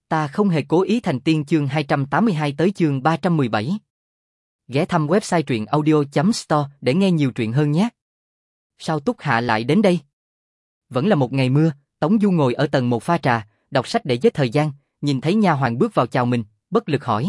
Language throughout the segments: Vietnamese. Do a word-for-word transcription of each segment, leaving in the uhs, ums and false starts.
Ta không hề cố ý thành tiên chương hai trăm tám mươi hai tới chương ba trăm mười bảy. Ghé thăm website truyện audio chấm store để nghe nhiều truyện hơn nhé. Sao Túc Hạ lại đến đây? Vẫn là một ngày mưa, Tống Du ngồi ở tầng một pha trà, đọc sách để giết thời gian, nhìn thấy nha hoàn bước vào chào mình, bất lực hỏi.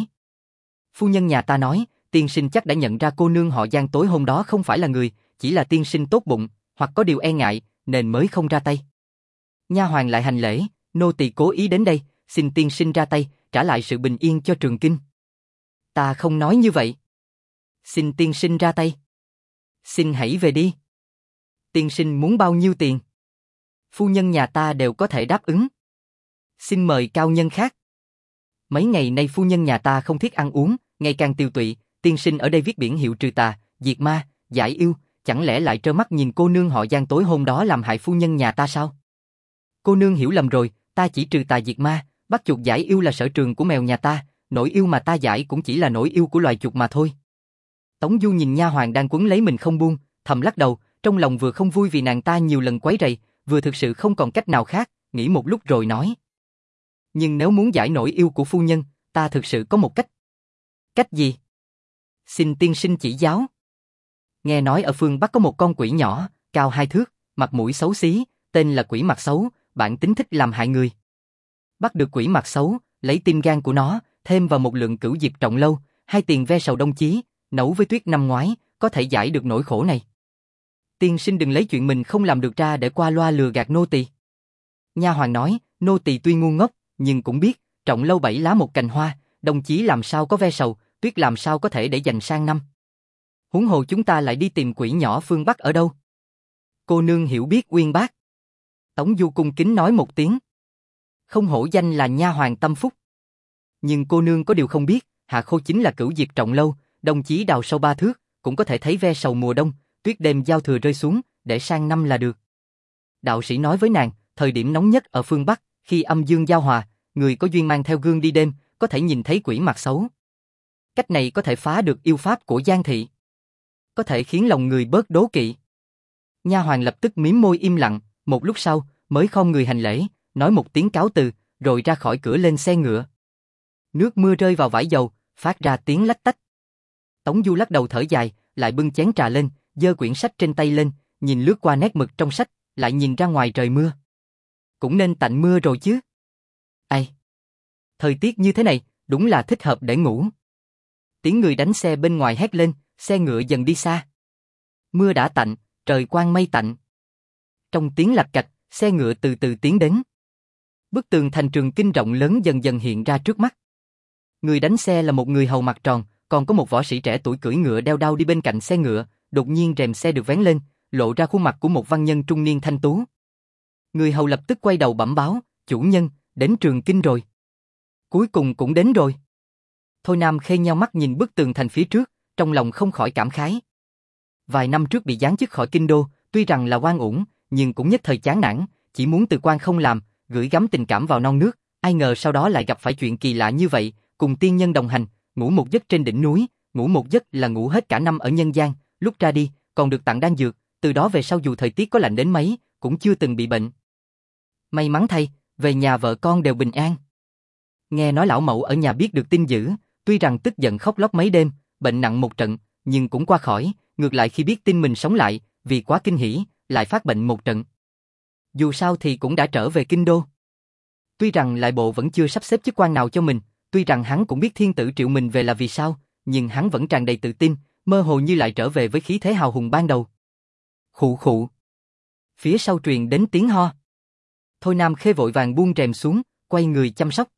Phu nhân nhà ta nói, tiên sinh chắc đã nhận ra cô nương họ Giang tối hôm đó không phải là người, chỉ là tiên sinh tốt bụng, hoặc có điều e ngại, nên mới không ra tay. Nha hoàn lại hành lễ, nô tỳ cố ý đến đây, xin tiên sinh ra tay, trả lại sự bình yên cho Trường Kinh. Ta không nói như vậy. Xin tiên sinh ra tay. Xin hãy về đi. Tiên sinh muốn bao nhiêu tiền? Phu nhân nhà ta đều có thể đáp ứng. Xin mời cao nhân khác. Mấy ngày nay phu nhân nhà ta không thiết ăn uống, ngày càng tiêu tụy, tiên sinh ở đây viết biển hiệu trừ tà, diệt ma, giải yêu, chẳng lẽ lại trơ mắt nhìn cô nương họ Giang tối hôm đó làm hại phu nhân nhà ta sao? Cô nương hiểu lầm rồi, ta chỉ trừ tà diệt ma, bắt chuột giải yêu là sở trường của mèo nhà ta, nỗi yêu mà ta giải cũng chỉ là nỗi yêu của loài chuột mà thôi. Tống Du nhìn nha hoàn đang quấn lấy mình không buông, thầm lắc đầu, trong lòng vừa không vui vì nàng ta nhiều lần quấy rầy, vừa thực sự không còn cách nào khác, nghĩ một lúc rồi nói. Nhưng nếu muốn giải nỗi yêu của phu nhân, ta thực sự có một cách. Cách gì? Xin tiên sinh chỉ giáo. Nghe nói ở phương Bắc có một con quỷ nhỏ, cao hai thước, mặt mũi xấu xí, tên là quỷ mặt xấu, bản tính thích làm hại người. Bắt được quỷ mặt xấu, lấy tim gan của nó, thêm vào một lượng cửu diệp trọng lâu, hai tiền ve sầu đông chí, nấu với tuyết năm ngoái, có thể giải được nỗi khổ này. Tiên sinh đừng lấy chuyện mình không làm được ra để qua loa lừa gạt nô tỳ. Nha hoàn nói, nô tỳ tuy ngu ngốc, nhưng cũng biết, trọng lâu bảy lá một cành hoa, đồng chí làm sao có ve sầu, tuyết làm sao có thể để dành sang năm. Huống hồ chúng ta lại đi tìm quỷ nhỏ phương Bắc ở đâu? Cô nương hiểu biết uyên bác. Tống Du cung kính nói một tiếng. Không hổ danh là nha hoàn tâm phúc. Nhưng cô nương có điều không biết, hạ khô chính là cửu diệp trọng lâu, đồng chí đào sâu ba thước, cũng có thể thấy ve sầu mùa đông, tuyết đêm giao thừa rơi xuống, để sang năm là được. Đạo sĩ nói với nàng, thời điểm nóng nhất ở phương Bắc, khi âm dương giao hòa, người có duyên mang theo gương đi đêm, có thể nhìn thấy quỷ mặt xấu. Cách này có thể phá được yêu pháp của Giang thị. Có thể khiến lòng người bớt đố kỵ. Nha hoàn lập tức mím môi im lặng, một lúc sau, mới khom người hành lễ, nói một tiếng cáo từ, rồi ra khỏi cửa lên xe ngựa. Nước mưa rơi vào vải dầu, phát ra tiếng lách tách. Tống Du lắc đầu thở dài, lại bưng chén trà lên, giơ quyển sách trên tay lên, nhìn lướt qua nét mực trong sách, lại nhìn ra ngoài trời mưa. Cũng nên tạnh mưa rồi chứ. Ai? Thời tiết như thế này, đúng là thích hợp để ngủ. Tiếng người đánh xe bên ngoài hét lên, xe ngựa dần đi xa. Mưa đã tạnh, trời quang mây tạnh. Trong tiếng lạch cạch, xe ngựa từ từ tiến đến. Bức tường thành Trường Kinh rộng lớn dần dần hiện ra trước mắt. Người đánh xe là một người hầu mặt tròn, còn có một võ sĩ trẻ tuổi cưỡi ngựa đeo đao đi bên cạnh xe ngựa, đột nhiên rèm xe được vén lên, lộ ra khuôn mặt của một văn nhân trung niên thanh tú. Người hầu lập tức quay đầu bẩm báo, chủ nhân, đến Trường Kinh rồi. Cuối cùng cũng đến rồi. Thôi Nam Khê nheo mắt nhìn bức tường thành phía trước, trong lòng không khỏi cảm khái. Vài năm trước bị giáng chức khỏi kinh đô, tuy rằng là oan uổng, nhưng cũng nhất thời chán nản, chỉ muốn từ quan không làm, gửi gắm tình cảm vào non nước, ai ngờ sau đó lại gặp phải chuyện kỳ lạ như vậy, cùng tiên nhân đồng hành, ngủ một giấc trên đỉnh núi, ngủ một giấc là ngủ hết cả năm ở nhân gian, lúc ra đi, còn được tặng đan dược, từ đó về sau dù thời tiết có lạnh đến mấy, cũng chưa từng bị bệnh. May mắn thay, về nhà vợ con đều bình an. Nghe nói lão mẫu ở nhà biết được tin dữ, tuy rằng tức giận khóc lóc mấy đêm, bệnh nặng một trận, nhưng cũng qua khỏi, ngược lại khi biết tin mình sống lại, vì quá kinh hỉ, lại phát bệnh một trận. Dù sao thì cũng đã trở về kinh đô. Tuy rằng lại bộ vẫn chưa sắp xếp chức quan nào cho mình, tuy rằng hắn cũng biết thiên tử triệu mình về là vì sao, nhưng hắn vẫn tràn đầy tự tin, mơ hồ như lại trở về với khí thế hào hùng ban đầu. Khụ khụ. Phía sau truyền đến tiếng ho. Thôi Nam Khê vội vàng buông rèm xuống, quay người chăm sóc.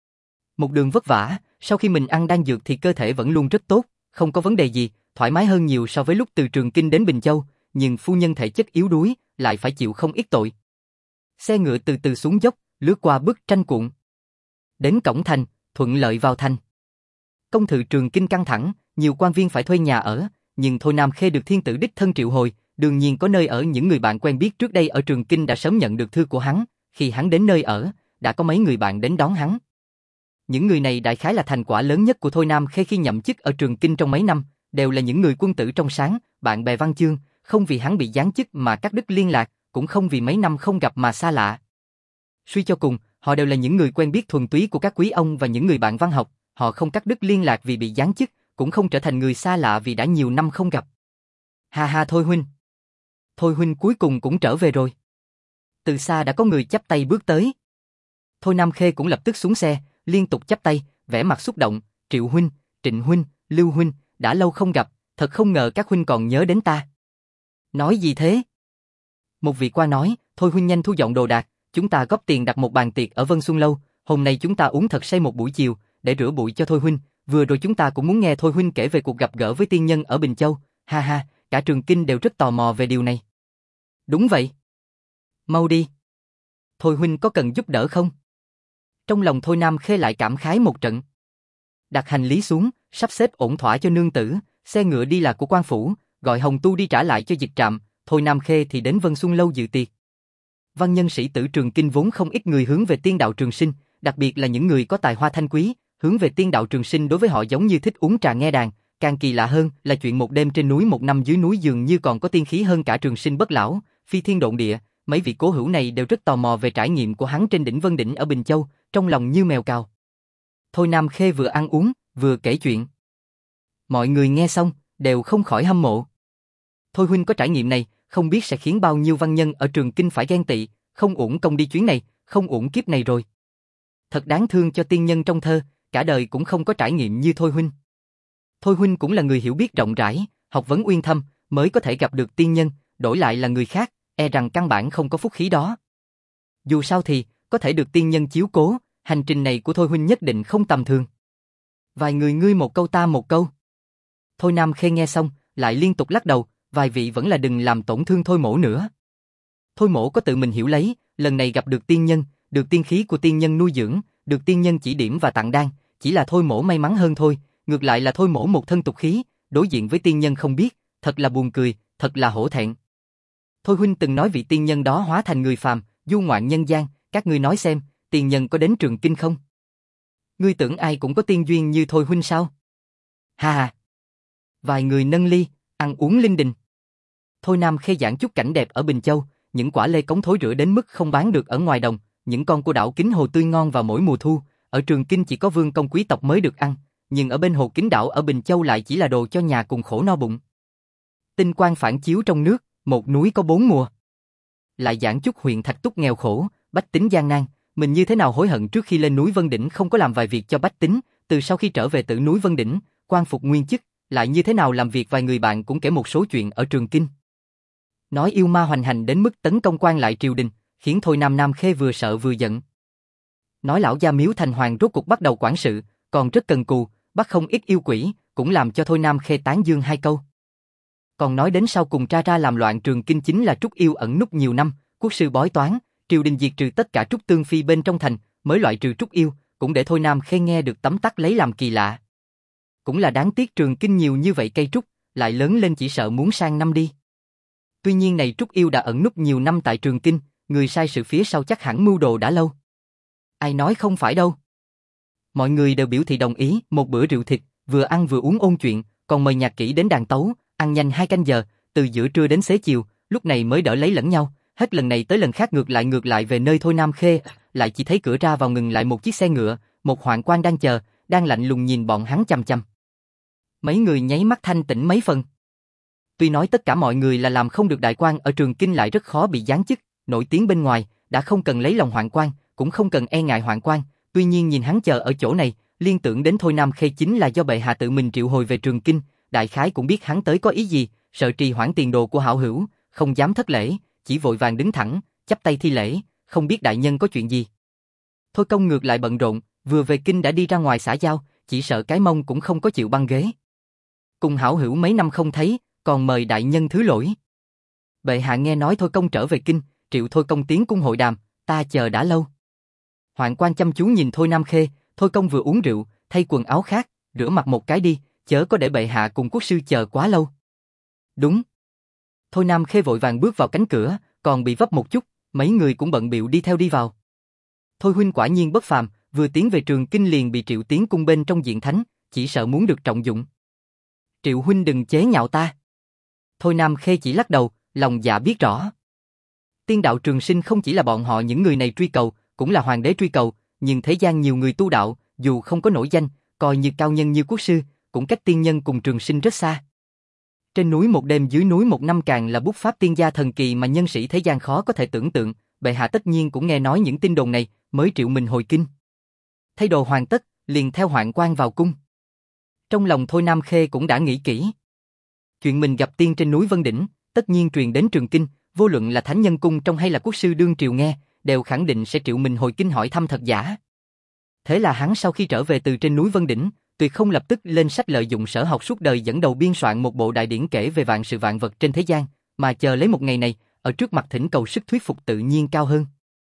Một đường vất vả, sau khi mình ăn đan dược thì cơ thể vẫn luôn rất tốt, không có vấn đề gì, thoải mái hơn nhiều so với lúc từ Trường Kinh đến Bình Châu, nhưng phu nhân thể chất yếu đuối, lại phải chịu không ít tội. Xe ngựa từ từ xuống dốc, lướt qua bức tranh cuộn. Đến cổng thành, thuận lợi vào thành. Công thự Trường Kinh căng thẳng, nhiều quan viên phải thuê nhà ở, nhưng Thôi Nam Khê được thiên tử đích thân triệu hồi, đương nhiên có nơi ở. Những người bạn quen biết trước đây ở Trường Kinh đã sớm nhận được thư của hắn, khi hắn đến nơi ở, đã có mấy người bạn đến đón hắn. Những người này đại khái là thành quả lớn nhất của Thôi Nam Khê khi nhậm chức ở Trường Kinh trong mấy năm, đều là những người quân tử trong sáng, bạn bè văn chương, không vì hắn bị giáng chức mà cắt đứt liên lạc, cũng không vì mấy năm không gặp mà xa lạ. Suy cho cùng, họ đều là những người quen biết thuần túy của các quý ông và những người bạn văn học, họ không cắt đứt liên lạc vì bị giáng chức, cũng không trở thành người xa lạ vì đã nhiều năm không gặp. Ha ha Thôi huynh. Thôi huynh cuối cùng cũng trở về rồi. Từ xa đã có người chắp tay bước tới. Thôi Nam Khê cũng lập tức xuống xe, liên tục chắp tay, vẻ mặt xúc động, Triệu huynh, Trịnh huynh, Lưu huynh, đã lâu không gặp, thật không ngờ các huynh còn nhớ đến ta. Nói gì thế? Một vị qua nói, Thôi huynh nhanh thu dọn đồ đạc, chúng ta góp tiền đặt một bàn tiệc ở Vân Xuân Lâu, hôm nay chúng ta uống thật say một buổi chiều, để rửa bụi cho Thôi huynh, vừa rồi chúng ta cũng muốn nghe Thôi huynh kể về cuộc gặp gỡ với tiên nhân ở Bình Châu, ha ha, cả Trường Kinh đều rất tò mò về điều này. Đúng vậy. Mau đi. Thôi huynh có cần giúp đỡ không? Trong lòng Thôi Nam Khê lại cảm khái một trận. Đặt hành lý xuống, sắp xếp ổn thỏa cho nương tử, xe ngựa đi là của quan phủ, gọi Hồng Tu đi trả lại cho Dịch Trạm, Thôi Nam Khê thì đến Vân Xuân Lâu dự tiệc. Văn nhân sĩ tử Trường Kinh vốn không ít người hướng về tiên đạo trường sinh, đặc biệt là những người có tài hoa thanh quý, hướng về tiên đạo trường sinh đối với họ giống như thích uống trà nghe đàn, càng kỳ lạ hơn là chuyện một đêm trên núi một năm dưới núi dường như còn có tiên khí hơn cả trường sinh bất lão, phi thiên độn địa, mấy vị cố hữu này đều rất tò mò về trải nghiệm của hắn trên đỉnh Vân Đỉnh ở Bình Châu, trong lòng như mèo cào. Thôi Nam Khê vừa ăn uống, vừa kể chuyện. Mọi người nghe xong, đều không khỏi hâm mộ. Thôi huynh có trải nghiệm này, không biết sẽ khiến bao nhiêu văn nhân ở Trường Kinh phải ghen tị, không uổng công đi chuyến này, không uổng kiếp này rồi. Thật đáng thương cho tiên nhân trong thơ, cả đời cũng không có trải nghiệm như Thôi huynh. Thôi huynh cũng là người hiểu biết rộng rãi, học vấn uyên thâm, mới có thể gặp được tiên nhân, đổi lại là người khác, e rằng căn bản không có phúc khí đó. Dù sao thì, có thể được tiên nhân chiếu cố, hành trình này của Thôi huynh nhất định không tầm thường. Vài người ngươi một câu ta một câu. Thôi Nam Khê nghe xong, lại liên tục lắc đầu, vài vị vẫn là đừng làm tổn thương Thôi mỗ nữa. Thôi mỗ có tự mình hiểu lấy, lần này gặp được tiên nhân, được tiên khí của tiên nhân nuôi dưỡng, được tiên nhân chỉ điểm và tặng đan, chỉ là Thôi mỗ may mắn hơn thôi, ngược lại là Thôi mỗ một thân tục khí, đối diện với tiên nhân không biết, thật là buồn cười, thật là hổ thẹn. Thôi huynh từng nói vị tiên nhân đó hóa thành người phàm, du ngoạn nhân gian, các ngươi nói xem, tiên nhân có đến Trường Kinh không? Ngươi tưởng ai cũng có tiên duyên như Thôi huynh sao? Ha ha. Vài người nâng ly, ăn uống linh đình. Thôi Nam Khê giảng chút cảnh đẹp ở Bình Châu, những quả lê cống thối rữa đến mức không bán được ở ngoài đồng, những con cua đảo Kính Hồ tươi ngon vào mỗi mùa thu, ở Trường Kinh chỉ có vương công quý tộc mới được ăn, nhưng ở bên Hồ Kính đảo ở Bình Châu lại chỉ là đồ cho nhà cùng khổ no bụng. Tinh quang phản chiếu trong nước, một núi có bốn mùa. Lại giảng chút huyện Thạch Túc nghèo khổ, bách tính gian nan, mình như thế nào hối hận trước khi lên núi Vân Đỉnh không có làm vài việc cho bách tính, từ sau khi trở về tự núi Vân Đỉnh, quan phục nguyên chức, lại như thế nào làm việc vài người bạn cũng kể một số chuyện ở Trường Kinh. Nói yêu ma hoành hành đến mức tấn công quan lại triều đình, khiến Thôi Nam Nam Khê vừa sợ vừa giận. Nói lão gia Miếu Thành Hoàng rốt cuộc bắt đầu quản sự, còn rất cần cù, bắt không ít yêu quỷ, cũng làm cho Thôi Nam Khê tán dương hai câu. Còn nói đến sau cùng tra ra làm loạn Trường Kinh chính là Trúc Yêu ẩn núp nhiều năm, quốc sư bói toán, triều đình diệt trừ tất cả Trúc Tương Phi bên trong thành, mới loại trừ Trúc Yêu, cũng để Thôi Nam Khê nghe được tấm tắc lấy làm kỳ lạ. Cũng là đáng tiếc Trường Kinh nhiều như vậy cây trúc, lại lớn lên chỉ sợ muốn sang năm đi. Tuy nhiên này Trúc Yêu đã ẩn núp nhiều năm tại Trường Kinh, người sai sự phía sau chắc hẳn mưu đồ đã lâu. Ai nói không phải đâu. Mọi người đều biểu thị đồng ý, một bữa rượu thịt, vừa ăn vừa uống ôn chuyện, còn mời nhạc kỹ đến đàn tấu, ăn nhanh hai canh giờ, từ giữa trưa đến xế chiều, lúc này mới đỡ lấy lẫn nhau, hết lần này tới lần khác ngược lại ngược lại về nơi Thôi Nam Khê, lại chỉ thấy cửa ra vào ngừng lại một chiếc xe ngựa, một hoạn quan đang chờ, đang lạnh lùng nhìn bọn hắn chằm chằm. Mấy người nháy mắt thanh tĩnh mấy phần. Tuy nói tất cả mọi người là làm không được đại quan ở Trường Kinh lại rất khó bị giáng chức, nổi tiếng bên ngoài, đã không cần lấy lòng hoạn quan, cũng không cần e ngại hoạn quan, tuy nhiên nhìn hắn chờ ở chỗ này, liên tưởng đến Thôi Nam Khê chính là do bệ hạ tự mình triệu hồi về Trường Kinh, đại khái cũng biết hắn tới có ý gì, sợ trì hoãn tiền đồ của hảo hữu, không dám thất lễ, chỉ vội vàng đứng thẳng, chắp tay thi lễ, không biết đại nhân có chuyện gì. Thôi Công ngược lại bận rộn, vừa về kinh đã đi ra ngoài xã giao, chỉ sợ cái mông cũng không có chịu băng ghế. Cùng hảo hữu mấy năm không thấy, còn mời đại nhân thứ lỗi. Bệ hạ nghe nói Thôi Công trở về kinh, triệu Thôi Công tiến cung hội đàm, ta chờ đã lâu. Hoạn quan chăm chú nhìn Thôi Nam Khê, Thôi Công vừa uống rượu, thay quần áo khác, rửa mặt một cái đi, chớ có để bệ hạ cùng quốc sư chờ quá lâu. Đúng. Thôi Nam Khê vội vàng bước vào cánh cửa, còn bị vấp một chút, mấy người cũng bận bịu đi theo đi vào. Thôi huynh quả nhiên bất phàm, vừa tiến về Trường Kinh liền bị triệu tiến cung bên trong diện thánh, chỉ sợ muốn được trọng dụng. Triệu huynh đừng chế nhạo ta. Thôi Nam Khê chỉ lắc đầu, lòng dạ biết rõ. Tiên đạo trường sinh không chỉ là bọn họ những người này truy cầu, cũng là hoàng đế truy cầu, nhưng thế gian nhiều người tu đạo, dù không có nổi danh, coi như cao nhân như quốc sư, cũng cách tiên nhân cùng trường sinh rất xa. Trên núi một đêm dưới núi một năm càng là bút pháp tiên gia thần kỳ mà nhân sĩ thế gian khó có thể tưởng tượng, bệ hạ tất nhiên cũng nghe nói những tin đồn này, mới triệu mình hồi kinh. Thay đồ hoàn tất, liền theo hoạn quan vào cung. Trong lòng Thôi Nam Khê cũng đã nghĩ kỹ. Chuyện mình gặp tiên trên núi Vân Đỉnh, tất nhiên truyền đến Trường Kinh, vô luận là thánh nhân cung trong hay là quốc sư đương triều nghe, đều khẳng định sẽ triệu mình hồi kinh hỏi thăm thật giả. Thế là hắn sau khi trở về từ trên núi Vân Đỉnh, tuyệt không lập tức lên sách lợi dụng sở học suốt đời dẫn đầu biên soạn một bộ đại điển kể về vạn sự vạn vật trên thế gian, mà chờ lấy một ngày này, ở trước mặt thỉnh cầu sức thuyết phục tự nhiên cao hơn.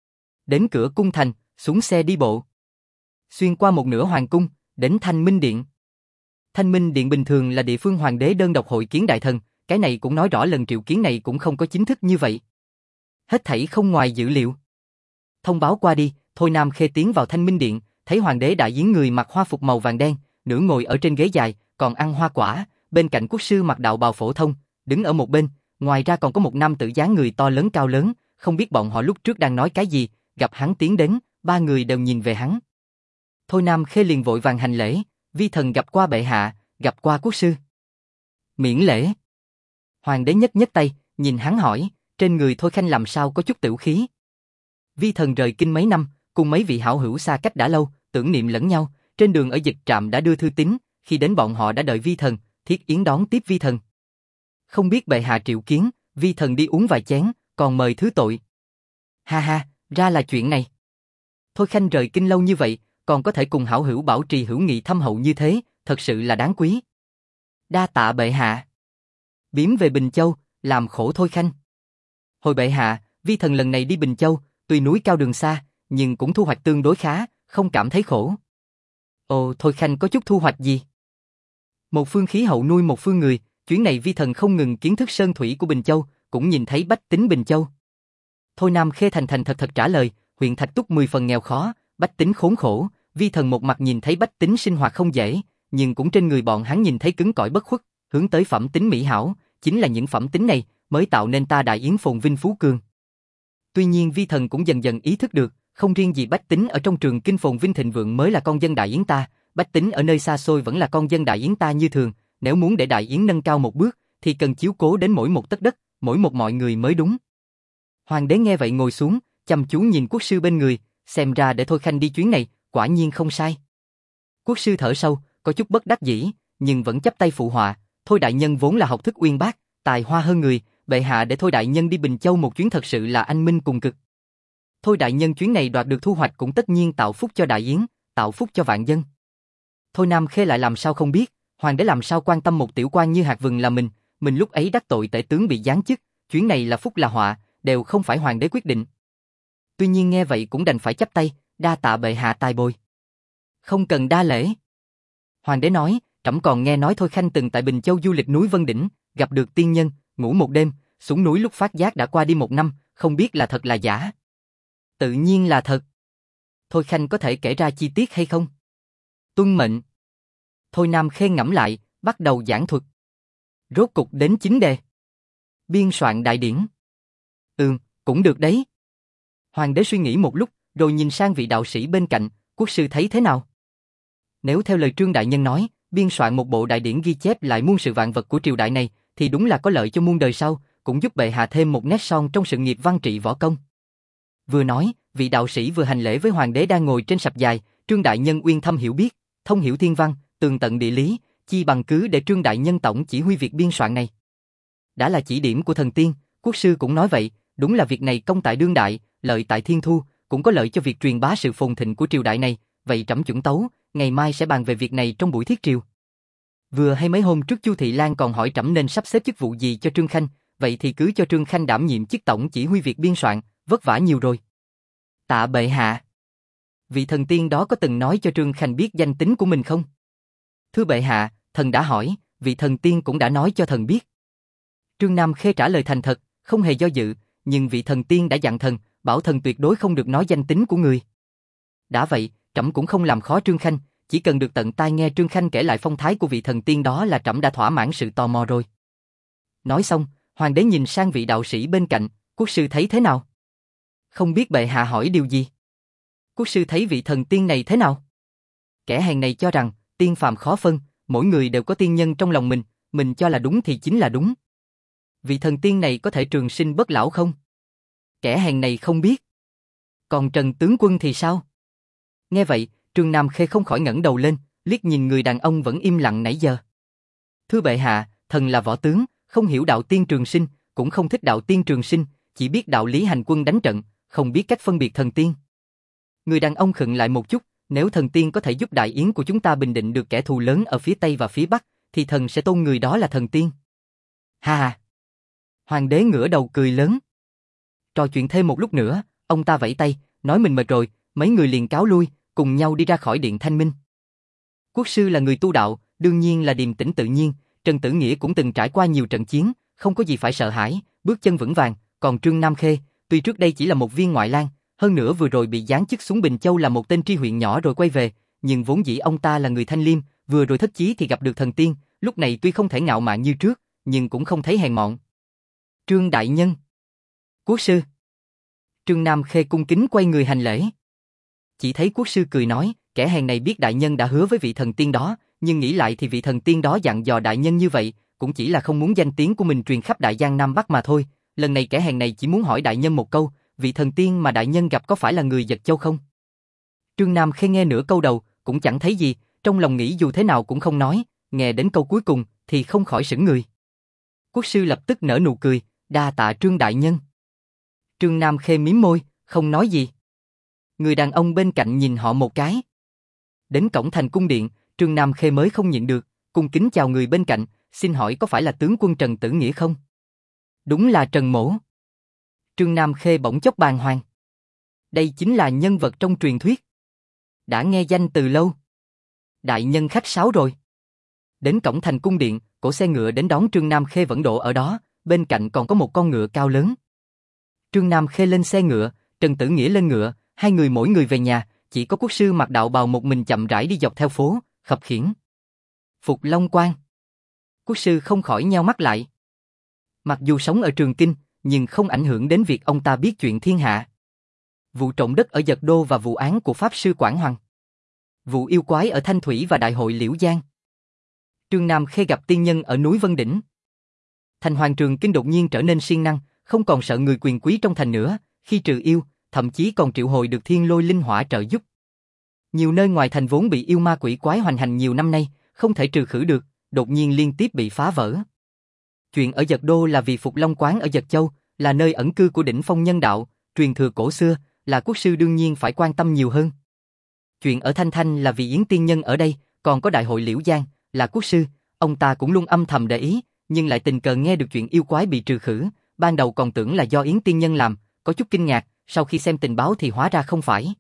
Đến cửa cung thành, xuống xe đi bộ. Xuyên qua một nửa hoàng cung, đến Thanh Minh Điện. Thanh Minh Điện bình thường là địa phương hoàng đế đơn độc hội kiến đại thần, cái này cũng nói rõ lần triệu kiến này cũng không có chính thức như vậy. Hết thảy không ngoài dữ liệu. Thông báo qua đi, Thôi Nam Khê tiến vào Thanh Minh Điện, thấy hoàng đế đại yến người mặc hoa phục màu vàng đen, nửa ngồi ở trên ghế dài, còn ăn hoa quả, bên cạnh quốc sư mặc đạo bào phổ thông, đứng ở một bên, ngoài ra còn có một nam tử dáng người to lớn cao lớn, không biết bọn họ lúc trước đang nói cái gì, gặp hắn tiến đến, ba người đều nhìn về hắn. Thôi Nam Khê liền vội vàng hành lễ, vi thần gặp qua bệ hạ, gặp qua quốc sư. Miễn lễ. Hoàng đế nhấc nhấc tay, nhìn hắn hỏi, trên người Thôi Khanh làm sao có chút tửu khí. Vi thần rời kinh mấy năm, cùng mấy vị hảo hữu xa cách đã lâu, tưởng niệm lẫn nhau, trên đường ở dịch trạm đã đưa thư tín, khi đến bọn họ đã đợi vi thần, thiết yến đón tiếp vi thần. Không biết bệ hạ triệu kiến, vi thần đi uống vài chén, còn mời thứ tội. Ha ha, ra là chuyện này. Thôi Khanh rời kinh lâu như vậy, còn có thể cùng hảo hữu bảo trì hữu nghị thâm hậu như thế, thật sự là đáng quý. Đa tạ bệ hạ. Biếm về Bình Châu, làm khổ Thôi Khanh. Hồi bệ hạ, vi thần lần này đi Bình Châu, tuy núi cao đường xa, nhưng cũng thu hoạch tương đối khá, không cảm thấy khổ. Ồ, Thôi Khanh có chút thu hoạch gì? Một phương khí hậu nuôi một phương người, chuyến này vi thần không ngừng kiến thức sơn thủy của Bình Châu, cũng nhìn thấy bách tính Bình Châu. Thôi Nam Khê thành thành thật thật trả lời, huyện Thạch Túc mười phần nghèo khó, bách tính khốn khổ, vi thần một mặt nhìn thấy bách tính sinh hoạt không dễ, nhưng cũng trên người bọn hắn nhìn thấy cứng cỏi bất khuất, hướng tới phẩm tính mỹ hảo, chính là những phẩm tính này mới tạo nên ta đại yến phồn vinh phú cường. Tuy nhiên vi thần cũng dần dần ý thức được, không riêng gì bách tính ở trong Trường Kinh phồn vinh thịnh vượng mới là con dân đại yến ta, bách tính ở nơi xa xôi vẫn là con dân đại yến ta như thường, nếu muốn để đại yến nâng cao một bước, thì cần chiếu cố đến mỗi một tấc đất, mỗi một mọi người mới đúng. Hoàng đế nghe vậy ngồi xuống, chăm chú nhìn quốc sư bên người, xem ra để Thôi Khanh đi chuyến này, quả nhiên không sai. Quốc sư thở sâu, có chút bất đắc dĩ, nhưng vẫn chắp tay phụ họa, Thôi đại nhân vốn là học thức uyên bác, tài hoa hơn người, bệ hạ để Thôi đại nhân đi Bình Châu một chuyến thật sự là anh minh cùng cực. Thôi đại nhân chuyến này đoạt được thu hoạch cũng tất nhiên tạo phúc cho đại yến, tạo phúc cho vạn dân. Thôi Nam Khê lại làm sao không biết, hoàng đế làm sao quan tâm một tiểu quan như hạt vừng là mình, mình lúc ấy đắc tội tể tướng bị giáng chức, chuyến này là phúc là họa, đều không phải hoàng đế quyết định. Tuy nhiên nghe vậy cũng đành phải chắp tay, đa tạ bệ hạ tài bồi. Không cần đa lễ. Hoàng đế nói, trẫm còn nghe nói Thôi Khanh từng tại Bình Châu du lịch núi Vân Đỉnh, gặp được tiên nhân, ngủ một đêm, xuống núi lúc phát giác đã qua đi một năm, không biết là thật là giả. Tự nhiên là thật. Thôi Khanh có thể kể ra chi tiết hay không? Tuân mệnh. Thôi Nam Khê ngẫm lại, bắt đầu giảng thuật. Rốt cục đến chính đề. Biên soạn đại điển. Ừm, cũng được đấy. Hoàng đế suy nghĩ một lúc, rồi nhìn sang vị đạo sĩ bên cạnh, quốc sư thấy thế nào? Nếu theo lời Trương đại nhân nói, biên soạn một bộ đại điển ghi chép lại muôn sự vạn vật của triều đại này, thì đúng là có lợi cho muôn đời sau, cũng giúp bệ hạ thêm một nét son trong sự nghiệp văn trị võ công. Vừa nói, vị đạo sĩ vừa hành lễ với hoàng đế đang ngồi trên sập dài, Trương đại nhân uyên thâm hiểu biết, thông hiểu thiên văn, tường tận địa lý, chi bằng cứ để Trương đại nhân tổng chỉ huy việc biên soạn này. Đã là chỉ điểm của thần tiên, quốc sư cũng nói vậy, đúng là việc này công tại đương đại, lợi tại thiên thu, cũng có lợi cho việc truyền bá sự phồn thịnh của triều đại này, vậy trẫm chuẩn tấu, ngày mai sẽ bàn về việc này trong buổi thiết triều. Vừa hay mấy hôm trước Chu Thị Lan còn hỏi trẫm nên sắp xếp chức vụ gì cho Trương Khanh, vậy thì cứ cho Trương Khanh đảm nhiệm chức tổng chỉ huy việc biên soạn, vất vả nhiều rồi. Tạ bệ hạ. Vị thần tiên đó có từng nói cho Trương Khanh biết danh tính của mình không? Thưa bệ hạ, thần đã hỏi, vị thần tiên cũng đã nói cho thần biết. Trương Nam Khê trả lời thành thật, không hề do dự, nhưng vị thần tiên đã dặn thần, bảo thần tuyệt đối không được nói danh tính của người. Đã vậy, trẫm cũng không làm khó Trương Khanh, chỉ cần được tận tai nghe Trương Khanh kể lại phong thái của vị thần tiên đó là trẫm đã thỏa mãn sự tò mò rồi. Nói xong, hoàng đế nhìn sang vị đạo sĩ bên cạnh, quốc sư thấy thế nào? Không biết bệ hạ hỏi điều gì? Quốc sư thấy vị thần tiên này thế nào? Kẻ hèn này cho rằng, tiên phàm khó phân, mỗi người đều có tiên nhân trong lòng mình, mình cho là đúng thì chính là đúng. Vị thần tiên này có thể trường sinh bất lão không? Kẻ hèn này không biết. Còn Trần tướng quân thì sao? Nghe vậy, Trương Nam Khê không khỏi ngẩng đầu lên, liếc nhìn người đàn ông vẫn im lặng nãy giờ. Thưa bệ hạ, thần là võ tướng, không hiểu đạo tiên trường sinh, cũng không thích đạo tiên trường sinh, chỉ biết đạo lý hành quân đánh trận, không biết cách phân biệt thần tiên. Người đàn ông khựng lại một chút, nếu thần tiên có thể giúp đại yến của chúng ta bình định được kẻ thù lớn ở phía Tây và phía Bắc, thì thần sẽ tôn người đó là thần tiên. Ha ha! Hoàng đế ngửa đầu cười lớn. Trò chuyện thêm một lúc nữa, ông ta vẫy tay, nói mình mệt rồi, mấy người liền cáo lui, cùng nhau đi ra khỏi điện Thanh Minh. Quốc sư là người tu đạo, đương nhiên là điềm tĩnh tự nhiên, Trần Tử Nghĩa cũng từng trải qua nhiều trận chiến, không có gì phải sợ hãi, bước chân vững vàng, còn Trương Nam Khê, tuy trước đây chỉ là một viên ngoại lang, hơn nữa vừa rồi bị giáng chức xuống Bình Châu là một tên tri huyện nhỏ rồi quay về, nhưng vốn dĩ ông ta là người thanh liêm, vừa rồi thất chí thì gặp được thần tiên, lúc này tuy không thể ngạo mạn như trước, nhưng cũng không thấy hèn mọn. Trương đại nhân. Quốc sư. Trương Nam Khê cung kính quay người hành lễ. Chỉ thấy quốc sư cười nói, kẻ hèn này biết đại nhân đã hứa với vị thần tiên đó, nhưng nghĩ lại thì vị thần tiên đó dặn dò đại nhân như vậy, cũng chỉ là không muốn danh tiếng của mình truyền khắp đại giang Nam Bắc mà thôi. Lần này kẻ hèn này chỉ muốn hỏi đại nhân một câu, vị thần tiên mà đại nhân gặp có phải là người Dật Châu không? Trương Nam Khê nghe nửa câu đầu, cũng chẳng thấy gì, trong lòng nghĩ dù thế nào cũng không nói, nghe đến câu cuối cùng thì không khỏi sững người. Quốc sư lập tức nở nụ cười, đa tạ Trương đại nhân. Trương Nam Khê mím môi, không nói gì. Người đàn ông bên cạnh nhìn họ một cái. Đến cổng thành cung điện, Trương Nam Khê mới không nhịn được, cung kính chào người bên cạnh, xin hỏi có phải là tướng quân Trần Tử Nghĩa không? Đúng là Trần Mỗ. Trương Nam Khê bỗng chốc bàng hoàng. Đây chính là nhân vật trong truyền thuyết. Đã nghe danh từ lâu. Đại nhân khách sáo rồi. Đến cổng thành cung điện, cỗ xe ngựa đến đón Trương Nam Khê vẫn đổ ở đó, bên cạnh còn có một con ngựa cao lớn. Trương Nam Khê lên xe ngựa, Trần Tử Nghĩa lên ngựa, hai người mỗi người về nhà, chỉ có quốc sư mặc đạo bào một mình chậm rãi đi dọc theo phố, khập khiễng. Phục Long Quan. Quốc sư không khỏi nheo mắt lại. Mặc dù sống ở Trường Kinh, nhưng không ảnh hưởng đến việc ông ta biết chuyện thiên hạ. Vụ trộm đất ở Dật Đô và vụ án của Pháp sư Quảng Hoàng. Vụ yêu quái ở Thanh Thủy và Đại hội Liễu Giang. Trương Nam Khê gặp tiên nhân ở núi Vân Đỉnh. Thành hoàng Trường Kinh đột nhiên trở nên siêng năng, không còn sợ người quyền quý trong thành nữa, khi trừ yêu, thậm chí còn triệu hồi được thiên lôi linh hỏa trợ giúp. Nhiều nơi ngoài thành vốn bị yêu ma quỷ quái hoành hành nhiều năm nay, không thể trừ khử được, đột nhiên liên tiếp bị phá vỡ. Chuyện ở Dật Đô là vì Phục Long Quán ở Dật Châu, là nơi ẩn cư của đỉnh phong nhân đạo, truyền thừa cổ xưa, là quốc sư đương nhiên phải quan tâm nhiều hơn. Chuyện ở Thanh Thanh là vì Yến tiên nhân ở đây, còn có Đại hội Liễu Giang, là quốc sư, ông ta cũng luôn âm thầm để ý, nhưng lại tình cờ nghe được chuyện yêu quái bị trừ khử, ban đầu còn tưởng là do Yến tiên nhân làm, có chút kinh ngạc, sau khi xem tình báo thì hóa ra không phải.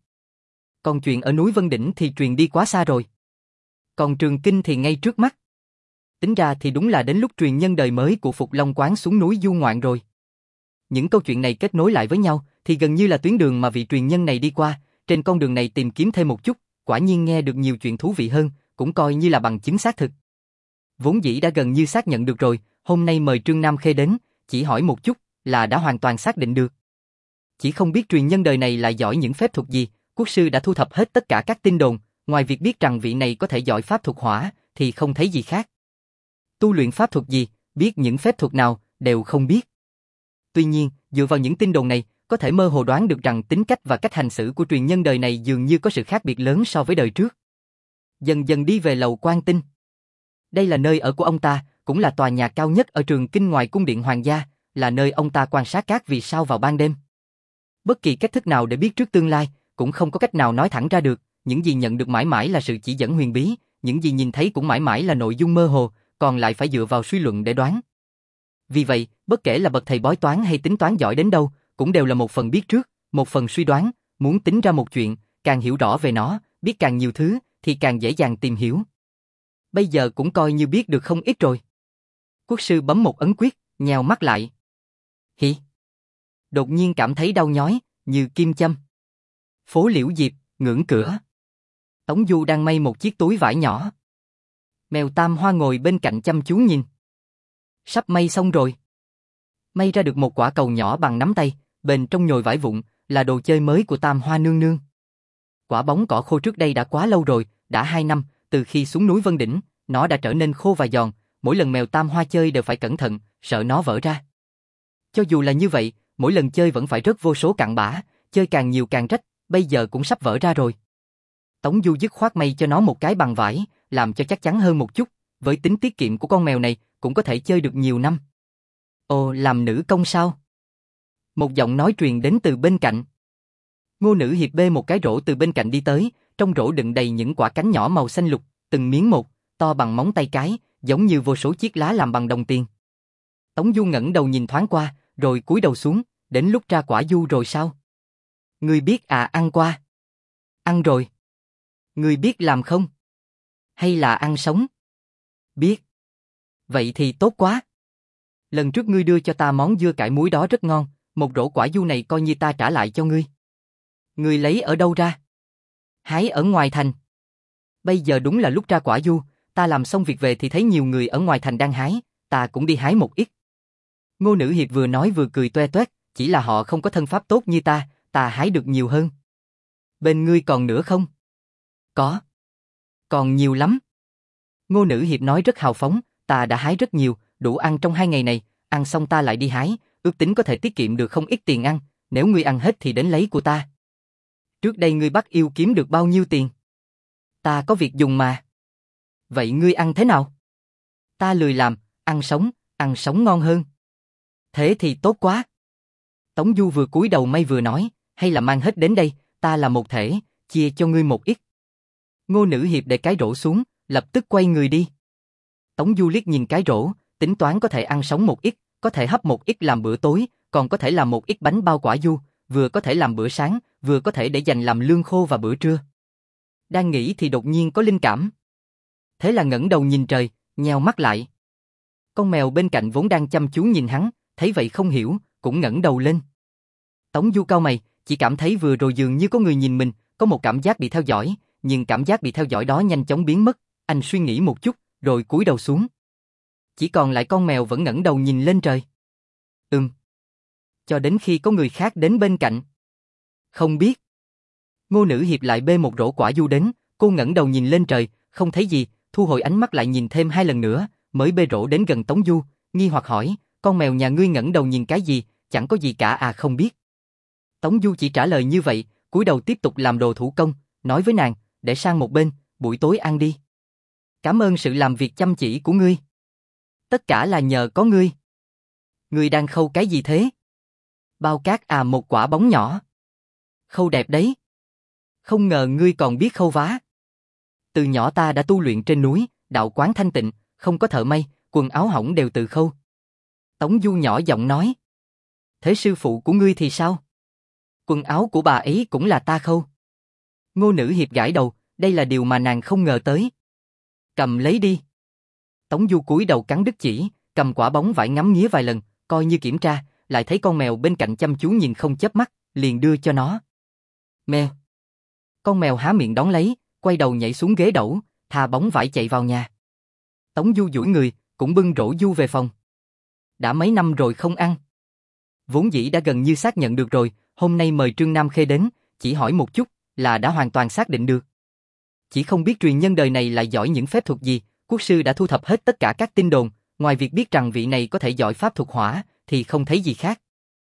Còn chuyện ở núi Vân Đỉnh thì truyền đi quá xa rồi. Còn Trường Kinh thì ngay trước mắt. Tính ra thì đúng là đến lúc truyền nhân đời mới của Phục Long Quán xuống núi du ngoạn rồi. Những câu chuyện này kết nối lại với nhau thì gần như là tuyến đường mà vị truyền nhân này đi qua, trên con đường này tìm kiếm thêm một chút, quả nhiên nghe được nhiều chuyện thú vị hơn, cũng coi như là bằng chứng xác thực. Vốn dĩ đã gần như xác nhận được rồi, hôm nay mời Trương Nam Khê đến, chỉ hỏi một chút là đã hoàn toàn xác định được. Chỉ không biết truyền nhân đời này lại giỏi những phép thuật gì, quốc sư đã thu thập hết tất cả các tin đồn, ngoài việc biết rằng vị này có thể giỏi pháp thuật hỏa, thì không thấy gì khác. Tu luyện pháp thuật gì, biết những phép thuật nào, đều không biết. Tuy nhiên, dựa vào những tin đồn này, có thể mơ hồ đoán được rằng tính cách và cách hành xử của truyền nhân đời này dường như có sự khác biệt lớn so với đời trước. Dần dần đi về lầu Quan Tinh. Đây là nơi ở của ông ta, cũng là tòa nhà cao nhất ở Trường Kinh ngoài cung điện hoàng gia, là nơi ông ta quan sát các vì sao vào ban đêm. Bất kỳ cách thức nào để biết trước tương lai, cũng không có cách nào nói thẳng ra được, những gì nhận được mãi mãi là sự chỉ dẫn huyền bí, những gì nhìn thấy cũng mãi mãi là nội dung mơ hồ, còn lại phải dựa vào suy luận để đoán. Vì vậy, bất kể là bậc thầy bói toán hay tính toán giỏi đến đâu, cũng đều là một phần biết trước, một phần suy đoán, muốn tính ra một chuyện, càng hiểu rõ về nó, biết càng nhiều thứ, thì càng dễ dàng tìm hiểu. Bây giờ cũng coi như biết được không ít rồi. Quốc sư bấm một ấn quyết, nheo mắt lại. Hỉ! Đột nhiên cảm thấy đau nhói, như kim châm. Phố Liễu Diệp, ngưỡng cửa. Tống Du đang may một chiếc túi vải nhỏ. Mèo Tam Hoa ngồi bên cạnh chăm chú nhìn. Sắp may xong rồi. May ra được một quả cầu nhỏ bằng nắm tay, bên trong nhồi vải vụn, là đồ chơi mới của Tam Hoa nương nương. Quả bóng cỏ khô trước đây đã quá lâu rồi, đã hai năm, từ khi xuống núi Vân Đỉnh, nó đã trở nên khô và giòn, mỗi lần mèo Tam Hoa chơi đều phải cẩn thận, sợ nó vỡ ra. Cho dù là như vậy, mỗi lần chơi vẫn phải rớt vô số cặn bã, chơi càng nhiều càng rách, bây giờ cũng sắp vỡ ra rồi. Tống Du dứt khoát may cho nó một cái bằng vải, làm cho chắc chắn hơn một chút, với tính tiết kiệm của con mèo này, cũng có thể chơi được nhiều năm. Ồ, làm nữ công sao? Một giọng nói truyền đến từ bên cạnh. Ngô Nữ Hiệp bê một cái rổ từ bên cạnh đi tới, trong rổ đựng đầy những quả cánh nhỏ màu xanh lục, từng miếng một, to bằng móng tay cái, giống như vô số chiếc lá làm bằng đồng tiền. Tống Du ngẩng đầu nhìn thoáng qua, rồi cúi đầu xuống, đến lúc ra quả du rồi sao? Ngươi biết à, ăn qua. Ăn rồi. Ngươi biết làm không? Hay là ăn sống? Biết. Vậy thì tốt quá. Lần trước ngươi đưa cho ta món dưa cải muối đó rất ngon, một rổ quả du này coi như ta trả lại cho ngươi. Ngươi lấy ở đâu ra? Hái ở ngoài thành. Bây giờ đúng là lúc ra quả du, ta làm xong việc về thì thấy nhiều người ở ngoài thành đang hái, ta cũng đi hái một ít. Ngô Nữ Hiệp vừa nói vừa cười toe toét, chỉ là họ không có thân pháp tốt như ta, ta hái được nhiều hơn. Bên ngươi còn nữa không? Có. Còn nhiều lắm. Ngô Nữ Hiệp nói rất hào phóng, ta đã hái rất nhiều, đủ ăn trong hai ngày này, ăn xong ta lại đi hái, ước tính có thể tiết kiệm được không ít tiền ăn, nếu ngươi ăn hết thì đến lấy của ta. Trước đây ngươi bắt yêu kiếm được bao nhiêu tiền? Ta có việc dùng mà. Vậy ngươi ăn thế nào? Ta lười làm, ăn sống, ăn sống ngon hơn. Thế thì tốt quá. Tống Du vừa cúi đầu may vừa nói, hay là mang hết đến đây, ta là một thể, chia cho ngươi một ít. Ngô Nữ Hiệp để cái rổ xuống, lập tức quay người đi. Tống Du liếc nhìn cái rổ, tính toán có thể ăn sống một ít, có thể hấp một ít làm bữa tối, còn có thể làm một ít bánh bao quả du, vừa có thể làm bữa sáng, vừa có thể để dành làm lương khô và bữa trưa. Đang nghĩ thì đột nhiên có linh cảm. Thế là ngẩng đầu nhìn trời, nheo mắt lại. Con mèo bên cạnh vốn đang chăm chú nhìn hắn, thấy vậy không hiểu, cũng ngẩng đầu lên. Tống Du cau mày, chỉ cảm thấy vừa rồi dường như có người nhìn mình, có một cảm giác bị theo dõi, nhưng cảm giác bị theo dõi đó nhanh chóng biến mất, anh suy nghĩ một chút, rồi cúi đầu xuống. Chỉ còn lại con mèo vẫn ngẩng đầu nhìn lên trời. Ừm. Cho đến khi có người khác đến bên cạnh. Không biết. Ngô Nữ Hiệp lại bê một rổ quả du đến, cô ngẩng đầu nhìn lên trời, không thấy gì, thu hồi ánh mắt lại nhìn thêm hai lần nữa, mới bê rổ đến gần Tống Du, nghi hoặc hỏi, con mèo nhà ngươi ngẩng đầu nhìn cái gì, chẳng có gì cả à? Không biết. Tống Du chỉ trả lời như vậy, cúi đầu tiếp tục làm đồ thủ công, nói với nàng, để sang một bên, buổi tối ăn đi. Cảm ơn sự làm việc chăm chỉ của ngươi. Tất cả là nhờ có ngươi. Ngươi đang khâu cái gì thế? Bao cát à? Một quả bóng nhỏ. Khâu đẹp đấy. Không ngờ ngươi còn biết khâu vá. Từ nhỏ ta đã tu luyện trên núi, đạo quán thanh tịnh, không có thợ may, quần áo hỏng đều tự khâu. Tống Du nhỏ giọng nói. Thế sư phụ của ngươi thì sao? Quần áo của bà ấy cũng là ta khâu. Ngô Nữ Hiệp gãi đầu, đây là điều mà nàng không ngờ tới. Cầm lấy đi. Tống Du cúi đầu cắn đứt chỉ, cầm quả bóng vải ngắm nghía vài lần, coi như kiểm tra, lại thấy con mèo bên cạnh chăm chú nhìn không chớp mắt, liền đưa cho nó. Mèo. Con mèo há miệng đón lấy, quay đầu nhảy xuống ghế đẩu, thà bóng vải chạy vào nhà. Tống Du duỗi người, cũng bưng rổ du về phòng. Đã mấy năm rồi không ăn. Vốn dĩ đã gần như xác nhận được rồi, hôm nay mời Trương Nam Khê đến, chỉ hỏi một chút là đã hoàn toàn xác định được. Chỉ không biết truyền nhân đời này lại giỏi những phép thuật gì, quốc sư đã thu thập hết tất cả các tin đồn, ngoài việc biết rằng vị này có thể giỏi pháp thuật hỏa, thì không thấy gì khác.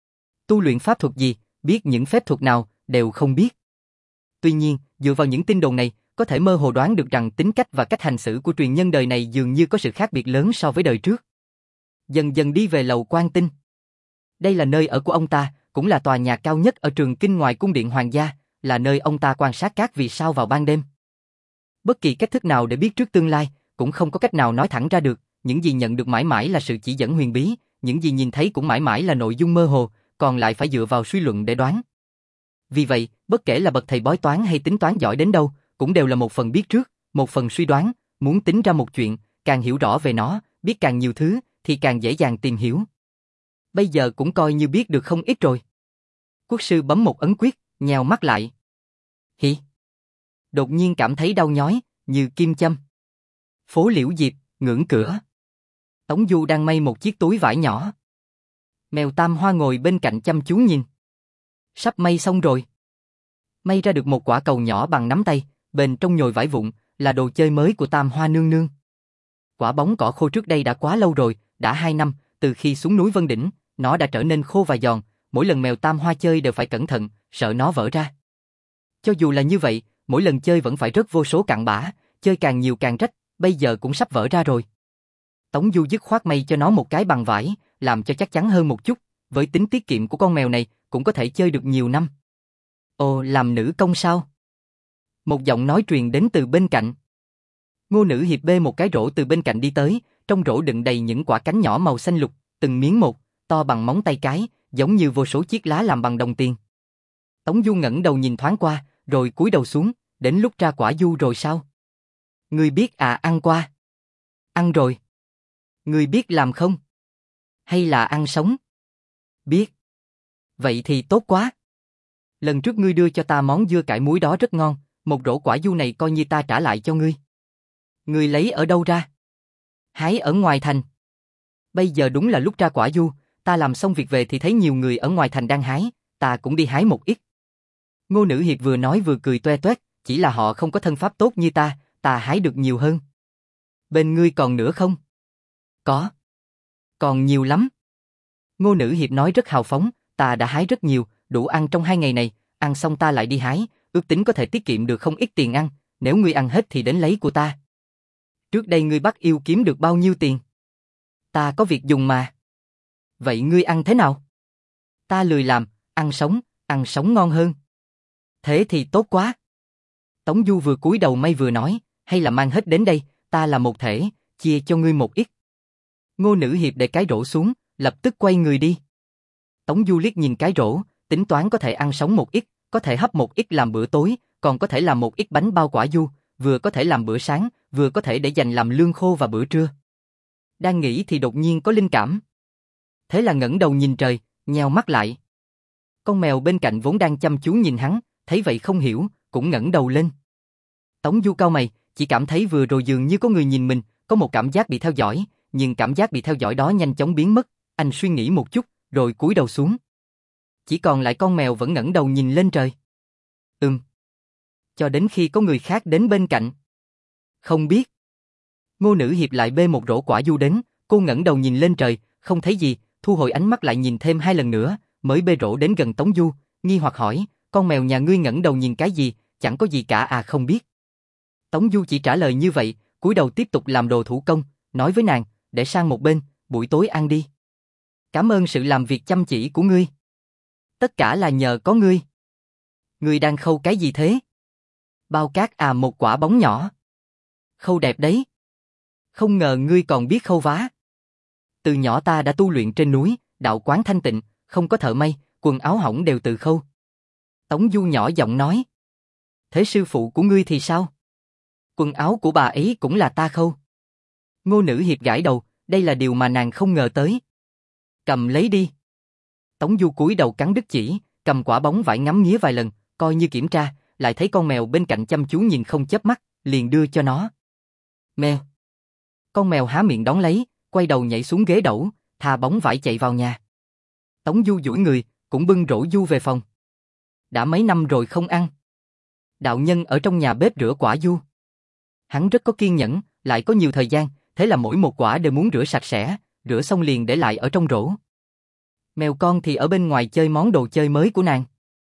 Tu luyện pháp thuật gì, biết những phép thuật nào, đều không biết. Tuy nhiên, dựa vào những tin đồn này, có thể mơ hồ đoán được rằng tính cách và cách hành xử của truyền nhân đời này dường như có sự khác biệt lớn so với đời trước. Dần dần đi về lầu Quan Tinh. Đây là nơi ở của ông ta, cũng là tòa nhà cao nhất ở Trường Kinh ngoài cung điện hoàng gia, là nơi ông ta quan sát các vì sao vào ban đêm. Bất kỳ cách thức nào để biết trước tương lai, cũng không có cách nào nói thẳng ra được, những gì nhận được mãi mãi là sự chỉ dẫn huyền bí, những gì nhìn thấy cũng mãi mãi là nội dung mơ hồ, còn lại phải dựa vào suy luận để đoán. Vì vậy, bất kể là bậc thầy bói toán hay tính toán giỏi đến đâu, cũng đều là một phần biết trước, một phần suy đoán, muốn tính ra một chuyện, càng hiểu rõ về nó, biết càng nhiều thứ, thì càng dễ dàng tìm hiểu. Bây giờ cũng coi như biết được không ít rồi. Quốc sư bấm một ấn quyết, nheo mắt lại. Hỉ. Đột nhiên cảm thấy đau nhói, như kim châm. Phố Liễu Diệp, ngưỡng cửa. Tống Du đang may một chiếc túi vải nhỏ. Mèo Tam Hoa ngồi bên cạnh chăm chú nhìn. Sắp may xong rồi. May ra được một quả cầu nhỏ bằng nắm tay, bên trong nhồi vải vụn, là đồ chơi mới của Tam Hoa nương nương. Quả bóng cỏ khô trước đây đã quá lâu rồi, đã hai năm, từ khi xuống núi Vân Đỉnh, nó đã trở nên khô và giòn, mỗi lần mèo Tam Hoa chơi đều phải cẩn thận, sợ nó vỡ ra. Cho dù là như vậy, mỗi lần chơi vẫn phải rớt vô số cặn bã, chơi càng nhiều càng rách, bây giờ cũng sắp vỡ ra rồi. Tống Du dứt khoát may cho nó một cái bằng vải, làm cho chắc chắn hơn một chút, với tính tiết kiệm của con mèo này, cũng có thể chơi được nhiều năm. Ồ, làm nữ công sao? Một giọng nói truyền đến từ bên cạnh. Ngô Nữ Hiệp bê một cái rổ từ bên cạnh đi tới, trong rổ đựng đầy những quả cánh nhỏ màu xanh lục, từng miếng một, to bằng móng tay cái, giống như vô số chiếc lá làm bằng đồng tiền. Tống Du ngẩng đầu nhìn thoáng qua, rồi cúi đầu xuống, đến lúc ra quả du rồi sao? Ngươi biết à, ăn qua. Ăn rồi. Ngươi biết làm không? Hay là ăn sống? Biết. Vậy thì tốt quá. Lần trước ngươi đưa cho ta món dưa cải muối đó rất ngon, một rổ quả du này coi như ta trả lại cho ngươi. Ngươi lấy ở đâu ra? Hái ở ngoài thành. Bây giờ đúng là lúc ra quả du, ta làm xong việc về thì thấy nhiều người ở ngoài thành đang hái, ta cũng đi hái một ít. Ngô Nữ Hiệp vừa nói vừa cười toe toét, chỉ là họ không có thân pháp tốt như ta, ta hái được nhiều hơn. Bên ngươi còn nữa không? Có. Còn nhiều lắm. Ngô Nữ Hiệp nói rất hào phóng, ta đã hái rất nhiều, đủ ăn trong hai ngày này, ăn xong ta lại đi hái, ước tính có thể tiết kiệm được không ít tiền ăn, nếu ngươi ăn hết thì đến lấy của ta. Trước đây ngươi bắt yêu kiếm được bao nhiêu tiền? Ta có việc dùng mà. Vậy ngươi ăn thế nào? Ta lười làm, ăn sống, ăn sống ngon hơn. Thế thì tốt quá. Tống Du vừa cúi đầu may vừa nói, hay là mang hết đến đây, ta là một thể, chia cho ngươi một ít. Ngô Nữ Hiệp để cái rổ xuống, lập tức quay người đi. Tống Du liếc nhìn cái rổ, tính toán có thể ăn sống một ít, có thể hấp một ít làm bữa tối, còn có thể làm một ít bánh bao quả du, vừa có thể làm bữa sáng, vừa có thể để dành làm lương khô và bữa trưa. Đang nghĩ thì đột nhiên có linh cảm. Thế là ngẩng đầu nhìn trời, nheo mắt lại. Con mèo bên cạnh vốn đang chăm chú nhìn hắn, thấy vậy không hiểu, cũng ngẩng đầu lên. Tống Du cau mày, chỉ cảm thấy vừa rồi dường như có người nhìn mình, có một cảm giác bị theo dõi, nhưng cảm giác bị theo dõi đó nhanh chóng biến mất, anh suy nghĩ một chút, rồi cúi đầu xuống. Chỉ còn lại con mèo vẫn ngẩng đầu nhìn lên trời. Ừm. Cho đến khi có người khác đến bên cạnh. Không biết. Ngô Nữ Hiệp lại bê một rổ quả du đến, cô ngẩng đầu nhìn lên trời, không thấy gì, thu hồi ánh mắt lại nhìn thêm hai lần nữa, mới bê rổ đến gần Tống Du, nghi hoặc hỏi, con mèo nhà ngươi ngẩng đầu nhìn cái gì, chẳng có gì cả à? Không biết. Tống Du chỉ trả lời như vậy, cúi đầu tiếp tục làm đồ thủ công, nói với nàng, để sang một bên, buổi tối ăn đi. Cảm ơn sự làm việc chăm chỉ của ngươi. Tất cả là nhờ có ngươi. Ngươi đang khâu cái gì thế? Bao cát à? Một quả bóng nhỏ. Khâu đẹp đấy. Không ngờ ngươi còn biết khâu vá. Từ nhỏ ta đã tu luyện trên núi, đạo quán thanh tịnh, không có thợ may, quần áo hỏng đều tự khâu. Tống Du nhỏ giọng nói. Thế sư phụ của ngươi thì sao? Quần áo của bà ấy cũng là ta khâu. Ngô Nữ Hiệp gãi đầu, đây là điều mà nàng không ngờ tới. Cầm lấy đi. Tống Du cúi đầu cắn đứt chỉ, cầm quả bóng vải ngắm nghía vài lần, coi như kiểm tra, lại thấy con mèo bên cạnh chăm chú nhìn không chớp mắt, liền đưa cho nó. Mèo. Con mèo há miệng đón lấy, quay đầu nhảy xuống ghế đẩu, thà bóng vải chạy vào nhà. Tống Du duỗi người, cũng bưng rổ du về phòng. Đã mấy năm rồi không ăn. Đạo nhân ở trong nhà bếp rửa quả du. Hắn rất có kiên nhẫn, lại có nhiều thời gian, thế là mỗi một quả đều muốn rửa sạch sẽ, rửa xong liền để lại ở trong rổ. Mèo con thì ở bên ngoài chơi món đồ chơi mới của nàng.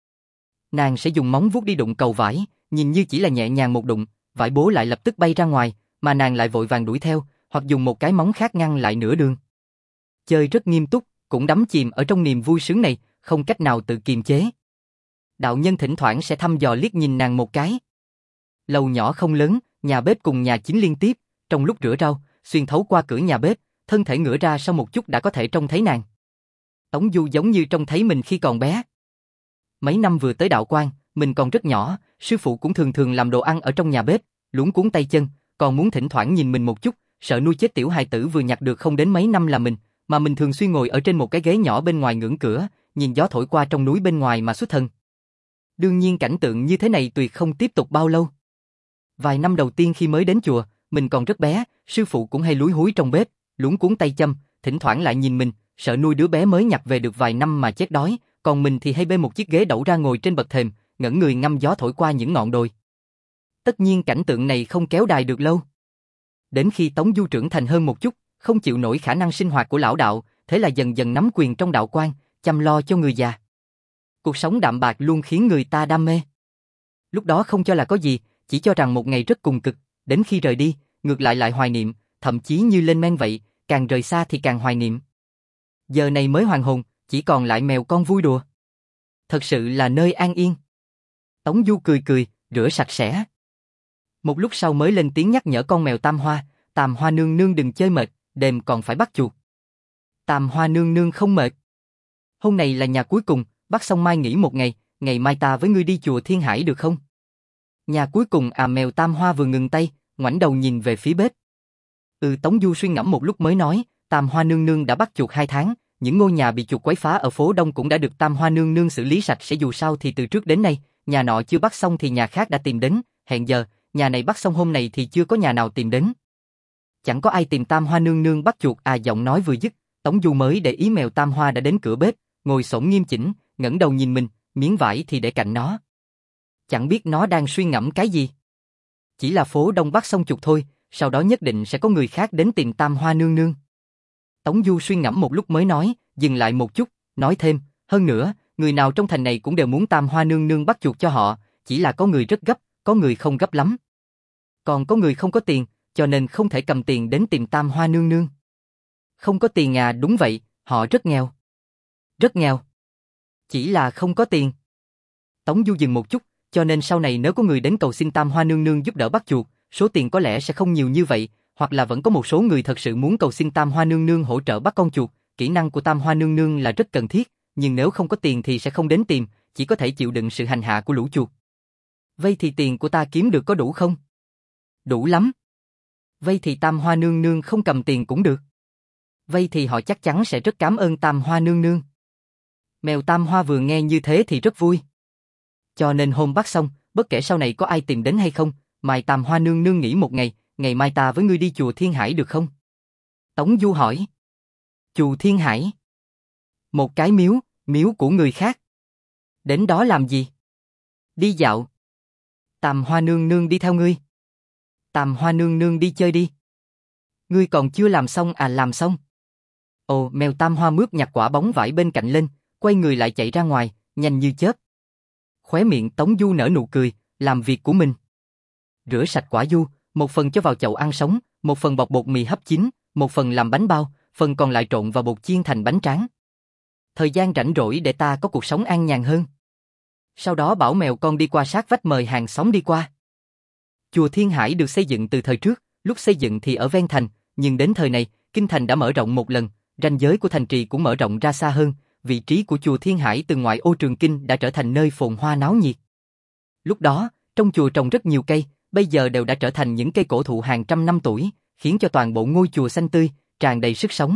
Nàng sẽ dùng móng vuốt đi đụng cầu vải, nhìn như chỉ là nhẹ nhàng một đụng, vải bố lại lập tức bay ra ngoài, mà nàng lại vội vàng đuổi theo, hoặc dùng một cái móng khác ngăn lại nửa đường. Chơi rất nghiêm túc, cũng đắm chìm ở trong niềm vui sướng này, không cách nào tự kiềm chế. Đạo nhân thỉnh thoảng sẽ thăm dò liếc nhìn nàng một cái. Lầu nhỏ không lớn, nhà bếp cùng nhà chính liên tiếp, trong lúc rửa rau, xuyên thấu qua cửa nhà bếp, thân thể ngửa ra sau một chút đã có thể trông thấy nàng. Tống Du giống như trông thấy mình khi còn bé. Mấy năm vừa tới đạo quan, mình còn rất nhỏ, sư phụ cũng thường thường làm đồ ăn ở trong nhà bếp, luống cuống tay chân, còn muốn thỉnh thoảng nhìn mình một chút, sợ nuôi chết tiểu hài tử vừa nhặt được không đến mấy năm là mình, mà mình thường xuyên ngồi ở trên một cái ghế nhỏ bên ngoài ngưỡng cửa, nhìn gió thổi qua trong núi bên ngoài mà xuất thần. Đương nhiên cảnh tượng như thế này tuyệt không tiếp tục bao lâu. Vài năm đầu tiên khi mới đến chùa, mình còn rất bé, sư phụ cũng hay lúi húi trong bếp, luống cuống tay châm, thỉnh thoảng lại nhìn mình, sợ nuôi đứa bé mới nhặt về được vài năm mà chết đói, còn mình thì hay bê một chiếc ghế đẩu ra ngồi trên bậc thềm, ngẩng người ngâm gió thổi qua những ngọn đồi. Tất nhiên cảnh tượng này không kéo dài được lâu. Đến khi Tống Du trưởng thành hơn một chút, không chịu nổi khả năng sinh hoạt của lão đạo, thế là dần dần nắm quyền trong đạo quan, chăm lo cho người già. Cuộc sống đạm bạc luôn khiến người ta đam mê. Lúc đó không cho là có gì, chỉ cho rằng một ngày rất cùng cực, đến khi rời đi, ngược lại lại hoài niệm, thậm chí như lên men vậy, càng rời xa thì càng hoài niệm. Giờ này mới hoàn hồn, chỉ còn lại mèo con vui đùa. Thật sự là nơi an yên. Tống Du cười cười, rửa sạch sẽ. Một lúc sau mới lên tiếng nhắc nhở con mèo Tam Hoa, Tam Hoa nương nương đừng chơi mệt, đêm còn phải bắt chuột. Tam Hoa nương nương không mệt. Hôm nay là nhà cuối cùng, bắt xong mai nghỉ một ngày, ngày mai ta với ngươi đi chùa Thiên Hải được không? Nhà cuối cùng à? Mèo Tam Hoa vừa ngừng tay, ngoảnh đầu nhìn về phía bếp. Ừ, Tống Du suy ngẫm một lúc mới nói, Tam Hoa nương nương đã bắt chuột hai tháng, những ngôi nhà bị chuột quấy phá ở phố Đông cũng đã được Tam Hoa nương nương xử lý sạch sẽ, dù sao thì từ trước đến nay, nhà nọ chưa bắt xong thì nhà khác đã tìm đến, hẹn giờ, nhà này bắt xong hôm nay thì chưa có nhà nào tìm đến. Chẳng có ai tìm Tam Hoa nương nương bắt chuột à? Giọng nói vừa dứt, Tống Du mới để ý mèo Tam Hoa đã đến cửa bếp, ngồi xổm nghiêm chỉnh, ngẩng đầu nhìn mình, miếng vải thì để cạnh nó. Chẳng biết nó đang suy ngẫm cái gì. Chỉ là phố Đông bắt xong chuột thôi, sau đó nhất định sẽ có người khác đến tìm Tam Hoa nương nương. Tống Du suy ngẫm một lúc mới nói, dừng lại một chút, nói thêm, hơn nữa, người nào trong thành này cũng đều muốn Tam Hoa nương nương bắt chuột cho họ, chỉ là có người rất gấp, có người không gấp lắm. Còn có người không có tiền, cho nên không thể cầm tiền đến tìm Tam Hoa nương nương. Không có tiền à? Đúng vậy, họ rất nghèo. Rất nghèo. Chỉ là không có tiền. Tống Du dừng một chút, cho nên sau này nếu có người đến cầu xin Tam Hoa nương nương giúp đỡ bắt chuột, số tiền có lẽ sẽ không nhiều như vậy, hoặc là vẫn có một số người thật sự muốn cầu xin Tam Hoa nương nương hỗ trợ bắt con chuột, kỹ năng của Tam Hoa nương nương là rất cần thiết, nhưng nếu không có tiền thì sẽ không đến tìm, chỉ có thể chịu đựng sự hành hạ của lũ chuột. Vậy thì tiền của ta kiếm được có đủ không? Đủ lắm. Vậy thì Tam Hoa nương nương không cầm tiền cũng được. Vậy thì họ chắc chắn sẽ rất cảm ơn Tam Hoa nương nương. Mèo Tam Hoa vừa nghe như thế thì rất vui. Cho nên hôm bắt xong, bất kể sau này có ai tìm đến hay không, mai Tam Hoa nương nương nghỉ một ngày, ngày mai ta với ngươi đi chùa Thiên Hải được không? Tống Du hỏi. Chùa Thiên Hải? Một cái miếu, miếu của người khác. Đến đó làm gì? Đi dạo. Tam Hoa nương nương đi theo ngươi. Tam Hoa nương nương đi chơi đi. Ngươi còn chưa làm xong à? Làm xong. Ồ, mèo Tam Hoa mướp nhặt quả bóng vải bên cạnh lên, quay người lại chạy ra ngoài, nhanh như chớp. Khóe miệng Tống Du nở nụ cười, làm việc của mình. Rửa sạch quả du, một phần cho vào chậu ăn sống, một phần bọc bột mì hấp chín, một phần làm bánh bao, phần còn lại trộn vào bột chiên thành bánh tráng. Thời gian rảnh rỗi để ta có cuộc sống an nhàn hơn. Sau đó bảo mèo con đi qua sát vách mời hàng xóm đi qua. Chùa Thiên Hải được xây dựng từ thời trước, lúc xây dựng thì ở ven thành, nhưng đến thời này, kinh thành đã mở rộng một lần, ranh giới của thành trì cũng mở rộng ra xa hơn, vị trí của chùa Thiên Hải từ ngoại ô Trường Kinh đã trở thành nơi phồn hoa náo nhiệt. Lúc đó, trong chùa trồng rất nhiều cây, bây giờ đều đã trở thành những cây cổ thụ hàng trăm năm tuổi, khiến cho toàn bộ ngôi chùa xanh tươi, tràn đầy sức sống.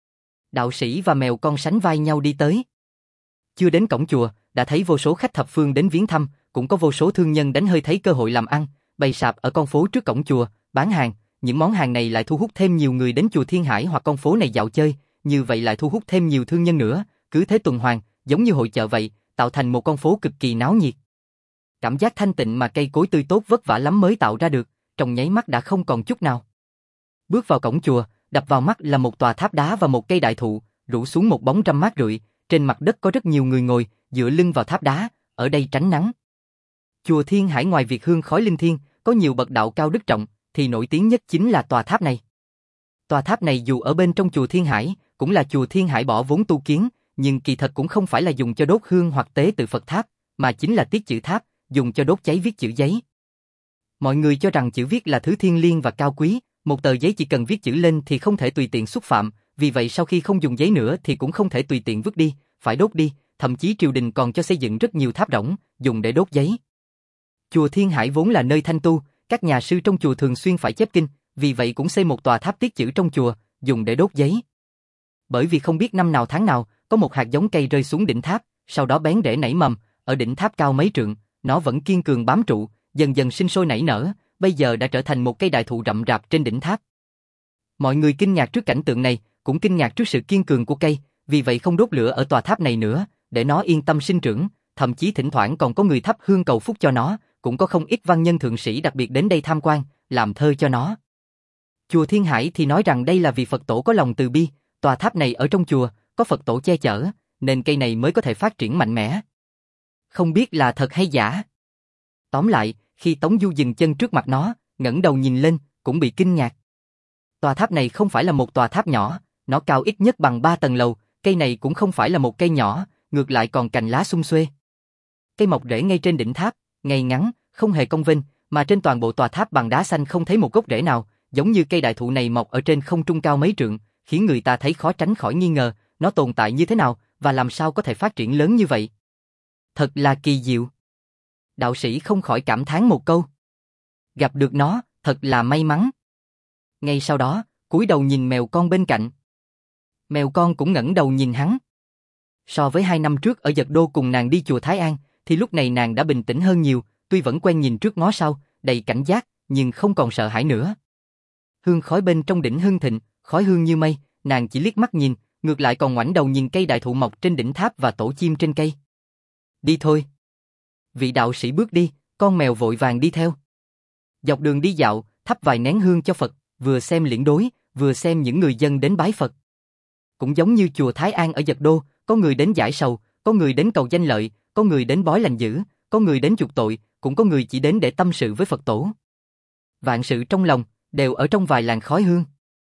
Đạo sĩ và mèo con sánh vai nhau đi tới. Chưa đến cổng chùa, đã thấy vô số khách thập phương đến viếng thăm, cũng có vô số thương nhân đánh hơi thấy cơ hội làm ăn, bày sạp ở con phố trước cổng chùa, bán hàng. Những món hàng này lại thu hút thêm nhiều người đến chùa Thiên Hải hoặc con phố này dạo chơi, như vậy lại thu hút thêm nhiều thương nhân nữa, cứ thế tuần hoàn, giống như hội chợ vậy, tạo thành một con phố cực kỳ náo nhiệt. Cảm giác thanh tịnh mà cây cối tươi tốt vất vả lắm mới tạo ra được, trong nháy mắt đã không còn chút nào. Bước vào cổng chùa, đập vào mắt là một tòa tháp đá và một cây đại thụ, rủ xuống một bóng râm mát rượi, trên mặt đất có rất nhiều người ngồi, dựa lưng vào tháp đá, ở đây tránh nắng. Chùa Thiên Hải ngoài việc hương khói linh thiêng, có nhiều bậc đạo cao đức trọng, thì nổi tiếng nhất chính là tòa tháp này. Tòa tháp này dù ở bên trong chùa Thiên Hải, cũng là chùa Thiên Hải bỏ vốn tu kiến, nhưng kỳ thật cũng không phải là dùng cho đốt hương hoặc tế tự Phật tháp, mà chính là tiết chữ tháp, dùng cho đốt cháy viết chữ giấy. Mọi người cho rằng chữ viết là thứ thiêng liêng và cao quý, một tờ giấy chỉ cần viết chữ lên thì không thể tùy tiện xúc phạm, vì vậy sau khi không dùng giấy nữa thì cũng không thể tùy tiện vứt đi, phải đốt đi, thậm chí triều đình còn cho xây dựng rất nhiều tháp rỗng, dùng để đốt giấy. Chùa Thiên Hải vốn là nơi thanh tu, các nhà sư trong chùa thường xuyên phải chép kinh, vì vậy cũng xây một tòa tháp tiết chữ trong chùa, dùng để đốt giấy. Bởi vì không biết năm nào tháng nào, có một hạt giống cây rơi xuống đỉnh tháp, sau đó bén rễ nảy mầm, ở đỉnh tháp cao mấy trượng, nó vẫn kiên cường bám trụ, dần dần sinh sôi nảy nở, bây giờ đã trở thành một cây đại thụ rậm rạp trên đỉnh tháp. Mọi người kinh ngạc trước cảnh tượng này, cũng kinh ngạc trước sự kiên cường của cây, vì vậy không đốt lửa ở tòa tháp này nữa, để nó yên tâm sinh trưởng, thậm chí thỉnh thoảng còn có người thắp hương cầu phúc cho nó, cũng có không ít văn nhân thượng sĩ đặc biệt đến đây tham quan, làm thơ cho nó. Chùa Thiên Hải thì nói rằng đây là vì Phật tổ có lòng từ bi, tòa tháp này ở trong chùa, có Phật tổ che chở, nên cây này mới có thể phát triển mạnh mẽ. Không biết là thật hay giả. Tóm lại, khi Tống Du dừng chân trước mặt nó, ngẩng đầu nhìn lên, cũng bị kinh ngạc. Tòa tháp này không phải là một tòa tháp nhỏ, nó cao ít nhất bằng ba tầng lầu, cây này cũng không phải là một cây nhỏ, ngược lại còn cành lá sum xuê. Cây mọc rễ ngay trên đỉnh tháp, ngay ngắn, không hề cong vênh, mà trên toàn bộ tòa tháp bằng đá xanh không thấy một gốc rễ nào, giống như cây đại thụ này mọc ở trên không trung cao mấy trượng, khiến người ta thấy khó tránh khỏi nghi ngờ, nó tồn tại như thế nào, và làm sao có thể phát triển lớn như vậy. Thật là kỳ diệu. Đạo sĩ không khỏi cảm thán một câu. Gặp được nó, thật là may mắn. Ngay sau đó, cúi đầu nhìn mèo con bên cạnh. Mèo con cũng ngẩng đầu nhìn hắn. So với hai năm trước ở Dật Đô cùng nàng đi chùa Thái An, thì lúc này nàng đã bình tĩnh hơn nhiều, tuy vẫn quen nhìn trước ngó sau, đầy cảnh giác, nhưng không còn sợ hãi nữa. Hương khói bên trong đỉnh hưng thịnh, khói hương như mây, nàng chỉ liếc mắt nhìn, ngược lại còn ngoảnh đầu nhìn cây đại thụ mọc trên đỉnh tháp và tổ chim trên cây. Đi thôi. Vị đạo sĩ bước đi, con mèo vội vàng đi theo. Dọc đường đi dạo, thắp vài nén hương cho Phật, vừa xem liễn đối, vừa xem những người dân đến bái Phật. Cũng giống như chùa Thái An ở Dật Đô, có người đến giải sầu, có người đến cầu danh lợi, có người đến bói lành dữ, có người đến chuộc tội, cũng có người chỉ đến để tâm sự với Phật tổ. Vạn sự trong lòng, đều ở trong vài làn khói hương.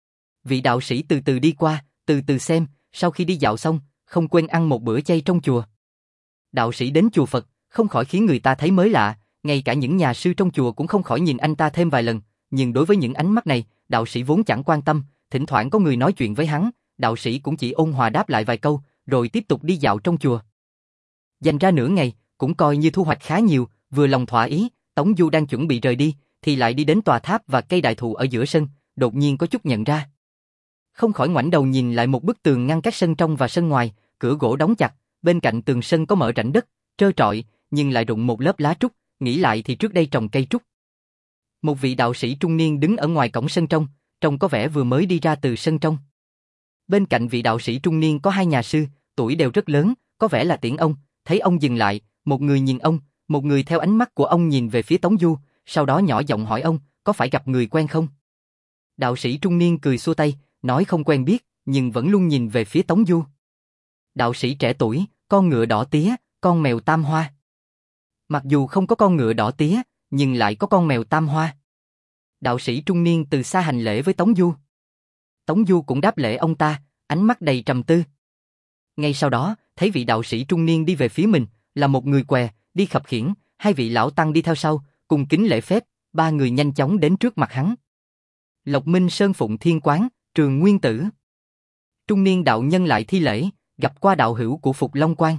Vị đạo sĩ từ từ đi qua, từ từ xem, sau khi đi dạo xong, không quên ăn một bữa chay trong chùa. Đạo sĩ đến chùa Phật, không khỏi khiến người ta thấy mới lạ, ngay cả những nhà sư trong chùa cũng không khỏi nhìn anh ta thêm vài lần, nhưng đối với những ánh mắt này, đạo sĩ vốn chẳng quan tâm, thỉnh thoảng có người nói chuyện với hắn, đạo sĩ cũng chỉ ôn hòa đáp lại vài câu, rồi tiếp tục đi dạo trong chùa. Dành ra nửa ngày, cũng coi như thu hoạch khá nhiều, vừa lòng thỏa ý, Tống Du đang chuẩn bị rời đi, thì lại đi đến tòa tháp và cây đại thụ ở giữa sân, đột nhiên có chút nhận ra. Không khỏi ngoảnh đầu nhìn lại một bức tường ngăn cách sân trong và sân ngoài, cửa gỗ đóng chặt, bên cạnh tường sân có mở rãnh đất, trơ trọi, nhưng lại rụng một lớp lá trúc, nghĩ lại thì trước đây trồng cây trúc. Một vị đạo sĩ trung niên đứng ở ngoài cổng sân trong, trông có vẻ vừa mới đi ra từ sân trong. Bên cạnh vị đạo sĩ trung niên có hai nhà sư, tuổi đều rất lớn, có vẻ là tiễn ông, thấy ông dừng lại, một người nhìn ông, một người theo ánh mắt của ông nhìn về phía Tống Du, sau đó nhỏ giọng hỏi ông, có phải gặp người quen không? Đạo sĩ trung niên cười xua tay, nói không quen biết, nhưng vẫn luôn nhìn về phía Tống Du. Đạo sĩ trẻ tuổi, con ngựa đỏ tía, con mèo tam hoa. Mặc dù không có con ngựa đỏ tía, nhưng lại có con mèo tam hoa. Đạo sĩ trung niên từ xa hành lễ với Tống Du. Tống Du cũng đáp lễ ông ta, ánh mắt đầy trầm tư. Ngay sau đó, thấy vị đạo sĩ trung niên đi về phía mình, là một người què, đi khập khiễng, hai vị lão tăng đi theo sau, cùng kính lễ phép, ba người nhanh chóng đến trước mặt hắn. Lộc Minh Sơn Phụng Thiên Quán, Trường Nguyên Tử. Trung niên đạo nhân lại thi lễ, gặp qua đạo hữu của Phục Long Quan.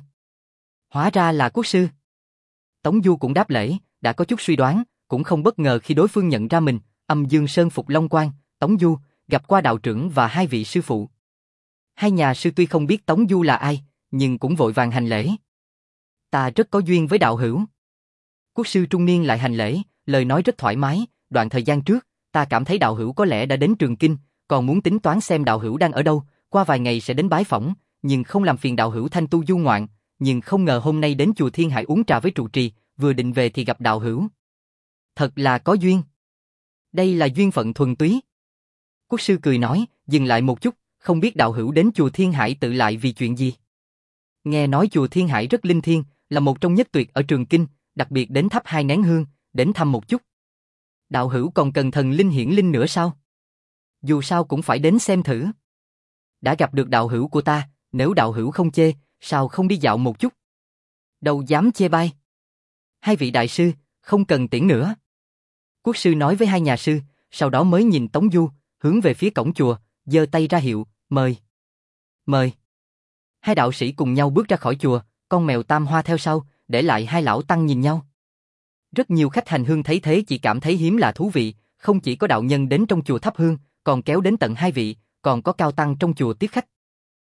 Hóa ra là quốc sư. Tống Du cũng đáp lễ, đã có chút suy đoán, cũng không bất ngờ khi đối phương nhận ra mình, Âm Dương Sơn Phục Long Quan, Tống Du, gặp qua đạo trưởng và hai vị sư phụ. Hai nhà sư tuy không biết Tống Du là ai, nhưng cũng vội vàng hành lễ. Ta rất có duyên với đạo hữu. Quốc sư trung niên lại hành lễ, lời nói rất thoải mái, đoạn thời gian trước, ta cảm thấy đạo hữu có lẽ đã đến Trường Kinh, còn muốn tính toán xem đạo hữu đang ở đâu, qua vài ngày sẽ đến bái phỏng, nhưng không làm phiền đạo hữu thanh tu du ngoạn, nhưng không ngờ hôm nay đến chùa Thiên Hải uống trà với trụ trì, vừa định về thì gặp đạo hữu. Thật là có duyên. Đây là duyên phận thuần túy. Quốc sư cười nói, dừng lại một chút, không biết đạo hữu đến chùa Thiên Hải tự lại vì chuyện gì. Nghe nói chùa Thiên Hải rất linh thiêng, là một trong nhất tuyệt ở Trường Kinh, đặc biệt đến thắp hai nén hương, đến thăm một chút. Đạo hữu còn cần thần linh hiển linh nữa sao? Dù sao cũng phải đến xem thử. Đã gặp được đạo hữu của ta, nếu đạo hữu không chê, sao không đi dạo một chút? Đâu dám chê bai. Hai vị đại sư, không cần tiễn nữa. Quốc sư nói với hai nhà sư, sau đó mới nhìn Tống Du, hướng về phía cổng chùa, giơ tay ra hiệu, mời. Mời. Hai đạo sĩ cùng nhau bước ra khỏi chùa, con mèo tam hoa theo sau, để lại hai lão tăng nhìn nhau. Rất nhiều khách hành hương thấy thế chỉ cảm thấy hiếm lạ thú vị, không chỉ có đạo nhân đến trong chùa thắp hương, còn kéo đến tận hai vị, còn có cao tăng trong chùa tiếp khách.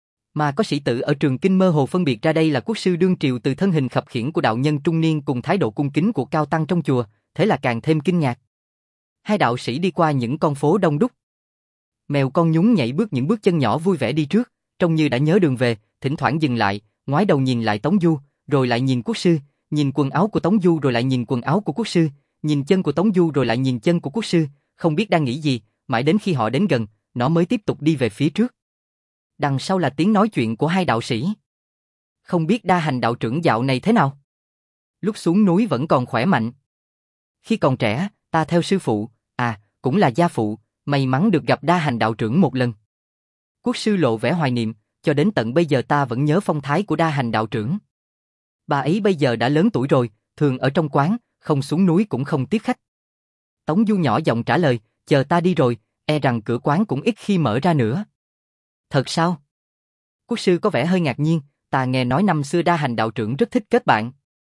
Mà có sĩ tử ở Trường Kinh mơ hồ phân biệt ra đây là quốc sư đương triều từ thân hình khập khiễng của đạo nhân trung niên cùng thái độ cung kính của cao tăng trong chùa, thế là càng thêm kinh ngạc. Hai đạo sĩ đi qua những con phố đông đúc. Mèo con nhún nhảy bước những bước chân nhỏ vui vẻ đi trước, trông như đã nhớ đường về, thỉnh thoảng dừng lại, ngoái đầu nhìn lại Tống Du, rồi lại nhìn quốc sư, nhìn quần áo của Tống Du rồi lại nhìn quần áo của quốc sư, nhìn chân của Tống Du rồi lại nhìn chân của quốc sư, không biết đang nghĩ gì, mãi đến khi họ đến gần, nó mới tiếp tục đi về phía trước. Đằng sau là tiếng nói chuyện của hai đạo sĩ. Không biết Đa Hành đạo trưởng dạo này thế nào? Lúc xuống núi vẫn còn khỏe mạnh. Khi còn trẻ, ta theo sư phụ, à, cũng là gia phụ, may mắn được gặp Đa Hành đạo trưởng một lần. Quốc sư lộ vẻ hoài niệm, cho đến tận bây giờ ta vẫn nhớ phong thái của Đa Hành đạo trưởng. Bà ấy bây giờ đã lớn tuổi rồi, thường ở trong quán, không xuống núi cũng không tiếp khách. Tống Du nhỏ giọng trả lời, chờ ta đi rồi, e rằng cửa quán cũng ít khi mở ra nữa. Thật sao? Quốc sư có vẻ hơi ngạc nhiên, ta nghe nói năm xưa Đa Hành đạo trưởng rất thích kết bạn.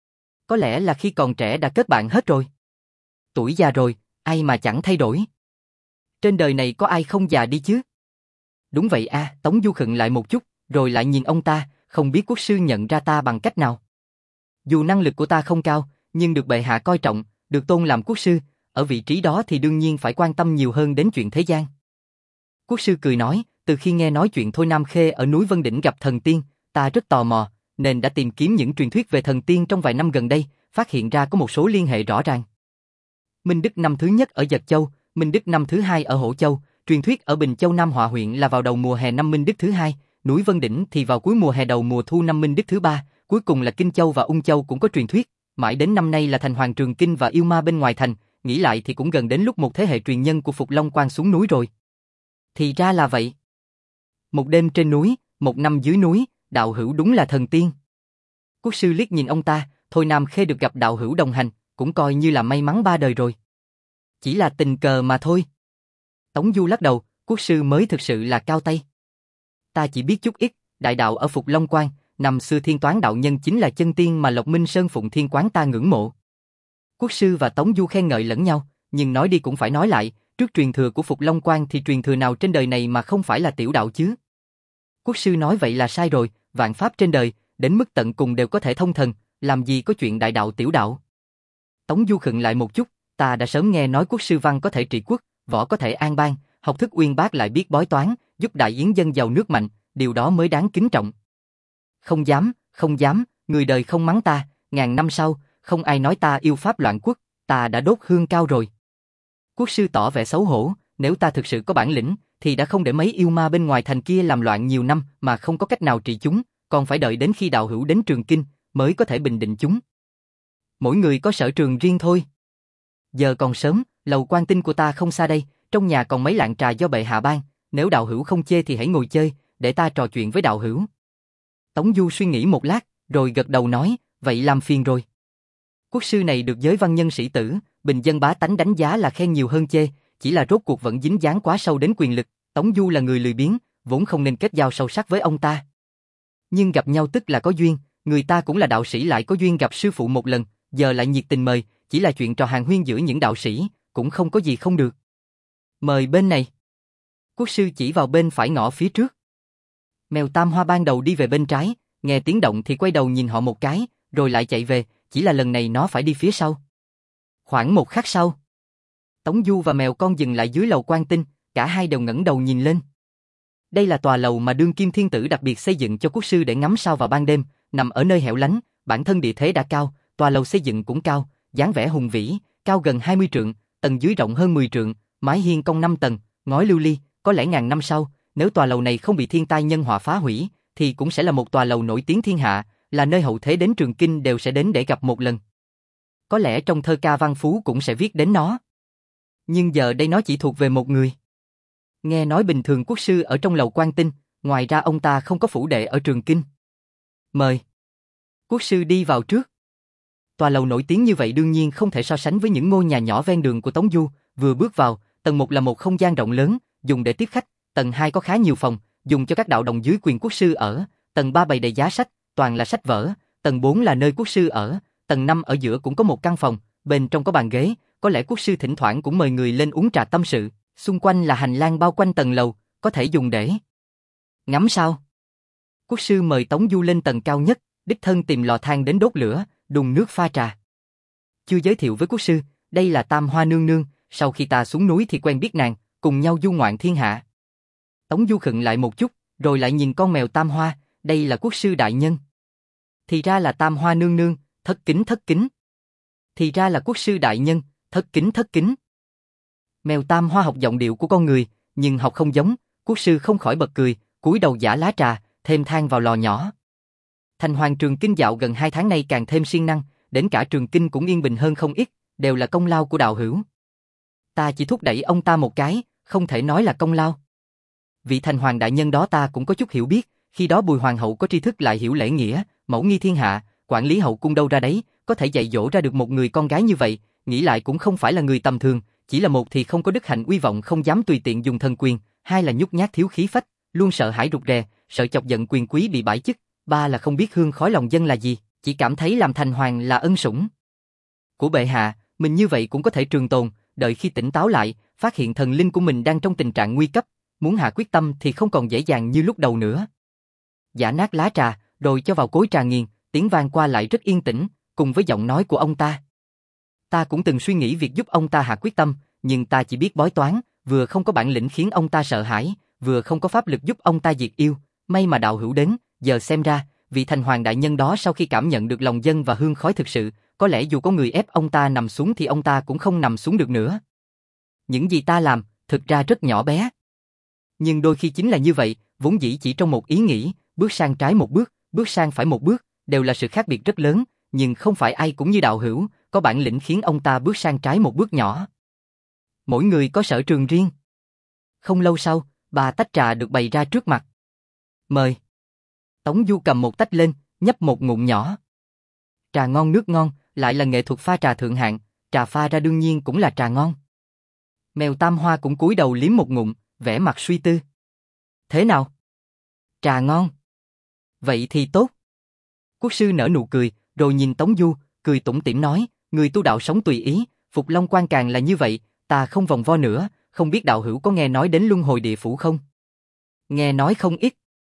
Có lẽ là khi còn trẻ đã kết bạn hết rồi. Tuổi già rồi, ai mà chẳng thay đổi. Trên đời này có ai không già đi chứ? Đúng vậy à, Tống Du khựng lại một chút, rồi lại nhìn ông ta, không biết quốc sư nhận ra ta bằng cách nào. Dù năng lực của ta không cao, nhưng được bệ hạ coi trọng, được tôn làm quốc sư, ở vị trí đó thì đương nhiên phải quan tâm nhiều hơn đến chuyện thế gian. Quốc sư cười nói, từ khi nghe nói chuyện Thôi Nam Khê ở núi Vân Đỉnh gặp thần tiên, ta rất tò mò, nên đã tìm kiếm những truyền thuyết về thần tiên trong vài năm gần đây, phát hiện ra có một số liên hệ rõ ràng. Minh Đức năm thứ nhất ở Dật Châu, Minh Đức năm thứ hai ở Hổ Châu, truyền thuyết ở Bình Châu Nam Họa huyện là vào đầu mùa hè năm Minh Đức thứ hai, núi Vân Đỉnh thì vào cuối mùa hè đầu mùa thu năm Minh Đức thứ ba, cuối cùng là Kinh Châu và Ung Châu cũng có truyền thuyết, mãi đến năm nay là thành Hoàng Trường Kinh và yêu ma bên ngoài thành, nghĩ lại thì cũng gần đến lúc một thế hệ truyền nhân của Phục Long Quan xuống núi rồi. Thì ra là vậy. Một đêm trên núi, một năm dưới núi, đạo hữu đúng là thần tiên. Quốc sư liếc nhìn ông ta, Thôi Nam Khê được gặp đạo hữu đồng hành, cũng coi như là may mắn ba đời rồi. Chỉ là tình cờ mà thôi. Tống Du lắc đầu, quốc sư mới thực sự là cao tay. Ta chỉ biết chút ít, đại đạo ở Phục Long Quan, năm xưa Thiên Toán đạo nhân chính là chân tiên mà Lộc Minh Sơn Phụng Thiên Quán ta ngưỡng mộ. Quốc sư và Tống Du khen ngợi lẫn nhau, nhưng nói đi cũng phải nói lại, trước truyền thừa của Phục Long Quan thì truyền thừa nào trên đời này mà không phải là tiểu đạo chứ? Quốc sư nói vậy là sai rồi, vạn pháp trên đời, đến mức tận cùng đều có thể thông thần, làm gì có chuyện đại đạo tiểu đạo. Tống Du khựng lại một chút, ta đã sớm nghe nói quốc sư văn có thể trị quốc, võ có thể an bang, học thức uyên bác lại biết bói toán, giúp đại yến dân giàu nước mạnh, điều đó mới đáng kính trọng. Không dám, không dám, người đời không mắng ta, ngàn năm sau, không ai nói ta yêu pháp loạn quốc, ta đã đốt hương cao rồi. Quốc sư tỏ vẻ xấu hổ, nếu ta thực sự có bản lĩnh, thì đã không để mấy yêu ma bên ngoài thành kia làm loạn nhiều năm mà không có cách nào trị chúng, còn phải đợi đến khi đạo hữu đến Trường Kinh, mới có thể bình định chúng. Mỗi người có sở trường riêng thôi. Giờ còn sớm, lầu quan tinh của ta không xa đây, trong nhà còn mấy lạng trà do bệ hạ ban, nếu đạo hữu không chê thì hãy ngồi chơi, để ta trò chuyện với đạo hữu. Tống Du suy nghĩ một lát, rồi gật đầu nói, vậy làm phiền rồi. Quốc sư này được giới văn nhân sĩ tử, bình dân bá tánh đánh giá là khen nhiều hơn chê, chỉ là rốt cuộc vẫn dính dáng quá sâu đến quyền lực, Tống Du là người lười biếng, vốn không nên kết giao sâu sắc với ông ta. Nhưng gặp nhau tức là có duyên, người ta cũng là đạo sĩ lại có duyên gặp sư phụ một lần, giờ lại nhiệt tình mời, chỉ là chuyện trò hàn huyên giữa những đạo sĩ, cũng không có gì không được. Mời bên này. Quốc sư chỉ vào bên phải ngõ phía trước. Mèo Tam Hoa ban đầu đi về bên trái, nghe tiếng động thì quay đầu nhìn họ một cái, rồi lại chạy về, chỉ là lần này nó phải đi phía sau. Khoảng một khắc sau, Tống Du và mèo con dừng lại dưới lầu quan tinh, cả hai đều ngẩng đầu nhìn lên. Đây là tòa lầu mà đương kim thiên tử đặc biệt xây dựng cho quốc sư để ngắm sao vào ban đêm, nằm ở nơi hẻo lánh, bản thân địa thế đã cao, tòa lầu xây dựng cũng cao, dáng vẻ hùng vĩ, cao gần hai mươi trượng, tầng dưới rộng hơn mười trượng, mái hiên cong năm tầng, ngói lưu ly, có lẽ ngàn năm sau, nếu tòa lầu này không bị thiên tai nhân họa phá hủy, thì cũng sẽ là một tòa lầu nổi tiếng thiên hạ, là nơi hậu thế đến Trường Kinh đều sẽ đến để gặp một lần. Có lẽ trong thơ ca văn phú cũng sẽ viết đến nó. Nhưng giờ đây nó chỉ thuộc về một người. Nghe nói bình thường quốc sư ở trong lầu quan tinh, ngoài ra ông ta không có phủ đệ ở Trường Kinh. Mời. Quốc sư đi vào trước. Tòa lầu nổi tiếng như vậy đương nhiên không thể so sánh với những ngôi nhà nhỏ ven đường của Tống Du, vừa bước vào, tầng một là một không gian rộng lớn, dùng để tiếp khách, tầng hai có khá nhiều phòng, dùng cho các đạo đồng dưới quyền quốc sư ở, tầng ba bày đầy giá sách, toàn là sách vở, tầng bốn là nơi quốc sư ở, tầng năm ở giữa cũng có một căn phòng, bên trong có bàn ghế, có lẽ quốc sư thỉnh thoảng cũng mời người lên uống trà tâm sự, xung quanh là hành lang bao quanh tầng lầu, có thể dùng để ngắm sao. Quốc sư mời Tống Du lên tầng cao nhất, đích thân tìm lò than đến đốt lửa, đun nước pha trà. Chưa giới thiệu với quốc sư, đây là Tam Hoa nương nương, sau khi ta xuống núi thì quen biết nàng, cùng nhau du ngoạn thiên hạ. Tống Du khựng lại một chút, rồi lại nhìn con mèo Tam Hoa, đây là quốc sư đại nhân. Thì ra là Tam Hoa nương nương, thất kính thất kính. Thì ra là quốc sư đại nhân, thất kính thất kính. Mèo Tam Hoa học giọng điệu của con người, nhưng học không giống, quốc sư không khỏi bật cười, cúi đầu giã lá trà, thêm than vào lò nhỏ. Thành Hoàng Trường Kinh dạo gần hai tháng nay càng thêm siêng năng, đến cả Trường Kinh cũng yên bình hơn không ít, đều là công lao của đạo hữu. Ta chỉ thúc đẩy ông ta một cái, không thể nói là công lao. Vị Thành Hoàng đại nhân đó ta cũng có chút hiểu biết, khi đó Bùi Hoàng hậu có tri thức lại hiểu lễ nghĩa, mẫu nghi thiên hạ, quản lý hậu cung đâu ra đấy, có thể dạy dỗ ra được một người con gái như vậy, nghĩ lại cũng không phải là người tầm thường, chỉ là một thì không có đức hạnh uy vọng không dám tùy tiện dùng thần quyền, hai là nhút nhát thiếu khí phách, luôn sợ hãi rụt rè, sợ chọc giận quyền quý bị bãi chức, ba là không biết hương khói lòng dân là gì, chỉ cảm thấy làm Thành Hoàng là ân sủng của bệ hạ, mình như vậy cũng có thể trường tồn, đợi khi tỉnh táo lại, phát hiện thần linh của mình đang trong tình trạng nguy cấp, muốn hạ quyết tâm thì không còn dễ dàng như lúc đầu nữa. Giã nát lá trà, rồi cho vào cối trà nghiền, tiếng vang qua lại rất yên tĩnh, cùng với giọng nói của ông ta. Ta cũng từng suy nghĩ việc giúp ông ta hạ quyết tâm, nhưng ta chỉ biết bói toán, vừa không có bản lĩnh khiến ông ta sợ hãi, vừa không có pháp lực giúp ông ta diệt yêu, may mà đạo hữu đến, giờ xem ra, vị Thành Hoàng đại nhân đó sau khi cảm nhận được lòng dân và hương khói thực sự, có lẽ dù có người ép ông ta nằm xuống thì ông ta cũng không nằm xuống được nữa. Những gì ta làm, thực ra rất nhỏ bé. Nhưng đôi khi chính là như vậy, vốn dĩ chỉ trong một ý nghĩ, bước sang trái một bước, bước sang phải một bước, đều là sự khác biệt rất lớn, nhưng không phải ai cũng như đạo hữu, có bản lĩnh khiến ông ta bước sang trái một bước nhỏ. Mỗi người có sở trường riêng. Không lâu sau, ba tách trà được bày ra trước mặt. Mời. Tống Du cầm một tách lên, nhấp một ngụm nhỏ. Trà ngon nước ngon, lại là nghệ thuật pha trà thượng hạng, trà pha ra đương nhiên cũng là trà ngon. Mèo Tam Hoa cũng cúi đầu liếm một ngụm, vẻ mặt suy tư. Thế nào? Trà ngon. Vậy thì tốt. Quốc sư nở nụ cười, rồi nhìn Tống Du, cười tủm tỉm nói, người tu đạo sống tùy ý, Phục Long Quan càng là như vậy, ta không vòng vo nữa, không biết đạo hữu có nghe nói đến luân hồi địa phủ không? Nghe nói không ít.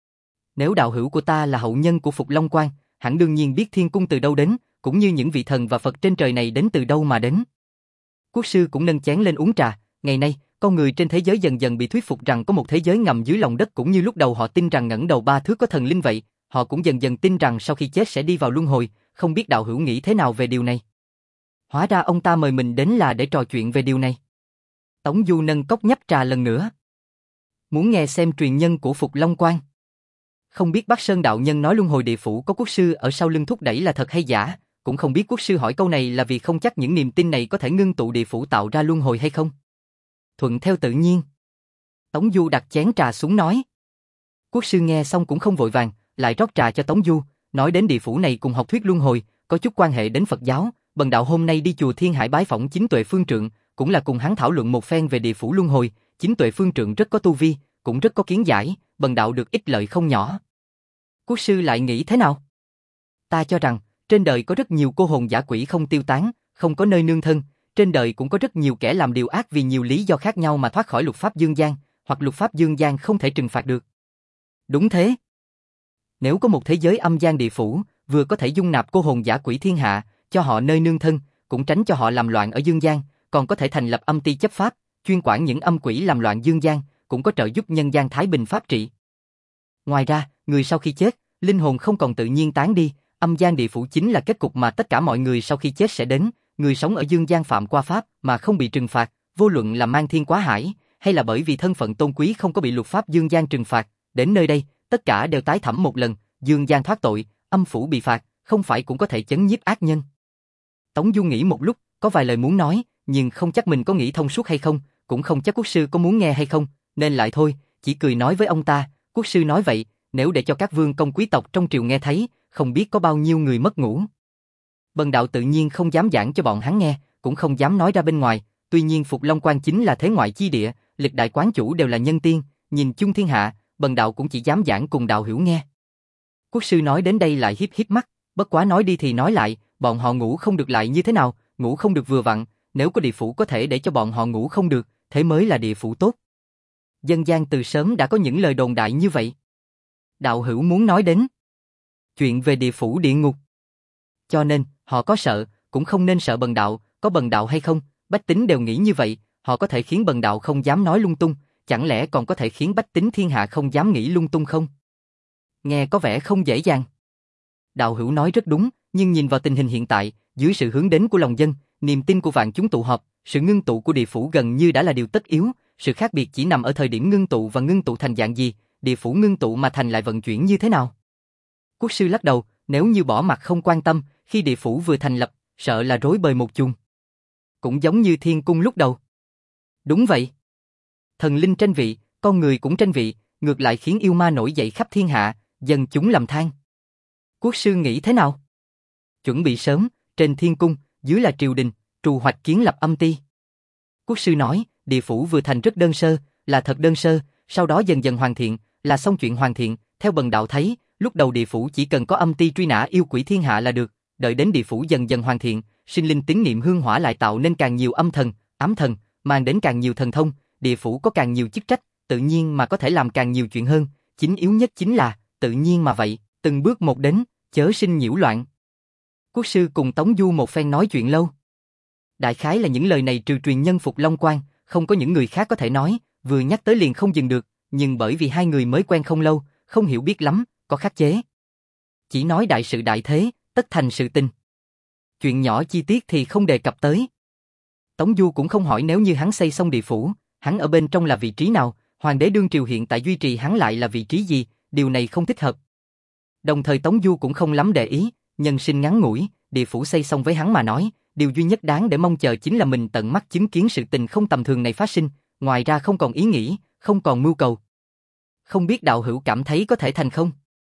Nếu đạo hữu của ta là hậu nhân của Phục Long Quan, hẳn đương nhiên biết thiên cung từ đâu đến, cũng như những vị thần và Phật trên trời này đến từ đâu mà đến. Quốc sư cũng nâng chén lên uống trà, ngày nay, con người trên thế giới dần dần bị thuyết phục rằng có một thế giới ngầm dưới lòng đất, cũng như lúc đầu họ tin rằng ngẩng đầu ba thước có thần linh vậy, họ cũng dần dần tin rằng sau khi chết sẽ đi vào luân hồi, không biết đạo hữu nghĩ thế nào về điều này. Hóa ra ông ta mời mình đến là để trò chuyện về điều này. Tống Du nâng cốc nhấp trà lần nữa. Muốn nghe xem truyền nhân của Phục Long Quan. Không biết Bắc Sơn đạo nhân nói luân hồi địa phủ có quốc sư ở sau lưng thúc đẩy là thật hay giả, cũng không biết quốc sư hỏi câu này là vì không chắc những niềm tin này có thể ngưng tụ địa phủ tạo ra luân hồi hay không. Thuận theo tự nhiên. Tống Du đặt chén trà xuống nói. Quốc sư nghe xong cũng không vội vàng, lại rót trà cho Tống Du, nói đến địa phủ này cùng học thuyết luân hồi, có chút quan hệ đến Phật giáo, bần đạo hôm nay đi chùa Thiên Hải bái phỏng Chính Tuệ Phương Trượng, cũng là cùng hắn thảo luận một phen về địa phủ luân hồi, Chính Tuệ Phương Trượng rất có tu vi, cũng rất có kiến giải, bần đạo được ích lợi không nhỏ. Quốc sư lại nghĩ thế nào? Ta cho rằng, trên đời có rất nhiều cô hồn dã quỷ không tiêu tán, không có nơi nương thân, trên đời cũng có rất nhiều kẻ làm điều ác vì nhiều lý do khác nhau mà thoát khỏi luật pháp dương gian, hoặc luật pháp dương gian không thể trừng phạt được. Đúng thế. Nếu có một thế giới âm gian địa phủ, vừa có thể dung nạp cô hồn dã quỷ thiên hạ, cho họ nơi nương thân, cũng tránh cho họ làm loạn ở dương gian, còn có thể thành lập âm ty chấp pháp, chuyên quản những âm quỷ làm loạn dương gian, cũng có trợ giúp nhân gian thái bình pháp trị. Ngoài ra, người sau khi chết, linh hồn không còn tự nhiên tán đi, âm gian địa phủ chính là kết cục mà tất cả mọi người sau khi chết sẽ đến, người sống ở dương gian phạm qua pháp mà không bị trừng phạt, vô luận là mang thiên quá hải, hay là bởi vì thân phận tôn quý không có bị luật pháp dương gian trừng phạt, đến nơi đây, tất cả đều tái thẩm một lần, dương gian thoát tội, âm phủ bị phạt, không phải cũng có thể chấn nhiếp ác nhân. Tống Du nghĩ một lúc, có vài lời muốn nói, nhưng không chắc mình có nghĩ thông suốt hay không, cũng không chắc quốc sư có muốn nghe hay không, nên lại thôi, chỉ cười nói với ông ta, quốc sư nói vậy, nếu để cho các vương công quý tộc trong triều nghe thấy, không biết có bao nhiêu người mất ngủ. Bần đạo tự nhiên không dám giảng cho bọn hắn nghe, cũng không dám nói ra bên ngoài, tuy nhiên Phục Long Quan chính là thế ngoại chi địa, lịch đại quán chủ đều là nhân tiên, nhìn chung thiên hạ, bần đạo cũng chỉ dám giảng cùng đạo hiểu nghe. Quốc sư nói đến đây lại hiếp hiếp mắt, bất quá nói đi thì nói lại, bọn họ ngủ không được lại như thế nào, ngủ không được vừa vặn, nếu có địa phủ có thể để cho bọn họ ngủ không được, thế mới là địa phủ tốt. Dân gian từ sớm đã có những lời đồn đại như vậy. Đạo hữu muốn nói đến chuyện về địa phủ địa ngục. Cho nên, họ có sợ, cũng không nên sợ bần đạo, có bần đạo hay không, bách tính đều nghĩ như vậy, họ có thể khiến bần đạo không dám nói lung tung, chẳng lẽ còn có thể khiến bách tính thiên hạ không dám nghĩ lung tung không? Nghe có vẻ không dễ dàng. Đạo hữu nói rất đúng, nhưng nhìn vào tình hình hiện tại, dưới sự hướng đến của lòng dân, niềm tin của vạn chúng tụ họp, sự ngưng tụ của địa phủ gần như đã là điều tất yếu, sự khác biệt chỉ nằm ở thời điểm ngưng tụ và ngưng tụ thành dạng gì, địa phủ ngưng tụ mà thành lại vận chuyển như thế nào. Quốc sư lắc đầu, nếu như bỏ mặt không quan tâm, khi địa phủ vừa thành lập, sợ là rối bời một chung. Cũng giống như thiên cung lúc đầu. Đúng vậy. Thần linh tranh vị, con người cũng tranh vị, ngược lại khiến yêu ma nổi dậy khắp thiên hạ, dân chúng lầm than. Quốc sư nghĩ thế nào? Chuẩn bị sớm, trên thiên cung, dưới là triều đình, trù hoạch kiến lập âm ty. Quốc sư nói, địa phủ vừa thành rất đơn sơ, là thật đơn sơ, sau đó dần dần hoàn thiện, là xong chuyện hoàn thiện, theo bần đạo thấy, lúc đầu địa phủ chỉ cần có âm ty truy nã yêu quỷ thiên hạ là được, đợi đến địa phủ dần dần hoàn thiện, sinh linh tín niệm hương hỏa lại tạo nên càng nhiều âm thần, ám thần, mang đến càng nhiều thần thông, địa phủ có càng nhiều chức trách, tự nhiên mà có thể làm càng nhiều chuyện hơn, chính yếu nhất chính là, tự nhiên mà vậy, từng bước một đến, chớ sinh nhiễu loạn. Quốc sư cùng Tống Du một phen nói chuyện lâu. Đại khái là những lời này trừ truyền nhân Phục Long Quan, không có những người khác có thể nói, vừa nhắc tới liền không dừng được, nhưng bởi vì hai người mới quen không lâu, không hiểu biết lắm, có khắc chế. Chỉ nói đại sự đại thế, tất thành sự tình. Chuyện nhỏ chi tiết thì không đề cập tới. Tống Du cũng không hỏi nếu như hắn xây xong địa phủ, hắn ở bên trong là vị trí nào, hoàng đế đương triều hiện tại duy trì hắn lại là vị trí gì, điều này không thích hợp. Đồng thời Tống Du cũng không lắm để ý, nhân sinh ngắn ngủi, địa phủ xây xong với hắn mà nói, điều duy nhất đáng để mong chờ chính là mình tận mắt chứng kiến sự tình không tầm thường này phát sinh, ngoài ra không còn ý nghĩ, không còn mưu cầu. Không biết đạo hữu cảm thấy có thể thành không?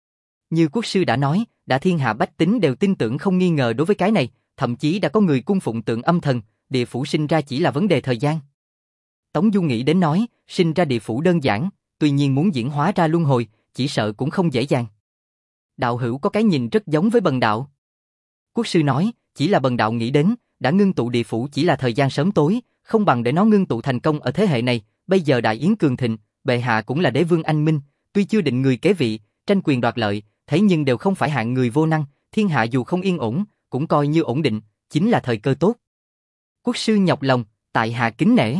Như quốc sư đã nói, đã thiên hạ bách tính đều tin tưởng không nghi ngờ đối với cái này, thậm chí đã có người cung phụng tượng âm thần, địa phủ sinh ra chỉ là vấn đề thời gian. Tống Du nghĩ đến nói, sinh ra địa phủ đơn giản, tuy nhiên muốn diễn hóa ra luân hồi, chỉ sợ cũng không dễ dàng. Đạo hữu có cái nhìn rất giống với bần đạo. Quốc sư nói, chỉ là bần đạo nghĩ đến, đã ngưng tụ địa phủ chỉ là thời gian sớm tối, không bằng để nó ngưng tụ thành công ở thế hệ này, bây giờ đại yến cường thịnh, bệ hạ cũng là đế vương anh minh, tuy chưa định người kế vị, tranh quyền đoạt lợi, thế nhưng đều không phải hạng người vô năng, thiên hạ dù không yên ổn, cũng coi như ổn định, chính là thời cơ tốt. Quốc sư nhọc lòng, tại hạ kính nể.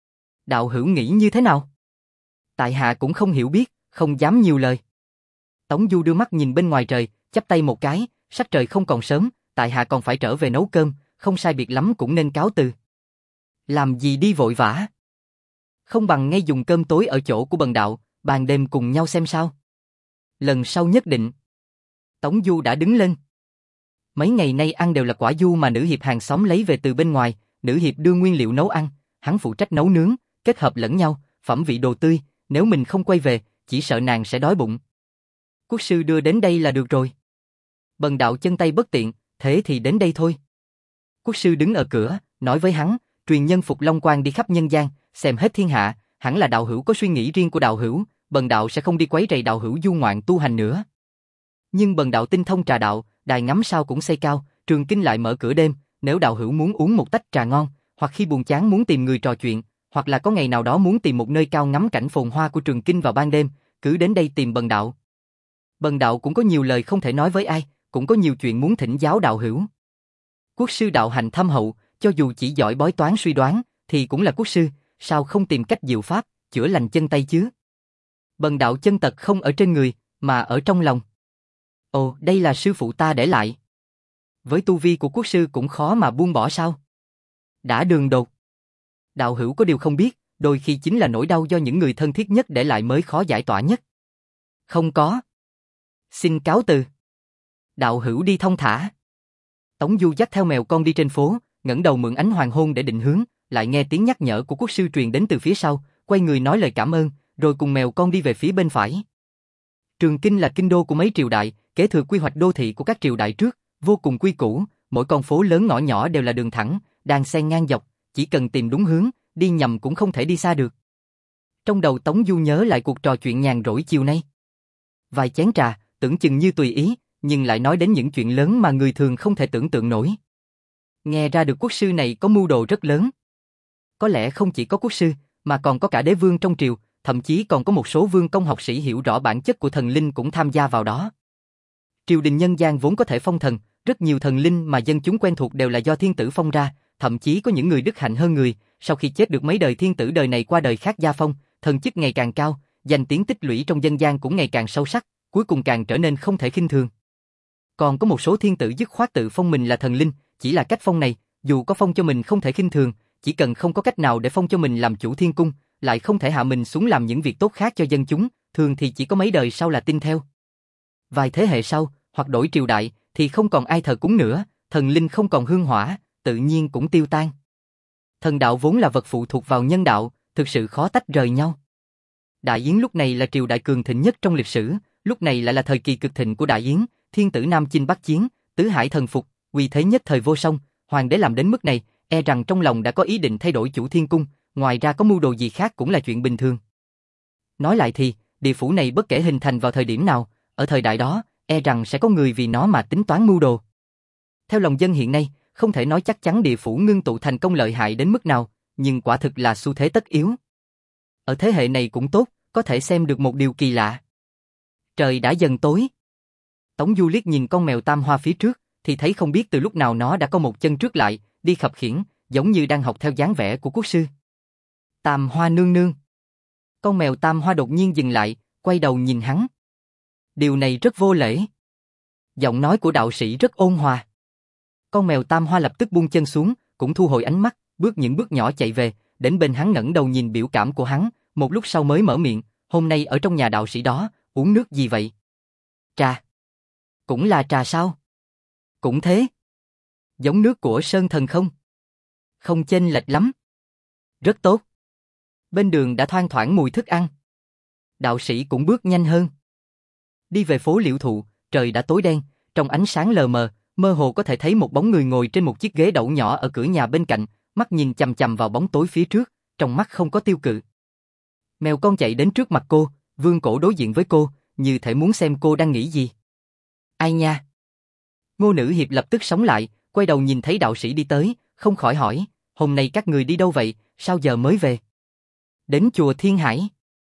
Đạo hữu nghĩ như thế nào? Tại hạ cũng không hiểu biết, không dám nhiều lời. Tống Du đưa mắt nhìn bên ngoài trời, chắp tay một cái, sắc trời không còn sớm, tại hạ còn phải trở về nấu cơm, không sai biệt lắm cũng nên cáo từ. Làm gì đi vội vã? Không bằng ngay dùng cơm tối ở chỗ của bần đạo, ban đêm cùng nhau xem sao. Lần sau nhất định. Tống Du đã đứng lên. Mấy ngày nay ăn đều là quả du mà nữ hiệp hàng xóm lấy về từ bên ngoài, nữ hiệp đưa nguyên liệu nấu ăn, hắn phụ trách nấu nướng, kết hợp lẫn nhau, phẩm vị đồ tươi, nếu mình không quay về, chỉ sợ nàng sẽ đói bụng. Quốc sư đưa đến đây là được rồi. Bần đạo chân tay bất tiện, thế thì đến đây thôi. Quốc sư đứng ở cửa, nói với hắn, truyền nhân Phục Long Quan đi khắp nhân gian, xem hết thiên hạ, hẳn là đạo hữu có suy nghĩ riêng của đạo hữu, bần đạo sẽ không đi quấy rầy đạo hữu du ngoạn tu hành nữa. Nhưng bần đạo tinh thông trà đạo, đài ngắm sao cũng xây cao, trường kinh lại mở cửa đêm, nếu đạo hữu muốn uống một tách trà ngon, hoặc khi buồn chán muốn tìm người trò chuyện, hoặc là có ngày nào đó muốn tìm một nơi cao ngắm cảnh phồn hoa của trường kinh vào ban đêm, cứ đến đây tìm bần đạo. Bần đạo cũng có nhiều lời không thể nói với ai, cũng có nhiều chuyện muốn thỉnh giáo đạo hữu. Quốc sư đạo hành thâm hậu, cho dù chỉ giỏi bói toán suy đoán, thì cũng là quốc sư, sao không tìm cách diệu pháp, chữa lành chân tay chứ? Bần đạo chân tật không ở trên người, mà ở trong lòng. Ồ, đây là sư phụ ta để lại. Với tu vi của quốc sư cũng khó mà buông bỏ sao? Đã đường đột. Đạo hữu có điều không biết, đôi khi chính là nỗi đau do những người thân thiết nhất để lại mới khó giải tỏa nhất. Không có. Xin cáo từ. Đạo hữu đi thông thả. Tống Du dắt theo mèo con đi trên phố, ngẩng đầu mượn ánh hoàng hôn để định hướng, lại nghe tiếng nhắc nhở của quốc sư truyền đến từ phía sau, quay người nói lời cảm ơn, rồi cùng mèo con đi về phía bên phải. Trường Kinh là kinh đô của mấy triều đại, kế thừa quy hoạch đô thị của các triều đại trước, vô cùng quy củ, mỗi con phố lớn ngõ nhỏ đều là đường thẳng, đan xen ngang dọc, chỉ cần tìm đúng hướng, đi nhầm cũng không thể đi xa được. Trong đầu Tống Du nhớ lại cuộc trò chuyện nhàn rỗi chiều nay. Vài chén trà, tưởng chừng như tùy ý, nhưng lại nói đến những chuyện lớn mà người thường không thể tưởng tượng nổi. Nghe ra được quốc sư này có mưu đồ rất lớn. Có lẽ không chỉ có quốc sư, mà còn có cả đế vương trong triều, thậm chí còn có một số vương công học sĩ hiểu rõ bản chất của thần linh cũng tham gia vào đó. Triều đình nhân gian vốn có thể phong thần, rất nhiều thần linh mà dân chúng quen thuộc đều là do thiên tử phong ra, thậm chí có những người đức hạnh hơn người, sau khi chết được mấy đời thiên tử đời này qua đời khác gia phong, thần chức ngày càng cao, danh tiếng tích lũy trong dân gian cũng ngày càng sâu sắc, cuối cùng càng trở nên không thể khinh thường. Còn có một số thiên tử dứt khoát tự phong mình là thần linh, chỉ là cách phong này, dù có phong cho mình không thể khinh thường, chỉ cần không có cách nào để phong cho mình làm chủ thiên cung, lại không thể hạ mình xuống làm những việc tốt khác cho dân chúng, thường thì chỉ có mấy đời sau là tin theo. Vài thế hệ sau, hoặc đổi triều đại, thì không còn ai thờ cúng nữa, thần linh không còn hương hỏa, tự nhiên cũng tiêu tan. Thần đạo vốn là vật phụ thuộc vào nhân đạo, thực sự khó tách rời nhau. Đại Yến lúc này là triều đại cường thịnh nhất trong lịch sử, lúc này lại là thời kỳ cực thịnh của Đại Yến, thiên tử Nam chinh Bắc chiến, tứ hải thần phục, uy thế nhất thời vô song, hoàng đế làm đến mức này, e rằng trong lòng đã có ý định thay đổi chủ thiên cung, ngoài ra có mưu đồ gì khác cũng là chuyện bình thường. Nói lại thì, địa phủ này bất kể hình thành vào thời điểm nào, ở thời đại đó, e rằng sẽ có người vì nó mà tính toán mưu đồ. Theo lòng dân hiện nay, không thể nói chắc chắn địa phủ ngưng tụ thành công lợi hại đến mức nào, nhưng quả thực là xu thế tất yếu. Ở thế hệ này cũng tốt, có thể xem được một điều kỳ lạ. Trời đã dần tối. Tống Du liếc nhìn con mèo tam hoa phía trước, thì thấy không biết từ lúc nào nó đã có một chân trước lại, đi khập khiễng, giống như đang học theo dáng vẻ của quốc sư. Tam Hoa nương nương. Con mèo tam hoa đột nhiên dừng lại, quay đầu nhìn hắn. Điều này rất vô lễ. Giọng nói của đạo sĩ rất ôn hòa. Con mèo tam hoa lập tức buông chân xuống, cũng thu hồi ánh mắt, bước những bước nhỏ chạy về, đến bên hắn ngẩng đầu nhìn biểu cảm của hắn, một lúc sau mới mở miệng, hôm nay ở trong nhà đạo sĩ đó, uống nước gì vậy? Trà. Cũng là trà sao? Cũng thế. Giống nước của Sơn Thần không? Không chênh lệch lắm. Rất tốt. Bên đường đã thoang thoảng mùi thức ăn. Đạo sĩ cũng bước nhanh hơn. Đi về phố Liễu Thụ, trời đã tối đen, trong ánh sáng lờ mờ, mơ hồ có thể thấy một bóng người ngồi trên một chiếc ghế đẩu nhỏ ở cửa nhà bên cạnh, mắt nhìn chằm chằm vào bóng tối phía trước, trong mắt không có tiêu cự. Mèo con chạy đến trước mặt cô, vươn cổ đối diện với cô, như thể muốn xem cô đang nghĩ gì. Ai nha? Ngô Nữ Hiệp lập tức sống lại, quay đầu nhìn thấy đạo sĩ đi tới, không khỏi hỏi, hôm nay các người đi đâu vậy, sao giờ mới về? Đến chùa Thiên Hải.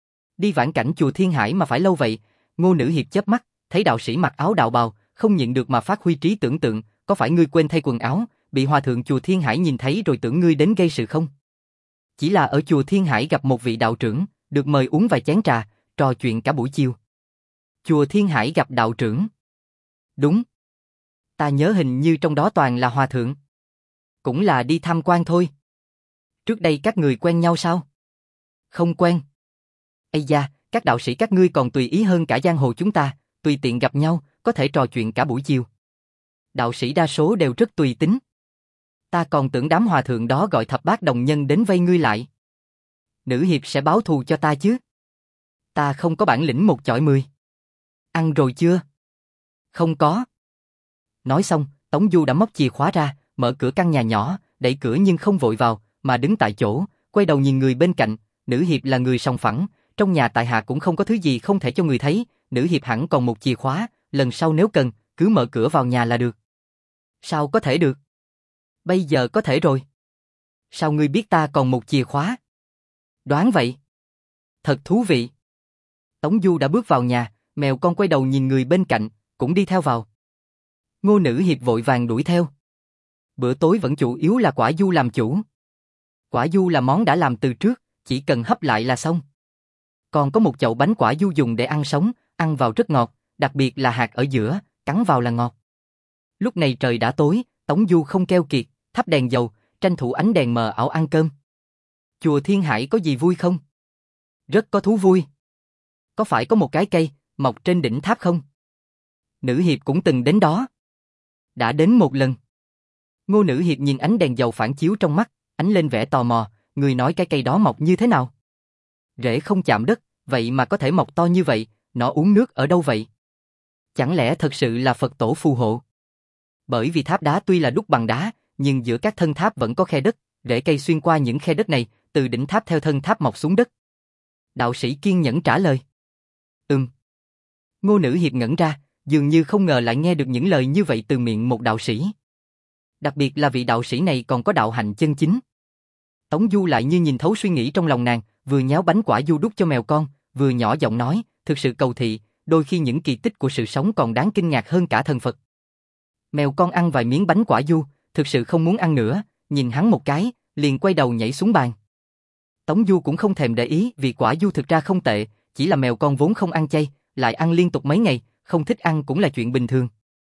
Đi vãn cảnh chùa Thiên Hải mà phải lâu vậy? Ngô Nữ Hiệp chớp mắt, thấy đạo sĩ mặc áo đạo bào, không nhịn được mà phát huy trí tưởng tượng, có phải ngươi quên thay quần áo, bị hòa thượng chùa Thiên Hải nhìn thấy rồi tưởng ngươi đến gây sự không? Chỉ là ở chùa Thiên Hải gặp một vị đạo trưởng, được mời uống vài chén trà, trò chuyện cả buổi chiều. Chùa Thiên Hải gặp đạo trưởng. Đúng. Ta nhớ hình như trong đó toàn là hòa thượng. Cũng là đi tham quan thôi. Trước đây các người quen nhau sao? Không quen. Ây da, các đạo sĩ các ngươi còn tùy ý hơn cả giang hồ chúng ta, tùy tiện gặp nhau, có thể trò chuyện cả buổi chiều. Đạo sĩ đa số đều rất tùy tính. Ta còn tưởng đám hòa thượng đó gọi thập bát đồng nhân đến vây ngươi lại. Nữ hiệp sẽ báo thù cho ta chứ? Ta không có bản lĩnh một chọi mười. Ăn rồi chưa? Không có. Nói xong, Tống Du đã móc chìa khóa ra, mở cửa căn nhà nhỏ, đẩy cửa nhưng không vội vào, mà đứng tại chỗ, quay đầu nhìn người bên cạnh. Nữ hiệp là người sòng phẳng, trong nhà tại hạ cũng không có thứ gì không thể cho người thấy, nữ hiệp hẳn còn một chìa khóa, lần sau nếu cần, cứ mở cửa vào nhà là được. Sao có thể được? Bây giờ có thể rồi. Sao ngươi biết ta còn một chìa khóa? Đoán vậy. Thật thú vị. Tống Du đã bước vào nhà, mèo con quay đầu nhìn người bên cạnh, cũng đi theo vào. Ngô Nữ Hiệp vội vàng đuổi theo. Bữa tối vẫn chủ yếu là quả du làm chủ. Quả du là món đã làm từ trước, chỉ cần hấp lại là xong. Còn có một chậu bánh quả du dùng để ăn sống, ăn vào rất ngọt, đặc biệt là hạt ở giữa, cắn vào là ngọt. Lúc này trời đã tối, Tống Du không keo kiệt, thắp đèn dầu, tranh thủ ánh đèn mờ ảo ăn cơm. Chùa Thiên Hải có gì vui không? Rất có thú vui. Có phải có một cái cây, mọc trên đỉnh tháp không? Nữ hiệp cũng từng đến đó. Đã đến một lần. Ngô Nữ Hiệp nhìn ánh đèn dầu phản chiếu trong mắt, ánh lên vẻ tò mò, người nói cái cây đó mọc như thế nào? Rễ không chạm đất, vậy mà có thể mọc to như vậy, nó uống nước ở đâu vậy? Chẳng lẽ thật sự là Phật tổ phù hộ? Bởi vì tháp đá tuy là đúc bằng đá, nhưng giữa các thân tháp vẫn có khe đất, rễ cây xuyên qua những khe đất này, từ đỉnh tháp theo thân tháp mọc xuống đất. Đạo sĩ kiên nhẫn trả lời. Ừm. Ngô Nữ Hiệp ngẩn ra, dường như không ngờ lại nghe được những lời như vậy từ miệng một đạo sĩ. Đặc biệt là vị đạo sĩ này còn có đạo hạnh chân chính. Tống Du lại như nhìn thấu suy nghĩ trong lòng nàng, vừa nháo bánh quả du đút cho mèo con, vừa nhỏ giọng nói, thực sự cầu thị, đôi khi những kỳ tích của sự sống còn đáng kinh ngạc hơn cả thần Phật. Mèo con ăn vài miếng bánh quả du, thực sự không muốn ăn nữa, nhìn hắn một cái, liền quay đầu nhảy xuống bàn. Tống Du cũng không thèm để ý vì quả du thực ra không tệ, chỉ là mèo con vốn không ăn chay, lại ăn liên tục mấy ngày, không thích ăn cũng là chuyện bình thường.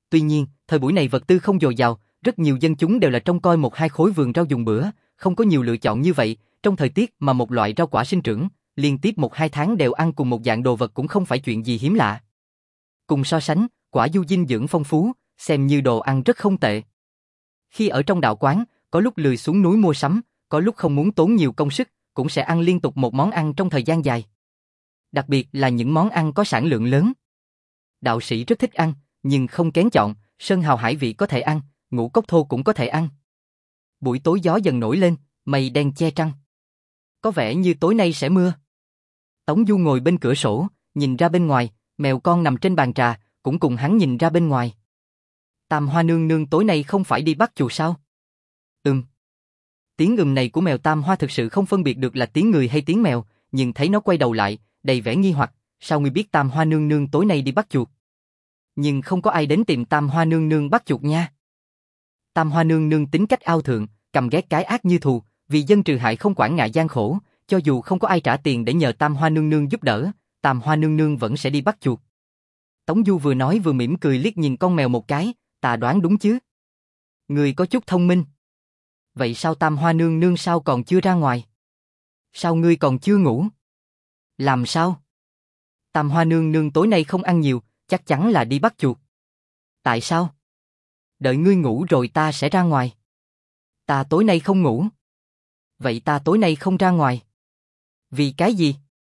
Tuy nhiên, thời buổi này vật tư không dồi dào, rất nhiều dân chúng đều là trông coi một hai khối vườn rau dùng bữa, không có nhiều lựa chọn như vậy, trong thời tiết mà một loại rau quả sinh trưởng, liên tiếp một hai tháng đều ăn cùng một dạng đồ vật cũng không phải chuyện gì hiếm lạ. Cùng so sánh, quả du dinh dưỡng phong phú, xem như đồ ăn rất không tệ. Khi ở trong đạo quán, có lúc lười xuống núi mua sắm, có lúc không muốn tốn nhiều công sức, cũng sẽ ăn liên tục một món ăn trong thời gian dài. Đặc biệt là những món ăn có sản lượng lớn. Đạo sĩ rất thích ăn, nhưng không kén chọn, sơn hào hải vị có thể ăn, ngũ cốc thô cũng có thể ăn. Buổi tối gió dần nổi lên, mây đen che trăng. Có vẻ như tối nay sẽ mưa. Tống Du ngồi bên cửa sổ, nhìn ra bên ngoài, mèo con nằm trên bàn trà, cũng cùng hắn nhìn ra bên ngoài. Tam Hoa nương nương tối nay không phải đi bắt chuột sao? Ừm. Tiếng ừm này của mèo Tam Hoa thực sự không phân biệt được là tiếng người hay tiếng mèo, nhưng thấy nó quay đầu lại, đầy vẻ nghi hoặc, sao ngươi biết Tam Hoa nương nương tối nay đi bắt chuột? Nhưng không có ai đến tìm Tam Hoa nương nương bắt chuột nha. Tam Hoa nương nương tính cách ao thượng, căm ghét cái ác như thù, vì dân trừ hại không quản ngại gian khổ, cho dù không có ai trả tiền để nhờ Tam Hoa nương nương giúp đỡ, Tam Hoa nương nương vẫn sẽ đi bắt chuột. Tống Du vừa nói vừa mỉm cười liếc nhìn con mèo một cái, ta đoán đúng chứ? Người có chút thông minh. Vậy sao Tam Hoa nương nương sao còn chưa ra ngoài? Sao ngươi còn chưa ngủ? Làm sao? Tam Hoa nương nương tối nay không ăn nhiều, chắc chắn là đi bắt chuột. Tại sao? Đợi ngươi ngủ rồi ta sẽ ra ngoài. Ta tối nay không ngủ. Vậy ta tối nay không ra ngoài. Vì cái gì?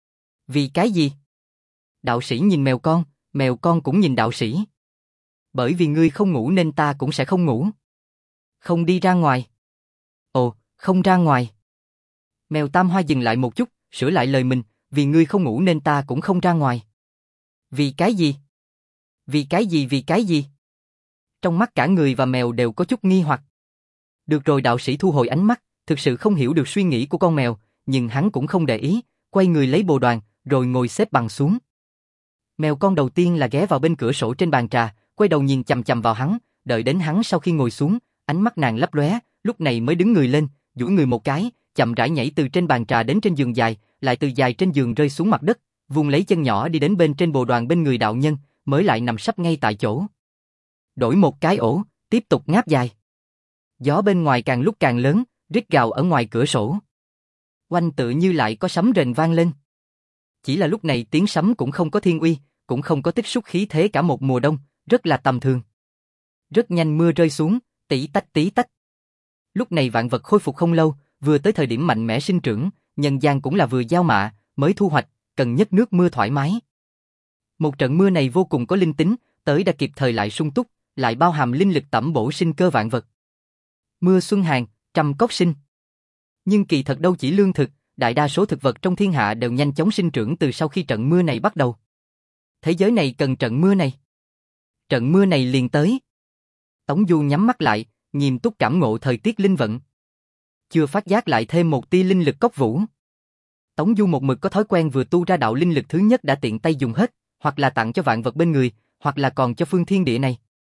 Vì cái gì? Đạo sĩ nhìn mèo con, mèo con cũng nhìn đạo sĩ. Bởi vì ngươi không ngủ nên ta cũng sẽ không ngủ. Không đi ra ngoài. Ồ, không ra ngoài. Mèo Tam Hoa dừng lại một chút, sửa lại lời mình, vì ngươi không ngủ nên ta cũng không ra ngoài. Vì cái gì? Vì cái gì vì cái gì? Trong mắt cả người và mèo đều có chút nghi hoặc. Được rồi, đạo sĩ thu hồi ánh mắt, thực sự không hiểu được suy nghĩ của con mèo, nhưng hắn cũng không để ý, quay người lấy bồ đoàn, rồi ngồi xếp bằng xuống. Mèo con đầu tiên là ghé vào bên cửa sổ trên bàn trà, quay đầu nhìn chằm chằm vào hắn, đợi đến hắn sau khi ngồi xuống, ánh mắt nàng lấp lóe, lúc này mới đứng người lên, duỗi người một cái, chậm rãi nhảy từ trên bàn trà đến trên giường dài, lại từ dài trên giường rơi xuống mặt đất, vung lấy chân nhỏ đi đến bên trên bồ đoàn bên người đạo nhân, mới lại nằm sấp ngay tại chỗ. Đổi một cái ổ, tiếp tục ngáp dài. Gió bên ngoài càng lúc càng lớn, rít gào ở ngoài cửa sổ. Oanh tự như lại có sấm rền vang lên. Chỉ là lúc này tiếng sấm cũng không có thiên uy, cũng không có tích xúc khí thế cả một mùa đông, rất là tầm thường. Rất nhanh mưa rơi xuống, tỉ tách tí tách. Lúc này vạn vật khôi phục không lâu, vừa tới thời điểm mạnh mẽ sinh trưởng, nhân gian cũng là vừa gieo mạ, mới thu hoạch, cần nhất nước mưa thoải mái. Một trận mưa này vô cùng có linh tính, tới đã kịp thời lại sung túc, lại bao hàm linh lực tẩm bổ sinh cơ vạn vật. Mưa xuân hàng, trăm cốc sinh. Nhưng kỳ thật đâu chỉ lương thực, đại đa số thực vật trong thiên hạ đều nhanh chóng sinh trưởng từ sau khi trận mưa này bắt đầu. Thế giới này cần trận mưa này. Trận mưa này liền tới. Tống Du nhắm mắt lại, nghiêm túc cảm ngộ thời tiết linh vận. Chưa phát giác lại thêm một tia linh lực cốc vũ. Tống Du một mực có thói quen vừa tu ra đạo linh lực thứ nhất đã tiện tay dùng hết, hoặc là tặng cho vạn vật bên người, hoặc là còn cho phương thiên địa này.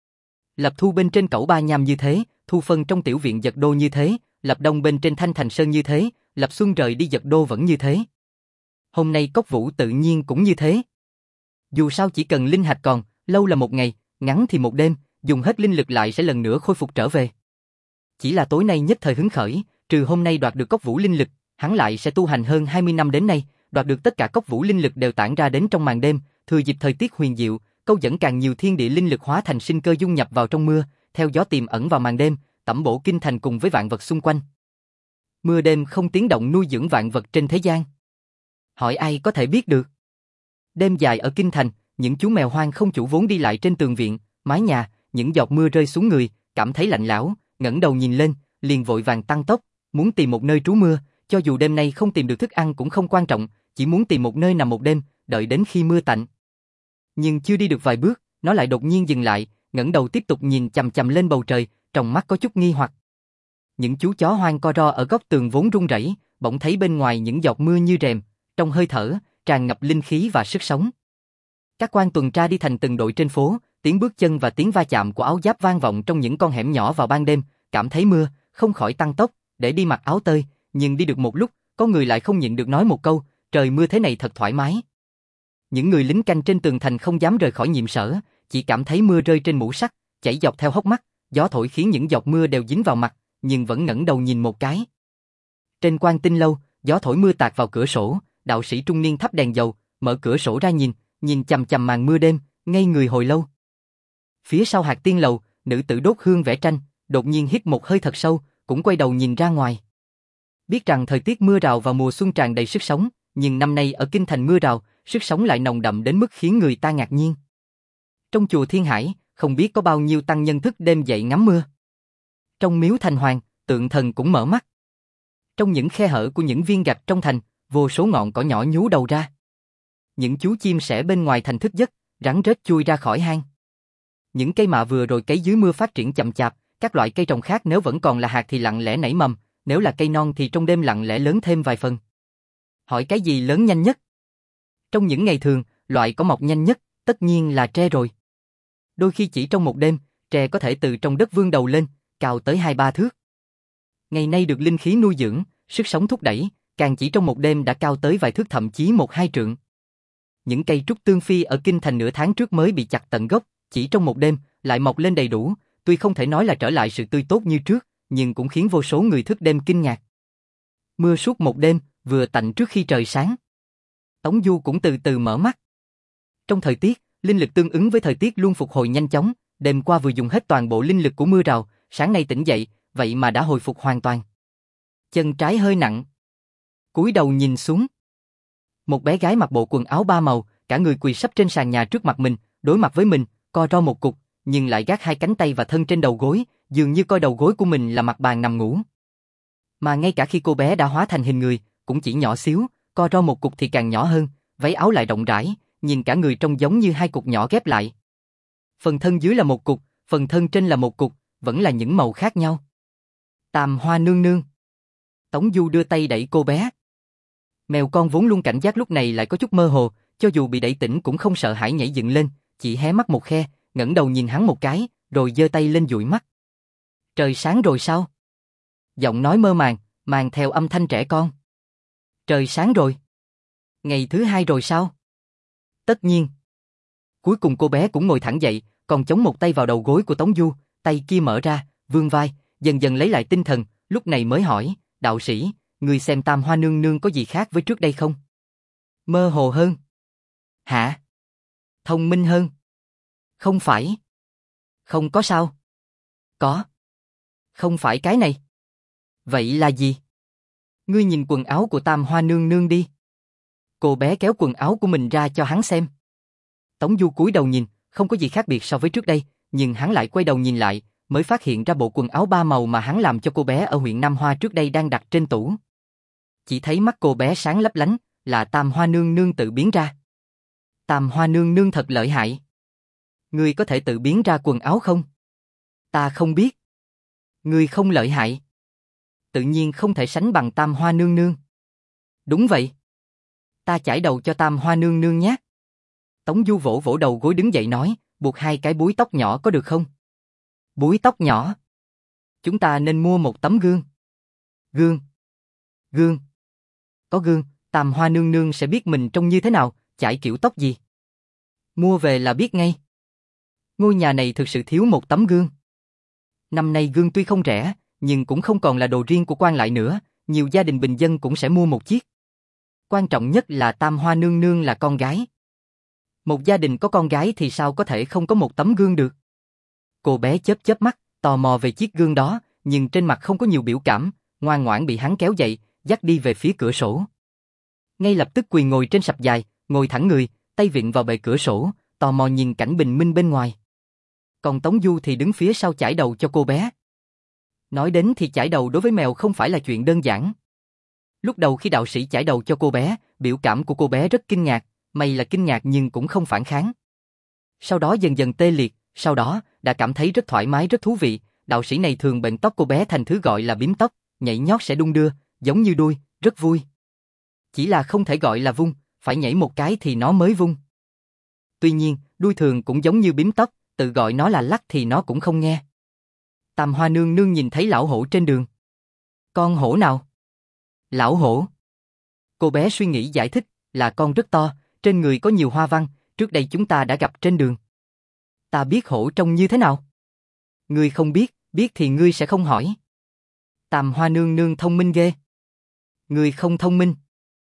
Lập thu bên trên cẩu ba nham như thế, thu phân trong tiểu viện Dật Đô như thế, lập đông bên trên Thanh Thành Sơn như thế, lập xuân rời đi Dật Đô vẫn như thế. Hôm nay cốc vũ tự nhiên cũng như thế. Dù sao chỉ cần linh hạch còn, lâu là một ngày, ngắn thì một đêm, dùng hết linh lực lại sẽ lần nữa khôi phục trở về. Chỉ là tối nay nhất thời hứng khởi, trừ hôm nay đoạt được cốc vũ linh lực, hắn lại sẽ tu hành hơn hai mươi năm đến nay, đoạt được tất cả cốc vũ linh lực đều tản ra đến trong màn đêm, thừa dịp thời tiết huyền diệu, câu dẫn càng nhiều thiên địa linh lực hóa thành sinh cơ dung nhập vào trong mưa, theo gió tiềm ẩn vào màn đêm, tẩm bổ kinh thành cùng với vạn vật xung quanh. Mưa đêm không tiếng động nuôi dưỡng vạn vật trên thế gian. Hỏi ai có thể biết được? Đêm dài ở kinh thành, những chú mèo hoang không chủ vốn đi lại trên tường viện, mái nhà, những giọt mưa rơi xuống người, cảm thấy lạnh lẽo, ngẩng đầu nhìn lên, liền vội vàng tăng tốc, muốn tìm một nơi trú mưa, cho dù đêm nay không tìm được thức ăn cũng không quan trọng, chỉ muốn tìm một nơi nằm một đêm, đợi đến khi mưa tạnh. Nhưng chưa đi được vài bước, nó lại đột nhiên dừng lại, ngẩng đầu tiếp tục nhìn chằm chằm lên bầu trời, trong mắt có chút nghi hoặc. Những chú chó hoang co ro ở góc tường vốn run rẩy, bỗng thấy bên ngoài những giọt mưa như rèm, trong hơi thở tràn ngập linh khí và sức sống. Các quan tuần tra đi thành từng đội trên phố, tiếng bước chân và tiếng va chạm của áo giáp vang vọng trong những con hẻm nhỏ vào ban đêm, cảm thấy mưa, không khỏi tăng tốc, để đi mặc áo tơi, nhưng đi được một lúc, có người lại không nhịn được nói một câu, trời mưa thế này thật thoải mái. Những người lính canh trên tường thành không dám rời khỏi nhiệm sở, chỉ cảm thấy mưa rơi trên mũ sắt, chảy dọc theo hốc mắt, gió thổi khiến những giọt mưa đều dính vào mặt, nhưng vẫn ngẩng đầu nhìn một cái. Trên Quan Tinh lâu, gió thổi mưa tạt vào cửa sổ, đạo sĩ trung niên thắp đèn dầu, mở cửa sổ ra nhìn, nhìn chằm chằm màn mưa đêm, ngây người hồi lâu. Phía sau Hạc Tiên lầu, nữ tử đốt hương vẽ tranh, đột nhiên hít một hơi thật sâu, cũng quay đầu nhìn ra ngoài. Biết rằng thời tiết mưa rào vào mùa xuân tràn đầy sức sống, nhưng năm nay ở kinh thành mưa rào, sức sống lại nồng đậm đến mức khiến người ta ngạc nhiên. Trong chùa Thiên Hải, không biết có bao nhiêu tăng nhân thức đêm dậy ngắm mưa. Trong miếu Thành Hoàng, tượng thần cũng mở mắt. Trong những khe hở của những viên gạch trong thành, vô số ngọn cỏ nhỏ nhú đầu ra. Những chú chim sẻ bên ngoài thành thức giấc, rắn rết chui ra khỏi hang. Những cây mạ vừa rồi cấy dưới mưa phát triển chậm chạp, các loại cây trồng khác nếu vẫn còn là hạt thì lặng lẽ nảy mầm, nếu là cây non thì trong đêm lặng lẽ lớn thêm vài phần. Hỏi cái gì lớn nhanh nhất? Trong những ngày thường, loại cỏ mọc nhanh nhất, tất nhiên là tre rồi. Đôi khi chỉ trong một đêm, tre có thể từ trong đất vươn đầu lên, cao tới hai ba thước. Ngày nay được linh khí nuôi dưỡng, sức sống thúc đẩy, càng chỉ trong một đêm đã cao tới vài thước thậm chí một hai trượng. Những cây trúc tương phi ở kinh thành nửa tháng trước mới bị chặt tận gốc, chỉ trong một đêm lại mọc lên đầy đủ, tuy không thể nói là trở lại sự tươi tốt như trước, nhưng cũng khiến vô số người thức đêm kinh ngạc. Mưa suốt một đêm, vừa tạnh trước khi trời sáng. Tống Du cũng từ từ mở mắt. Trong thời tiết, linh lực tương ứng với thời tiết luôn phục hồi nhanh chóng, đêm qua vừa dùng hết toàn bộ linh lực của mưa rào, sáng nay tỉnh dậy, vậy mà đã hồi phục hoàn toàn. Chân trái hơi nặng. Cúi đầu nhìn xuống. Một bé gái mặc bộ quần áo ba màu, cả người quỳ sấp trên sàn nhà trước mặt mình, đối mặt với mình, co ro một cục, nhưng lại gác hai cánh tay và thân trên đầu gối, dường như coi đầu gối của mình là mặt bàn nằm ngủ. Mà ngay cả khi cô bé đã hóa thành hình người, cũng chỉ nhỏ xíu, co ro một cục thì càng nhỏ hơn, váy áo lại rộng rãi, nhìn cả người trông giống như hai cục nhỏ ghép lại. Phần thân dưới là một cục, phần thân trên là một cục, vẫn là những màu khác nhau. Tam Hoa nương nương. Tống Du đưa tay đẩy cô bé. Mèo con vốn luôn cảnh giác lúc này lại có chút mơ hồ, cho dù bị đẩy tỉnh cũng không sợ hãi nhảy dựng lên, chỉ hé mắt một khe, ngẩng đầu nhìn hắn một cái, rồi giơ tay lên dụi mắt. Trời sáng rồi sao? Giọng nói mơ màng, mang theo âm thanh trẻ con. Trời sáng rồi. Ngày thứ hai rồi sao? Tất nhiên. Cuối cùng cô bé cũng ngồi thẳng dậy, còn chống một tay vào đầu gối của Tống Du, tay kia mở ra, vươn vai, dần dần lấy lại tinh thần, lúc này mới hỏi, đạo sĩ, người xem Tam Hoa nương nương có gì khác với trước đây không? Mơ hồ hơn. Hả? Thông minh hơn. Không phải. Không có sao. Có. Không phải cái này. Vậy là gì? Ngươi nhìn quần áo của Tam Hoa nương nương đi. Cô bé kéo quần áo của mình ra cho hắn xem. Tống Du cúi đầu nhìn, không có gì khác biệt so với trước đây, nhưng hắn lại quay đầu nhìn lại, mới phát hiện ra bộ quần áo ba màu mà hắn làm cho cô bé ở huyện Nam Hoa trước đây đang đặt trên tủ. Chỉ thấy mắt cô bé sáng lấp lánh, là Tam Hoa nương nương tự biến ra. Tam Hoa nương nương thật lợi hại. Ngươi có thể tự biến ra quần áo không? Ta không biết. Ngươi không lợi hại. Tự nhiên không thể sánh bằng Tam Hoa nương nương. Đúng vậy. Ta chải đầu cho Tam Hoa nương nương nhé. Tống Du vỗ vỗ đầu gối đứng dậy nói, buộc hai cái búi tóc nhỏ có được không? Búi tóc nhỏ? Chúng ta nên mua một tấm gương. Gương? Gương? Có gương, Tam Hoa nương nương sẽ biết mình trông như thế nào, chải kiểu tóc gì. Mua về là biết ngay. Ngôi nhà này thực sự thiếu một tấm gương. Năm nay gương tuy không rẻ, nhưng cũng không còn là đồ riêng của quan lại nữa, nhiều gia đình bình dân cũng sẽ mua một chiếc. Quan trọng nhất là Tam Hoa nương nương là con gái. Một gia đình có con gái thì sao có thể không có một tấm gương được? Cô bé chớp chớp mắt, tò mò về chiếc gương đó, nhưng trên mặt không có nhiều biểu cảm, ngoan ngoãn bị hắn kéo dậy, dắt đi về phía cửa sổ. Ngay lập tức quỳ ngồi trên sập dài, ngồi thẳng người, tay vịn vào bệ cửa sổ, tò mò nhìn cảnh bình minh bên ngoài. Còn Tống Du thì đứng phía sau chải đầu cho cô bé. Nói đến thì chải đầu đối với mèo không phải là chuyện đơn giản. Lúc đầu khi đạo sĩ chải đầu cho cô bé, biểu cảm của cô bé rất kinh ngạc, may là kinh ngạc nhưng cũng không phản kháng. Sau đó dần dần tê liệt, sau đó đã cảm thấy rất thoải mái rất thú vị, đạo sĩ này thường bệnh tóc cô bé thành thứ gọi là bím tóc, nhảy nhót sẽ đung đưa, giống như đuôi, rất vui. Chỉ là không thể gọi là vung, phải nhảy một cái thì nó mới vung. Tuy nhiên, đuôi thường cũng giống như bím tóc, tự gọi nó là lắc thì nó cũng không nghe. Tam Hoa nương nương nhìn thấy lão hổ trên đường. Con hổ nào? Lão hổ. Cô bé suy nghĩ giải thích, là con rất to, trên người có nhiều hoa văn, trước đây chúng ta đã gặp trên đường. Ta biết hổ trông như thế nào? Ngươi không biết, biết thì ngươi sẽ không hỏi. Tam Hoa nương nương thông minh ghê. Ngươi không thông minh.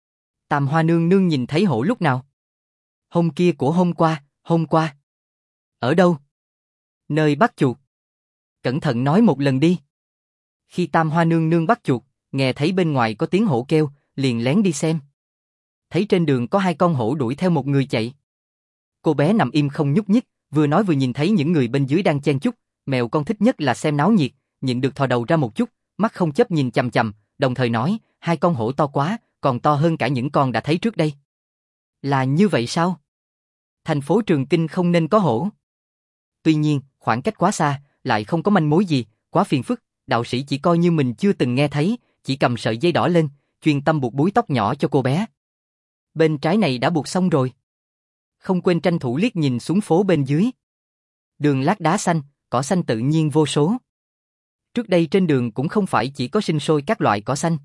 Tam Hoa nương nương nhìn thấy hổ lúc nào? Hôm kia của hôm qua, hôm qua. Ở đâu? Nơi bắt chuột. Cẩn thận nói một lần đi. Khi Tam Hoa nương nương bắt chuột, nghe thấy bên ngoài có tiếng hổ kêu, liền lén đi xem. Thấy trên đường có hai con hổ đuổi theo một người chạy. Cô bé nằm im không nhúc nhích, vừa nói vừa nhìn thấy những người bên dưới đang chen chúc. Mèo con thích nhất là xem náo nhiệt, nhịn được thò đầu ra một chút, mắt không chớp nhìn chằm chằm, đồng thời nói, hai con hổ to quá, còn to hơn cả những con đã thấy trước đây. Là như vậy sao? Thành phố Trường Kinh không nên có hổ. Tuy nhiên, khoảng cách quá xa, lại không có manh mối gì, quá phiền phức, đạo sĩ chỉ coi như mình chưa từng nghe thấy, chỉ cầm sợi dây đỏ lên, chuyên tâm buộc búi tóc nhỏ cho cô bé. Bên trái này đã buộc xong rồi. Không quên tranh thủ liếc nhìn xuống phố bên dưới. Đường lát đá xanh, cỏ xanh tự nhiên vô số. Trước đây trên đường cũng không phải chỉ có sinh sôi các loại cỏ xanh.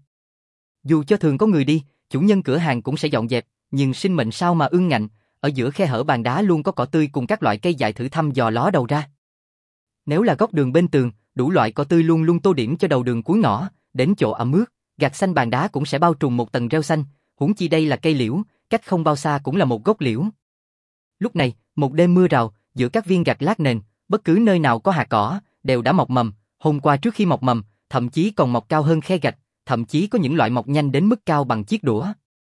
Dù cho thường có người đi, chủ nhân cửa hàng cũng sẽ dọn dẹp, nhưng sinh mệnh sao mà ương ngạnh, ở giữa khe hở bàn đá luôn có cỏ tươi cùng các loại cây dại thử thăm dò ló đầu ra. Nếu là góc đường bên tường, đủ loại cỏ tươi luôn luôn tô điểm cho đầu đường cuối ngõ, đến chỗ ẩm ướt, gạch xanh bàn đá cũng sẽ bao trùm một tầng rêu xanh, huống chi đây là cây liễu, cách không bao xa cũng là một gốc liễu. Lúc này, một đêm mưa rào, giữa các viên gạch lát nền, bất cứ nơi nào có hạt cỏ, đều đã mọc mầm, hôm qua trước khi mọc mầm, thậm chí còn mọc cao hơn khe gạch, thậm chí có những loại mọc nhanh đến mức cao bằng chiếc đũa.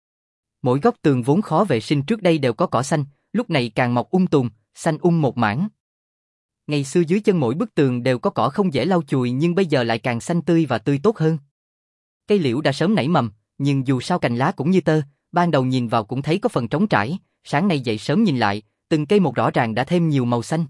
Mỗi góc tường vốn khó vệ sinh trước đây đều có cỏ xanh, lúc này càng mọc um tùm, xanh um một mảng. Ngày xưa dưới chân mỗi bức tường đều có cỏ không dễ lau chùi nhưng bây giờ lại càng xanh tươi và tươi tốt hơn. Cây liễu đã sớm nảy mầm, nhưng dù sao cành lá cũng như tơ, ban đầu nhìn vào cũng thấy có phần trống trải, sáng nay dậy sớm nhìn lại, từng cây một rõ ràng đã thêm nhiều màu xanh.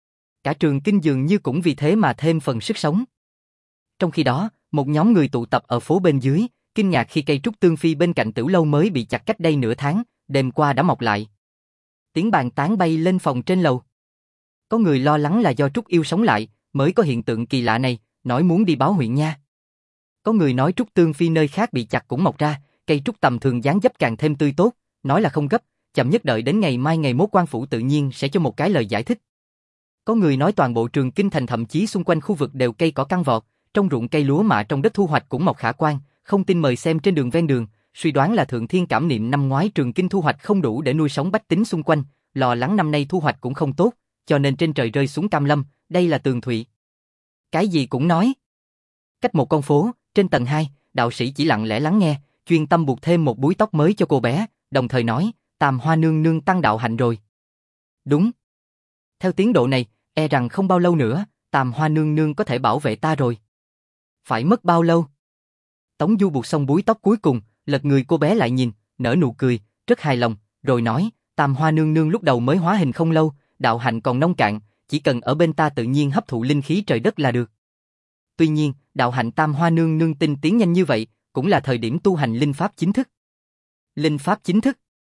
Cả Trường Kinh dường như cũng vì thế mà thêm phần sức sống. Trong khi đó, một nhóm người tụ tập ở phố bên dưới, kinh ngạc khi cây trúc tương phi bên cạnh tiểu lâu mới bị chặt cách đây nửa tháng, đêm qua đã mọc lại. Tiếng bàn tán bay lên phòng trên lầu. Có người lo lắng là do trúc yêu sống lại, mới có hiện tượng kỳ lạ này, nói muốn đi báo huyện nha. Có người nói trúc tương phi nơi khác bị chặt cũng mọc ra, cây trúc tầm thường dáng dấp càng thêm tươi tốt, nói là không gấp, chậm nhất đợi đến ngày mai ngày mốt quan phủ tự nhiên sẽ cho một cái lời giải thích. Có người nói toàn bộ Trường Kinh thành thậm chí xung quanh khu vực đều cây cỏ căng vọt, trong ruộng cây lúa mạ trong đất thu hoạch cũng mọc khả quan, không tin mời xem trên đường ven đường, suy đoán là Thượng Thiên cảm niệm năm ngoái Trường Kinh thu hoạch không đủ để nuôi sống bách tính xung quanh, lo lắng năm nay thu hoạch cũng không tốt, cho nên trên trời rơi xuống cam lâm, đây là tường thụy. Cái gì cũng nói. Cách một con phố, trên tầng hai, đạo sĩ chỉ lặng lẽ lắng nghe, chuyên tâm buộc thêm một búi tóc mới cho cô bé, đồng thời nói, Tam Hoa nương nương tăng đạo hạnh rồi. Đúng. Theo tiến độ này, e rằng không bao lâu nữa, Tam Hoa nương nương có thể bảo vệ ta rồi. Phải mất bao lâu? Tống Du buộc xong búi tóc cuối cùng, lật người cô bé lại nhìn, nở nụ cười, rất hài lòng, rồi nói, Tam Hoa nương nương lúc đầu mới hóa hình không lâu, đạo hạnh còn nông cạn, chỉ cần ở bên ta tự nhiên hấp thụ linh khí trời đất là được. Tuy nhiên, đạo hạnh Tam Hoa nương nương tinh tiến nhanh như vậy, cũng là thời điểm tu hành linh pháp chính thức. Linh pháp chính thức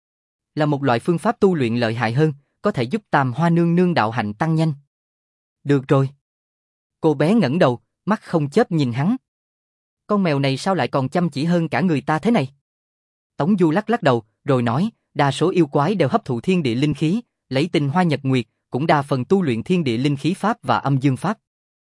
là một loại phương pháp tu luyện lợi hại hơn, có thể giúp Tam Hoa nương nương đạo hạnh tăng nhanh. Được rồi. Cô bé ngẩng đầu, mắt không chớp nhìn hắn. Con mèo này sao lại còn chăm chỉ hơn cả người ta thế này? Tống Du lắc lắc đầu, rồi nói, đa số yêu quái đều hấp thụ thiên địa linh khí, lấy tinh hoa nhật nguyệt, cũng đa phần tu luyện thiên địa linh khí pháp và âm dương pháp.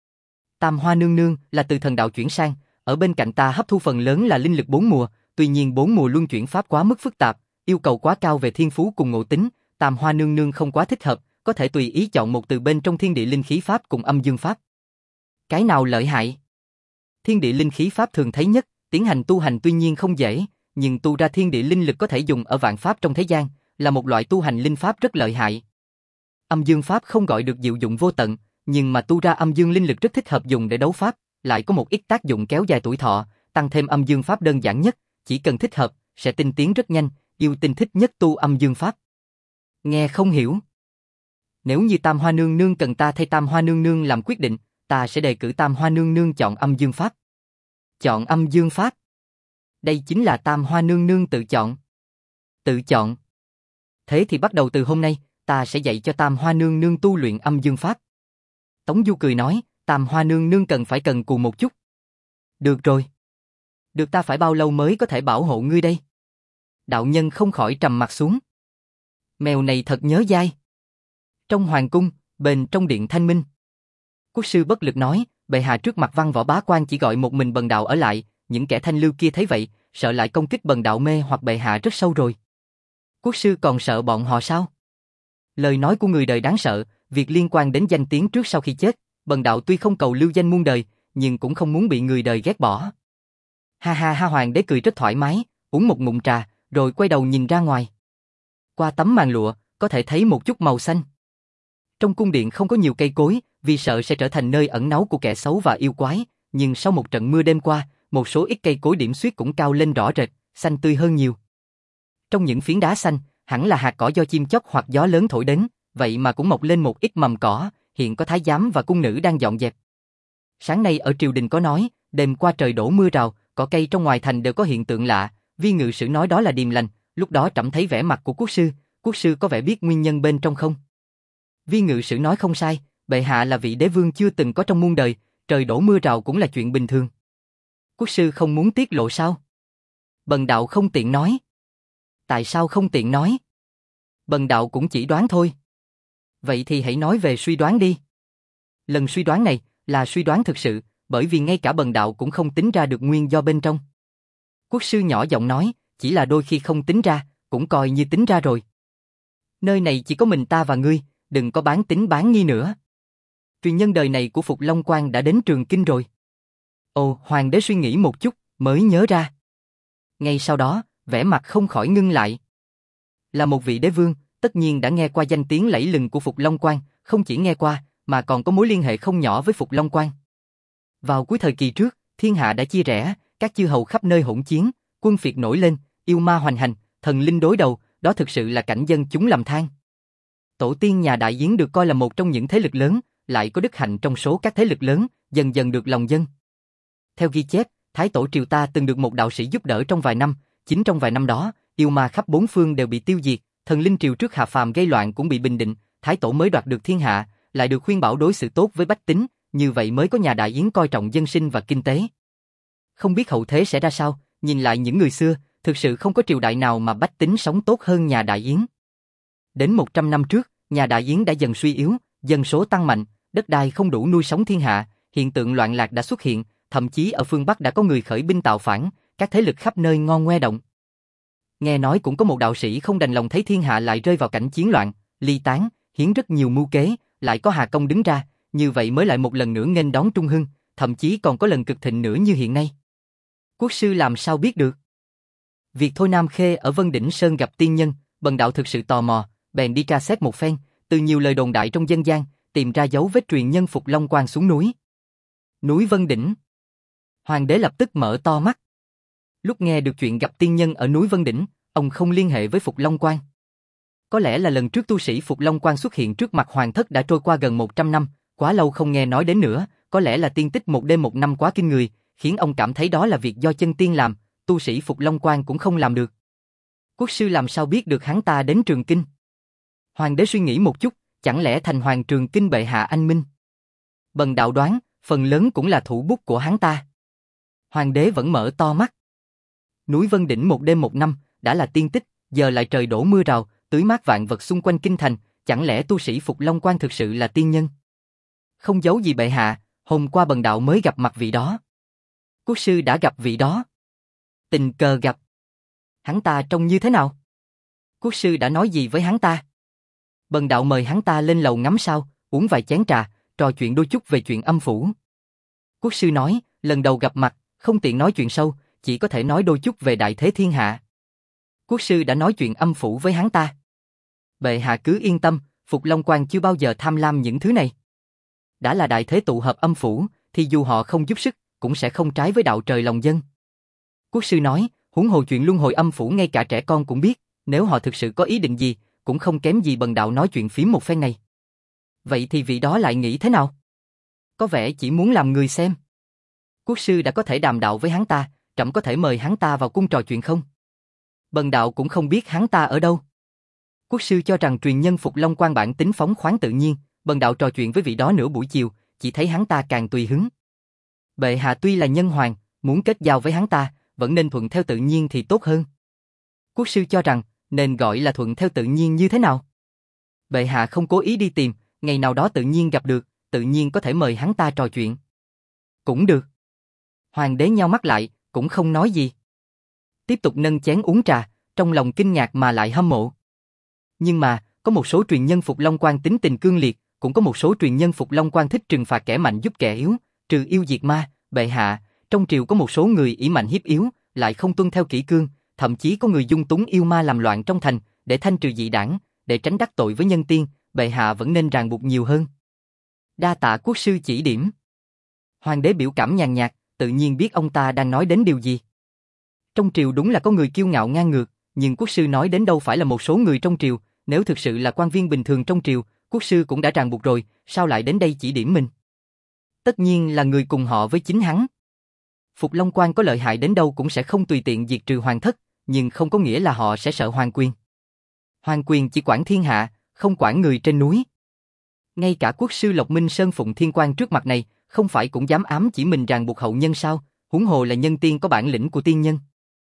Tam Hoa nương nương là từ thần đạo chuyển sang, ở bên cạnh ta hấp thu phần lớn là linh lực bốn mùa, tuy nhiên bốn mùa luân chuyển pháp quá mức phức tạp, yêu cầu quá cao về thiên phú cùng ngộ tính, Tam Hoa nương nương không quá thích hợp, có thể tùy ý chọn một từ bên trong thiên địa linh khí pháp cùng âm dương pháp. Cái nào lợi hại? Thiên địa linh khí pháp thường thấy nhất, tiến hành tu hành tuy nhiên không dễ, nhưng tu ra thiên địa linh lực có thể dùng ở vạn pháp trong thế gian, là một loại tu hành linh pháp rất lợi hại. Âm dương pháp không gọi được diệu dụng vô tận, nhưng mà tu ra âm dương linh lực rất thích hợp dùng để đấu pháp, lại có một ít tác dụng kéo dài tuổi thọ, tăng thêm âm dương pháp đơn giản nhất, chỉ cần thích hợp, sẽ tinh tiến rất nhanh, yêu tinh thích nhất tu âm dương pháp. Nghe không hiểu. Nếu như Tam Hoa nương nương cần ta thay Tam Hoa nương nương làm quyết định, ta sẽ đề cử Tam Hoa nương nương chọn âm dương pháp. Chọn âm dương pháp. Đây chính là Tam Hoa nương nương tự chọn. Tự chọn. Thế thì bắt đầu từ hôm nay, ta sẽ dạy cho Tam Hoa nương nương tu luyện âm dương pháp. Tống Du cười nói, Tam Hoa nương nương cần phải cần cù một chút. Được rồi. Được ta phải bao lâu mới có thể bảo hộ ngươi đây? Đạo nhân không khỏi trầm mặt xuống. Mèo này thật nhớ dai. Trong hoàng cung, bên trong điện Thanh Minh. Quốc sư bất lực nói, bệ hạ trước mặt văn võ bá quan chỉ gọi một mình Bần đạo ở lại, những kẻ thanh lưu kia thấy vậy, sợ lại công kích Bần đạo mê hoặc bệ hạ rất sâu rồi. Quốc sư còn sợ bọn họ sao? Lời nói của người đời đáng sợ, việc liên quan đến danh tiếng trước sau khi chết, Bần đạo tuy không cầu lưu danh muôn đời, nhưng cũng không muốn bị người đời ghét bỏ. Ha ha ha, hoàng đế cười rất thoải mái, uống một ngụm trà, rồi quay đầu nhìn ra ngoài. Qua tấm màn lụa, có thể thấy một chút màu xanh. Trong cung điện không có nhiều cây cối, vì sợ sẽ trở thành nơi ẩn náu của kẻ xấu và yêu quái, nhưng sau một trận mưa đêm qua, một số ít cây cối điểm xuyết cũng cao lên rõ rệt, xanh tươi hơn nhiều. Trong những phiến đá xanh, hẳn là hạt cỏ do chim chóc hoặc gió lớn thổi đến, vậy mà cũng mọc lên một ít mầm cỏ, hiện có thái giám và cung nữ đang dọn dẹp. Sáng nay ở triều đình có nói, đêm qua trời đổ mưa rào, cỏ cây trong ngoài thành đều có hiện tượng lạ, viên ngự sử nói đó là điềm lành, lúc đó trẫm thấy vẻ mặt của quốc sư, quốc sư có vẻ biết nguyên nhân bên trong không? Viên ngự sử nói không sai, bệ hạ là vị đế vương chưa từng có trong muôn đời, trời đổ mưa rào cũng là chuyện bình thường. Quốc sư không muốn tiết lộ sao? Bần đạo không tiện nói. Tại sao không tiện nói? Bần đạo cũng chỉ đoán thôi. Vậy thì hãy nói về suy đoán đi. Lần suy đoán này là suy đoán thực sự, bởi vì ngay cả bần đạo cũng không tính ra được nguyên do bên trong. Quốc sư nhỏ giọng nói, chỉ là đôi khi không tính ra, cũng coi như tính ra rồi. Nơi này chỉ có mình ta và ngươi, đừng có bán tín bán nghi nữa. Truyền nhân đời này của Phục Long Quan đã đến Trường Kinh rồi. Ồ, hoàng đế suy nghĩ một chút, mới nhớ ra. Ngay sau đó, vẻ mặt không khỏi ngưng lại. Là một vị đế vương, tất nhiên đã nghe qua danh tiếng lẫy lừng của Phục Long Quan, không chỉ nghe qua, mà còn có mối liên hệ không nhỏ với Phục Long Quan. Vào cuối thời kỳ trước, thiên hạ đã chia rẽ, các chư hầu khắp nơi hỗn chiến, quân phiệt nổi lên, yêu ma hoành hành, thần linh đối đầu, đó thực sự là cảnh dân chúng lầm than. Tổ tiên nhà Đại Yến được coi là một trong những thế lực lớn, lại có đức hạnh trong số các thế lực lớn, dần dần được lòng dân. Theo ghi chép, Thái tổ triều ta từng được một đạo sĩ giúp đỡ trong vài năm, chính trong vài năm đó, yêu ma khắp bốn phương đều bị tiêu diệt, thần linh triều trước hạ phàm gây loạn cũng bị bình định, Thái tổ mới đoạt được thiên hạ, lại được khuyên bảo đối xử tốt với bách tính, như vậy mới có nhà Đại Yến coi trọng dân sinh và kinh tế. Không biết hậu thế sẽ ra sao, nhìn lại những người xưa, thực sự không có triều đại nào mà bách tính sống tốt hơn nhà Đại Yến. Đến một trăm năm trước, nhà Đại Yến đã dần suy yếu, dân số tăng mạnh, đất đai không đủ nuôi sống thiên hạ, hiện tượng loạn lạc đã xuất hiện, thậm chí ở phương Bắc đã có người khởi binh tạo phản, các thế lực khắp nơi ngon ngoe động. Nghe nói cũng có một đạo sĩ không đành lòng thấy thiên hạ lại rơi vào cảnh chiến loạn, ly tán, hiến rất nhiều mưu kế, lại có Hà Công đứng ra, như vậy mới lại một lần nữa nghênh đón Trung Hưng, thậm chí còn có lần cực thịnh nữa như hiện nay. Quốc sư làm sao biết được? Việc Thôi Nam Khê ở Vân Đỉnh Sơn gặp tiên nhân, bần đạo thực sự tò mò, bèn đi tra xét một phen, từ nhiều lời đồn đại trong dân gian, tìm ra dấu vết truyền nhân Phục Long Quan xuống núi. Núi Vân Đỉnh. Hoàng đế lập tức mở to mắt. Lúc nghe được chuyện gặp tiên nhân ở núi Vân Đỉnh, ông không liên hệ với Phục Long Quan. Có lẽ là lần trước tu sĩ Phục Long Quan xuất hiện trước mặt hoàng thất đã trôi qua gần một trăm năm, quá lâu không nghe nói đến nữa, có lẽ là tiên tích một đêm một năm quá kinh người, khiến ông cảm thấy đó là việc do chân tiên làm, tu sĩ Phục Long Quan cũng không làm được. Quốc sư làm sao biết được hắn ta đến Trường Kinh? Hoàng đế suy nghĩ một chút, chẳng lẽ thành hoàng Trường Kinh bệ hạ anh minh? Bần đạo đoán, phần lớn cũng là thủ bút của hắn ta. Hoàng đế vẫn mở to mắt. Núi Vân Đỉnh một đêm một năm, đã là tiên tích, giờ lại trời đổ mưa rào, tưới mát vạn vật xung quanh kinh thành, chẳng lẽ tu sĩ Phục Long Quan thực sự là tiên nhân? Không giấu gì bệ hạ, hôm qua bần đạo mới gặp mặt vị đó. Quốc sư đã gặp vị đó. Tình cờ gặp. Hắn ta trông như thế nào? Quốc sư đã nói gì với hắn ta? Bần đạo mời hắn ta lên lầu ngắm sao, uống vài chén trà, trò chuyện đôi chút về chuyện âm phủ. Quốc sư nói, lần đầu gặp mặt, không tiện nói chuyện sâu, chỉ có thể nói đôi chút về đại thế thiên hạ. Quốc sư đã nói chuyện âm phủ với hắn ta. Bệ hạ cứ yên tâm, Phục Long Quan chưa bao giờ tham lam những thứ này. Đã là đại thế tụ hợp âm phủ, thì dù họ không giúp sức, cũng sẽ không trái với đạo trời lòng dân. Quốc sư nói, huống hồ chuyện luân hồi âm phủ ngay cả trẻ con cũng biết, nếu họ thực sự có ý định gì, cũng không kém gì bần đạo nói chuyện phím một phen này. Vậy thì vị đó lại nghĩ thế nào? Có vẻ chỉ muốn làm người xem. Quốc sư đã có thể đàm đạo với hắn ta, trẫm có thể mời hắn ta vào cung trò chuyện không? Bần đạo cũng không biết hắn ta ở đâu. Quốc sư cho rằng truyền nhân Phục Long Quan bản tính phóng khoáng tự nhiên, bần đạo trò chuyện với vị đó nửa buổi chiều, chỉ thấy hắn ta càng tùy hứng. Bệ hạ tuy là nhân hoàng, muốn kết giao với hắn ta, vẫn nên thuận theo tự nhiên thì tốt hơn. Quốc sư cho rằng, nên gọi là thuận theo tự nhiên như thế nào? Bệ hạ không cố ý đi tìm, ngày nào đó tự nhiên gặp được, tự nhiên có thể mời hắn ta trò chuyện. Cũng được. Hoàng đế nheo mắt lại, cũng không nói gì. Tiếp tục nâng chén uống trà, trong lòng kinh ngạc mà lại hâm mộ. Nhưng mà, có một số truyền nhân Phục Long Quan tính tình cương liệt, cũng có một số truyền nhân Phục Long Quan thích trừng phạt kẻ mạnh giúp kẻ yếu, trừ yêu diệt ma, bệ hạ, trong triều có một số người ỷ mạnh hiếp yếu, lại không tuân theo kỷ cương, thậm chí có người dung túng yêu ma làm loạn trong thành, để thanh trừ dị đảng, để tránh đắc tội với nhân tiên, bệ hạ vẫn nên ràng buộc nhiều hơn. Đa tạ quốc sư chỉ điểm. Hoàng đế biểu cảm nhàn nhạt, tự nhiên biết ông ta đang nói đến điều gì. Trong triều đúng là có người kiêu ngạo ngang ngược, nhưng quốc sư nói đến đâu phải là một số người trong triều, nếu thực sự là quan viên bình thường trong triều, quốc sư cũng đã ràng buộc rồi, sao lại đến đây chỉ điểm mình? Tất nhiên là người cùng họ với chính hắn. Phục Long Quan có lợi hại đến đâu cũng sẽ không tùy tiện diệt trừ hoàng thất, nhưng không có nghĩa là họ sẽ sợ hoàng quyền. Hoàng quyền chỉ quản thiên hạ, không quản người trên núi. Ngay cả quốc sư Lộc Minh Sơn phụng thiên quan trước mặt này, không phải cũng dám ám chỉ mình ràng buộc hậu nhân sao, huống hồ là nhân tiên có bản lĩnh của tiên nhân.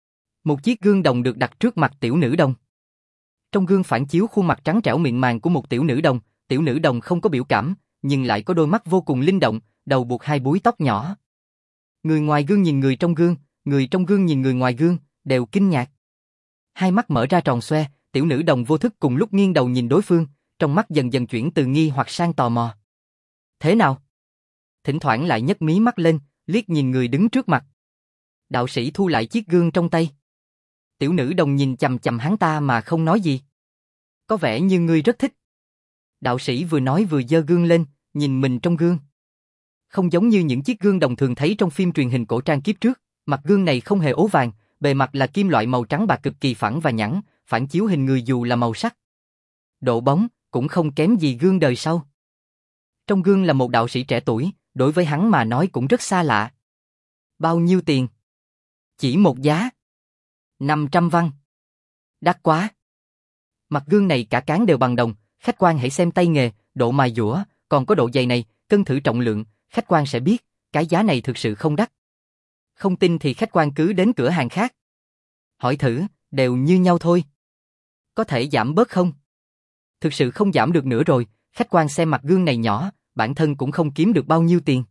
Một chiếc gương đồng được đặt trước mặt tiểu nữ đồng. Trong gương phản chiếu khuôn mặt trắng trẻo mịn màng của một tiểu nữ đồng, tiểu nữ đồng không có biểu cảm, nhưng lại có đôi mắt vô cùng linh động, đầu buộc hai búi tóc nhỏ. Người ngoài gương nhìn người trong gương, người trong gương nhìn người ngoài gương, đều kinh ngạc. Hai mắt mở ra tròn xoe, tiểu nữ đồng vô thức cùng lúc nghiêng đầu nhìn đối phương, trong mắt dần dần chuyển từ nghi hoặc sang tò mò. Thế nào? Thỉnh thoảng lại nhấc mí mắt lên, liếc nhìn người đứng trước mặt. Đạo sĩ thu lại chiếc gương trong tay. Tiểu nữ đồng nhìn chằm chằm hắn ta mà không nói gì. Có vẻ như ngươi rất thích. Đạo sĩ vừa nói vừa giơ gương lên, nhìn mình trong gương. Không giống như những chiếc gương đồng thường thấy trong phim truyền hình cổ trang kiếp trước, mặt gương này không hề ố vàng, bề mặt là kim loại màu trắng bạc cực kỳ phẳng và nhẵn, phản chiếu hình người dù là màu sắc. Độ bóng cũng không kém gì gương đời sau. Trong gương là một đạo sĩ trẻ tuổi, đối với hắn mà nói cũng rất xa lạ. Bao nhiêu tiền? Chỉ một giá. năm trăm văn. Đắt quá. Mặt gương này cả cán đều bằng đồng, khách quan hãy xem tay nghề, độ mài dũa, còn có độ dày này, cân thử trọng lượng, khách quan sẽ biết, cái giá này thực sự không đắt. Không tin thì khách quan cứ đến cửa hàng khác. Hỏi thử, đều như nhau thôi. Có thể giảm bớt không? Thực sự không giảm được nữa rồi, khách quan xem mặt gương này nhỏ, bản thân cũng không kiếm được bao nhiêu tiền.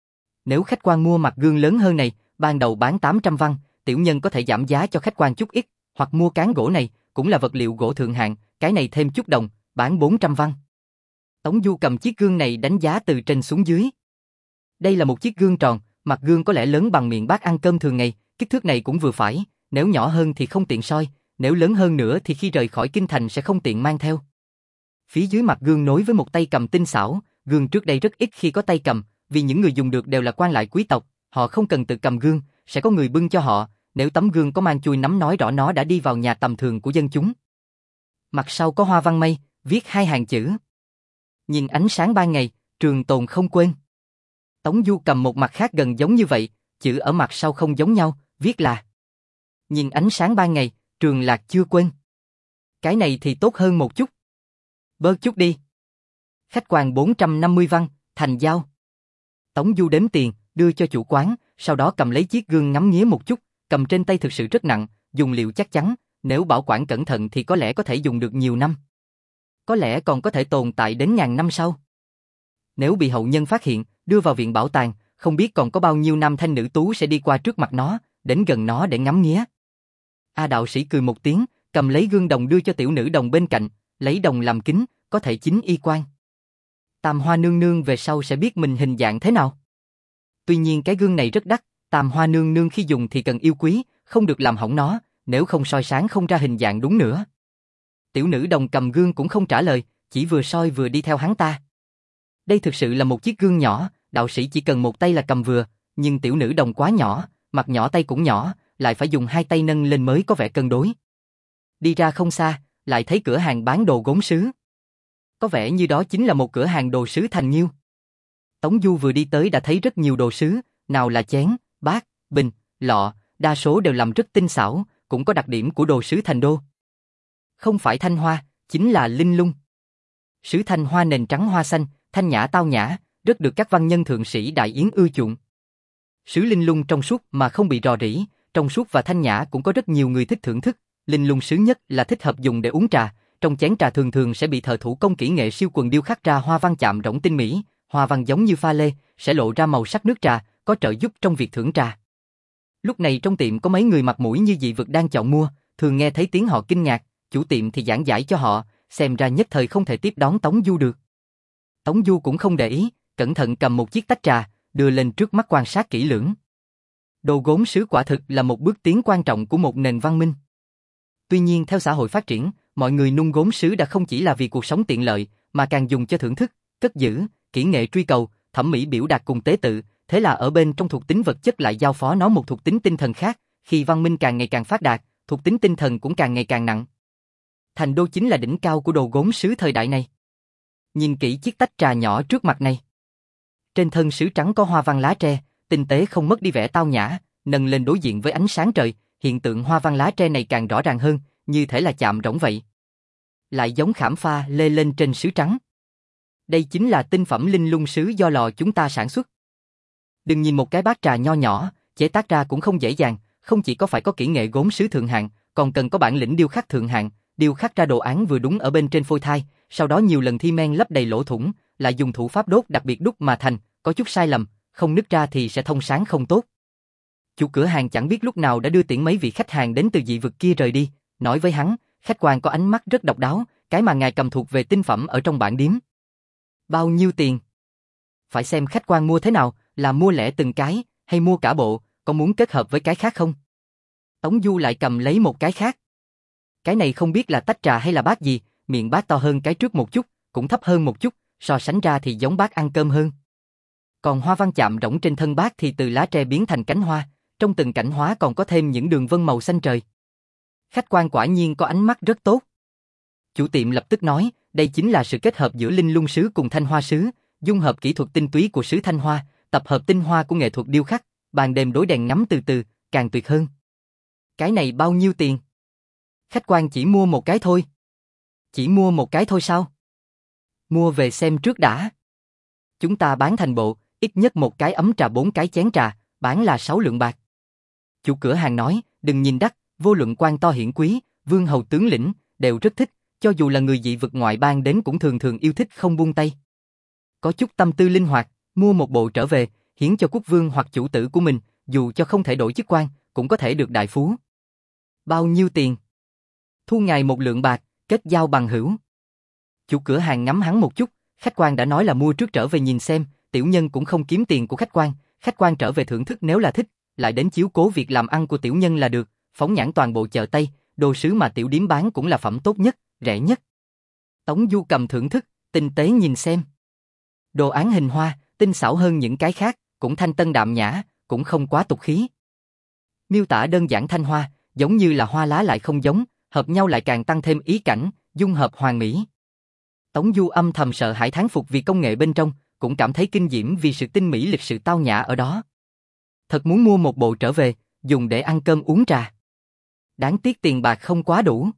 Nếu khách quan mua mặt gương lớn hơn này, ban đầu bán tám trăm văn, tiểu nhân có thể giảm giá cho khách quan chút ít, hoặc mua cán gỗ này, cũng là vật liệu gỗ thượng hạng, cái này thêm chút đồng, bán bốn trăm văn. Tống Du cầm chiếc gương này đánh giá từ trên xuống dưới. Đây là một chiếc gương tròn, mặt gương có lẽ lớn bằng miệng bát ăn cơm thường ngày, kích thước này cũng vừa phải, nếu nhỏ hơn thì không tiện soi, nếu lớn hơn nữa thì khi rời khỏi kinh thành sẽ không tiện mang theo. Phía dưới mặt gương nối với một tay cầm tinh xảo, gương trước đây rất ít khi có tay cầm, vì những người dùng được đều là quan lại quý tộc, họ không cần tự cầm gương, sẽ có người bưng cho họ, nếu tấm gương có mang chui nắm nói rõ nó đã đi vào nhà tầm thường của dân chúng. Mặt sau có hoa văn mây, viết hai hàng chữ. Nhìn ánh sáng ban ngày, trường tồn không quên. Tống Du cầm một mặt khác gần giống như vậy, chữ ở mặt sau không giống nhau, viết là nhìn ánh sáng ban ngày, trường lạc chưa quên. Cái này thì tốt hơn một chút. Bớt chút đi. Khách quan bốn trăm năm mươi văn, thành giao. Tống Du đếm tiền, đưa cho chủ quán, sau đó cầm lấy chiếc gương ngắm nghía một chút, cầm trên tay thực sự rất nặng, dùng liệu chắc chắn, nếu bảo quản cẩn thận thì có lẽ có thể dùng được nhiều năm. Có lẽ còn có thể tồn tại đến ngàn năm sau. Nếu bị hậu nhân phát hiện, đưa vào viện bảo tàng, không biết còn có bao nhiêu nam thanh nữ tú sẽ đi qua trước mặt nó, đến gần nó để ngắm nghía. A đạo sĩ cười một tiếng, cầm lấy gương đồng đưa cho tiểu nữ đồng bên cạnh, lấy đồng làm kính, có thể chính y quan. Tam Hoa nương nương về sau sẽ biết mình hình dạng thế nào. Tuy nhiên cái gương này rất đắt, Tam Hoa nương nương khi dùng thì cần yêu quý, không được làm hỏng nó, nếu không soi sáng không ra hình dạng đúng nữa. Tiểu nữ đồng cầm gương cũng không trả lời, chỉ vừa soi vừa đi theo hắn ta. Đây thực sự là một chiếc gương nhỏ, đạo sĩ chỉ cần một tay là cầm vừa, nhưng tiểu nữ đồng quá nhỏ, mặt nhỏ tay cũng nhỏ, lại phải dùng hai tay nâng lên mới có vẻ cân đối. Đi ra không xa, lại thấy cửa hàng bán đồ gốm sứ. Có vẻ như đó chính là một cửa hàng đồ sứ Thành Nhiêu. Tống Du vừa đi tới đã thấy rất nhiều đồ sứ, nào là chén, bát, bình, lọ, đa số đều làm rất tinh xảo, cũng có đặc điểm của đồ sứ Thành Đô. Không phải thanh hoa, chính là linh lung. Sứ thanh hoa nền trắng hoa xanh, thanh nhã tao nhã, rất được các văn nhân thượng sĩ đại yến ưa chuộng. Sứ linh lung trong suốt mà không bị rò rỉ, trong suốt và thanh nhã cũng có rất nhiều người thích thưởng thức. Linh lung sứ nhất là thích hợp dùng để uống trà, trong chén trà thường thường sẽ bị thợ thủ công kỹ nghệ siêu quần điêu khắc ra hoa văn chạm rỗng tinh mỹ, hoa văn giống như pha lê, sẽ lộ ra màu sắc nước trà, có trợ giúp trong việc thưởng trà. Lúc này trong tiệm có mấy người mặt mũi như dị vực đang chọn mua, thường nghe thấy tiếng họ kinh ngạc, chủ tiệm thì giảng giải cho họ, xem ra nhất thời không thể tiếp đón Tống Du được. Tống Du cũng không để ý, cẩn thận cầm một chiếc tách trà, đưa lên trước mắt quan sát kỹ lưỡng. Đồ gốm sứ quả thực là một bước tiến quan trọng của một nền văn minh. Tuy nhiên theo xã hội phát triển, mọi người nung gốm sứ đã không chỉ là vì cuộc sống tiện lợi, mà càng dùng cho thưởng thức, cất giữ, kỹ nghệ truy cầu, thẩm mỹ biểu đạt cùng tế tự, thế là ở bên trong thuộc tính vật chất lại giao phó nó một thuộc tính tinh thần khác, khi văn minh càng ngày càng phát đạt, thuộc tính tinh thần cũng càng ngày càng nặng. Thành đô chính là đỉnh cao của đồ gốm sứ thời đại này. Nhìn kỹ chiếc tách trà nhỏ trước mặt này. Trên thân sứ trắng có hoa văn lá tre, tinh tế không mất đi vẻ tao nhã, nâng lên đối diện với ánh sáng trời, hiện tượng hoa văn lá tre này càng rõ ràng hơn, như thể là chạm rỗng vậy. Lại giống khảm pha lê lên trên sứ trắng. Đây chính là tinh phẩm linh lung sứ do lò chúng ta sản xuất. Đừng nhìn một cái bát trà nho nhỏ, chế tác ra cũng không dễ dàng, không chỉ có phải có kỹ nghệ gốm sứ thượng hạng, còn cần có bản lĩnh điêu khắc thượng hạng, điêu khắc ra đồ án vừa đúng ở bên trên phôi thai, sau đó nhiều lần thi men lấp đầy lỗ thủng, lại dùng thủ pháp đốt đặc biệt đúc mà thành, có chút sai lầm, không nứt ra thì sẽ thông sáng không tốt. Chủ cửa hàng chẳng biết lúc nào đã đưa tiễn mấy vị khách hàng đến từ dị vực kia rời đi, nói với hắn, khách quan có ánh mắt rất độc đáo, cái mà ngài cầm thuộc về tinh phẩm ở trong bản điếm. Bao nhiêu tiền? Phải xem khách quan mua thế nào, là mua lẻ từng cái, hay mua cả bộ, có muốn kết hợp với cái khác không? Tống Du lại cầm lấy một cái khác. Cái này không biết là tách trà hay là bát gì, miệng bát to hơn cái trước một chút, cũng thấp hơn một chút, so sánh ra thì giống bát ăn cơm hơn. Còn hoa văn chạm rỗng trên thân bát thì từ lá tre biến thành cánh hoa, trong từng cảnh hoa còn có thêm những đường vân màu xanh trời. Khách quan quả nhiên có ánh mắt rất tốt. Chủ tiệm lập tức nói, đây chính là sự kết hợp giữa linh lung sứ cùng thanh hoa sứ, dung hợp kỹ thuật tinh túy của sứ thanh hoa, tập hợp tinh hoa của nghệ thuật điêu khắc, ban đêm đối đèn ngắm từ từ, càng tuyệt hơn. Cái này bao nhiêu tiền? Khách quan chỉ mua một cái thôi. Chỉ mua một cái thôi sao? Mua về xem trước đã. Chúng ta bán thành bộ, ít nhất một cái ấm trà bốn cái chén trà, bán là sáu lượng bạc. Chủ cửa hàng nói, đừng nhìn đắt, vô luận quan to hiển quý, vương hầu tướng lĩnh, đều rất thích, cho dù là người dị vực ngoại bang đến cũng thường thường yêu thích không buông tay. Có chút tâm tư linh hoạt, mua một bộ trở về, hiến cho quốc vương hoặc chủ tử của mình, dù cho không thể đổi chức quan, cũng có thể được đại phú. Bao nhiêu tiền? Thu ngài một lượng bạc, kết giao bằng hữu. Chủ cửa hàng ngắm hắn một chút, khách quan đã nói là mua trước trở về nhìn xem, tiểu nhân cũng không kiếm tiền của khách quan, khách quan trở về thưởng thức nếu là thích, lại đến chiếu cố việc làm ăn của tiểu nhân là được, phóng nhãn toàn bộ chợ Tây, đồ sứ mà tiểu điếm bán cũng là phẩm tốt nhất, rẻ nhất. Tống Du cầm thưởng thức, tinh tế nhìn xem. Đồ án hình hoa, tinh xảo hơn những cái khác, cũng thanh tân đạm nhã, cũng không quá tục khí. Miêu tả đơn giản thanh hoa, giống như là hoa lá lại không giống, hợp nhau lại càng tăng thêm ý cảnh, dung hợp hoàn mỹ. Tống Du âm thầm sợ hãi thán phục vì công nghệ bên trong, cũng cảm thấy kinh diễm vì sự tinh mỹ lịch sự tao nhã ở đó. Thật muốn mua một bộ trở về, dùng để ăn cơm uống trà. Đáng tiếc tiền bạc không quá đủ.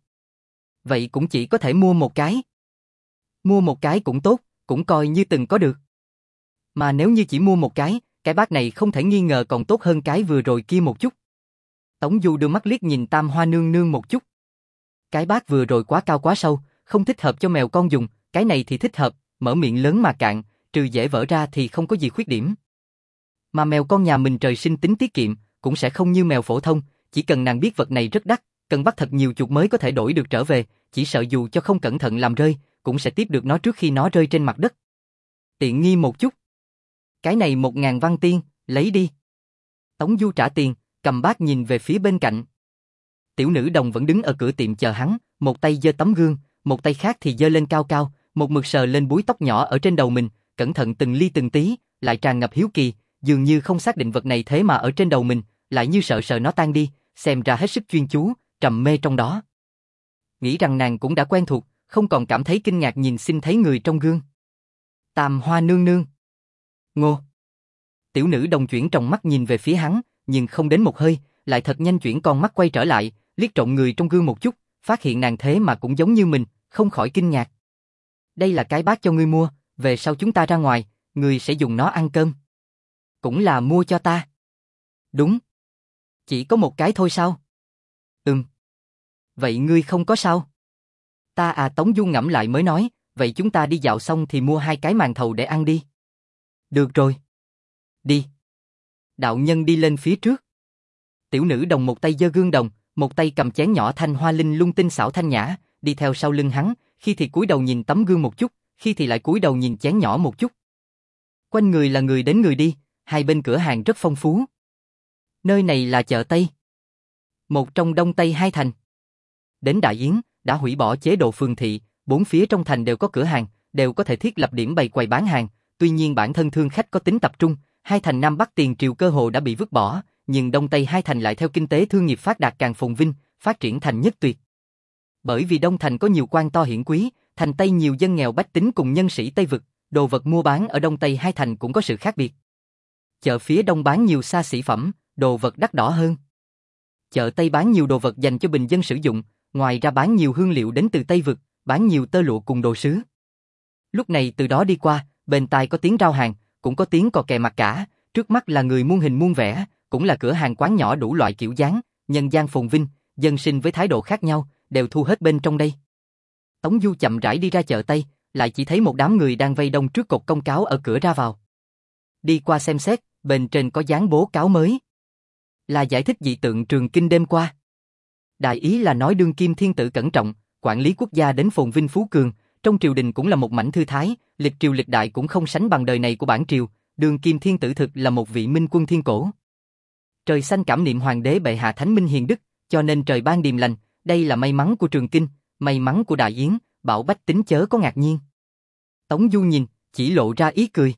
Vậy cũng chỉ có thể mua một cái. Mua một cái cũng tốt, cũng coi như từng có được. Mà nếu như chỉ mua một cái, cái bát này không thể nghi ngờ còn tốt hơn cái vừa rồi kia một chút. Tống Du đưa mắt liếc nhìn Tam Hoa nương nương một chút. Cái bát vừa rồi quá cao quá sâu, không thích hợp cho mèo con dùng, cái này thì thích hợp, mở miệng lớn mà cạn, trừ dễ vỡ ra thì không có gì khuyết điểm. Mà mèo con nhà mình trời sinh tính tiết kiệm, cũng sẽ không như mèo phổ thông, chỉ cần nàng biết vật này rất đắt, cần bắt thật nhiều chuột mới có thể đổi được trở về, chỉ sợ dù cho không cẩn thận làm rơi, cũng sẽ tiếp được nó trước khi nó rơi trên mặt đất. Tiện nghi một chút. Cái này một ngàn văn tiên, lấy đi. Tống Du trả tiền, cầm bát nhìn về phía bên cạnh. Tiểu nữ đồng vẫn đứng ở cửa tiệm chờ hắn, một tay giơ tấm gương, một tay khác thì giơ lên cao cao, một mực sờ lên búi tóc nhỏ ở trên đầu mình, cẩn thận từng ly từng tí, lại tràn ngập hiếu kỳ, dường như không xác định vật này thế mà ở trên đầu mình, lại như sợ sợ nó tan đi, xem ra hết sức chuyên chú, trầm mê trong đó. Nghĩ rằng nàng cũng đã quen thuộc, không còn cảm thấy kinh ngạc nhìn xin thấy người trong gương. Tam Hoa nương nương. Ngô. Tiểu nữ đồng chuyển tròng mắt nhìn về phía hắn, nhưng không đến một hơi, lại thật nhanh chuyển con mắt quay trở lại, liếc trộm người trong gương một chút, phát hiện nàng thế mà cũng giống như mình, không khỏi kinh ngạc. Đây là cái bát cho ngươi mua, về sau chúng ta ra ngoài, ngươi sẽ dùng nó ăn cơm. Cũng là mua cho ta. Đúng. Chỉ có một cái thôi sao? Ừm. Vậy ngươi không có sao? Ta à Tống Du ngẫm lại mới nói, vậy chúng ta đi dạo xong thì mua hai cái màn thầu để ăn đi. Được rồi. Đi. Đạo nhân đi lên phía trước. Tiểu nữ đồng một tay giơ gương đồng, một tay cầm chén nhỏ thanh hoa linh lung tinh xảo thanh nhã, đi theo sau lưng hắn, khi thì cúi đầu nhìn tấm gương một chút, khi thì lại cúi đầu nhìn chén nhỏ một chút. Quanh người là người đến người đi, hai bên cửa hàng rất phong phú. Nơi này là chợ Tây, một trong Đông Tây hai thành. Đến Đại Yến, đã hủy bỏ chế độ phường thị, bốn phía trong thành đều có cửa hàng, đều có thể thiết lập điểm bày quầy bán hàng, tuy nhiên bản thân thương khách có tính tập trung, hai thành Nam Bắc tiền triều cơ hồ đã bị vứt bỏ, nhưng Đông Tây hai thành lại theo kinh tế thương nghiệp phát đạt càng phồn vinh, phát triển thành nhất tuyệt. Bởi vì Đông thành có nhiều quan to hiển quý, thành Tây nhiều dân nghèo bách tính cùng nhân sĩ Tây vực, đồ vật mua bán ở Đông Tây hai thành cũng có sự khác biệt. Chợ phía Đông bán nhiều xa xỉ phẩm, đồ vật đắt đỏ hơn. Chợ Tây bán nhiều đồ vật dành cho bình dân sử dụng, ngoài ra bán nhiều hương liệu đến từ Tây vực, bán nhiều tơ lụa cùng đồ sứ. Lúc này từ đó đi qua, bên tai có tiếng rao hàng, cũng có tiếng cò kè mặc cả, trước mắt là người muôn hình muôn vẻ, cũng là cửa hàng quán nhỏ đủ loại kiểu dáng, nhân gian phồn vinh, dân sinh với thái độ khác nhau, đều thu hết bên trong đây. Tống Du chậm rãi đi ra chợ Tây, lại chỉ thấy một đám người đang vây đông trước cột công cáo ở cửa ra vào. Đi qua xem xét, bên trên có dán bố cáo mới. Là giải thích dị tượng Trường Kinh đêm qua. Đại ý là nói đương kim thiên tử cẩn trọng, quản lý quốc gia đến phồn vinh phú cường, trong triều đình cũng là một mảnh thư thái, lịch triều lịch đại cũng không sánh bằng đời này của bản triều, đương kim thiên tử thực là một vị minh quân thiên cổ. Trời xanh cảm niệm hoàng đế bệ hạ thánh minh hiền đức, cho nên trời ban điềm lành, đây là may mắn của Trường Kinh, may mắn của Đại Yến, bảo bách tính chớ có ngạc nhiên. Tống Du nhìn, chỉ lộ ra ý cười.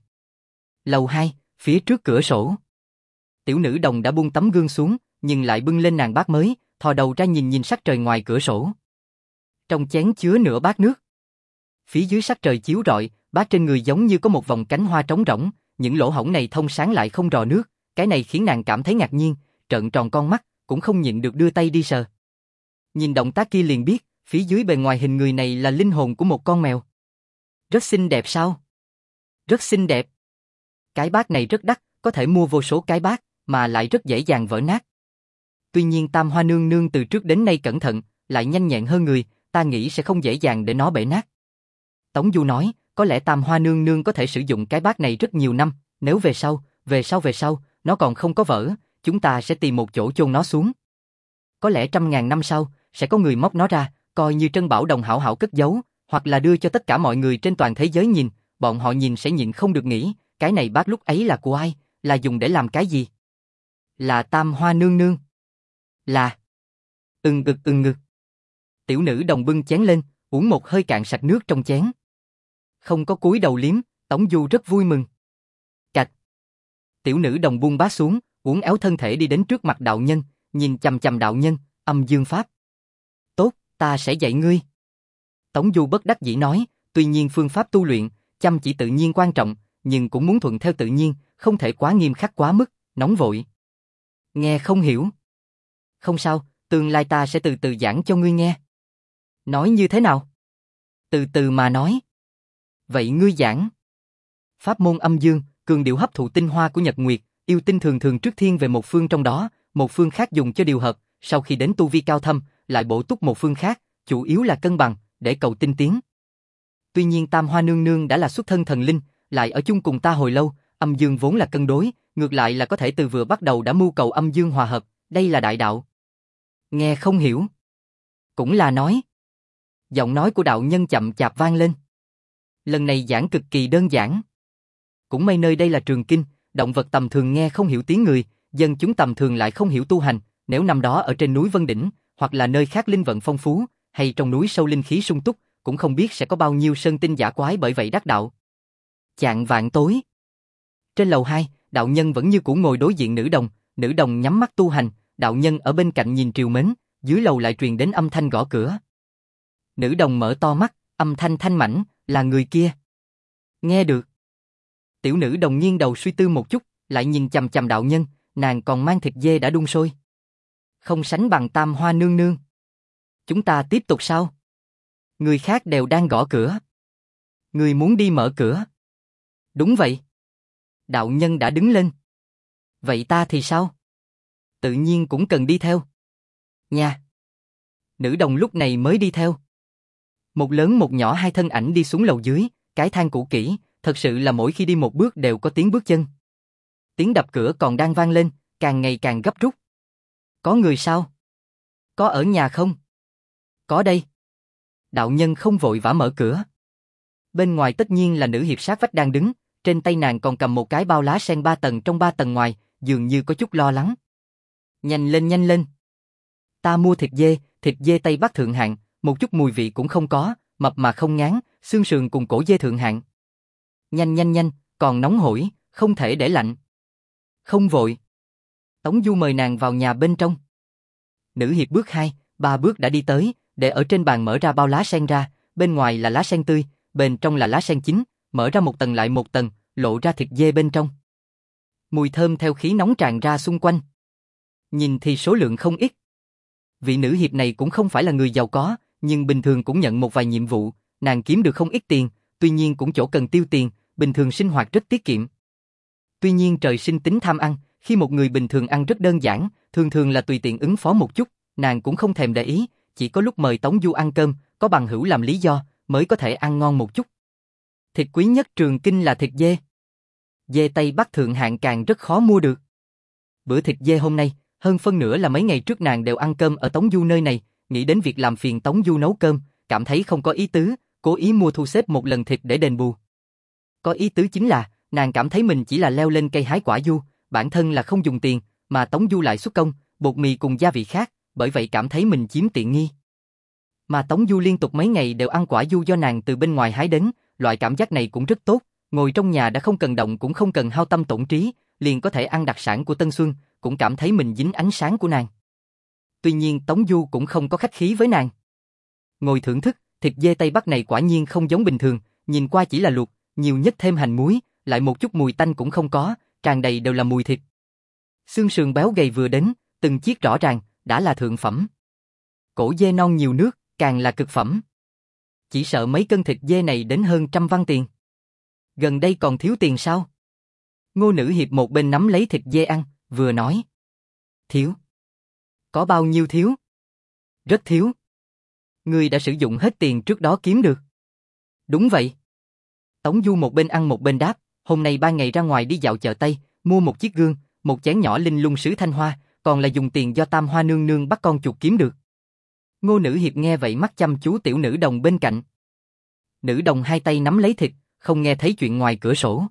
Lầu hai, phía trước cửa sổ. Tiểu nữ đồng đã buông tấm gương xuống, nhưng lại bưng lên nàng bát mới, thò đầu ra nhìn nhìn sắc trời ngoài cửa sổ. Trong chén chứa nửa bát nước. Phía dưới sắc trời chiếu rọi, bát trên người giống như có một vòng cánh hoa trống rỗng, những lỗ hổng này thông sáng lại không rò nước, cái này khiến nàng cảm thấy ngạc nhiên, trợn tròn con mắt, cũng không nhịn được đưa tay đi sờ. Nhìn động tác kia liền biết, phía dưới bề ngoài hình người này là linh hồn của một con mèo. Rất xinh đẹp sao? Rất xinh đẹp. Cái bát này rất đắt, có thể mua vô số cái bát, mà lại rất dễ dàng vỡ nát. Tuy nhiên Tam Hoa nương nương từ trước đến nay cẩn thận, lại nhanh nhẹn hơn người, ta nghĩ sẽ không dễ dàng để nó bể nát. Tống Du nói, có lẽ Tam Hoa nương nương có thể sử dụng cái bát này rất nhiều năm, nếu về sau, về sau về sau, nó còn không có vỡ, chúng ta sẽ tìm một chỗ chôn nó xuống. Có lẽ trăm ngàn năm sau, sẽ có người móc nó ra, coi như trân bảo đồng hảo hảo cất giấu, hoặc là đưa cho tất cả mọi người trên toàn thế giới nhìn, bọn họ nhìn sẽ nhịn không được nghĩ, cái này bát lúc ấy là của ai, là dùng để làm cái gì? Là Tam Hoa nương nương. Là. Ưng ngực ưng ngực. Tiểu nữ đồng bưng chén lên, uống một hơi cạn sạch nước trong chén. Không có cúi đầu liếm, Tống Du rất vui mừng. Cạch. Tiểu nữ đồng buông bát xuống, uốn éo thân thể đi đến trước mặt đạo nhân, nhìn chằm chằm đạo nhân, âm dương pháp. Tốt, ta sẽ dạy ngươi. Tống Du bất đắc dĩ nói, tuy nhiên phương pháp tu luyện, chăm chỉ tự nhiên quan trọng, nhưng cũng muốn thuận theo tự nhiên, không thể quá nghiêm khắc quá mức, nóng vội. Nghe không hiểu. Không sao, tương lai ta sẽ từ từ giảng cho ngươi nghe. Nói như thế nào? Từ từ mà nói. Vậy ngươi giảng. Pháp môn âm dương, cường điệu hấp thụ tinh hoa của nhật nguyệt, yêu tinh thường thường trước thiên về một phương trong đó, một phương khác dùng cho điều hợp, sau khi đến tu vi cao thâm, lại bổ túc một phương khác, chủ yếu là cân bằng, để cầu tinh tiến. Tuy nhiên Tam Hoa nương nương đã là xuất thân thần linh, lại ở chung cùng ta hồi lâu, âm dương vốn là cân đối, ngược lại là có thể từ vừa bắt đầu đã mưu cầu âm dương hòa hợp, đây là đại đạo. Nghe không hiểu. Cũng là nói. Giọng nói của đạo nhân chậm chạp vang lên. Lần này giảng cực kỳ đơn giản. Cũng may nơi đây là Trường Kinh, động vật tầm thường nghe không hiểu tiếng người, dân chúng tầm thường lại không hiểu tu hành, nếu năm đó ở trên núi Vân Đỉnh, hoặc là nơi khác linh vận phong phú, hay trong núi sâu linh khí sung túc, cũng không biết sẽ có bao nhiêu sơn tinh giả quái bởi vậy đắc đạo. Chạng vạn tối. Trên lầu hai, đạo nhân vẫn như cũ ngồi đối diện nữ đồng, nữ đồng nhắm mắt tu hành, đạo nhân ở bên cạnh nhìn triều mến, dưới lầu lại truyền đến âm thanh gõ cửa. Nữ đồng mở to mắt, âm thanh thanh mảnh, là người kia. Nghe được. Tiểu nữ đồng nghiêng đầu suy tư một chút, lại nhìn chằm chằm đạo nhân, nàng còn mang thịt dê đã đun sôi. Không sánh bằng Tam Hoa nương nương. Chúng ta tiếp tục sao? Người khác đều đang gõ cửa. Người muốn đi mở cửa. Đúng vậy. Đạo nhân đã đứng lên. Vậy ta thì sao? Tự nhiên cũng cần đi theo. Nha. Nữ đồng lúc này mới đi theo. Một lớn một nhỏ hai thân ảnh đi xuống lầu dưới, cái thang cũ kỹ, thật sự là mỗi khi đi một bước đều có tiếng bước chân. Tiếng đập cửa còn đang vang lên, càng ngày càng gấp rút. Có người sao? Có ở nhà không? Có đây. Đạo nhân không vội vã mở cửa. Bên ngoài tất nhiên là nữ hiệp sát vách đang đứng, trên tay nàng còn cầm một cái bao lá sen ba tầng trong ba tầng ngoài, dường như có chút lo lắng. Nhanh lên nhanh lên. Ta mua thịt dê, thịt dê Tây Bắc thượng hạng, một chút mùi vị cũng không có, mập mà không ngán, xương sườn cùng cổ dê thượng hạng. Nhanh nhanh nhanh, còn nóng hổi, không thể để lạnh. Không vội. Tống Du mời nàng vào nhà bên trong. Nữ hiệp bước hai, ba bước đã đi tới, để ở trên bàn mở ra bao lá sen ra, bên ngoài là lá sen tươi, bên trong là lá sen chín, mở ra một tầng lại một tầng, lộ ra thịt dê bên trong. Mùi thơm theo khí nóng tràn ra xung quanh. Nhìn thì số lượng không ít. Vị nữ hiệp này cũng không phải là người giàu có, nhưng bình thường cũng nhận một vài nhiệm vụ, nàng kiếm được không ít tiền, tuy nhiên cũng chỗ cần tiêu tiền, bình thường sinh hoạt rất tiết kiệm. Tuy nhiên trời sinh tính tham ăn, khi một người bình thường ăn rất đơn giản, thường thường là tùy tiện ứng phó một chút, nàng cũng không thèm để ý, chỉ có lúc mời Tống Du ăn cơm, có bằng hữu làm lý do, mới có thể ăn ngon một chút. Thịt quý nhất Trường Kinh là thịt dê. Dê Tây Bắc thượng hạng càng rất khó mua được. Bữa thịt dê hôm nay, hơn phân nửa là mấy ngày trước nàng đều ăn cơm ở Tống Du nơi này, nghĩ đến việc làm phiền Tống Du nấu cơm, cảm thấy không có ý tứ, cố ý mua thu xếp một lần thịt để đền bù. Có ý tứ chính là, nàng cảm thấy mình chỉ là leo lên cây hái quả du, bản thân là không dùng tiền, mà Tống Du lại xuất công, bột mì cùng gia vị khác, bởi vậy cảm thấy mình chiếm tiện nghi. Mà Tống Du liên tục mấy ngày đều ăn quả du do nàng từ bên ngoài hái đến, loại cảm giác này cũng rất tốt, ngồi trong nhà đã không cần động cũng không cần hao tâm tổn trí, liền có thể ăn đặc sản của Tân Xuân, cũng cảm thấy mình dính ánh sáng của nàng. Tuy nhiên Tống Du cũng không có khách khí với nàng. Ngồi thưởng thức, thịt dê Tây Bắc này quả nhiên không giống bình thường, nhìn qua chỉ là luộc, nhiều nhất thêm hành muối, lại một chút mùi tanh cũng không có, tràn đầy đều là mùi thịt. Xương sườn béo gầy vừa đến, từng chiếc rõ ràng, đã là thượng phẩm. Cổ dê non nhiều nước, càng là cực phẩm. Chỉ sợ mấy cân thịt dê này đến hơn trăm văn tiền. Gần đây còn thiếu tiền sao? Ngô nữ hiệp một bên nắm lấy thịt dê ăn, vừa nói. Thiếu. Có bao nhiêu thiếu? Rất thiếu. Ngươi đã sử dụng hết tiền trước đó kiếm được. Đúng vậy. Tống Du một bên ăn một bên đáp, hôm nay ba ngày ra ngoài đi dạo chợ Tây, mua một chiếc gương, một chén nhỏ linh lung sứ thanh hoa, còn là dùng tiền do Tam Hoa nương nương bắt con chuột kiếm được. Ngô nữ hiệp nghe vậy mắt chăm chú tiểu nữ đồng bên cạnh. Nữ đồng hai tay nắm lấy thịt, không nghe thấy chuyện ngoài cửa sổ.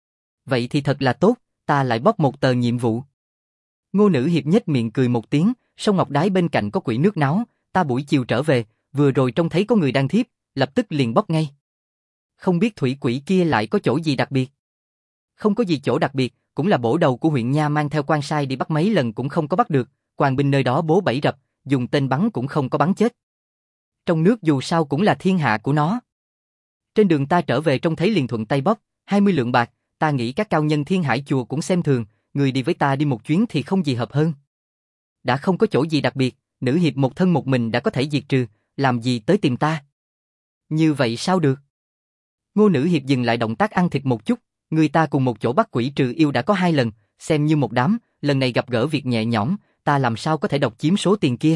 Vậy thì thật là tốt, ta lại bóc một tờ nhiệm vụ. Ngô nữ hiệp nhếch miệng cười một tiếng, sông ngọc đái bên cạnh có quỷ nước náo, ta buổi chiều trở về, vừa rồi trông thấy có người đang thiếp, lập tức liền bóc ngay. Không biết thủy quỷ kia lại có chỗ gì đặc biệt. Không có gì chỗ đặc biệt, cũng là bổ đầu của huyện nha mang theo quan sai đi bắt mấy lần cũng không có bắt được, quan binh nơi đó bố bẫy rập, dùng tên bắn cũng không có bắn chết. Trong nước dù sao cũng là thiên hạ của nó. Trên đường ta trở về trông thấy liền thuận tay bóc, hai mươi lượng bạc, ta nghĩ các cao nhân Thiên Hải chùa cũng xem thường, người đi với ta đi một chuyến thì không gì hợp hơn. Đã không có chỗ gì đặc biệt, nữ hiệp một thân một mình đã có thể diệt trừ, làm gì tới tìm ta. Như vậy sao được? Ngô nữ hiệp dừng lại động tác ăn thịt một chút, người ta cùng một chỗ bắt quỷ trừ yêu đã có hai lần, xem như một đám, lần này gặp gỡ việc nhẹ nhõm, ta làm sao có thể độc chiếm số tiền kia.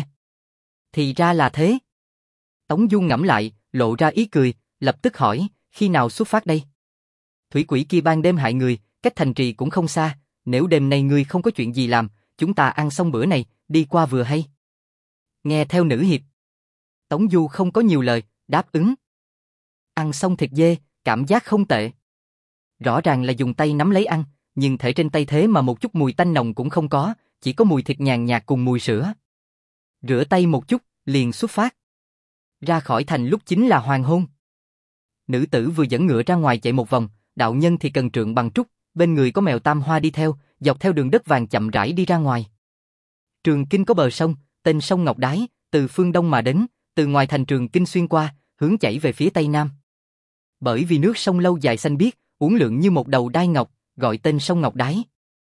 Thì ra là thế. Tống Du ngẫm lại, lộ ra ý cười, lập tức hỏi, khi nào xuất phát đây? Thủy quỷ kia ban đêm hại người, cách thành trì cũng không xa, nếu đêm nay ngươi không có chuyện gì làm, chúng ta ăn xong bữa này, đi qua vừa hay. Nghe theo nữ hiệp. Tống Du không có nhiều lời, đáp ứng. Ăn xong thịt dê, cảm giác không tệ. Rõ ràng là dùng tay nắm lấy ăn, nhưng thể trên tay thế mà một chút mùi tanh nồng cũng không có, chỉ có mùi thịt nhàn nhạt cùng mùi sữa. Rửa tay một chút, liền xuất phát. Ra khỏi thành lúc chính là hoàng hôn. Nữ tử vừa dẫn ngựa ra ngoài chạy một vòng, đạo nhân thì cần trượng bằng trúc, bên người có mèo Tam Hoa đi theo, dọc theo đường đất vàng chậm rãi đi ra ngoài. Trường Kinh có bờ sông, tên sông Ngọc Đái, từ phương đông mà đến, từ ngoài thành Trường Kinh xuyên qua, hướng chảy về phía tây nam. Bởi vì nước sông lâu dài xanh biếc, uốn lượn như một đầu đai ngọc, gọi tên sông Ngọc Đái.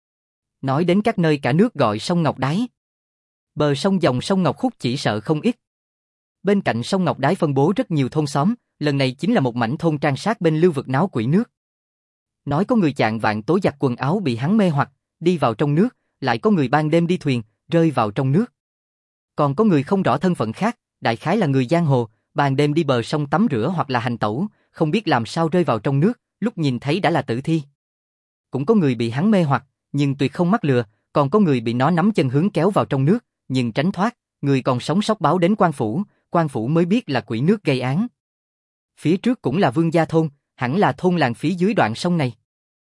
Nói đến các nơi cả nước gọi sông Ngọc Đái. Bờ sông dòng sông Ngọc Khúc chỉ sợ không ít. Bên cạnh sông Ngọc Đái phân bố rất nhiều thôn xóm, lần này chính là một mảnh thôn trang sát bên lưu vực náo quỷ nước. Nói có người chạng vạn tối giặt quần áo bị hắn mê hoặc, đi vào trong nước, lại có người ban đêm đi thuyền, rơi vào trong nước. Còn có người không rõ thân phận khác, đại khái là người giang hồ, ban đêm đi bờ sông tắm rửa hoặc là hành tẩu, không biết làm sao rơi vào trong nước, lúc nhìn thấy đã là tử thi. Cũng có người bị hắn mê hoặc, nhưng tuyệt không mắc lừa, còn có người bị nó nắm chân hướng kéo vào trong nước, nhưng tránh thoát, người còn sống sót báo đến quan phủ, quan phủ mới biết là quỷ nước gây án. Phía trước cũng là Vương gia thôn, hẳn là thôn làng phía dưới đoạn sông này.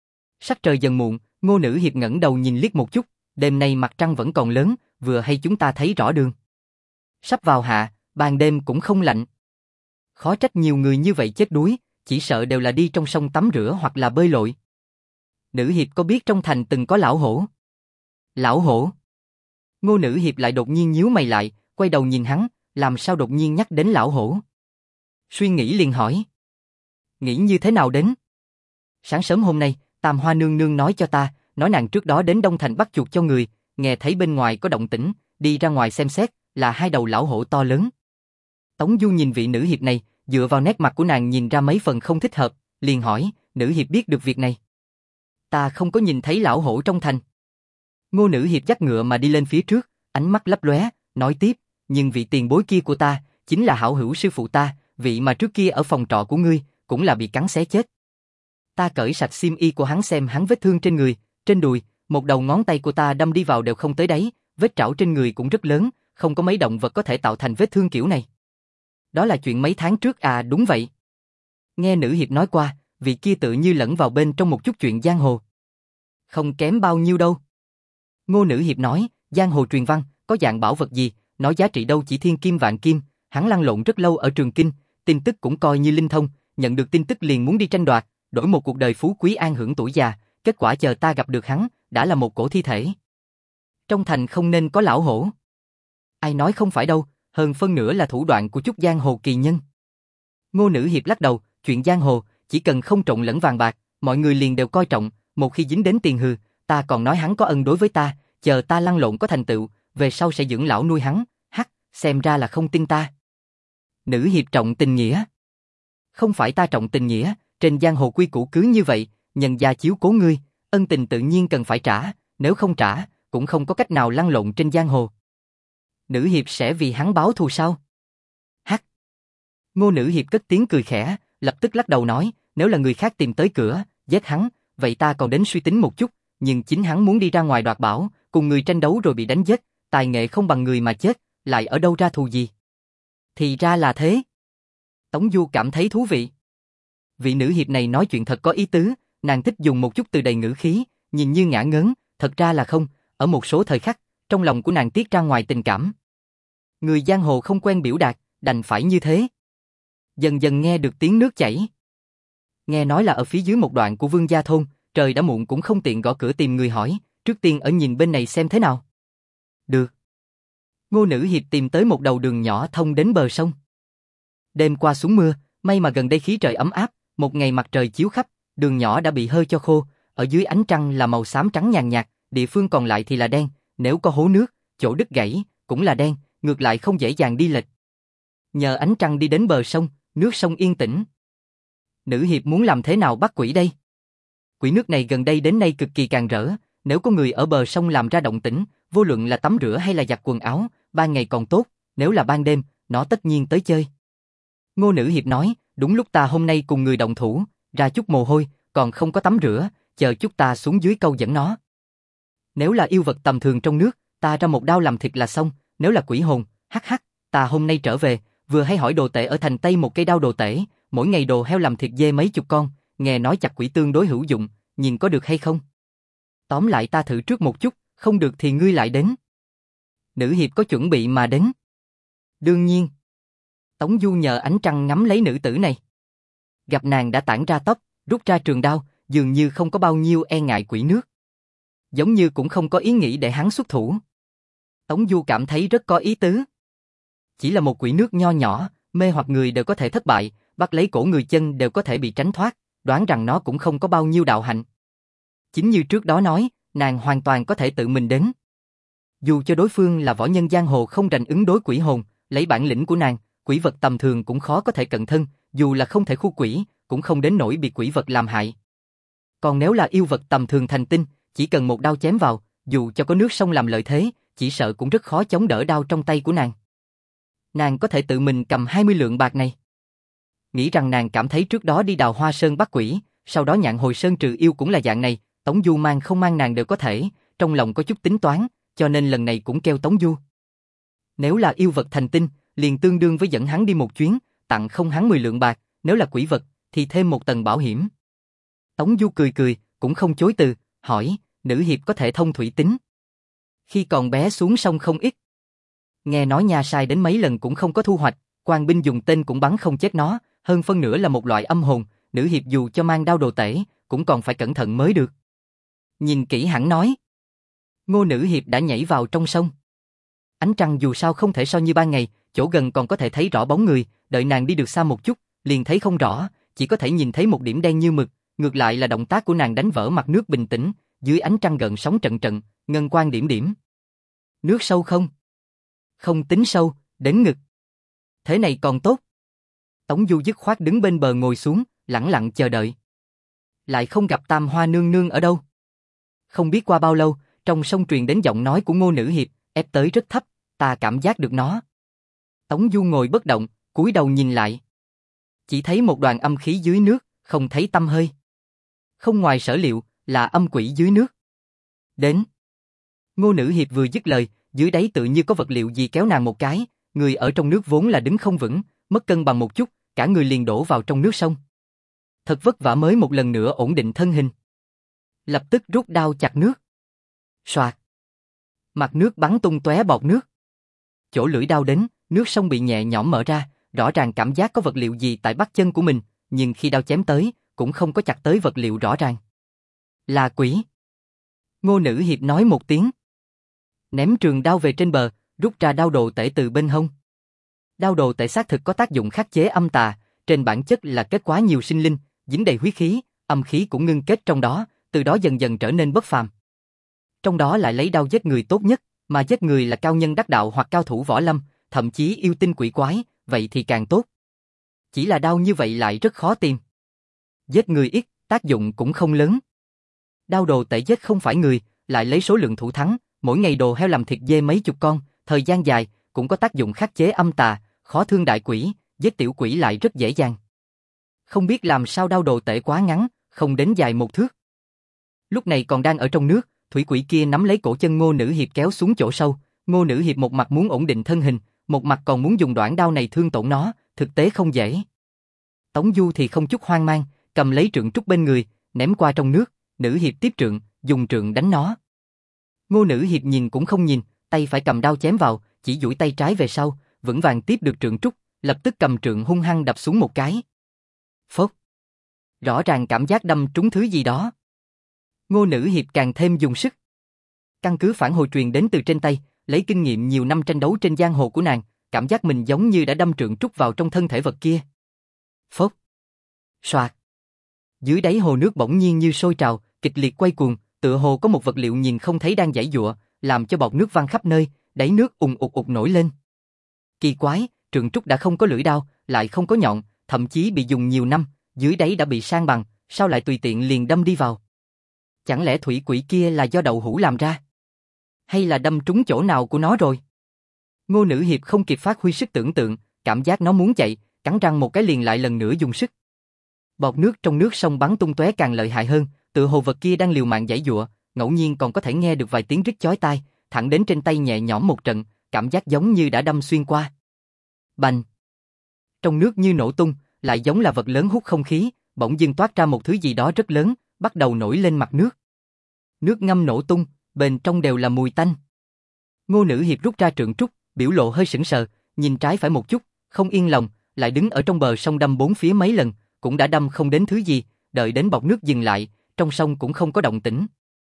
Sắc trời dần muộn, Ngô Nữ Hiệp ngẩng đầu nhìn liếc một chút, đêm nay mặt trăng vẫn còn lớn, vừa hay chúng ta thấy rõ đường. Sắp vào hạ, ban đêm cũng không lạnh. Khó trách nhiều người như vậy chết đuối, chỉ sợ đều là đi trong sông tắm rửa hoặc là bơi lội. Nữ Hiệp có biết trong thành từng có lão hổ? Lão hổ? Ngô Nữ Hiệp lại đột nhiên nhíu mày lại, quay đầu nhìn hắn, làm sao đột nhiên nhắc đến lão hổ? Suy nghĩ liền hỏi. Nghĩ như thế nào đến? Sáng sớm hôm nay, Tam Hoa nương nương nói cho ta, nói nàng trước đó đến Đông Thành bắt chuột cho người, nghe thấy bên ngoài có động tĩnh, đi ra ngoài xem xét, là hai đầu lão hổ to lớn. Tống Du nhìn vị nữ hiệp này, dựa vào nét mặt của nàng nhìn ra mấy phần không thích hợp, liền hỏi, nữ hiệp biết được việc này. Ta không có nhìn thấy lão hổ trong thành. Ngô Nữ Hiệp dắt ngựa mà đi lên phía trước, ánh mắt lấp lóe, nói tiếp, nhưng vị tiền bối kia của ta, chính là hảo hữu sư phụ ta, vị mà trước kia ở phòng trọ của ngươi, cũng là bị cắn xé chết. Ta cởi sạch xiêm y của hắn xem hắn vết thương trên người, trên đùi, một đầu ngón tay của ta đâm đi vào đều không tới đáy, vết trảo trên người cũng rất lớn, không có mấy động vật có thể tạo thành vết thương kiểu này. Đó là chuyện mấy tháng trước à? Đúng vậy. Nghe nữ hiệp nói qua, vị kia tự như lẫn vào bên trong một chút chuyện giang hồ. Không kém bao nhiêu đâu. Ngô Nữ Hiệp nói, giang hồ truyền văn, có dạng bảo vật gì, nói giá trị đâu chỉ thiên kim vạn kim, hắn lăn lộn rất lâu ở Trường Kinh, tin tức cũng coi như linh thông, nhận được tin tức liền muốn đi tranh đoạt, đổi một cuộc đời phú quý an hưởng tuổi già, kết quả chờ ta gặp được hắn, đã là một cổ thi thể. Trong thành không nên có lão hổ. Ai nói không phải đâu, hơn phân nửa là thủ đoạn của chút giang hồ kỳ nhân. Ngô Nữ Hiệp lắc đầu, chuyện giang hồ, chỉ cần không trộn lẫn vàng bạc, mọi người liền đều coi trọng, một khi dính đến tiền hư, ta còn nói hắn có ân đối với ta, chờ ta lăn lộn có thành tựu, về sau sẽ dưỡng lão nuôi hắn, hắc, xem ra là không tin ta. Nữ hiệp trọng tình nghĩa. Không phải ta trọng tình nghĩa, trên giang hồ quy củ cứ như vậy, nhân gia chiếu cố ngươi, ân tình tự nhiên cần phải trả, nếu không trả, cũng không có cách nào lăn lộn trên giang hồ. Nữ hiệp sẽ vì hắn báo thù sao? Hắc. Ngô Nữ Hiệp cất tiếng cười khẽ, lập tức lắc đầu nói, nếu là người khác tìm tới cửa, giết hắn, vậy ta còn đến suy tính một chút, nhưng chính hắn muốn đi ra ngoài đoạt bảo, cùng người tranh đấu rồi bị đánh giết, tài nghệ không bằng người mà chết, lại ở đâu ra thù gì? Thì ra là thế. Tống Du cảm thấy thú vị. Vị nữ hiệp này nói chuyện thật có ý tứ, nàng thích dùng một chút từ đầy ngữ khí, nhìn như ngả ngớn, thật ra là không, ở một số thời khắc, trong lòng của nàng tiết ra ngoài tình cảm. Người giang hồ không quen biểu đạt, đành phải như thế. Dần dần nghe được tiếng nước chảy. Nghe nói là ở phía dưới một đoạn của Vương gia thôn, trời đã muộn cũng không tiện gõ cửa tìm người hỏi, trước tiên ở nhìn bên này xem thế nào. Được. Ngô Nữ Hiệp tìm tới một đầu đường nhỏ thông đến bờ sông. Đêm qua xuống mưa, may mà gần đây khí trời ấm áp, một ngày mặt trời chiếu khắp, đường nhỏ đã bị hơi cho khô, ở dưới ánh trăng là màu xám trắng nhàn nhạt, địa phương còn lại thì là đen, nếu có hố nước, chỗ đứt gãy, cũng là đen, ngược lại không dễ dàng đi lệch. Nhờ ánh trăng đi đến bờ sông, nước sông yên tĩnh. Nữ hiệp muốn làm thế nào bắt quỷ đây? Quỷ nước này gần đây đến nay cực kỳ càng rỡ, nếu có người ở bờ sông làm ra động tĩnh, vô luận là tắm rửa hay là giặt quần áo, ban ngày còn tốt, nếu là ban đêm, nó tất nhiên tới chơi. Ngô Nữ Hiệp nói, đúng lúc ta hôm nay cùng người động thủ, ra chút mồ hôi, còn không có tắm rửa, chờ chút ta xuống dưới câu dẫn nó. Nếu là yêu vật tầm thường trong nước, ta ra một đao làm thịt là xong, nếu là quỷ hồn, hắc hắc, ta hôm nay trở về, vừa hay hỏi đồ tể ở thành Tây một cây đao đồ tể, mỗi ngày đồ heo làm thịt dê mấy chục con, nghe nói chặt quỷ tương đối hữu dụng, nhìn có được hay không? Tóm lại ta thử trước một chút, không được thì ngươi lại đến. Nữ hiệp có chuẩn bị mà đến. Đương nhiên. Tống Du nhờ ánh trăng ngắm lấy nữ tử này. Gặp nàng đã tản ra tóc, rút ra trường đao, dường như không có bao nhiêu e ngại quỷ nước. Giống như cũng không có ý nghĩ để hắn xuất thủ. Tống Du cảm thấy rất có ý tứ. Chỉ là một quỷ nước nho nhỏ, mê hoặc người đều có thể thất bại, bắt lấy cổ người chân đều có thể bị tránh thoát, đoán rằng nó cũng không có bao nhiêu đạo hạnh. Chính như trước đó nói, nàng hoàn toàn có thể tự mình đến. Dù cho đối phương là võ nhân giang hồ không rành ứng đối quỷ hồn, lấy bản lĩnh của nàng, quỷ vật tầm thường cũng khó có thể cận thân, dù là không thể khu quỷ, cũng không đến nỗi bị quỷ vật làm hại. Còn nếu là yêu vật tầm thường thành tinh, chỉ cần một đao chém vào, dù cho có nước sông làm lợi thế, chỉ sợ cũng rất khó chống đỡ đao trong tay của nàng. Nàng có thể tự mình cầm hai mươi lượng bạc này. Nghĩ rằng nàng cảm thấy trước đó đi Đào Hoa Sơn bắt quỷ, sau đó Nhạn Hồi Sơn trừ yêu cũng là dạng này, Tống Du mang không mang nàng đều có thể, trong lòng có chút tính toán, cho nên lần này cũng kêu Tống Du. Nếu là yêu vật thành tinh, liền tương đương với dẫn hắn đi một chuyến, tặng không hắn mười lượng bạc, nếu là quỷ vật, thì thêm một tầng bảo hiểm. Tống Du cười cười, cũng không chối từ, hỏi, nữ hiệp có thể thông thủy tính. Khi còn bé xuống sông không ít. Nghe nói nha sai đến mấy lần cũng không có thu hoạch, quan binh dùng tên cũng bắn không chết nó, hơn phân nửa là một loại âm hồn, nữ hiệp dù cho mang đao đồ tể, cũng còn phải cẩn thận mới được. Nhìn kỹ hẳn nói. Ngô nữ hiệp đã nhảy vào trong sông. Ánh trăng dù sao không thể so như ban ngày, chỗ gần còn có thể thấy rõ bóng người, đợi nàng đi được xa một chút, liền thấy không rõ, chỉ có thể nhìn thấy một điểm đen như mực, ngược lại là động tác của nàng đánh vỡ mặt nước bình tĩnh, dưới ánh trăng gợn sóng trận trận, ngân quang điểm điểm. Nước sâu không? Không tính sâu, đến ngực. Thế này còn tốt. Tống Du dứt khoát đứng bên bờ ngồi xuống, lẳng lặng chờ đợi. Lại không gặp Tam Hoa nương nương ở đâu. Không biết qua bao lâu, trong sông truyền đến giọng nói của Ngô nữ hiệp, ép tới rất thấp, ta cảm giác được nó. Tống Du ngồi bất động, cúi đầu nhìn lại. Chỉ thấy một đoàn âm khí dưới nước, không thấy tăm hơi. Không ngoài sở liệu, là âm quỷ dưới nước. Đến. Ngô nữ hiệp vừa dứt lời, dưới đáy tự như có vật liệu gì kéo nàng một cái, người ở trong nước vốn là đứng không vững, mất cân bằng một chút, cả người liền đổ vào trong nước sông. Thật vất vả mới một lần nữa ổn định thân hình. Lập tức rút đao chặt nước. Soạt. Mặt nước bắn tung tóe bọt nước. Chỗ lưỡi đao đến, nước sông bị nhẹ nhõm mở ra, rõ ràng cảm giác có vật liệu gì tại bắp chân của mình, nhưng khi đao chém tới, cũng không có chặt tới vật liệu rõ ràng. Là quỷ. Ngô nữ hiệp nói một tiếng. Ném trường đao về trên bờ, rút ra đao đồ tể từ bên hông. Đao đồ tể xác thực có tác dụng khắc chế âm tà, trên bản chất là kết quá nhiều sinh linh, dính đầy huyết khí, âm khí cũng ngưng kết trong đó, từ đó dần dần trở nên bất phàm. Trong đó lại lấy đao giết người tốt nhất, mà giết người là cao nhân đắc đạo hoặc cao thủ võ lâm, thậm chí yêu tinh quỷ quái, vậy thì càng tốt. Chỉ là đao như vậy lại rất khó tìm. Giết người ít, tác dụng cũng không lớn. Đao đồ tể giết không phải người, lại lấy số lượng thủ thắng, mỗi ngày đồ heo làm thịt dê mấy chục con, thời gian dài, cũng có tác dụng khắc chế âm tà, khó thương đại quỷ, giết tiểu quỷ lại rất dễ dàng. Không biết làm sao đao đồ tể quá ngắn, không đến dài một thước. Lúc này còn đang ở trong nước, thủy quỷ kia nắm lấy cổ chân Ngô nữ hiệp kéo xuống chỗ sâu, Ngô nữ hiệp một mặt muốn ổn định thân hình, một mặt còn muốn dùng đoạn đao này thương tổn nó, thực tế không dễ. Tống Du thì không chút hoang mang, cầm lấy trượng trúc bên người, ném qua trong nước, nữ hiệp tiếp trượng, dùng trượng đánh nó. Ngô nữ hiệp nhìn cũng không nhìn, tay phải cầm đao chém vào, chỉ duỗi tay trái về sau, vững vàng tiếp được trượng trúc, lập tức cầm trượng hung hăng đập xuống một cái. Phốc. Rõ ràng cảm giác đâm trúng thứ gì đó. Ngô nữ hiệp càng thêm dùng sức. Căn cứ phản hồi truyền đến từ trên tay, lấy kinh nghiệm nhiều năm tranh đấu trên giang hồ của nàng, cảm giác mình giống như đã đâm trượng trúc vào trong thân thể vật kia. Phốc. Soạt. Dưới đáy hồ nước bỗng nhiên như sôi trào, kịch liệt quay cuồng, tựa hồ có một vật liệu nhìn không thấy đang giãy giụa, làm cho bọt nước văng khắp nơi, đáy nước ùng ục ục nổi lên. Kỳ quái, trượng trúc đã không có lưỡi đao, lại không có nhọn, thậm chí bị dùng nhiều năm, dưới đáy đã bị san bằng, sao lại tùy tiện liền đâm đi vào? Chẳng lẽ thủy quỷ kia là do đậu hũ làm ra? Hay là đâm trúng chỗ nào của nó rồi? Ngô nữ hiệp không kịp phát huy sức tưởng tượng, cảm giác nó muốn chạy, cắn răng một cái liền lại lần nữa dùng sức. Bọt nước trong nước sông bắn tung tóe càng lợi hại hơn, tựa hồ vật kia đang liều mạng giãy giụa, ngẫu nhiên còn có thể nghe được vài tiếng rít chói tai, thẳng đến trên tay nhẹ nhõm một trận, cảm giác giống như đã đâm xuyên qua. Bành! Trong nước như nổ tung, lại giống là vật lớn hút không khí, bỗng dưng toát ra một thứ gì đó rất lớn, bắt đầu nổi lên mặt nước. Nước ngâm nổ tung, bên trong đều là mùi tanh. Ngô nữ hiệp rút ra trượng trúc, biểu lộ hơi sững sờ, nhìn trái phải một chút, không yên lòng, lại đứng ở trong bờ sông đâm bốn phía mấy lần, cũng đã đâm không đến thứ gì, đợi đến bọt nước dừng lại, trong sông cũng không có động tĩnh.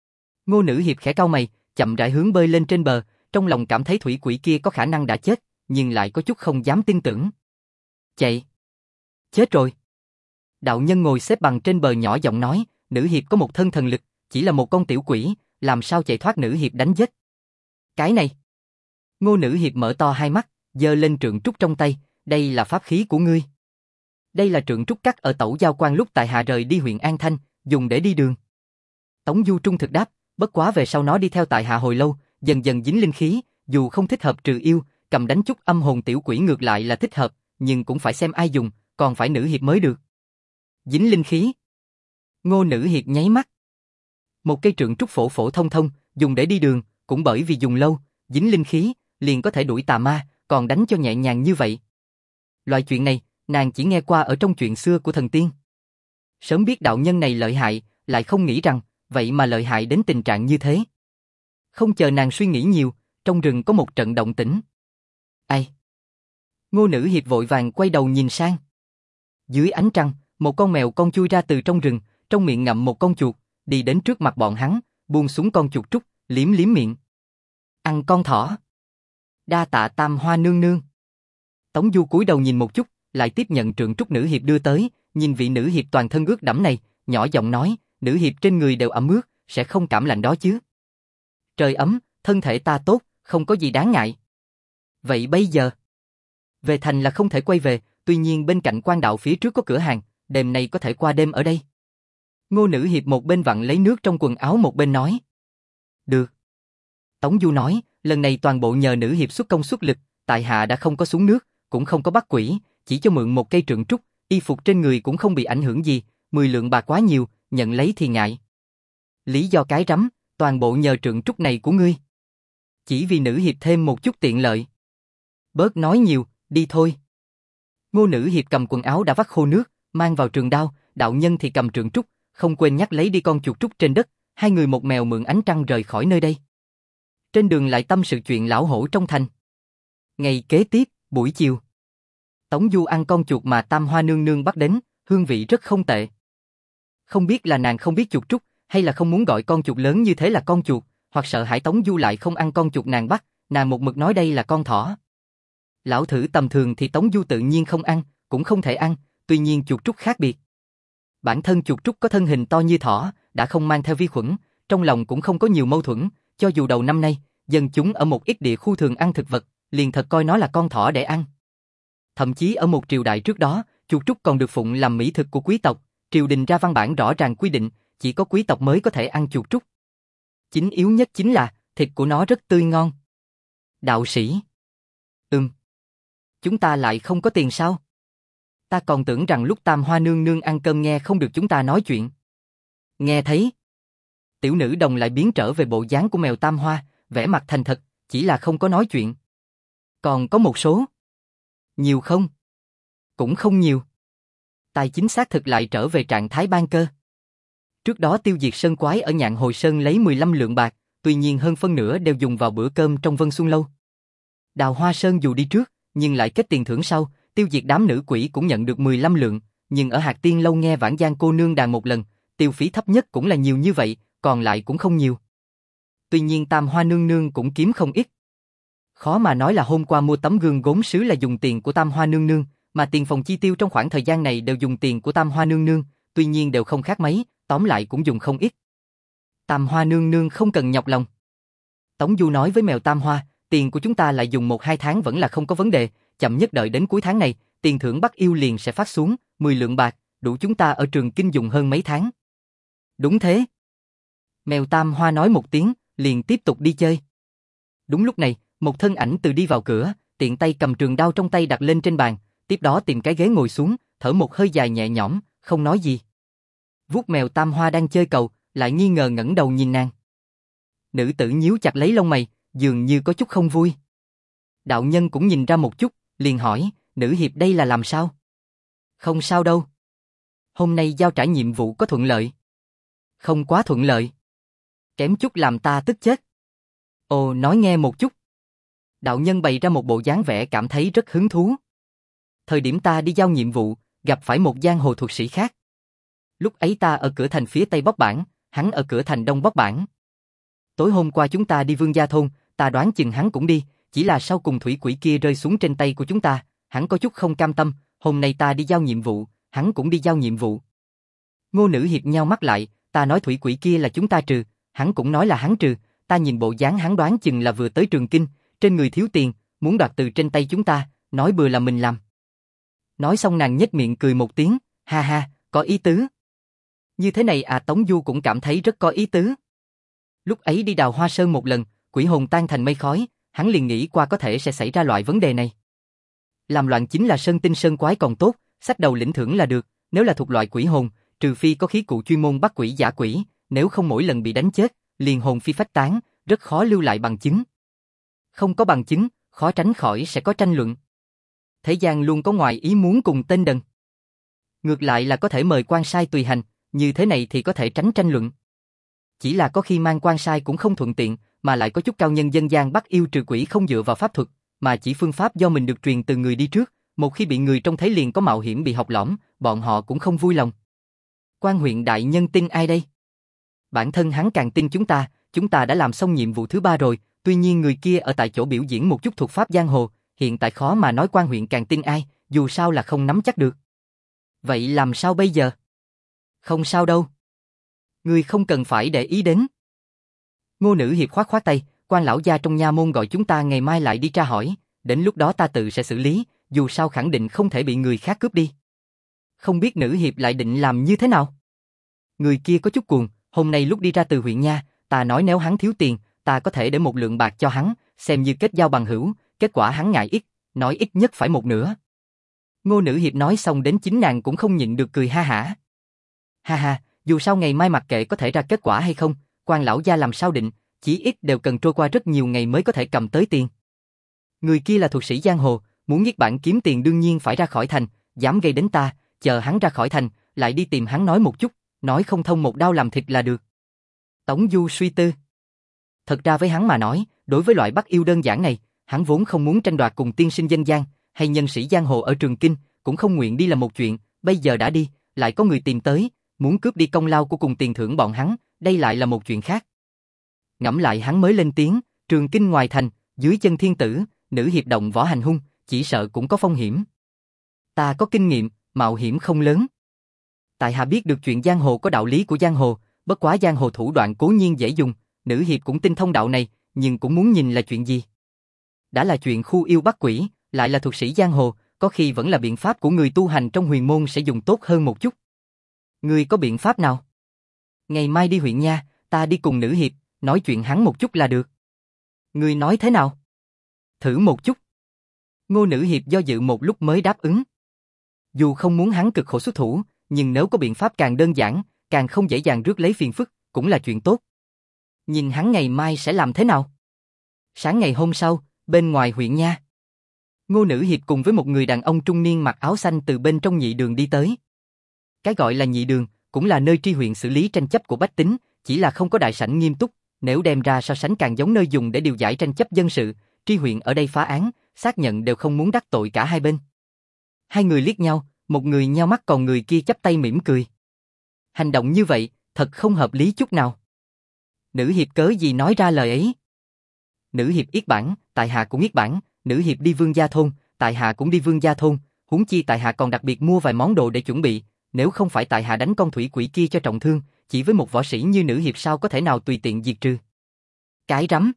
Ngô nữ hiệp khẽ cau mày, chậm rãi hướng bơi lên trên bờ, trong lòng cảm thấy thủy quỷ kia có khả năng đã chết, nhưng lại có chút không dám tin tưởng. Chạy! Chết rồi! Đạo nhân ngồi xếp bằng trên bờ nhỏ giọng nói, nữ hiệp có một thân thần lực, chỉ là một con tiểu quỷ, làm sao chạy thoát nữ hiệp đánh giết. Cái này! Ngô nữ hiệp mở to hai mắt, giơ lên trượng trúc trong tay, đây là pháp khí của ngươi. Đây là trượng trúc cắt ở Tẩu Giao Quan lúc tại hạ rời đi huyện An Thanh, dùng để đi đường. Tống Du trung thực đáp, bất quá về sau nó đi theo tại hạ hồi lâu, dần dần dính linh khí, dù không thích hợp trừ yêu, cầm đánh chút âm hồn tiểu quỷ ngược lại là thích hợp, nhưng cũng phải xem ai dùng, còn phải nữ hiệp mới được. Dính linh khí. Ngô Nữ Hiệp nháy mắt. Một cây trượng trúc phổ phổ thông thông, dùng để đi đường, cũng bởi vì dùng lâu, dính linh khí, liền có thể đuổi tà ma, còn đánh cho nhẹ nhàng như vậy. Loại chuyện này, nàng chỉ nghe qua ở trong chuyện xưa của thần tiên. Sớm biết đạo nhân này lợi hại, lại không nghĩ rằng, vậy mà lợi hại đến tình trạng như thế. Không chờ nàng suy nghĩ nhiều, trong rừng có một trận động tĩnh. Ai? Ngô Nữ Hiệp vội vàng quay đầu nhìn sang. Dưới ánh trăng, một con mèo con chui ra từ trong rừng, trong miệng ngậm một con chuột, đi đến trước mặt bọn hắn, buông xuống con chuột trúc, liếm liếm miệng. Ăn con thỏ. Đa tạ Tam Hoa nương nương. Tống Du cúi đầu nhìn một chút, lại tiếp nhận trượng trúc Nữ Hiệp đưa tới, nhìn vị Nữ Hiệp toàn thân ướt đẫm này, nhỏ giọng nói, Nữ Hiệp trên người đều ẩm ướt, sẽ không cảm lạnh đó chứ? Trời ấm, thân thể ta tốt, không có gì đáng ngại. Vậy bây giờ? Về thành là không thể quay về, tuy nhiên bên cạnh quan đạo phía trước có cửa hàng, đêm nay có thể qua đêm ở đây. Ngô Nữ Hiệp một bên vặn lấy nước trong quần áo một bên nói. Được. Tống Du nói, lần này toàn bộ nhờ Nữ Hiệp xuất công xuất lực, tại hạ đã không có xuống nước, cũng không có bắt quỷ, chỉ cho mượn một cây trượng trúc, y phục trên người cũng không bị ảnh hưởng gì, mười lượng bạc quá nhiều, nhận lấy thì ngại. Lý do cái rắm, toàn bộ nhờ trượng trúc này của ngươi. Chỉ vì Nữ Hiệp thêm một chút tiện lợi. Bớt nói nhiều, đi thôi. Ngô Nữ Hiệp cầm quần áo đã vắt khô nước, mang vào trường đao, đạo nhân thì cầm trượng trúc, không quên nhắc lấy đi con chuột trúc trên đất, hai người một mèo mượn ánh trăng rời khỏi nơi đây. Trên đường lại tâm sự chuyện lão hổ trong thành. Ngày kế tiếp, buổi chiều. Tống Du ăn con chuột mà Tam Hoa nương nương bắt đến, hương vị rất không tệ. Không biết là nàng không biết chuột trúc, hay là không muốn gọi con chuột lớn như thế là con chuột, hoặc sợ hãi Tống Du lại không ăn con chuột nàng bắt, nàng một mực nói đây là con thỏ. Lão thử tầm thường thì Tống Du tự nhiên không ăn, cũng không thể ăn, tuy nhiên chuột trúc khác biệt. Bản thân chuột trúc có thân hình to như thỏ, đã không mang theo vi khuẩn, trong lòng cũng không có nhiều mâu thuẫn, cho dù đầu năm nay, dân chúng ở một ít địa khu thường ăn thực vật, liền thật coi nó là con thỏ để ăn. Thậm chí ở một triều đại trước đó, chuột trúc còn được phụng làm mỹ thực của quý tộc, triều đình ra văn bản rõ ràng quy định, chỉ có quý tộc mới có thể ăn chuột trúc. Chính yếu nhất chính là, thịt của nó rất tươi ngon. Đạo sĩ. Ừm. Chúng ta lại không có tiền sao? Ta còn tưởng rằng lúc Tam Hoa nương nương ăn cơm nghe không được chúng ta nói chuyện. Nghe thấy. Tiểu nữ đồng lại biến trở về bộ dáng của mèo Tam Hoa, vẻ mặt thành thật, chỉ là không có nói chuyện. Còn có một số. Nhiều không? Cũng không nhiều. Tài chính xác thực lại trở về trạng thái ban cơ. Trước đó tiêu diệt sơn quái ở Nhạn Hồi Sơn lấy mười lăm lượng bạc, tuy nhiên hơn phân nửa đều dùng vào bữa cơm trong Vân Xuân Lâu. Đào Hoa Sơn dù đi trước, nhưng lại kết tiền thưởng sau, tiêu diệt đám nữ quỷ cũng nhận được mười lăm lượng, nhưng ở Hạc Tiên Lâu nghe Vãn Giang cô nương đàn một lần, tiêu phí thấp nhất cũng là nhiều như vậy, còn lại cũng không nhiều. Tuy nhiên Tam Hoa nương nương cũng kiếm không ít. Khó mà nói là hôm qua mua tấm gương gốm sứ là dùng tiền của Tam Hoa nương nương, mà tiền phòng chi tiêu trong khoảng thời gian này đều dùng tiền của Tam Hoa nương nương, tuy nhiên đều không khác mấy, tóm lại cũng dùng không ít. Tam Hoa nương nương không cần nhọc lòng. Tống Du nói với mèo Tam Hoa, tiền của chúng ta lại dùng một hai tháng vẫn là không có vấn đề, chậm nhất đợi đến cuối tháng này, tiền thưởng Bắc Yêu liền sẽ phát xuống, mười lượng bạc, đủ chúng ta ở Trường Kinh dùng hơn mấy tháng. Đúng thế. Mèo Tam Hoa nói một tiếng, liền tiếp tục đi chơi. Đúng lúc này, một thân ảnh từ đi vào cửa, tiện tay cầm trường đao trong tay đặt lên trên bàn, tiếp đó tìm cái ghế ngồi xuống, thở một hơi dài nhẹ nhõm, không nói gì. Vuốt mèo Tam Hoa đang chơi cầu, lại nghi ngờ ngẩng đầu nhìn nàng. Nữ tử nhíu chặt lấy lông mày, dường như có chút không vui. Đạo nhân cũng nhìn ra một chút, liền hỏi, nữ hiệp đây là làm sao? Không sao đâu. Hôm nay giao trả nhiệm vụ có thuận lợi? Không quá thuận lợi. Kém chút làm ta tức chết. Ồ, nói nghe một chút. Đạo nhân bày ra một bộ dáng vẻ cảm thấy rất hứng thú. Thời điểm ta đi giao nhiệm vụ, gặp phải một giang hồ thuật sĩ khác. Lúc ấy ta ở cửa thành phía tây bóc bản, hắn ở cửa thành đông bóc bản. Tối hôm qua chúng ta đi Vương Gia Thôn, ta đoán chừng hắn cũng đi, chỉ là sau cùng thủy quỷ kia rơi xuống trên tay của chúng ta, hắn có chút không cam tâm, hôm nay ta đi giao nhiệm vụ, hắn cũng đi giao nhiệm vụ. Ngô Nữ Hiệp nheo mắt lại, ta nói thủy quỷ kia là chúng ta trừ, hắn cũng nói là hắn trừ, ta nhìn bộ dáng hắn đoán chừng là vừa tới Trường Kinh, trên người thiếu tiền, muốn đoạt từ trên tay chúng ta, nói bừa là mình làm. Nói xong nàng nhếch miệng cười một tiếng, ha ha, có ý tứ. Như thế này à, Tống Du cũng cảm thấy rất có ý tứ. Lúc ấy đi Đào Hoa Sơn một lần, quỷ hồn tan thành mây khói, hắn liền nghĩ qua có thể sẽ xảy ra loại vấn đề này. Làm loạn chính là sơn tinh sơn quái còn tốt, xách đầu lĩnh thưởng là được, nếu là thuộc loại quỷ hồn, trừ phi có khí cụ chuyên môn bắt quỷ giả quỷ, nếu không mỗi lần bị đánh chết, liền hồn phi phách tán, rất khó lưu lại bằng chứng. Không có bằng chứng, khó tránh khỏi sẽ có tranh luận. Thế gian luôn có ngoài ý muốn cùng tên đần. Ngược lại là có thể mời quan sai tùy hành, như thế này thì có thể tránh tranh luận. Chỉ là có khi mang quan sai cũng không thuận tiện, mà lại có chút cao nhân dân gian bắt yêu trừ quỷ không dựa vào pháp thuật, mà chỉ phương pháp do mình được truyền từ người đi trước, một khi bị người trông thấy liền có mạo hiểm bị học lõm, bọn họ cũng không vui lòng. Quan huyện đại nhân tin ai đây? Bản thân hắn càng tin chúng ta, chúng ta đã làm xong nhiệm vụ thứ ba rồi, tuy nhiên người kia ở tại chỗ biểu diễn một chút thuật pháp giang hồ, hiện tại khó mà nói quan huyện càng tin ai, dù sao là không nắm chắc được. Vậy làm sao bây giờ? Không sao đâu. Ngươi không cần phải để ý đến. Ngô Nữ Hiệp khoát khoát tay, quan lão gia trong nha môn gọi chúng ta ngày mai lại đi tra hỏi, đến lúc đó ta tự sẽ xử lý, dù sao khẳng định không thể bị người khác cướp đi. Không biết Nữ Hiệp lại định làm như thế nào? Người kia có chút cuồng, hôm nay lúc đi ra từ huyện nha, ta nói nếu hắn thiếu tiền, ta có thể để một lượng bạc cho hắn, xem như kết giao bằng hữu, kết quả hắn ngại ít, nói ít nhất phải một nửa. Ngô Nữ Hiệp nói xong đến chính nàng cũng không nhịn được cười ha hả. Ha ha, dù sao ngày mai mặc kệ có thể ra kết quả hay không, quan lão gia làm sao định, chỉ ít đều cần trôi qua rất nhiều ngày mới có thể cầm tới tiền. Người kia là thuật sĩ giang hồ, muốn giết bản kiếm tiền đương nhiên phải ra khỏi thành, dám gây đến ta, chờ hắn ra khỏi thành, lại đi tìm hắn nói một chút, nói không thông một đao làm thịt là được. Tống Du suy tư. Thật ra với hắn mà nói, đối với loại bắt yêu đơn giản này, hắn vốn không muốn tranh đoạt cùng tiên sinh dân gian, hay nhân sĩ giang hồ ở Trường Kinh, cũng không nguyện đi làm một chuyện, bây giờ đã đi, lại có người tìm tới, muốn cướp đi công lao của cùng tiền thưởng bọn hắn, đây lại là một chuyện khác. Ngẫm lại hắn mới lên tiếng, Trường Kinh ngoài thành, dưới chân thiên tử, Nữ Hiệp động võ hành hung, chỉ sợ cũng có phong hiểm. Ta có kinh nghiệm, mạo hiểm không lớn. Tại hạ biết được chuyện giang hồ có đạo lý của giang hồ, bất quá giang hồ thủ đoạn cố nhiên dễ dùng, Nữ Hiệp cũng tinh thông đạo này, nhưng cũng muốn nhìn là chuyện gì. Đã là chuyện khu yêu bắt quỷ, lại là thuật sĩ giang hồ, có khi vẫn là biện pháp của người tu hành trong huyền môn sẽ dùng tốt hơn một chút. Ngươi có biện pháp nào? Ngày mai đi huyện nha, ta đi cùng Nữ Hiệp, nói chuyện hắn một chút là được. Ngươi nói thế nào? Thử một chút. Ngô Nữ Hiệp do dự một lúc mới đáp ứng. Dù không muốn hắn cực khổ xuất thủ, nhưng nếu có biện pháp càng đơn giản, càng không dễ dàng rước lấy phiền phức, cũng là chuyện tốt. Nhìn hắn ngày mai sẽ làm thế nào? Sáng ngày hôm sau, bên ngoài huyện nha, Ngô Nữ Hiệp cùng với một người đàn ông trung niên mặc áo xanh từ bên trong nhị đường đi tới. Cái gọi là nhị đường, cũng là nơi tri huyện xử lý tranh chấp của bách tính, chỉ là không có đại sảnh nghiêm túc, nếu đem ra so sánh càng giống nơi dùng để điều giải tranh chấp dân sự, tri huyện ở đây phá án, xác nhận đều không muốn đắc tội cả hai bên. Hai người liếc nhau, một người nheo mắt còn người kia chắp tay mỉm cười. Hành động như vậy, thật không hợp lý chút nào. Nữ Hiệp cớ gì nói ra lời ấy? Nữ Hiệp yết bản, tại hạ cũng yết bản, Nữ Hiệp đi Vương gia thôn, tại hạ cũng đi Vương gia thôn, huống chi tại hạ còn đặc biệt mua vài món đồ để chuẩn bị, nếu không phải tại hạ đánh con thủy quỷ kia cho trọng thương, chỉ với một võ sĩ như Nữ Hiệp sao có thể nào tùy tiện diệt trừ. Cái rắm.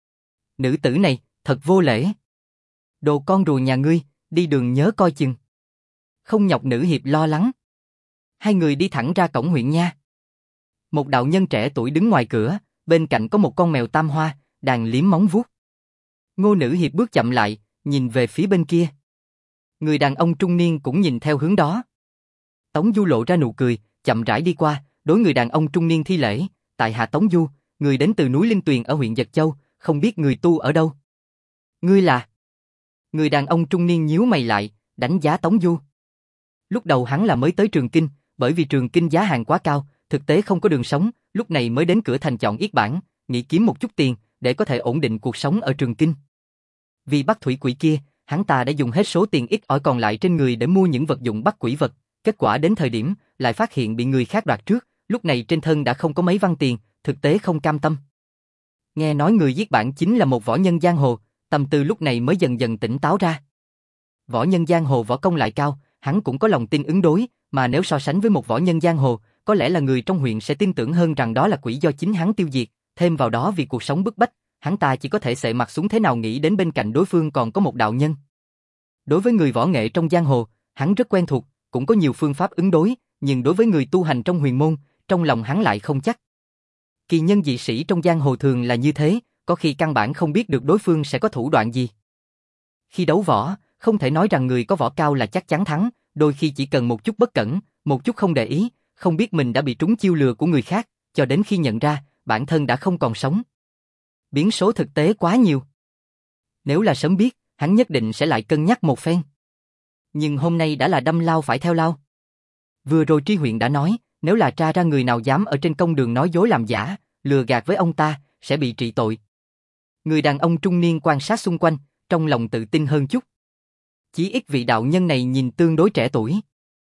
Nữ tử này, thật vô lễ. Đồ con rùa nhà ngươi, đi đường nhớ coi chừng. Không nhọc Nữ Hiệp lo lắng. Hai người đi thẳng ra cổng huyện nha. Một đạo nhân trẻ tuổi đứng ngoài cửa, bên cạnh có một con mèo tam hoa, đang liếm móng vuốt. Ngô Nữ Hiệp bước chậm lại, nhìn về phía bên kia. Người đàn ông trung niên cũng nhìn theo hướng đó. Tống Du lộ ra nụ cười, chậm rãi đi qua, đối người đàn ông trung niên thi lễ, tại hạ Tống Du, người đến từ núi Linh Tuyền ở huyện Dật Châu, không biết người tu ở đâu. Ngươi là? Người đàn ông trung niên nhíu mày lại, đánh giá Tống Du. Lúc đầu hắn là mới tới Trường Kinh, bởi vì Trường Kinh giá hàng quá cao, thực tế không có đường sống, lúc này mới đến cửa thành chọn yết bản, nghĩ kiếm một chút tiền, để có thể ổn định cuộc sống ở Trường Kinh. Vì bắt thủy quỷ kia, hắn ta đã dùng hết số tiền ít ỏi còn lại trên người để mua những vật dụng bắt quỷ vật, kết quả đến thời điểm, lại phát hiện bị người khác đoạt trước, lúc này trên thân đã không có mấy văn tiền, thực tế không cam tâm. Nghe nói người giết bản chính là một võ nhân giang hồ, tâm tư lúc này mới dần dần tỉnh táo ra. Võ nhân giang hồ võ công lại cao, hắn cũng có lòng tin ứng đối, mà nếu so sánh với một võ nhân giang hồ, có lẽ là người trong huyện sẽ tin tưởng hơn rằng đó là quỷ do chính hắn tiêu diệt, thêm vào đó vì cuộc sống bức bách, hắn ta chỉ có thể xệ mặt xuống thế nào nghĩ đến bên cạnh đối phương còn có một đạo nhân. Đối với người võ nghệ trong giang hồ, hắn rất quen thuộc, cũng có nhiều phương pháp ứng đối, nhưng đối với người tu hành trong huyền môn, trong lòng hắn lại không chắc. Kỳ nhân dị sĩ trong giang hồ thường là như thế, có khi căn bản không biết được đối phương sẽ có thủ đoạn gì. Khi đấu võ, không thể nói rằng người có võ cao là chắc chắn thắng, đôi khi chỉ cần một chút bất cẩn, một chút không để ý, không biết mình đã bị trúng chiêu lừa của người khác, cho đến khi nhận ra, bản thân đã không còn sống. Biến số thực tế quá nhiều. Nếu là sớm biết, hắn nhất định sẽ lại cân nhắc một phen. Nhưng hôm nay đã là đâm lao phải theo lao. Vừa rồi Tri huyện đã nói, nếu là tra ra người nào dám ở trên công đường nói dối làm giả, lừa gạt với ông ta, sẽ bị trị tội. Người đàn ông trung niên quan sát xung quanh, trong lòng tự tin hơn chút. Chí ít vị đạo nhân này nhìn tương đối trẻ tuổi.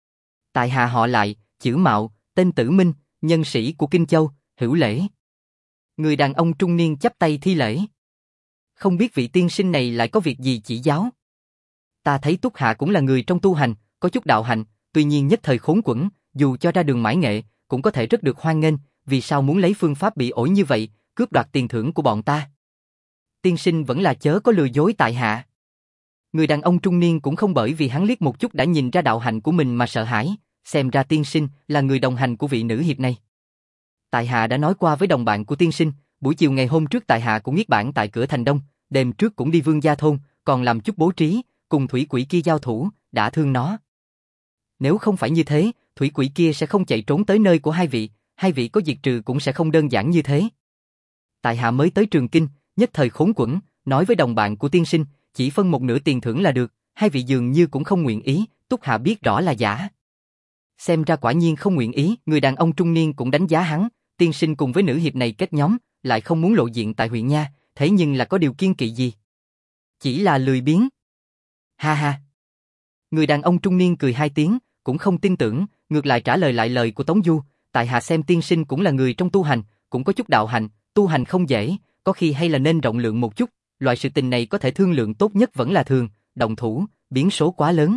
Tại hạ họ Lại, chữ Mạo, tên Tử Minh, nhân sĩ của Kinh Châu, hữu lễ. Người đàn ông trung niên chắp tay thi lễ. Không biết vị tiên sinh này lại có việc gì chỉ giáo. Ta thấy Túc Hạ cũng là người trong tu hành, có chút đạo hạnh, tuy nhiên nhất thời khốn quẫn, dù cho ra đường mãi nghệ, cũng có thể rất được hoan nghênh, vì sao muốn lấy phương pháp bị ổi như vậy, cướp đoạt tiền thưởng của bọn ta. Tiên sinh vẫn là chớ có lừa dối tại hạ. Người đàn ông trung niên cũng không bởi vì hắn liếc một chút đã nhìn ra đạo hạnh của mình mà sợ hãi, xem ra tiên sinh là người đồng hành của vị nữ hiệp này. Tại hạ đã nói qua với đồng bạn của tiên sinh, buổi chiều ngày hôm trước tại hạ cũng niết bản tại cửa thành Đông, đêm trước cũng đi Vương Gia thôn, còn làm chút bố trí, cùng thủy quỷ kia giao thủ, đã thương nó. Nếu không phải như thế, thủy quỷ kia sẽ không chạy trốn tới nơi của hai vị, hai vị có diệt trừ cũng sẽ không đơn giản như thế. Tại hạ mới tới Trường Kinh, nhất thời khốn quẫn, nói với đồng bạn của tiên sinh, chỉ phân một nửa tiền thưởng là được, hai vị dường như cũng không nguyện ý, Túc Hạ biết rõ là giả. Xem ra quả nhiên không nguyện ý, người đàn ông trung niên cũng đánh giá hắn, tiên sinh cùng với nữ hiệp này kết nhóm, lại không muốn lộ diện tại huyện nha, thế nhưng là có điều kiêng kỵ gì? Chỉ là lười biếng. Ha ha. Người đàn ông trung niên cười hai tiếng, cũng không tin tưởng, ngược lại trả lời lại lời của Tống Du, tại hạ xem tiên sinh cũng là người trong tu hành, cũng có chút đạo hành, tu hành không dễ, có khi hay là nên rộng lượng một chút, loại sự tình này có thể thương lượng tốt nhất vẫn là thường, động thủ, biến số quá lớn.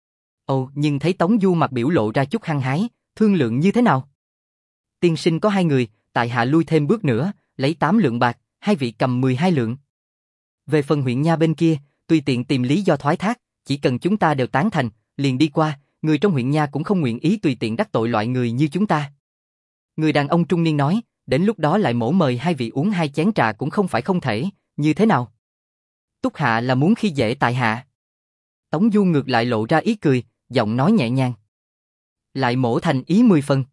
Ồ, nhưng thấy Tống Du mặt biểu lộ ra chút hăng hái, thương lượng như thế nào? Tiên sinh có hai người, tại hạ lui thêm bước nữa, lấy tám lượng bạc, hai vị cầm mười hai lượng. Về phần huyện nha bên kia, tùy tiện tìm lý do thoái thác, chỉ cần chúng ta đều tán thành, liền đi qua, người trong huyện nha cũng không nguyện ý tùy tiện đắc tội loại người như chúng ta. Người đàn ông trung niên nói, đến lúc đó lại mổ mời hai vị uống hai chén trà cũng không phải không thể, như thế nào? Túc Hạ là muốn khi dễ tại hạ. Tống Du ngược lại lộ ra ý cười, giọng nói nhẹ nhàng. Lại mổ thành ý mười phần.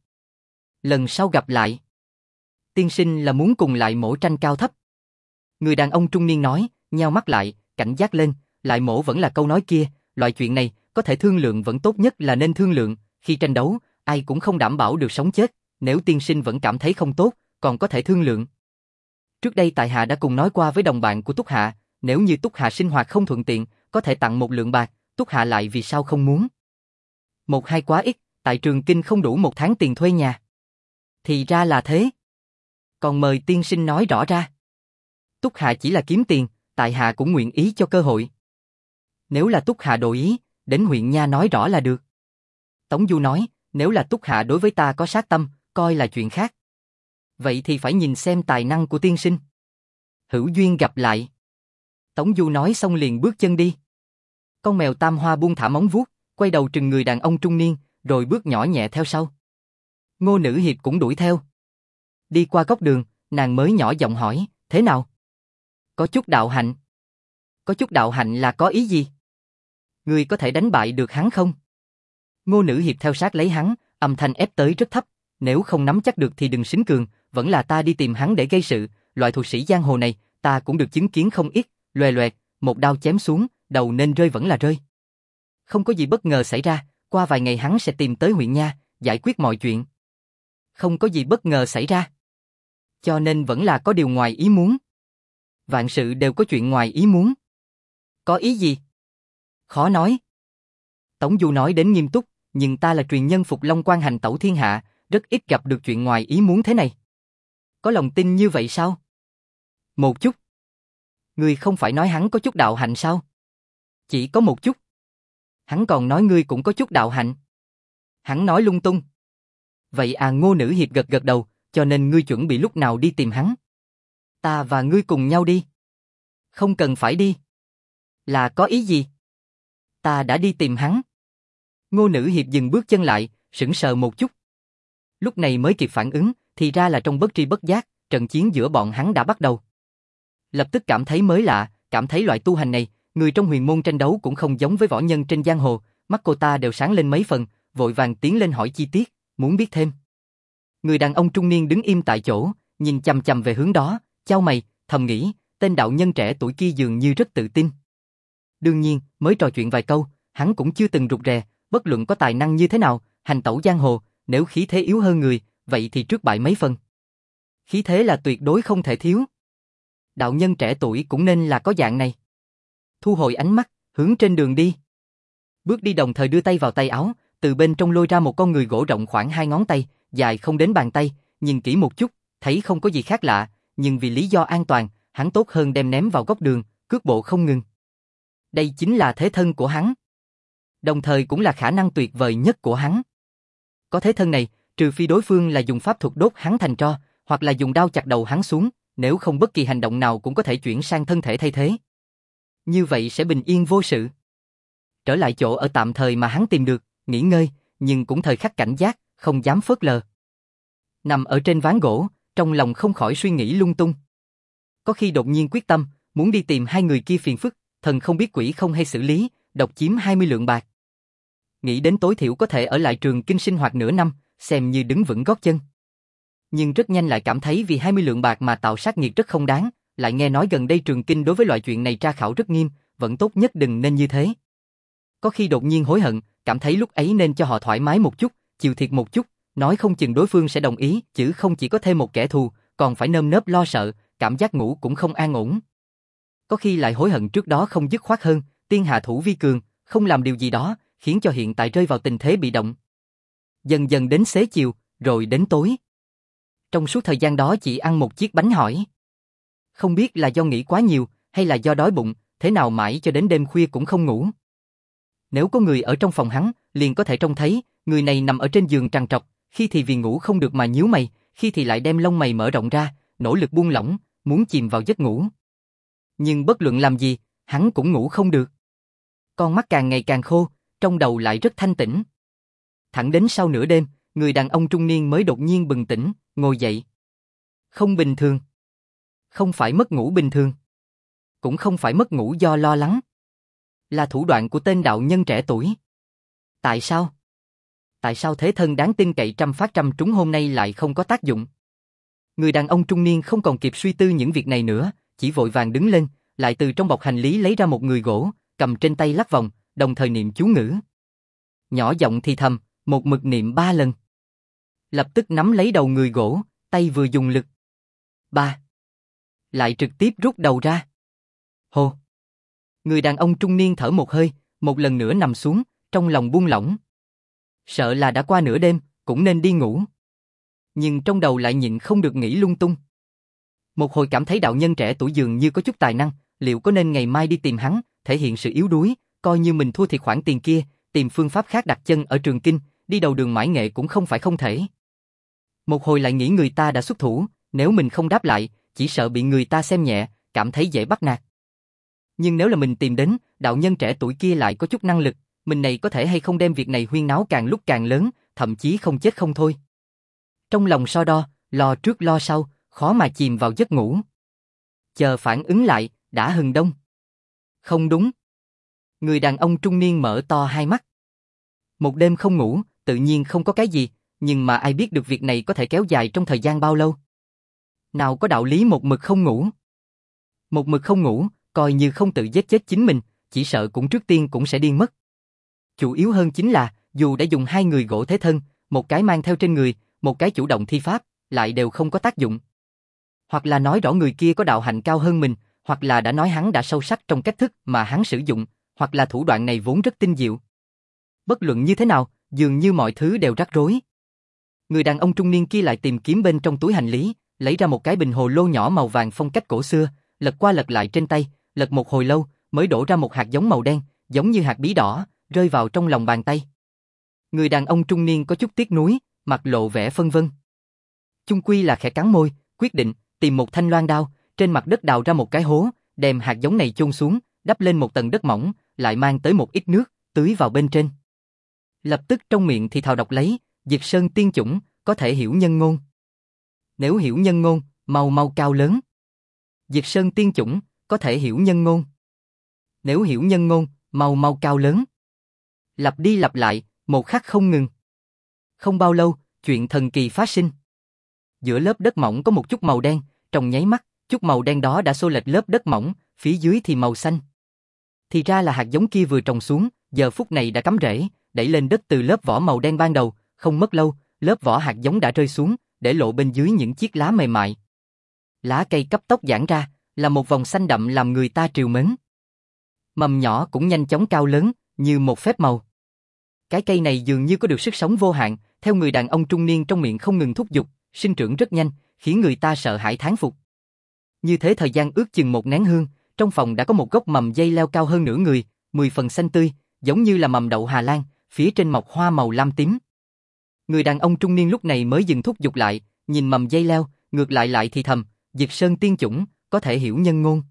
Lần sau gặp lại. Tiên sinh là muốn cùng lại mổ tranh cao thấp. Người đàn ông trung niên nói, nheo mắt lại, cảnh giác lên, lại mổ vẫn là câu nói kia, loại chuyện này, có thể thương lượng vẫn tốt nhất là nên thương lượng, khi tranh đấu, ai cũng không đảm bảo được sống chết, nếu tiên sinh vẫn cảm thấy không tốt, còn có thể thương lượng. Trước đây tại hạ đã cùng nói qua với đồng bạn của Túc Hạ, nếu như Túc Hạ sinh hoạt không thuận tiện, có thể tặng một lượng bạc, Túc Hạ lại vì sao không muốn. Một hai quá ít, tại Trường Kinh không đủ một tháng tiền thuê nhà. Thì ra là thế. Còn mời tiên sinh nói rõ ra. Túc Hạ chỉ là kiếm tiền, tại hạ cũng nguyện ý cho cơ hội. Nếu là Túc Hạ đổi ý, đến huyện nha nói rõ là được. Tống Du nói, nếu là Túc Hạ đối với ta có sát tâm, coi là chuyện khác. Vậy thì phải nhìn xem tài năng của tiên sinh. Hữu duyên gặp lại. Tống Du nói xong liền bước chân đi. Con mèo Tam Hoa buông thả móng vuốt, quay đầu trừng người đàn ông trung niên, rồi bước nhỏ nhẹ theo sau. Ngô Nữ Hiệp cũng đuổi theo. Đi qua góc đường, nàng mới nhỏ giọng hỏi, thế nào? Có chút đạo hạnh. Có chút đạo hạnh là có ý gì? Ngươi có thể đánh bại được hắn không? Ngô Nữ Hiệp theo sát lấy hắn, âm thanh ép tới rất thấp, nếu không nắm chắc được thì đừng xính cường, vẫn là ta đi tìm hắn để gây sự, loại thuật sĩ giang hồ này, ta cũng được chứng kiến không ít, loè loẹt, một đao chém xuống, đầu nên rơi vẫn là rơi. Không có gì bất ngờ xảy ra, qua vài ngày hắn sẽ tìm tới huyện nha, giải quyết mọi chuyện. Không có gì bất ngờ xảy ra. Cho nên vẫn là có điều ngoài ý muốn. Vạn sự đều có chuyện ngoài ý muốn. Có ý gì? Khó nói. Tống Du nói đến nghiêm túc, nhưng ta là truyền nhân Phục Long Quan hành tẩu thiên hạ, rất ít gặp được chuyện ngoài ý muốn thế này. Có lòng tin như vậy sao? Một chút. Ngươi không phải nói hắn có chút đạo hạnh sao? Chỉ có một chút. Hắn còn nói ngươi cũng có chút đạo hạnh. Hắn nói lung tung. Vậy à, Ngô Nữ Hiệp gật gật đầu, cho nên ngươi chuẩn bị lúc nào đi tìm hắn? Ta và ngươi cùng nhau đi. Không cần phải đi. Là có ý gì? Ta đã đi tìm hắn. Ngô Nữ Hiệp dừng bước chân lại, sững sờ một chút. Lúc này mới kịp phản ứng, thì ra là trong bất tri bất giác, trận chiến giữa bọn hắn đã bắt đầu. Lập tức cảm thấy mới lạ, cảm thấy loại tu hành này, người trong huyền môn tranh đấu cũng không giống với võ nhân trên giang hồ, mắt cô ta đều sáng lên mấy phần, vội vàng tiến lên hỏi chi tiết, muốn biết thêm. Người đàn ông trung niên đứng im tại chỗ, nhìn chằm chằm về hướng đó, chau mày, thầm nghĩ, tên đạo nhân trẻ tuổi kia dường như rất tự tin. Đương nhiên, mới trò chuyện vài câu, hắn cũng chưa từng rụt rè, bất luận có tài năng như thế nào, hành tẩu giang hồ, nếu khí thế yếu hơn người, vậy thì trước bại mấy phần. Khí thế là tuyệt đối không thể thiếu. Đạo nhân trẻ tuổi cũng nên là có dạng này. Thu hồi ánh mắt, hướng trên đường đi. Bước đi đồng thời đưa tay vào tay áo, từ bên trong lôi ra một con người gỗ rộng khoảng hai ngón tay, dài không đến bàn tay, nhìn kỹ một chút, thấy không có gì khác lạ, nhưng vì lý do an toàn, hắn tốt hơn đem ném vào góc đường, cước bộ không ngừng. Đây chính là thế thân của hắn. Đồng thời cũng là khả năng tuyệt vời nhất của hắn. Có thế thân này, trừ phi đối phương là dùng pháp thuật đốt hắn thành tro, hoặc là dùng đao chặt đầu hắn xuống, nếu không bất kỳ hành động nào cũng có thể chuyển sang thân thể thay thế. Như vậy sẽ bình yên vô sự. Trở lại chỗ ở tạm thời mà hắn tìm được, nghỉ ngơi, nhưng cũng thời khắc cảnh giác, không dám phớt lờ. Nằm ở trên ván gỗ, trong lòng không khỏi suy nghĩ lung tung. Có khi đột nhiên quyết tâm, muốn đi tìm hai người kia phiền phức, thần không biết quỷ không hay xử lý, độc chiếm hai mươi lượng bạc. Nghĩ đến tối thiểu có thể ở lại trường kinh sinh hoạt nửa năm, xem như đứng vững gót chân. Nhưng rất nhanh lại cảm thấy vì hai mươi lượng bạc mà tạo sát nghiệt rất không đáng, lại nghe nói gần đây trường kinh đối với loại chuyện này tra khảo rất nghiêm, vẫn tốt nhất đừng nên như thế. Có khi đột nhiên hối hận, cảm thấy lúc ấy nên cho họ thoải mái một chút, chịu thiệt một chút, nói không chừng đối phương sẽ đồng ý, chứ không chỉ có thêm một kẻ thù, còn phải nơm nớp lo sợ, cảm giác ngủ cũng không an ổn. Có khi lại hối hận trước đó không dứt khoát hơn, tiên hạ thủ vi cường, không làm điều gì đó, khiến cho hiện tại rơi vào tình thế bị động. Dần dần đến xế chiều, rồi đến tối. Trong suốt thời gian đó chỉ ăn một chiếc bánh hỏi. Không biết là do nghĩ quá nhiều, hay là do đói bụng, thế nào mãi cho đến đêm khuya cũng không ngủ. Nếu có người ở trong phòng hắn, liền có thể trông thấy, người này nằm ở trên giường trằn trọc, khi thì vì ngủ không được mà nhíu mày, khi thì lại đem lông mày mở rộng ra, nỗ lực buông lỏng, muốn chìm vào giấc ngủ. Nhưng bất luận làm gì, hắn cũng ngủ không được. Con mắt càng ngày càng khô, trong đầu lại rất thanh tĩnh. Thẳng đến sau nửa đêm, người đàn ông trung niên mới đột nhiên bừng tỉnh, ngồi dậy. Không bình thường. Không phải mất ngủ bình thường. Cũng không phải mất ngủ do lo lắng. Là thủ đoạn của tên đạo nhân trẻ tuổi. Tại sao? Tại sao thế thân đáng tin cậy trăm phát trăm trúng hôm nay lại không có tác dụng? Người đàn ông trung niên không còn kịp suy tư những việc này nữa, chỉ vội vàng đứng lên, lại từ trong bọc hành lý lấy ra một người gỗ, cầm trên tay lắc vòng, đồng thời niệm chú ngữ. Nhỏ giọng thì thầm, một mực niệm ba lần. Lập tức nắm lấy đầu người gỗ, tay vừa dùng lực. Ba. Lại trực tiếp rút đầu ra. Hồ. Người đàn ông trung niên thở một hơi, một lần nữa nằm xuống, trong lòng buông lỏng. Sợ là đã qua nửa đêm, cũng nên đi ngủ. Nhưng trong đầu lại nhịn không được nghĩ lung tung. Một hồi cảm thấy đạo nhân trẻ tuổi dường như có chút tài năng, liệu có nên ngày mai đi tìm hắn, thể hiện sự yếu đuối, coi như mình thua thiệt khoản tiền kia, tìm phương pháp khác đặt chân ở trường kinh, đi đầu đường mãi nghệ cũng không phải không thể. Một hồi lại nghĩ người ta đã xuất thủ, nếu mình không đáp lại, chỉ sợ bị người ta xem nhẹ, cảm thấy dễ bắt nạt. Nhưng nếu là mình tìm đến, đạo nhân trẻ tuổi kia lại có chút năng lực, mình này có thể hay không đem việc này huyên náo càng lúc càng lớn, thậm chí không chết không thôi. Trong lòng so đo, lo trước lo sau, khó mà chìm vào giấc ngủ. Chờ phản ứng lại, đã hừng đông. Không đúng. Người đàn ông trung niên mở to hai mắt. Một đêm không ngủ, tự nhiên không có cái gì, nhưng mà ai biết được việc này có thể kéo dài trong thời gian bao lâu. Nào có đạo lý một mực không ngủ. Một mực không ngủ, coi như không tự giết chết chính mình, chỉ sợ cũng trước tiên cũng sẽ điên mất. Chủ yếu hơn chính là, dù đã dùng hai người gỗ thế thân, một cái mang theo trên người, một cái chủ động thi pháp, lại đều không có tác dụng. Hoặc là nói rõ người kia có đạo hạnh cao hơn mình, hoặc là đã nói hắn đã sâu sắc trong cách thức mà hắn sử dụng, hoặc là thủ đoạn này vốn rất tinh diệu. Bất luận như thế nào, dường như mọi thứ đều rắc rối. Người đàn ông trung niên kia lại tìm kiếm bên trong túi hành lý, lấy ra một cái bình hồ lô nhỏ màu vàng phong cách cổ xưa, lật qua lật lại trên tay, lật một hồi lâu, mới đổ ra một hạt giống màu đen, giống như hạt bí đỏ, rơi vào trong lòng bàn tay. Người đàn ông trung niên có chút tiếc nuối, mặt lộ vẻ phân vân. Chung quy là khẽ cắn môi, quyết định tìm một thanh loan đao, trên mặt đất đào ra một cái hố, đem hạt giống này chôn xuống, đắp lên một tầng đất mỏng, lại mang tới một ít nước, tưới vào bên trên. Lập tức trong miệng thì thào đọc lấy, Diệt Sơn tiên chủng, có thể hiểu nhân ngôn. Nếu hiểu nhân ngôn, mau mau cao lớn. Diệt Sơn tiên chủng, có thể hiểu nhân ngôn. Nếu hiểu nhân ngôn, mau mau cao lớn. Lặp đi lặp lại, một khắc không ngừng. Không bao lâu, Chuyện thần kỳ phát sinh. Giữa lớp đất mỏng có một chút màu đen, trong nháy mắt, chút màu đen đó đã xô lệch lớp đất mỏng, phía dưới thì màu xanh. Thì ra là hạt giống kia vừa trồng xuống, giờ phút này đã cắm rễ, đẩy lên đất từ lớp vỏ màu đen ban đầu, không mất lâu, lớp vỏ hạt giống đã rơi xuống, để lộ bên dưới những chiếc lá mềm mại. Lá cây cấp tốc giãn ra, là một vòng xanh đậm làm người ta trìu mến. Mầm nhỏ cũng nhanh chóng cao lớn, như một phép màu. Cái cây này dường như có được sức sống vô hạn, theo người đàn ông trung niên trong miệng không ngừng thúc giục, sinh trưởng rất nhanh, khiến người ta sợ hãi thán phục. Như thế thời gian ước chừng một nén hương, trong phòng đã có một gốc mầm dây leo cao hơn nửa người, mười phần xanh tươi, giống như là mầm đậu Hà Lan, phía trên mọc hoa màu lam tím. Người đàn ông trung niên lúc này mới dừng thúc giục lại, nhìn mầm dây leo, ngược lại lại thì thầm, Diệt Sơn tiên chủng, có thể hiểu nhân ngôn.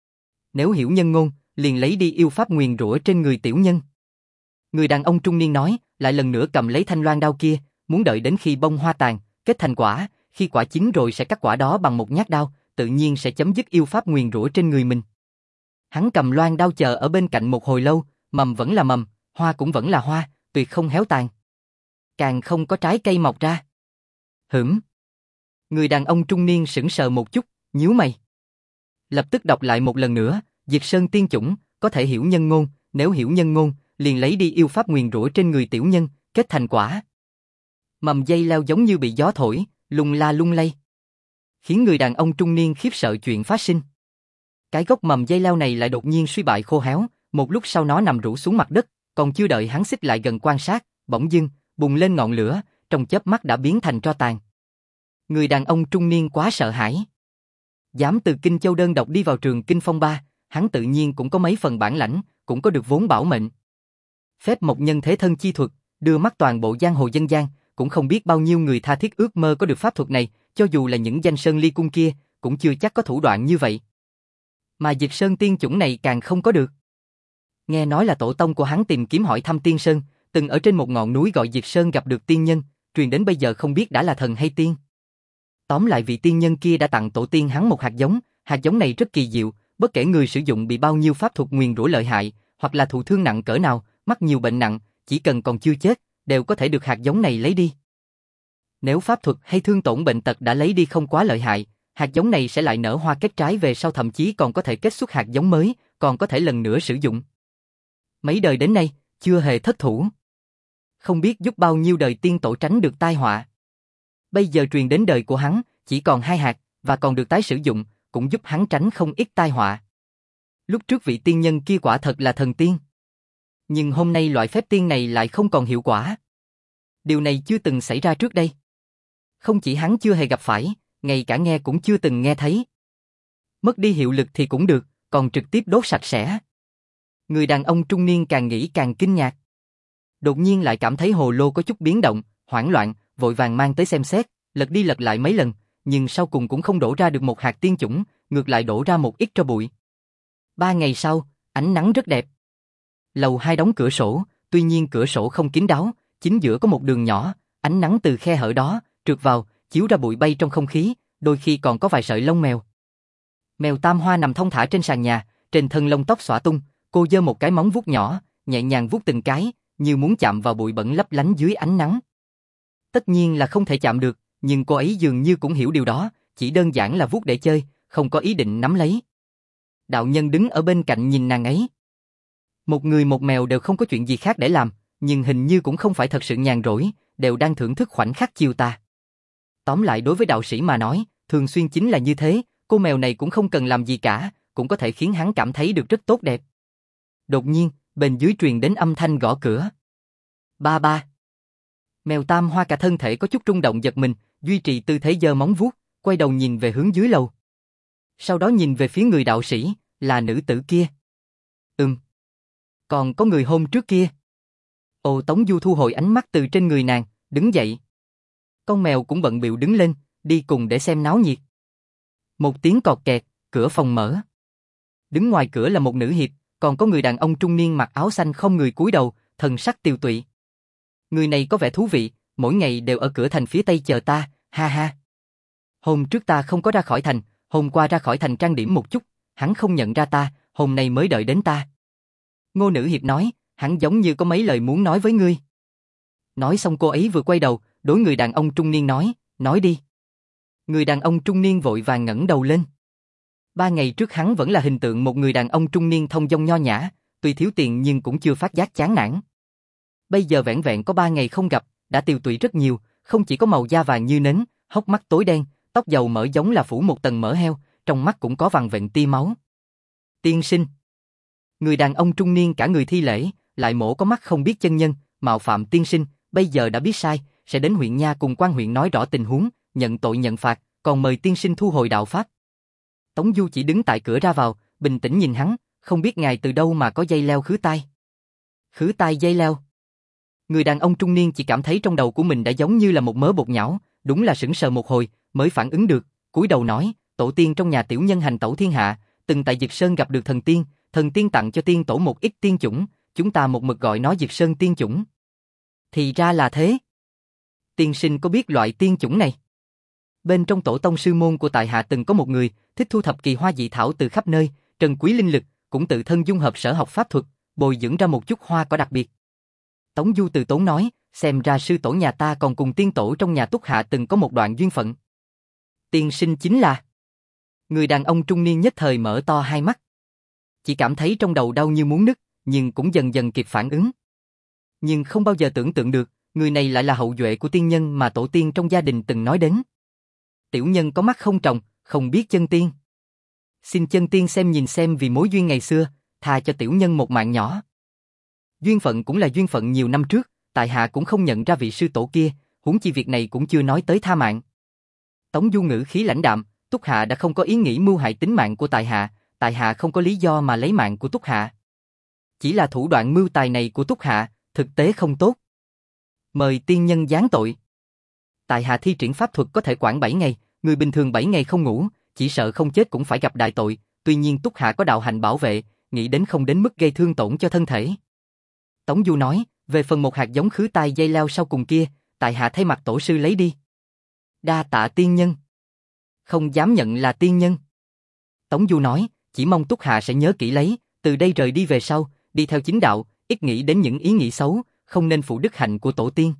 Nếu hiểu nhân ngôn, liền lấy đi yêu pháp nguyền rủa trên người tiểu nhân. Người đàn ông trung niên nói, lại lần nữa cầm lấy thanh loan đao kia, muốn đợi đến khi bông hoa tàn, kết thành quả, khi quả chín rồi sẽ cắt quả đó bằng một nhát đao, tự nhiên sẽ chấm dứt yêu pháp nguyền rủa trên người mình. Hắn cầm loan đao chờ ở bên cạnh một hồi lâu, mầm vẫn là mầm, hoa cũng vẫn là hoa, tuyệt không héo tàn. Càng không có trái cây mọc ra. Hửm. Người đàn ông trung niên sững sờ một chút, nhíu mày. Lập tức đọc lại một lần nữa, Diệt Sơn tiên chủng, có thể hiểu nhân ngôn, nếu hiểu nhân ngôn, liền lấy đi yêu pháp nguyền rủa trên người tiểu nhân, kết thành quả. Mầm dây leo giống như bị gió thổi, lung la lung lay. Khiến người đàn ông trung niên khiếp sợ chuyện phát sinh. Cái gốc mầm dây leo này lại đột nhiên suy bại khô héo, một lúc sau nó nằm rũ xuống mặt đất, còn chưa đợi hắn xích lại gần quan sát, bỗng dưng, bùng lên ngọn lửa, trong chớp mắt đã biến thành tro tàn. Người đàn ông trung niên quá sợ hãi. Dám từ Kinh Châu đơn độc đi vào trường Kinh Phong Ba, hắn tự nhiên cũng có mấy phần bản lãnh, cũng có được vốn bảo mệnh. Phép mộc nhân thế thân chi thuật, đưa mắt toàn bộ giang hồ dân gian, cũng không biết bao nhiêu người tha thiết ước mơ có được pháp thuật này, cho dù là những danh sơn ly cung kia, cũng chưa chắc có thủ đoạn như vậy. Mà Diệt Sơn tiên chủng này càng không có được. Nghe nói là tổ tông của hắn tìm kiếm hỏi thăm tiên sơn, từng ở trên một ngọn núi gọi Diệt Sơn gặp được tiên nhân, truyền đến bây giờ không biết đã là thần hay tiên. Tóm lại vị tiên nhân kia đã tặng tổ tiên hắn một hạt giống, hạt giống này rất kỳ diệu, bất kể người sử dụng bị bao nhiêu pháp thuật nguyền rủa lợi hại, hoặc là thụ thương nặng cỡ nào, mắc nhiều bệnh nặng, chỉ cần còn chưa chết, đều có thể được hạt giống này lấy đi. Nếu pháp thuật hay thương tổn bệnh tật đã lấy đi không quá lợi hại, hạt giống này sẽ lại nở hoa kết trái về sau, thậm chí còn có thể kết xuất hạt giống mới, còn có thể lần nữa sử dụng. Mấy đời đến nay, chưa hề thất thủ. Không biết giúp bao nhiêu đời tiên tổ tránh được tai họa. Bây giờ truyền đến đời của hắn, chỉ còn hai hạt, và còn được tái sử dụng, cũng giúp hắn tránh không ít tai họa. Lúc trước vị tiên nhân kia quả thật là thần tiên. Nhưng hôm nay loại phép tiên này lại không còn hiệu quả. Điều này chưa từng xảy ra trước đây. Không chỉ hắn chưa hề gặp phải, ngay cả nghe cũng chưa từng nghe thấy. Mất đi hiệu lực thì cũng được, còn trực tiếp đốt sạch sẽ. Người đàn ông trung niên càng nghĩ càng kinh ngạc. Đột nhiên lại cảm thấy hồ lô có chút biến động, hoảng loạn, vội vàng mang tới xem xét, lật đi lật lại mấy lần, nhưng sau cùng cũng không đổ ra được một hạt tiên chủng, ngược lại đổ ra một ít tro bụi. Ba ngày sau, ánh nắng rất đẹp. Lầu hai đóng cửa sổ, tuy nhiên cửa sổ không kín đáo, chính giữa có một đường nhỏ, ánh nắng từ khe hở đó trượt vào, chiếu ra bụi bay trong không khí, đôi khi còn có vài sợi lông mèo. Mèo Tam Hoa nằm thong thả trên sàn nhà, trên thân lông tóc xõa tung, cô giơ một cái móng vuốt nhỏ, nhẹ nhàng vuốt từng cái, như muốn chạm vào bụi bẩn lấp lánh dưới ánh nắng. Tất nhiên là không thể chạm được, nhưng cô ấy dường như cũng hiểu điều đó, chỉ đơn giản là vuốt để chơi, không có ý định nắm lấy. Đạo nhân đứng ở bên cạnh nhìn nàng ấy. Một người một mèo đều không có chuyện gì khác để làm, nhưng hình như cũng không phải thật sự nhàn rỗi, đều đang thưởng thức khoảnh khắc chiều tà. Tóm lại đối với đạo sĩ mà nói, thường xuyên chính là như thế, cô mèo này cũng không cần làm gì cả, cũng có thể khiến hắn cảm thấy được rất tốt đẹp. Đột nhiên, bên dưới truyền đến âm thanh gõ cửa. Ba ba. Mèo Tam Hoa cả thân thể có chút rung động giật mình, duy trì tư thế giơ móng vuốt, quay đầu nhìn về hướng dưới lầu. Sau đó nhìn về phía người đạo sĩ, là nữ tử kia. Ừm. Còn có người hôn trước kia. Ồ, Tống Du thu hồi ánh mắt từ trên người nàng, đứng dậy. Con mèo cũng bận bịu đứng lên, đi cùng để xem náo nhiệt. Một tiếng cọt kẹt, cửa phòng mở. Đứng ngoài cửa là một nữ hiệp, còn có người đàn ông trung niên mặc áo xanh không người cúi đầu, thần sắc tiều tụy. Người này có vẻ thú vị, mỗi ngày đều ở cửa thành phía tây chờ ta, ha ha. Hôm trước ta không có ra khỏi thành, hôm qua ra khỏi thành trang điểm một chút, hắn không nhận ra ta, hôm nay mới đợi đến ta. Ngô nữ hiệp nói, hắn giống như có mấy lời muốn nói với ngươi. Nói xong cô ấy vừa quay đầu, đối người đàn ông trung niên nói, nói đi. Người đàn ông trung niên vội vàng ngẩng đầu lên. Ba ngày trước hắn vẫn là hình tượng một người đàn ông trung niên thông dong nho nhã, tuy thiếu tiền nhưng cũng chưa phát giác chán nản. Bây giờ vẻn vẹn có ba ngày không gặp, đã tiều tụy rất nhiều, không chỉ có màu da vàng như nến, hốc mắt tối đen, tóc dầu mỡ giống là phủ một tầng mỡ heo, trong mắt cũng có vằn vện tia máu. Tiên sinh. Người đàn ông trung niên cả người thi lễ, lại mổ có mắt không biết chân nhân, mạo phạm tiên sinh, bây giờ đã biết sai, sẽ đến huyện nha cùng quan huyện nói rõ tình huống, nhận tội nhận phạt, còn mời tiên sinh thu hồi đạo pháp. Tống Du chỉ đứng tại cửa ra vào, bình tĩnh nhìn hắn, không biết ngài từ đâu mà có dây leo khứ tai. Khứ tai dây leo. Người đàn ông trung niên chỉ cảm thấy trong đầu của mình đã giống như là một mớ bột nhão, đúng là sững sờ một hồi, mới phản ứng được, cúi đầu nói, tổ tiên trong nhà tiểu nhân hành tẩu thiên hạ, từng tại Dực Sơn gặp được thần tiên, thần tiên tặng cho tiên tổ một ít tiên chủng, chúng ta một mực gọi nó Dực Sơn tiên chủng. Thì ra là thế. Tiên sinh có biết loại tiên chủng này? Bên trong tổ tông sư môn của tại hạ từng có một người, thích thu thập kỳ hoa dị thảo từ khắp nơi, trân quý linh lực, cũng tự thân dung hợp sở học pháp thuật, bồi dưỡng ra một chút hoa cỏ đặc biệt. Tống Du từ tốn nói, xem ra sư tổ nhà ta còn cùng tiên tổ trong nhà Túc Hạ từng có một đoạn duyên phận. Tiên sinh chính là... Người đàn ông trung niên nhất thời mở to hai mắt. Chỉ cảm thấy trong đầu đau như muốn nứt, nhưng cũng dần dần kịp phản ứng. Nhưng không bao giờ tưởng tượng được, người này lại là hậu duệ của tiên nhân mà tổ tiên trong gia đình từng nói đến. Tiểu nhân có mắt không tròng, không biết chân tiên. Xin chân tiên xem nhìn xem vì mối duyên ngày xưa, tha cho tiểu nhân một mạng nhỏ. Duyên phận cũng là duyên phận nhiều năm trước, tại hạ cũng không nhận ra vị sư tổ kia, huống chi việc này cũng chưa nói tới tha mạng. Tống Du ngữ khí lãnh đạm, Túc Hạ đã không có ý nghĩ mưu hại tính mạng của tại hạ, tại hạ không có lý do mà lấy mạng của Túc Hạ. Chỉ là thủ đoạn mưu tài này của Túc Hạ, thực tế không tốt. Mời tiên nhân giáng tội. Tại hạ thi triển pháp thuật có thể quản bảy ngày, người bình thường bảy ngày không ngủ, chỉ sợ không chết cũng phải gặp đại tội, tuy nhiên Túc Hạ có đạo hạnh bảo vệ, nghĩ đến không đến mức gây thương tổn cho thân thể. Tống Du nói, về phần một hạt giống khứ tai dây leo sau cùng kia, tại hạ thay mặt tổ sư lấy đi. Đa tạ tiên nhân. Không dám nhận là tiên nhân. Tống Du nói, chỉ mong Túc Hạ sẽ nhớ kỹ lấy, từ đây rời đi về sau, đi theo chính đạo, ít nghĩ đến những ý nghĩ xấu, không nên phụ đức hạnh của tổ tiên.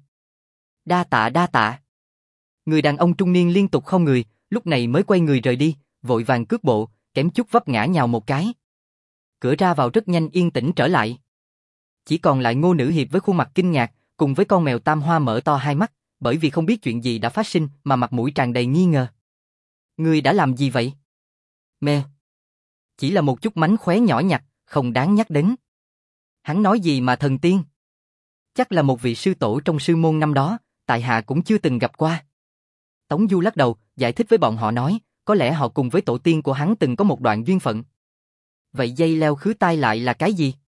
Đa tạ đa tạ. Người đàn ông trung niên liên tục không người, lúc này mới quay người rời đi, vội vàng cước bộ, kém chút vấp ngã nhào một cái. Cửa ra vào rất nhanh yên tĩnh trở lại. Chỉ còn lại Ngô Nữ Hiệp với khuôn mặt kinh ngạc, cùng với con mèo Tam Hoa mở to hai mắt, bởi vì không biết chuyện gì đã phát sinh mà mặt mũi tràn đầy nghi ngờ. Ngươi đã làm gì vậy? Mèo. Chỉ là một chút mánh khóe nhỏ nhặt, không đáng nhắc đến. Hắn nói gì mà thần tiên? Chắc là một vị sư tổ trong sư môn năm đó, tại hạ cũng chưa từng gặp qua. Tống Du lắc đầu, giải thích với bọn họ nói, có lẽ họ cùng với tổ tiên của hắn từng có một đoạn duyên phận. Vậy dây leo khứ tai lại là cái gì?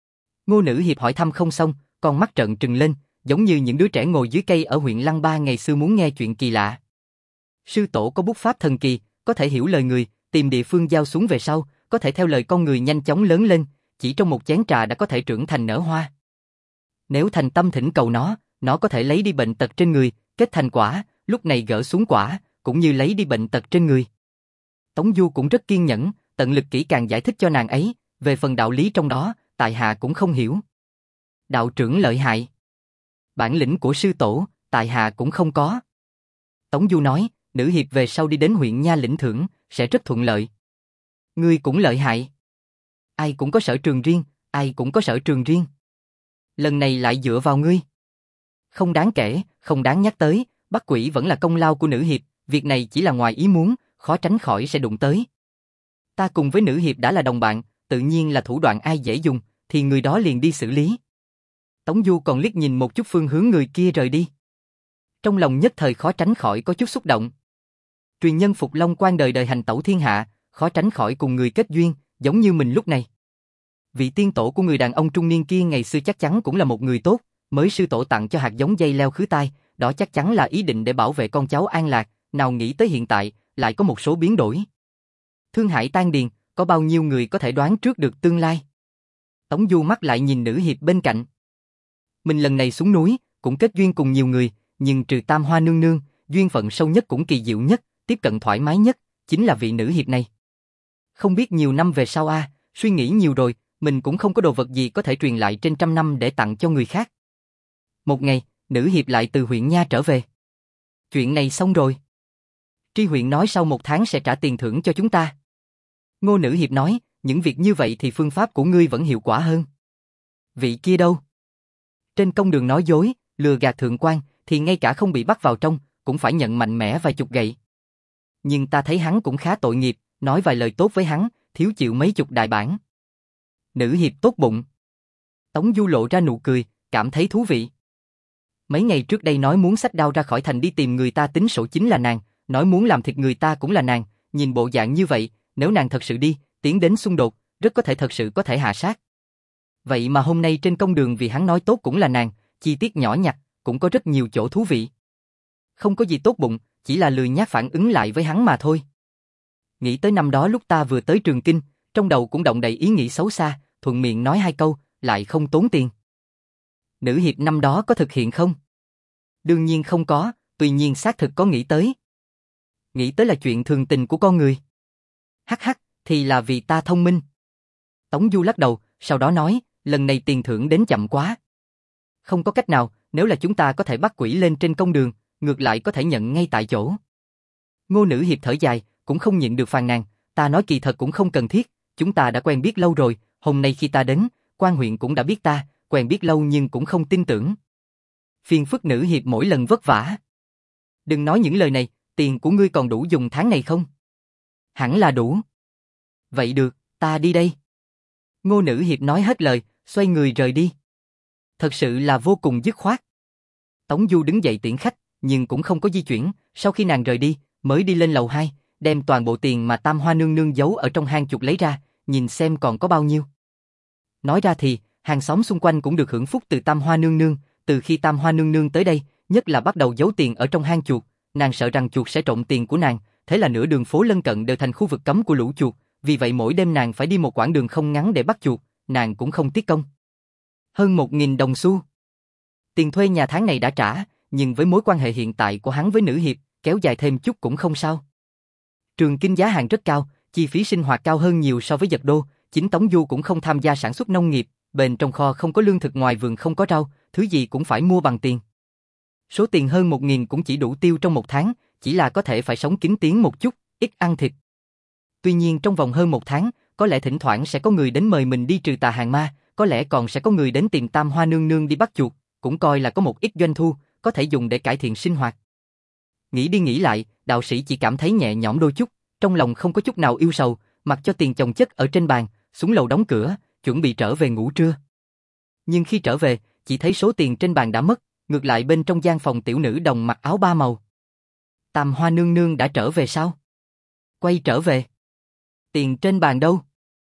Ngô Nữ Hiệp hỏi thăm không xong, con mắt trợn trừng lên, giống như những đứa trẻ ngồi dưới cây ở huyện Lăng Ba ngày xưa muốn nghe chuyện kỳ lạ. Sư tổ có bút pháp thần kỳ, có thể hiểu lời người, tìm địa phương giao xuống về sau, có thể theo lời con người nhanh chóng lớn lên, chỉ trong một chén trà đã có thể trưởng thành nở hoa. Nếu thành tâm thỉnh cầu nó, nó có thể lấy đi bệnh tật trên người, kết thành quả, lúc này gỡ xuống quả, cũng như lấy đi bệnh tật trên người. Tống Du cũng rất kiên nhẫn, tận lực kỹ càng giải thích cho nàng ấy, về phần đạo lý trong đó, tại hạ cũng không hiểu. Đạo trưởng lợi hại. Bản lĩnh của sư tổ, tại hạ cũng không có. Tống Du nói, Nữ Hiệp về sau đi đến huyện nha lĩnh thưởng, sẽ rất thuận lợi. Ngươi cũng lợi hại. Ai cũng có sở trường riêng, ai cũng có sở trường riêng. Lần này lại dựa vào ngươi. Không đáng kể, không đáng nhắc tới, bắt quỷ vẫn là công lao của Nữ Hiệp, việc này chỉ là ngoài ý muốn, khó tránh khỏi sẽ đụng tới. Ta cùng với Nữ Hiệp đã là đồng bạn, tự nhiên là thủ đoạn ai dễ dùng, thì người đó liền đi xử lý. Tống Du còn liếc nhìn một chút phương hướng người kia rời đi. Trong lòng nhất thời khó tránh khỏi có chút xúc động. Truyền nhân Phục Long Quan đời đời hành tẩu thiên hạ, khó tránh khỏi cùng người kết duyên, giống như mình lúc này. Vị tiên tổ của người đàn ông trung niên kia ngày xưa chắc chắn cũng là một người tốt, mới sư tổ tặng cho hạt giống dây leo khứ tai, đó chắc chắn là ý định để bảo vệ con cháu an lạc, nào nghĩ tới hiện tại, lại có một số biến đổi. Thương Hải tan điền, có bao nhiêu người có thể đoán trước được tương lai? Tống Du mắt lại nhìn Nữ Hiệp bên cạnh. Mình lần này xuống núi, cũng kết duyên cùng nhiều người, nhưng trừ Tam Hoa nương nương, duyên phận sâu nhất cũng kỳ diệu nhất, tiếp cận thoải mái nhất, chính là vị Nữ Hiệp này. Không biết nhiều năm về sau a, à, suy nghĩ nhiều rồi, mình cũng không có đồ vật gì có thể truyền lại trên trăm năm để tặng cho người khác. Một ngày, Nữ hiệp lại từ huyện nha trở về. Chuyện này xong rồi. Tri huyện nói sau một tháng sẽ trả tiền thưởng cho chúng ta. Ngô nữ hiệp nói, những việc như vậy thì phương pháp của ngươi vẫn hiệu quả hơn. Vị kia đâu? Trên công đường nói dối, lừa gạt thượng quan, thì ngay cả không bị bắt vào trong, cũng phải nhận mạnh mẽ vài chục gậy. Nhưng ta thấy hắn cũng khá tội nghiệp, nói vài lời tốt với hắn, thiếu chịu mấy chục đại bản. Nữ hiệp tốt bụng. Tống Du lộ ra nụ cười, cảm thấy thú vị. Mấy ngày trước đây nói muốn xách đao ra khỏi thành đi tìm người ta tính sổ chính là nàng, nói muốn làm thịt người ta cũng là nàng, nhìn bộ dạng như vậy, nếu nàng thật sự đi, tiến đến xung đột, rất có thể thật sự có thể hạ sát. Vậy mà hôm nay trên công đường vì hắn nói tốt cũng là nàng, chi tiết nhỏ nhặt, cũng có rất nhiều chỗ thú vị. Không có gì tốt bụng, chỉ là lười nhác phản ứng lại với hắn mà thôi. Nghĩ tới năm đó lúc ta vừa tới Trường Kinh, trong đầu cũng động đầy ý nghĩ xấu xa, thuận miệng nói hai câu, lại không tốn tiền. Nữ hiệp năm đó có thực hiện không? Đương nhiên không có, tuy nhiên xác thực có nghĩ tới. Nghĩ tới là chuyện thường tình của con người. Hắc hắc, thì là vì ta thông minh. Tống Du lắc đầu, sau đó nói, lần này tiền thưởng đến chậm quá. Không có cách nào, nếu là chúng ta có thể bắt quỷ lên trên công đường, ngược lại có thể nhận ngay tại chỗ. Ngô nữ hiệp thở dài, cũng không nhịn được phàn nàn, ta nói kỳ thật cũng không cần thiết, chúng ta đã quen biết lâu rồi, hôm nay khi ta đến, quan huyện cũng đã biết ta, quen biết lâu nhưng cũng không tin tưởng. Phiền phức nữ hiệp mỗi lần vất vả. Đừng nói những lời này, tiền của ngươi còn đủ dùng tháng này không? Hẳn là đủ. Vậy được, ta đi đây. Ngô nữ hiệp nói hết lời, xoay người rời đi. Thật sự là vô cùng dứt khoát. Tống Du đứng dậy tiễn khách, nhưng cũng không có di chuyển, sau khi nàng rời đi, mới đi lên lầu hai, đem toàn bộ tiền mà Tam Hoa nương nương giấu ở trong hang chuột lấy ra, nhìn xem còn có bao nhiêu. Nói ra thì, hàng xóm xung quanh cũng được hưởng phúc từ Tam Hoa nương nương, từ khi Tam Hoa nương nương tới đây, nhất là bắt đầu giấu tiền ở trong hang chuột, nàng sợ rằng chuột sẽ trộm tiền của nàng, thế là nửa đường phố lân cận đều thành khu vực cấm của lũ chuột, vì vậy mỗi đêm nàng phải đi một quãng đường không ngắn để bắt chuột, nàng cũng không tiếc công. Hơn một nghìn đồng xu. Tiền thuê nhà tháng này đã trả, nhưng với mối quan hệ hiện tại của hắn với nữ hiệp, kéo dài thêm chút cũng không sao. Trường Kinh giá hàng rất cao, chi phí sinh hoạt cao hơn nhiều so với Dật Đô, chính Tống Du cũng không tham gia sản xuất nông nghiệp, bên trong kho không có lương thực, ngoài vườn không có rau, thứ gì cũng phải mua bằng tiền. Số tiền hơn một nghìn cũng chỉ đủ tiêu trong một tháng, chỉ là có thể phải sống kín tiếng một chút, ít ăn thịt. Tuy nhiên trong vòng hơn một tháng, có lẽ thỉnh thoảng sẽ có người đến mời mình đi trừ tà hàng ma, có lẽ còn sẽ có người đến tìm Tam Hoa nương nương đi bắt chuột, cũng coi là có một ít doanh thu, có thể dùng để cải thiện sinh hoạt. Nghĩ đi nghĩ lại, đạo sĩ chỉ cảm thấy nhẹ nhõm đôi chút, trong lòng không có chút nào yêu sầu, mặc cho tiền chồng chất ở trên bàn, xuống lầu đóng cửa, chuẩn bị trở về ngủ trưa. Nhưng khi trở về, chỉ thấy số tiền trên bàn đã mất, ngược lại bên trong gian phòng tiểu nữ đồng mặc áo ba màu. Tam Hoa nương nương đã trở về sao? Quay trở về. Tiền trên bàn đâu?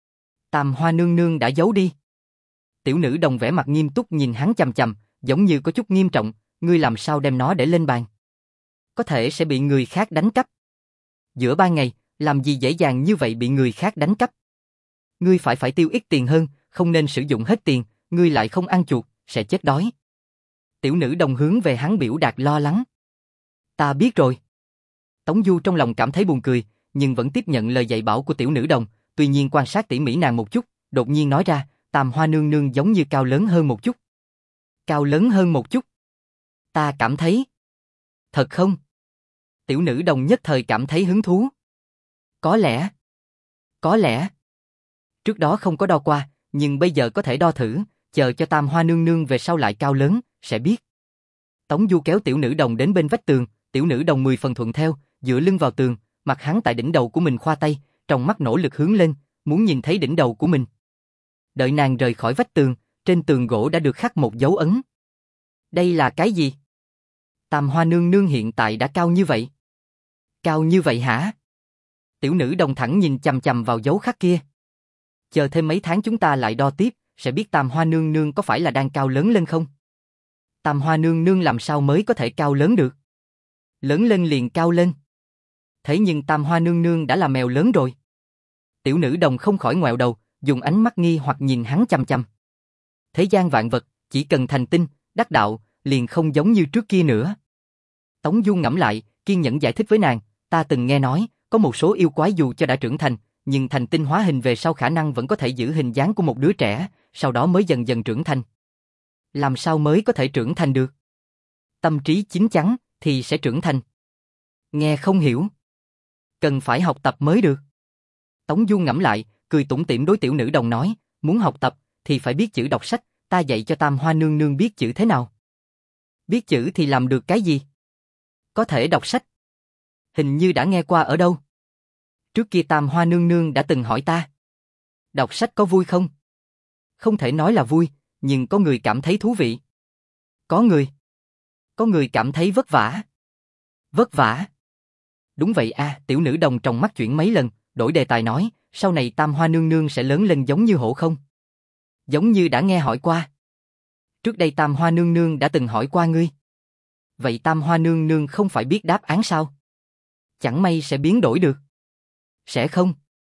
Tam Hoa nương nương đã giấu đi. Tiểu nữ đồng vẻ mặt nghiêm túc nhìn hắn chằm chằm, giống như có chút nghiêm trọng, ngươi làm sao đem nó để lên bàn? Có thể sẽ bị người khác đánh cắp. Giữa ban ngày, làm gì dễ dàng như vậy bị người khác đánh cắp? Ngươi phải phải tiêu ít tiền hơn, không nên sử dụng hết tiền, ngươi lại không ăn chuột, sẽ chết đói. Tiểu nữ đồng hướng về hắn biểu đạt lo lắng. Ta biết rồi. Tống Du trong lòng cảm thấy buồn cười, nhưng vẫn tiếp nhận lời dạy bảo của tiểu nữ đồng, tuy nhiên quan sát tỉ mỉ nàng một chút, đột nhiên nói ra, Tam Hoa nương nương giống như cao lớn hơn một chút. Cao lớn hơn một chút. Ta cảm thấy. Thật không? Tiểu nữ đồng nhất thời cảm thấy hứng thú. Có lẽ. Có lẽ. Trước đó không có đo qua, nhưng bây giờ có thể đo thử, chờ cho Tam Hoa nương nương về sau lại cao lớn, sẽ biết. Tống Du kéo tiểu nữ đồng đến bên vách tường, tiểu nữ đồng mười phần thuận theo, dựa lưng vào tường, mặt hắn tại đỉnh đầu của mình khoa tay, trong mắt nỗ lực hướng lên, muốn nhìn thấy đỉnh đầu của mình. Đợi nàng rời khỏi vách tường, trên tường gỗ đã được khắc một dấu ấn. Đây là cái gì? Tam Hoa nương nương hiện tại đã cao như vậy. Cao như vậy hả? Tiểu nữ đồng thẳng nhìn chằm chằm vào dấu khắc kia. Chờ thêm mấy tháng chúng ta lại đo tiếp, sẽ biết Tam Hoa nương nương có phải là đang cao lớn lên không? Tam Hoa nương nương làm sao mới có thể cao lớn được? Lớn lên liền cao lên. Thế nhưng Tam Hoa nương nương đã là mèo lớn rồi. Tiểu nữ đồng không khỏi ngoẹo đầu, dùng ánh mắt nghi hoặc nhìn hắn chằm chằm. Thế gian vạn vật, chỉ cần thành tinh, đắc đạo, liền không giống như trước kia nữa. Tống Du ngẫm lại, kiên nhẫn giải thích với nàng, ta từng nghe nói, có một số yêu quái dù cho đã trưởng thành, nhưng thành tinh hóa hình về sau khả năng vẫn có thể giữ hình dáng của một đứa trẻ, sau đó mới dần dần trưởng thành. Làm sao mới có thể trưởng thành được? tâm trí chín chắn, thì sẽ trưởng thành. Nghe không hiểu. Cần phải học tập mới được. Tống Du ngẫm lại, cười tủm tỉm đối tiểu nữ đồng nói, muốn học tập, thì phải biết chữ đọc sách, ta dạy cho Tam Hoa nương nương biết chữ thế nào. Biết chữ thì làm được cái gì? Có thể đọc sách. Hình như đã nghe qua ở đâu. Trước kia Tam Hoa nương nương đã từng hỏi ta. Đọc sách có vui không? Không thể nói là vui, nhưng có người cảm thấy thú vị. Có người. Có người cảm thấy vất vả. Vất vả. Đúng vậy à, tiểu nữ đồng trong mắt chuyển mấy lần, đổi đề tài nói, sau này Tam Hoa nương nương sẽ lớn lên giống như hổ không? Giống như đã nghe hỏi qua. Trước đây Tam Hoa nương nương đã từng hỏi qua ngươi. Vậy Tam Hoa nương nương không phải biết đáp án sao? Chẳng may sẽ biến đổi được. Sẽ không.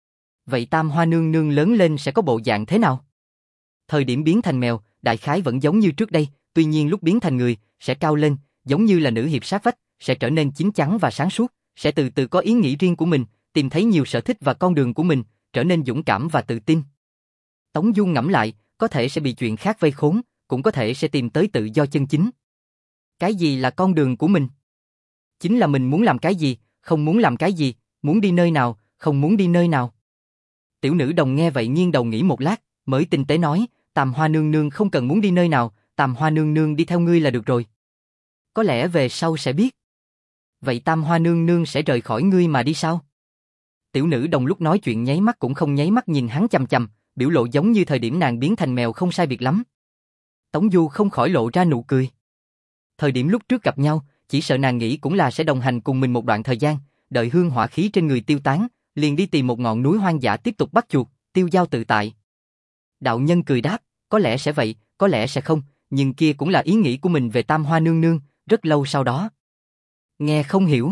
Vậy Tam Hoa nương nương lớn lên sẽ có bộ dạng thế nào? Thời điểm biến thành mèo, đại khái vẫn giống như trước đây, tuy nhiên lúc biến thành người, sẽ cao lên, giống như là nữ hiệp sát vách, sẽ trở nên chín chắn và sáng suốt, sẽ từ từ có ý nghĩ riêng của mình, tìm thấy nhiều sở thích và con đường của mình, trở nên dũng cảm và tự tin. Tống Du ngẫm lại, có thể sẽ bị chuyện khác vây khốn, cũng có thể sẽ tìm tới tự do chân chính. Cái gì là con đường của mình? Chính là mình muốn làm cái gì, không muốn làm cái gì, muốn đi nơi nào, không muốn đi nơi nào. Tiểu nữ đồng nghe vậy nghiêng đầu nghĩ một lát, mới tinh tế nói, Tam Hoa nương nương không cần muốn đi nơi nào, Tam Hoa nương nương đi theo ngươi là được rồi. Có lẽ về sau sẽ biết. Vậy Tam Hoa nương nương sẽ rời khỏi ngươi mà đi sao? Tiểu nữ đồng lúc nói chuyện nháy mắt cũng không nháy mắt nhìn hắn chằm chằm, biểu lộ giống như thời điểm nàng biến thành mèo không sai biệt lắm. Tống Du không khỏi lộ ra nụ cười. Thời điểm lúc trước gặp nhau, chỉ sợ nàng nghĩ cũng là sẽ đồng hành cùng mình một đoạn thời gian, đợi hương hỏa khí trên người tiêu tán, liền đi tìm một ngọn núi hoang dã tiếp tục bắt chuột, tiêu dao tự tại. Đạo nhân cười đáp, có lẽ sẽ vậy, có lẽ sẽ không, nhưng kia cũng là ý nghĩ của mình về Tam Hoa nương nương, rất lâu sau đó. Nghe không hiểu.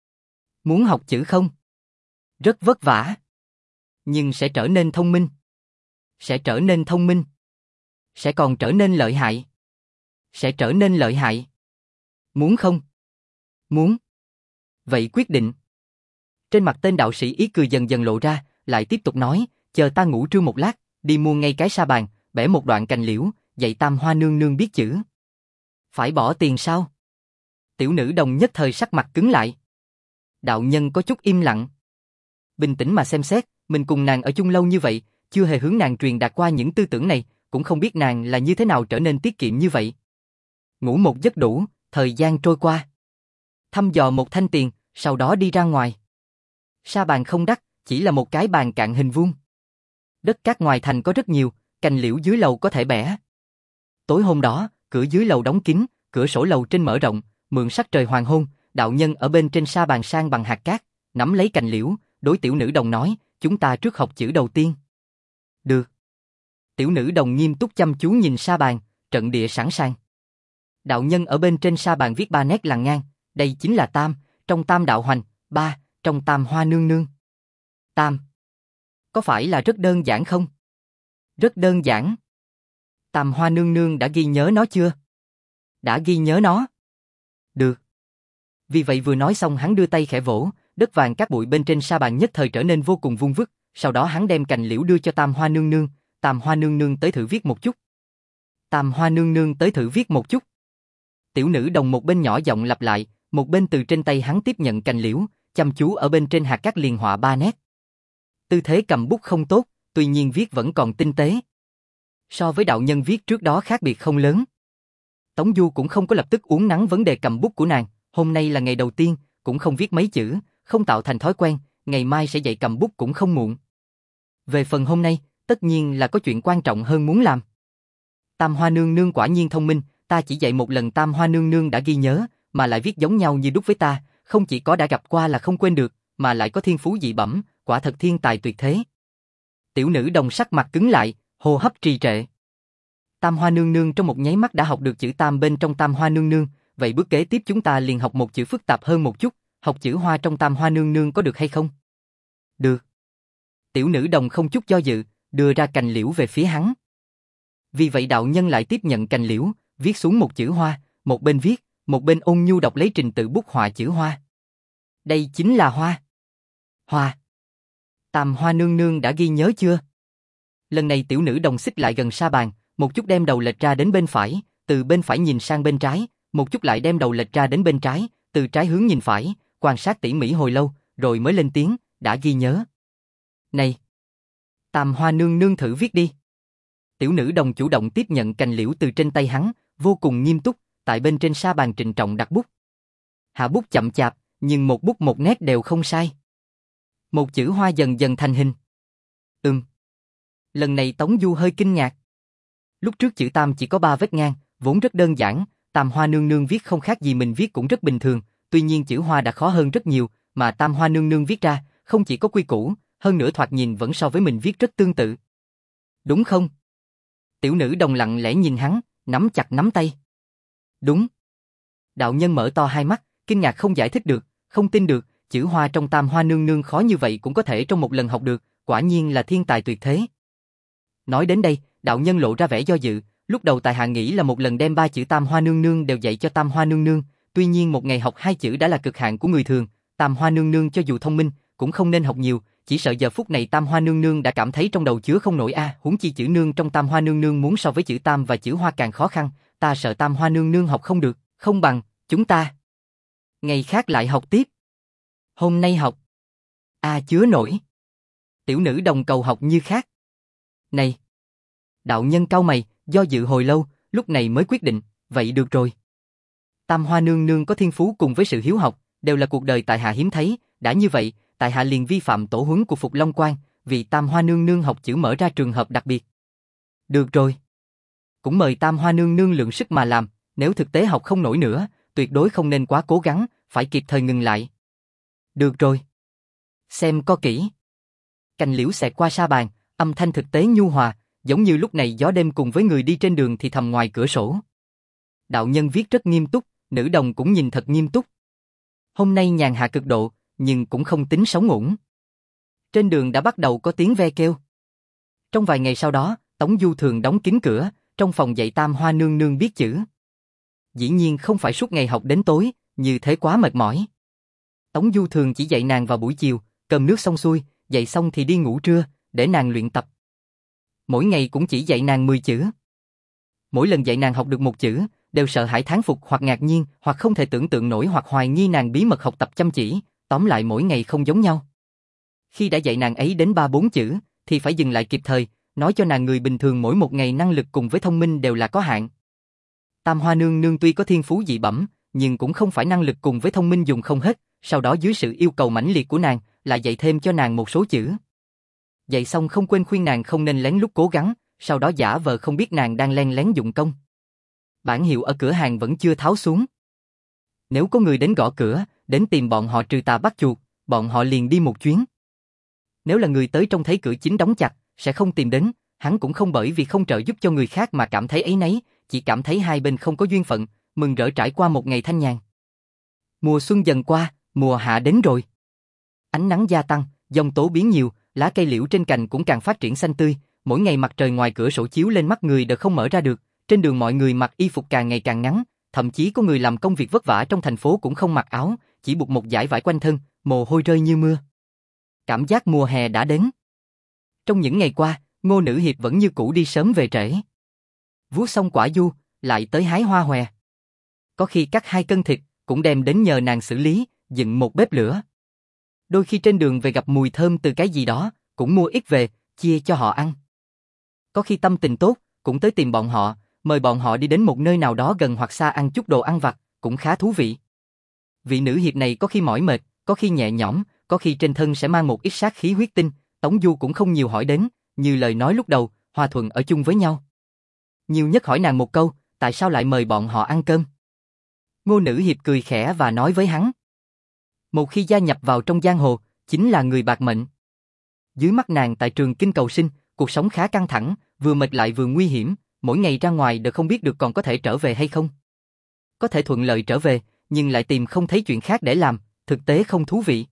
Muốn học chữ không? Rất vất vả. Nhưng sẽ trở nên thông minh. Sẽ trở nên thông minh. Sẽ còn trở nên lợi hại. Sẽ trở nên lợi hại. Muốn không? Muốn. Vậy quyết định. Trên mặt tên đạo sĩ ý cười dần dần lộ ra, lại tiếp tục nói, chờ ta ngủ trưa một lát, đi mua ngay cái sa bàn, bẻ một đoạn cành liễu, dạy Tam Hoa nương nương biết chữ. Phải bỏ tiền sao? Tiểu nữ đồng nhất thời sắc mặt cứng lại. Đạo nhân có chút im lặng. Bình tĩnh mà xem xét, mình cùng nàng ở chung lâu như vậy, chưa hề hướng nàng truyền đạt qua những tư tưởng này, cũng không biết nàng là như thế nào trở nên tiết kiệm như vậy. Ngủ một giấc đủ, thời gian trôi qua. Thăm dò một thanh tiền, sau đó đi ra ngoài. Sa bàn không đắt, chỉ là một cái bàn cạn hình vuông. Đất cát ngoài thành có rất nhiều, cành liễu dưới lầu có thể bẻ. Tối hôm đó, cửa dưới lầu đóng kín, cửa sổ lầu trên mở rộng, mượn sắc trời hoàng hôn, đạo nhân ở bên trên sa bàn sang bằng hạt cát, nắm lấy cành liễu, đối tiểu nữ đồng nói, chúng ta trước học chữ đầu tiên. Được. Tiểu nữ đồng nghiêm túc chăm chú nhìn sa bàn, trận địa sẵn sàng. Đạo nhân ở bên trên sa bàn viết ba nét lằn ngang, đây chính là tam, trong tam đạo hoành, ba, trong Tam Hoa nương nương. Tam. Có phải là rất đơn giản không? Rất đơn giản. Tam Hoa nương nương đã ghi nhớ nó chưa? Đã ghi nhớ nó. Được. Vì vậy vừa nói xong hắn đưa tay khẽ vỗ, đất vàng cát bụi bên trên sa bàn nhất thời trở nên vô cùng vung vức, sau đó hắn đem cành liễu đưa cho Tam Hoa nương nương, Tam Hoa nương nương tới thử viết một chút. Tam Hoa nương nương tới thử viết một chút. Tiểu nữ đồng một bên nhỏ giọng lặp lại, một bên từ trên tay hắn tiếp nhận cành liễu, chăm chú ở bên trên hạt cát liền họa ba nét. Tư thế cầm bút không tốt, tuy nhiên viết vẫn còn tinh tế. So với đạo nhân viết trước đó khác biệt không lớn. Tống Du cũng không có lập tức uốn nắn vấn đề cầm bút của nàng, hôm nay là ngày đầu tiên, cũng không viết mấy chữ, không tạo thành thói quen, ngày mai sẽ dạy cầm bút cũng không muộn. Về phần hôm nay, tất nhiên là có chuyện quan trọng hơn muốn làm. Tam Hoa nương nương quả nhiên thông minh, ta chỉ dạy một lần Tam Hoa nương nương đã ghi nhớ, mà lại viết giống nhau như đúc với ta, không chỉ có đã gặp qua là không quên được, mà lại có thiên phú dị bẩm, quả thật thiên tài tuyệt thế. Tiểu nữ đồng sắc mặt cứng lại, hô hấp trì trệ. Tam Hoa nương nương trong một nháy mắt đã học được chữ Tam bên trong Tam Hoa nương nương, vậy bước kế tiếp chúng ta liền học một chữ phức tạp hơn một chút, học chữ Hoa trong Tam Hoa nương nương có được hay không? Được. Tiểu nữ đồng không chút do dự, đưa ra cành liễu về phía hắn. Vì vậy đạo nhân lại tiếp nhận cành liễu, viết xuống một chữ Hoa, một bên viết, một bên ôn nhu đọc lấy trình tự bút họa chữ Hoa. Đây chính là Hoa. Hoa. Tam Hoa nương nương đã ghi nhớ chưa? Lần này tiểu nữ đồng xích lại gần sa bàn, một chút đem đầu lệch ra đến bên phải, từ bên phải nhìn sang bên trái, một chút lại đem đầu lệch ra đến bên trái, từ trái hướng nhìn phải, quan sát tỉ mỉ hồi lâu, rồi mới lên tiếng, đã ghi nhớ. Này! Tam Hoa nương nương thử viết đi. Tiểu nữ đồng chủ động tiếp nhận cành liễu từ trên tay hắn, vô cùng nghiêm túc, tại bên trên sa bàn trịnh trọng đặt bút. Hạ bút chậm chạp, nhưng một bút một nét đều không sai. Một chữ hoa dần dần thành hình. Ừm. Lần này Tống Du hơi kinh ngạc. Lúc trước chữ Tam chỉ có ba vết ngang, vốn rất đơn giản, Tam Hoa nương nương viết không khác gì mình viết cũng rất bình thường, tuy nhiên chữ hoa đã khó hơn rất nhiều, mà Tam Hoa nương nương viết ra, không chỉ có quy củ, hơn nữa thoạt nhìn vẫn so với mình viết rất tương tự. Đúng không? Tiểu nữ đồng lặng lẽ nhìn hắn, nắm chặt nắm tay. Đúng. Đạo nhân mở to hai mắt, kinh ngạc không giải thích được, không tin được, chữ hoa trong Tam Hoa nương nương khó như vậy cũng có thể trong một lần học được, quả nhiên là thiên tài tuyệt thế. Nói đến đây, đạo nhân lộ ra vẻ do dự, lúc đầu tại hạ nghĩ là một lần đem ba chữ Tam Hoa nương nương đều dạy cho Tam Hoa nương nương, tuy nhiên một ngày học hai chữ đã là cực hạn của người thường, Tam Hoa nương nương cho dù thông minh, cũng không nên học nhiều, chỉ sợ giờ phút này Tam Hoa nương nương đã cảm thấy trong đầu chứa không nổi a, huống chi chữ nương trong Tam Hoa nương nương muốn so với chữ Tam và chữ Hoa càng khó khăn, ta sợ Tam Hoa nương nương học không được, không bằng chúng ta ngày khác lại học tiếp. Hôm nay học. A chứa nổi. Tiểu nữ đồng cầu học như khác. Này. Đạo nhân cau mày, do dự hồi lâu, lúc này mới quyết định, vậy được rồi. Tam Hoa nương nương có thiên phú cùng với sự hiếu học, đều là cuộc đời tại hạ hiếm thấy, đã như vậy, tại hạ liền vi phạm tổ huấn của Phục Long Quan, vì Tam Hoa nương nương học chữ mở ra trường hợp đặc biệt. Được rồi. Cũng mời Tam Hoa nương nương lượng sức mà làm, nếu thực tế học không nổi nữa, tuyệt đối không nên quá cố gắng, phải kịp thời ngừng lại. Được rồi. Xem có kỹ. Cành liễu xẹt qua sa bàn, âm thanh thực tế nhu hòa, giống như lúc này gió đêm cùng với người đi trên đường thì thầm ngoài cửa sổ. Đạo nhân viết rất nghiêm túc, nữ đồng cũng nhìn thật nghiêm túc. Hôm nay nhàn hạ cực độ, nhưng cũng không tính sống uổng. Trên đường đã bắt đầu có tiếng ve kêu. Trong vài ngày sau đó, Tống Du thường đóng kín cửa, trong phòng dạy Tam Hoa nương nương viết chữ. Dĩ nhiên không phải suốt ngày học đến tối, như thế quá mệt mỏi. Tống Du thường chỉ dạy nàng vào buổi chiều, cơm nước xong xuôi, dạy xong thì đi ngủ trưa, để nàng luyện tập. Mỗi ngày cũng chỉ dạy nàng mười chữ. Mỗi lần dạy nàng học được một chữ, đều sợ hãi thán phục hoặc ngạc nhiên, hoặc không thể tưởng tượng nổi hoặc hoài nghi nàng bí mật học tập chăm chỉ, tóm lại mỗi ngày không giống nhau. Khi đã dạy nàng ấy đến ba bốn chữ, thì phải dừng lại kịp thời, nói cho nàng người bình thường mỗi một ngày năng lực cùng với thông minh đều là có hạn. Tam Hoa nương nương tuy có thiên phú dị bẩm, nhưng cũng không phải năng lực cùng với thông minh dùng không hết, sau đó dưới sự yêu cầu mãnh liệt của nàng, lại dạy thêm cho nàng một số chữ. Dạy xong không quên khuyên nàng không nên lén lút cố gắng, sau đó giả vờ không biết nàng đang len lén dụng công. Bảng hiệu ở cửa hàng vẫn chưa tháo xuống. Nếu có người đến gõ cửa, đến tìm bọn họ trừ tà bắt chuột, bọn họ liền đi một chuyến. Nếu là người tới trông thấy cửa chính đóng chặt, sẽ không tìm đến, hắn cũng không bởi vì không trợ giúp cho người khác mà cảm thấy áy náy, chỉ cảm thấy hai bên không có duyên phận, mừng rỡ trải qua một ngày thanh nhàn. Mùa xuân dần qua, mùa hạ đến rồi. Ánh nắng gia tăng, giông tố biến nhiều, lá cây liễu trên cành cũng càng phát triển xanh tươi, mỗi ngày mặt trời ngoài cửa sổ chiếu lên mắt người đều không mở ra được, trên đường mọi người mặc y phục càng ngày càng ngắn, thậm chí có người làm công việc vất vả trong thành phố cũng không mặc áo, chỉ buộc một dải vải quanh thân, mồ hôi rơi như mưa. Cảm giác mùa hè đã đến. Trong những ngày qua, Ngô Nữ Hiệp vẫn như cũ đi sớm về trễ. Vuốt xong quả du, lại tới hái hoa hòe. Có khi cắt hai cân thịt, cũng đem đến nhờ nàng xử lý, dựng một bếp lửa. Đôi khi trên đường về gặp mùi thơm từ cái gì đó, cũng mua ít về, chia cho họ ăn. Có khi tâm tình tốt, cũng tới tìm bọn họ, mời bọn họ đi đến một nơi nào đó gần hoặc xa ăn chút đồ ăn vặt, cũng khá thú vị. Vị nữ hiệp này có khi mỏi mệt, có khi nhẹ nhõm, có khi trên thân sẽ mang một ít sát khí huyết tinh, Tống Du cũng không nhiều hỏi đến, như lời nói lúc đầu, hòa thuận ở chung với nhau. Nhiều nhất hỏi nàng một câu, tại sao lại mời bọn họ ăn cơm? Ngô Nữ Hiệp cười khẽ và nói với hắn. Một khi gia nhập vào trong giang hồ, chính là người bạc mệnh. Dưới mắt nàng tại trường Kinh cầu sinh, cuộc sống khá căng thẳng, vừa mệt lại vừa nguy hiểm, mỗi ngày ra ngoài đều không biết được còn có thể trở về hay không. Có thể thuận lợi trở về, nhưng lại tìm không thấy chuyện khác để làm, thực tế không thú vị.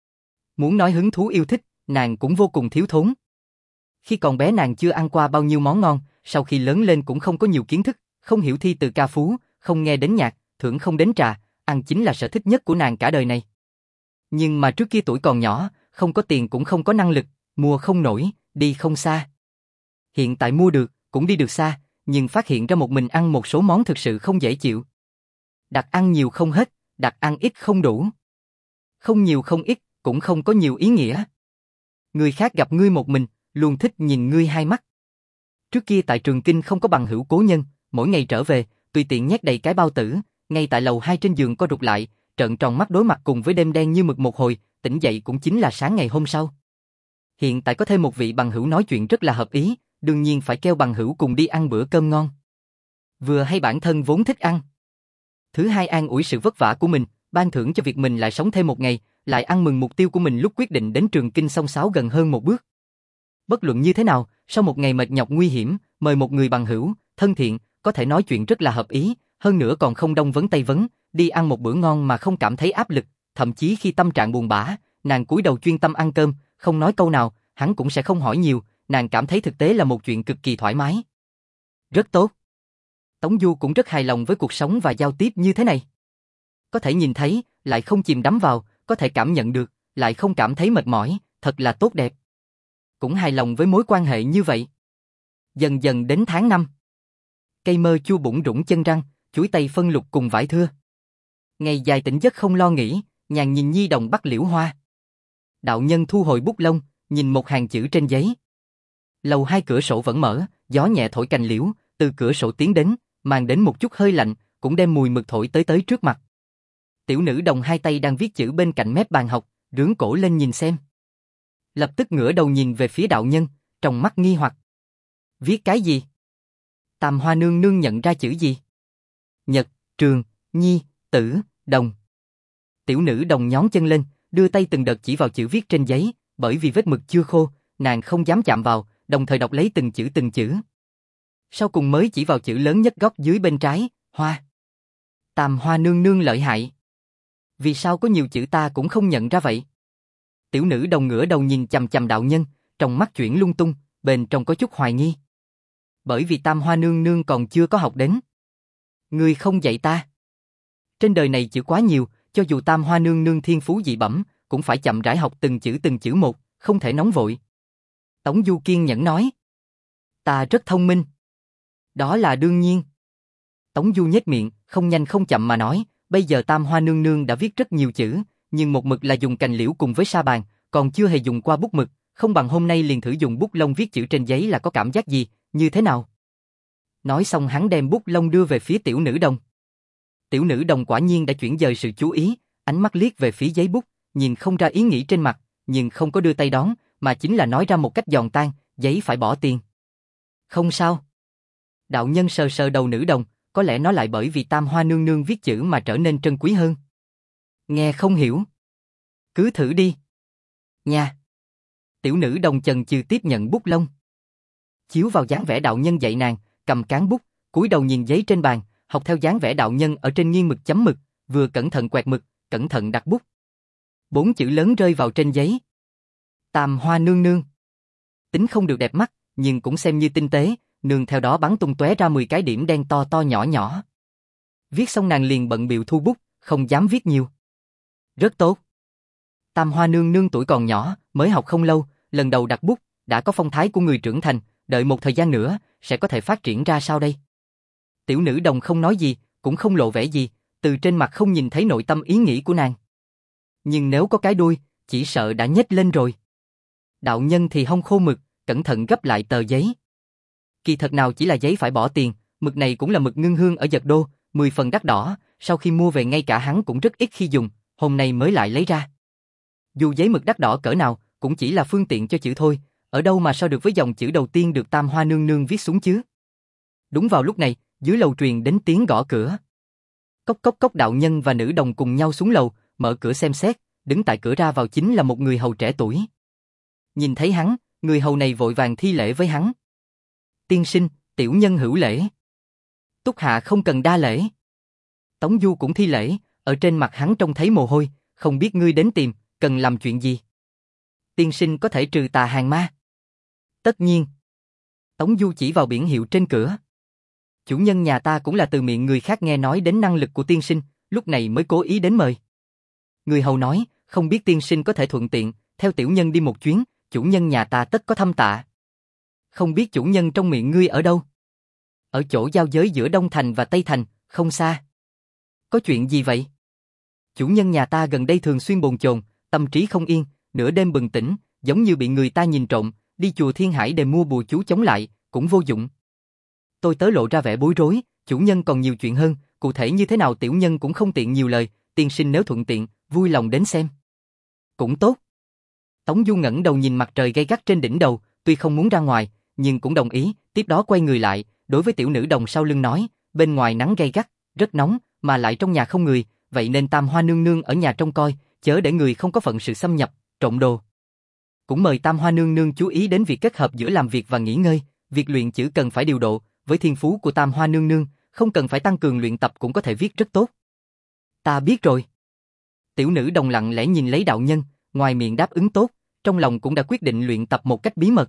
Muốn nói hứng thú yêu thích, nàng cũng vô cùng thiếu thốn. Khi còn bé nàng chưa ăn qua bao nhiêu món ngon, sau khi lớn lên cũng không có nhiều kiến thức, không hiểu thi từ ca phú, không nghe đến nhạc, thưởng không đến trà, ăn chính là sở thích nhất của nàng cả đời này. Nhưng mà trước kia tuổi còn nhỏ, không có tiền cũng không có năng lực, mua không nổi, đi không xa. Hiện tại mua được, cũng đi được xa, nhưng phát hiện ra một mình ăn một số món thực sự không dễ chịu. Đặt ăn nhiều không hết, đặt ăn ít không đủ. Không nhiều không ít, cũng không có nhiều ý nghĩa. Người khác gặp ngươi một mình, luôn thích nhìn ngươi hai mắt. Trước kia tại Trường Kinh không có bằng hữu cố nhân, mỗi ngày trở về, tùy tiện nhét đầy cái bao tử, ngay tại lầu hai trên giường co rụt lại, trợn tròn mắt đối mặt cùng với đêm đen như mực một hồi, tỉnh dậy cũng chính là sáng ngày hôm sau. Hiện tại có thêm một vị bằng hữu nói chuyện rất là hợp ý, đương nhiên phải kêu bằng hữu cùng đi ăn bữa cơm ngon. Vừa hay bản thân vốn thích ăn. Thứ hai an ủi sự vất vả của mình, ban thưởng cho việc mình lại sống thêm một ngày, lại ăn mừng mục tiêu của mình lúc quyết định đến Trường Kinh song sáo gần hơn một bước. Bất luận như thế nào, sau một ngày mệt nhọc nguy hiểm, mời một người bằng hữu, thân thiện, có thể nói chuyện rất là hợp ý, hơn nữa còn không đông vấn tây vấn, đi ăn một bữa ngon mà không cảm thấy áp lực, thậm chí khi tâm trạng buồn bã, nàng cúi đầu chuyên tâm ăn cơm, không nói câu nào, hắn cũng sẽ không hỏi nhiều, nàng cảm thấy thực tế là một chuyện cực kỳ thoải mái. Rất tốt. Tống Du cũng rất hài lòng với cuộc sống và giao tiếp như thế này. Có thể nhìn thấy, lại không chìm đắm vào, có thể cảm nhận được, lại không cảm thấy mệt mỏi, thật là tốt đẹp. Cũng hài lòng với mối quan hệ như vậy. Dần dần đến tháng năm. Cây mơ chua bủng rủng chân răng, chuối tây phân lục cùng vải thưa. Ngày dài tỉnh giấc không lo nghĩ, nhàn nhìn nhi đồng bắt liễu hoa. Đạo nhân thu hồi bút lông, nhìn một hàng chữ trên giấy. Lầu hai cửa sổ vẫn mở, gió nhẹ thổi cành liễu, từ cửa sổ tiến đến, mang đến một chút hơi lạnh, cũng đem mùi mực thổi tới tới trước mặt. Tiểu nữ đồng hai tay đang viết chữ bên cạnh mép bàn học, rướn cổ lên nhìn xem. Lập tức ngửa đầu nhìn về phía đạo nhân, trong mắt nghi hoặc. Viết cái gì? Tam Hoa nương nương nhận ra chữ gì? Nhật, Trường, Nhi, Tử, Đồng. Tiểu nữ đồng nhón chân lên, đưa tay từng đợt chỉ vào chữ viết trên giấy, bởi vì vết mực chưa khô, nàng không dám chạm vào, đồng thời đọc lấy từng chữ từng chữ. Sau cùng mới chỉ vào chữ lớn nhất góc dưới bên trái, Hoa. Tam Hoa nương nương lợi hại. Vì sao có nhiều chữ ta cũng không nhận ra vậy? Tiểu nữ đồng ngửa đầu nhìn chằm chằm đạo nhân, trong mắt chuyển lung tung, bên trong có chút hoài nghi. Bởi vì Tam Hoa nương nương còn chưa có học đến. Ngươi không dạy ta. Trên đời này chữ quá nhiều, cho dù Tam Hoa nương nương thiên phú dị bẩm, cũng phải chậm rãi học từng chữ từng chữ một, không thể nóng vội. Tống Du kiên nhẫn nói. Ta rất thông minh. Đó là đương nhiên. Tống Du nhếch miệng, không nhanh không chậm mà nói, bây giờ Tam Hoa nương nương đã viết rất nhiều chữ, nhưng một mực là dùng cành liễu cùng với sa bàn, còn chưa hề dùng qua bút mực, không bằng hôm nay liền thử dùng bút lông viết chữ trên giấy là có cảm giác gì, như thế nào? Nói xong hắn đem bút lông đưa về phía tiểu nữ đồng. Tiểu nữ đồng quả nhiên đã chuyển dời sự chú ý, ánh mắt liếc về phía giấy bút, nhìn không ra ý nghĩ trên mặt, nhưng không có đưa tay đón, mà chính là nói ra một cách giòn tan, giấy phải bỏ tiền. Không sao. Đạo nhân sờ sờ đầu nữ đồng, có lẽ nó lại bởi vì Tam Hoa nương nương viết chữ mà trở nên trân quý hơn. Nghe không hiểu. Cứ thử đi. Nha. Tiểu nữ đồng chần chừ tiếp nhận bút lông. Chiếu vào dáng vẻ đạo nhân dạy nàng, cầm cán bút, cúi đầu nhìn giấy trên bàn, học theo dáng vẻ đạo nhân ở trên nghiêng mực chấm mực, vừa cẩn thận quẹt mực, cẩn thận đặt bút. Bốn chữ lớn rơi vào trên giấy. Tam Hoa nương nương. Tính không được đẹp mắt, nhưng cũng xem như tinh tế, nương theo đó bắn tung tóe ra mười cái điểm đen to to nhỏ nhỏ. Viết xong nàng liền bận bịu thu bút, không dám viết nhiều. Rất tốt. Tam Hoa nương nương tuổi còn nhỏ, mới học không lâu, lần đầu đặt bút, đã có phong thái của người trưởng thành, đợi một thời gian nữa, sẽ có thể phát triển ra sao đây? Tiểu nữ đồng không nói gì, cũng không lộ vẻ gì, từ trên mặt không nhìn thấy nội tâm ý nghĩ của nàng. Nhưng nếu có cái đuôi, chỉ sợ đã nhếch lên rồi. Đạo nhân thì hông khô mực, cẩn thận gấp lại tờ giấy. Kỳ thật nào chỉ là giấy phải bỏ tiền, mực này cũng là mực ngưng hương ở Dật Đô, mười phần đắt đỏ, sau khi mua về ngay cả hắn cũng rất ít khi dùng, hôm nay mới lại lấy ra. Dù giấy mực đắt đỏ cỡ nào, cũng chỉ là phương tiện cho chữ thôi, ở đâu mà so được với dòng chữ đầu tiên được Tam Hoa nương nương viết xuống chứ. Đúng vào lúc này, dưới lầu truyền đến tiếng gõ cửa. Cốc cốc cốc, đạo nhân và nữ đồng cùng nhau xuống lầu, mở cửa xem xét, đứng tại cửa ra vào chính là một người hầu trẻ tuổi. Nhìn thấy hắn, người hầu này vội vàng thi lễ với hắn. Tiên sinh, tiểu nhân hữu lễ. Túc hạ không cần đa lễ. Tống Du cũng thi lễ, ở trên mặt hắn trông thấy mồ hôi, không biết ngươi đến tìm, cần làm chuyện gì. Tiên sinh có thể trừ tà hàng ma. Tất nhiên. Tống Du chỉ vào biển hiệu trên cửa. Chủ nhân nhà ta cũng là từ miệng người khác nghe nói đến năng lực của tiên sinh, lúc này mới cố ý đến mời. Người hầu nói, không biết tiên sinh có thể thuận tiện, theo tiểu nhân đi một chuyến, chủ nhân nhà ta tất có thâm tạ. Không biết chủ nhân trong miệng ngươi ở đâu? Ở chỗ giao giới giữa Đông Thành và Tây Thành, không xa. Có chuyện gì vậy? Chủ nhân nhà ta gần đây thường xuyên bồn chồn, tâm trí không yên, nửa đêm bừng tỉnh, giống như bị người ta nhìn trộm, đi chùa Thiên Hải để mua bùa chú chống lại, cũng vô dụng. Tôi tớ lộ ra vẻ bối rối, chủ nhân còn nhiều chuyện hơn, cụ thể như thế nào tiểu nhân cũng không tiện nhiều lời, tiên sinh nếu thuận tiện, vui lòng đến xem. Cũng tốt. Tống Du ngẩng đầu nhìn mặt trời gay gắt trên đỉnh đầu, tuy không muốn ra ngoài, nhưng cũng đồng ý, tiếp đó quay người lại, đối với tiểu nữ đồng sau lưng nói, bên ngoài nắng gay gắt, rất nóng, mà lại trong nhà không người, vậy nên Tam Hoa nương nương ở nhà trông coi, chớ để người không có phận sự xâm nhập, trộm đồ. Cũng mời Tam Hoa nương nương chú ý đến việc kết hợp giữa làm việc và nghỉ ngơi, việc luyện chữ cần phải điều độ, với thiên phú của Tam Hoa nương nương, không cần phải tăng cường luyện tập cũng có thể viết rất tốt. Ta biết rồi. Tiểu nữ đồng lặng lẽ nhìn lấy đạo nhân, ngoài miệng đáp ứng tốt, trong lòng cũng đã quyết định luyện tập một cách bí mật.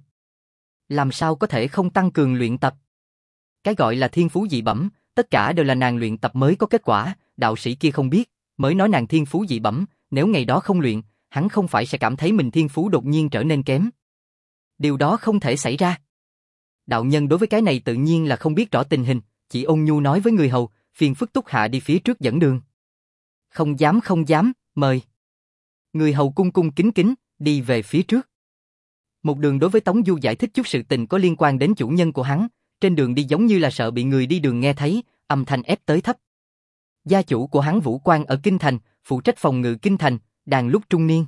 Làm sao có thể không tăng cường luyện tập? Cái gọi là thiên phú dị bẩm, tất cả đều là nàng luyện tập mới có kết quả, đạo sĩ kia không biết, mới nói nàng thiên phú dị bẩm, nếu ngày đó không luyện, hắn không phải sẽ cảm thấy mình thiên phú đột nhiên trở nên kém. Điều đó không thể xảy ra. Đạo nhân đối với cái này tự nhiên là không biết rõ tình hình, chỉ ôn nhu nói với người hầu, phiền phức Túc Hạ đi phía trước dẫn đường. Không dám không dám, mời. Người hầu cung cung kính kính, đi về phía trước. Một đường đối với Tống Du giải thích chút sự tình có liên quan đến chủ nhân của hắn, trên đường đi giống như là sợ bị người đi đường nghe thấy, âm thanh ép tới thấp. Gia chủ của hắn Vũ Quan ở Kinh Thành, phụ trách phòng ngự Kinh Thành, đàn lúc trung niên.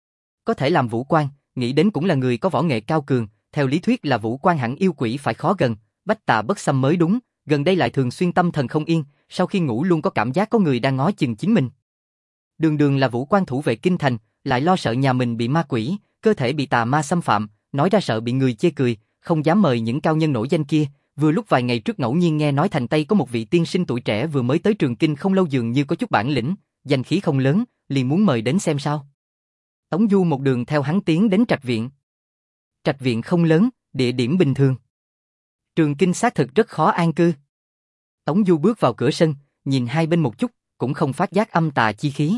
Có thể làm Vũ Quan, nghĩ đến cũng là người có võ nghệ cao cường, theo lý thuyết là Vũ Quan hẳn yêu quỷ phải khó gần, bách tà bất xâm mới đúng, gần đây lại thường xuyên tâm thần không yên, sau khi ngủ luôn có cảm giác có người đang ngó chừng chính mình. Đường đường là Vũ Quan thủ vệ Kinh Thành, lại lo sợ nhà mình bị ma quỷ, cơ thể bị tà ma xâm phạm, nói ra sợ bị người chê cười, không dám mời những cao nhân nổi danh kia. Vừa lúc vài ngày trước ngẫu nhiên nghe nói thành Tây có một vị tiên sinh tuổi trẻ vừa mới tới Trường Kinh không lâu dường như có chút bản lĩnh, danh khí không lớn, liền muốn mời đến xem sao. Tống Du một đường theo hắn tiến đến Trạch Viện. Trạch Viện không lớn, địa điểm bình thường. Trường Kinh xác thực rất khó an cư. Tống Du bước vào cửa sân, nhìn hai bên một chút, cũng không phát giác âm tà chi khí.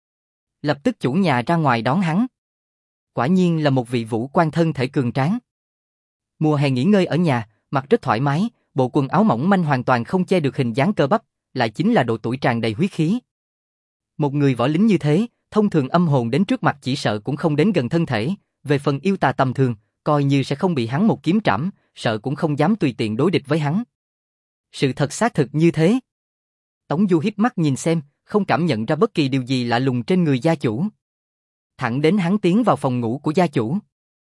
Lập tức chủ nhà ra ngoài đón hắn. Quả nhiên là một vị Vũ Quan thân thể cường tráng. Mùa hè nghỉ ngơi ở nhà, mặc rất thoải mái, bộ quần áo mỏng manh hoàn toàn không che được hình dáng cơ bắp, lại chính là độ tuổi tràn đầy huyết khí. Một người võ lính như thế, thông thường âm hồn đến trước mặt chỉ sợ cũng không đến gần thân thể, về phần yêu tà tầm thường, coi như sẽ không bị hắn một kiếm trảm, sợ cũng không dám tùy tiện đối địch với hắn. Sự thật xác thực như thế. Tống Du híp mắt nhìn xem, không cảm nhận ra bất kỳ điều gì lạ lùng trên người gia chủ. Thẳng đến hắn tiến vào phòng ngủ của gia chủ.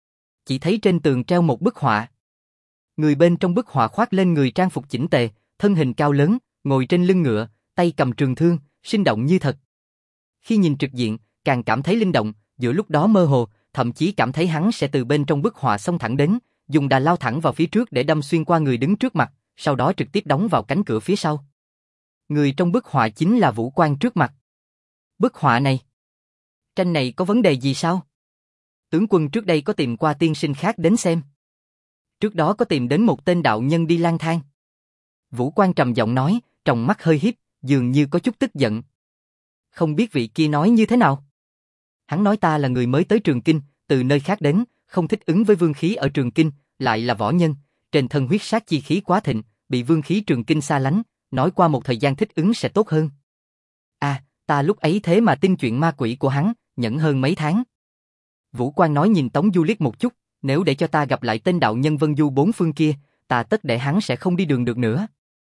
Chỉ thấy trên tường treo một bức họa. Người bên trong bức họa khoác lên người trang phục chỉnh tề, thân hình cao lớn, ngồi trên lưng ngựa, tay cầm trường thương, sinh động như thật. Khi nhìn trực diện, càng cảm thấy linh động, giữa lúc đó mơ hồ, thậm chí cảm thấy hắn sẽ từ bên trong bức họa xông thẳng đến, dùng đà lao thẳng vào phía trước để đâm xuyên qua người đứng trước mặt, sau đó trực tiếp đóng vào cánh cửa phía sau. Người trong bức họa chính là Vũ Quan trước mặt. Bức họa này, tranh này có vấn đề gì sao? Tướng quân trước đây có tìm qua tiên sinh khác đến xem. Trước đó có tìm đến một tên đạo nhân đi lang thang. Vũ Quan trầm giọng nói, tròng mắt hơi híp, dường như có chút tức giận. Không biết vị kia nói như thế nào? Hắn nói ta là người mới tới Trường Kinh, từ nơi khác đến, không thích ứng với vương khí ở Trường Kinh, lại là võ nhân, trên thân huyết sát chi khí quá thịnh, bị vương khí Trường Kinh xa lánh, nói qua một thời gian thích ứng sẽ tốt hơn. À, ta lúc ấy thế mà tin chuyện ma quỷ của hắn, nhẫn hơn mấy tháng. Vũ Quan nói nhìn Tống Du liếc một chút, nếu để cho ta gặp lại tên đạo nhân Vân Du bốn phương kia, ta tất để hắn sẽ không đi đường được nữa.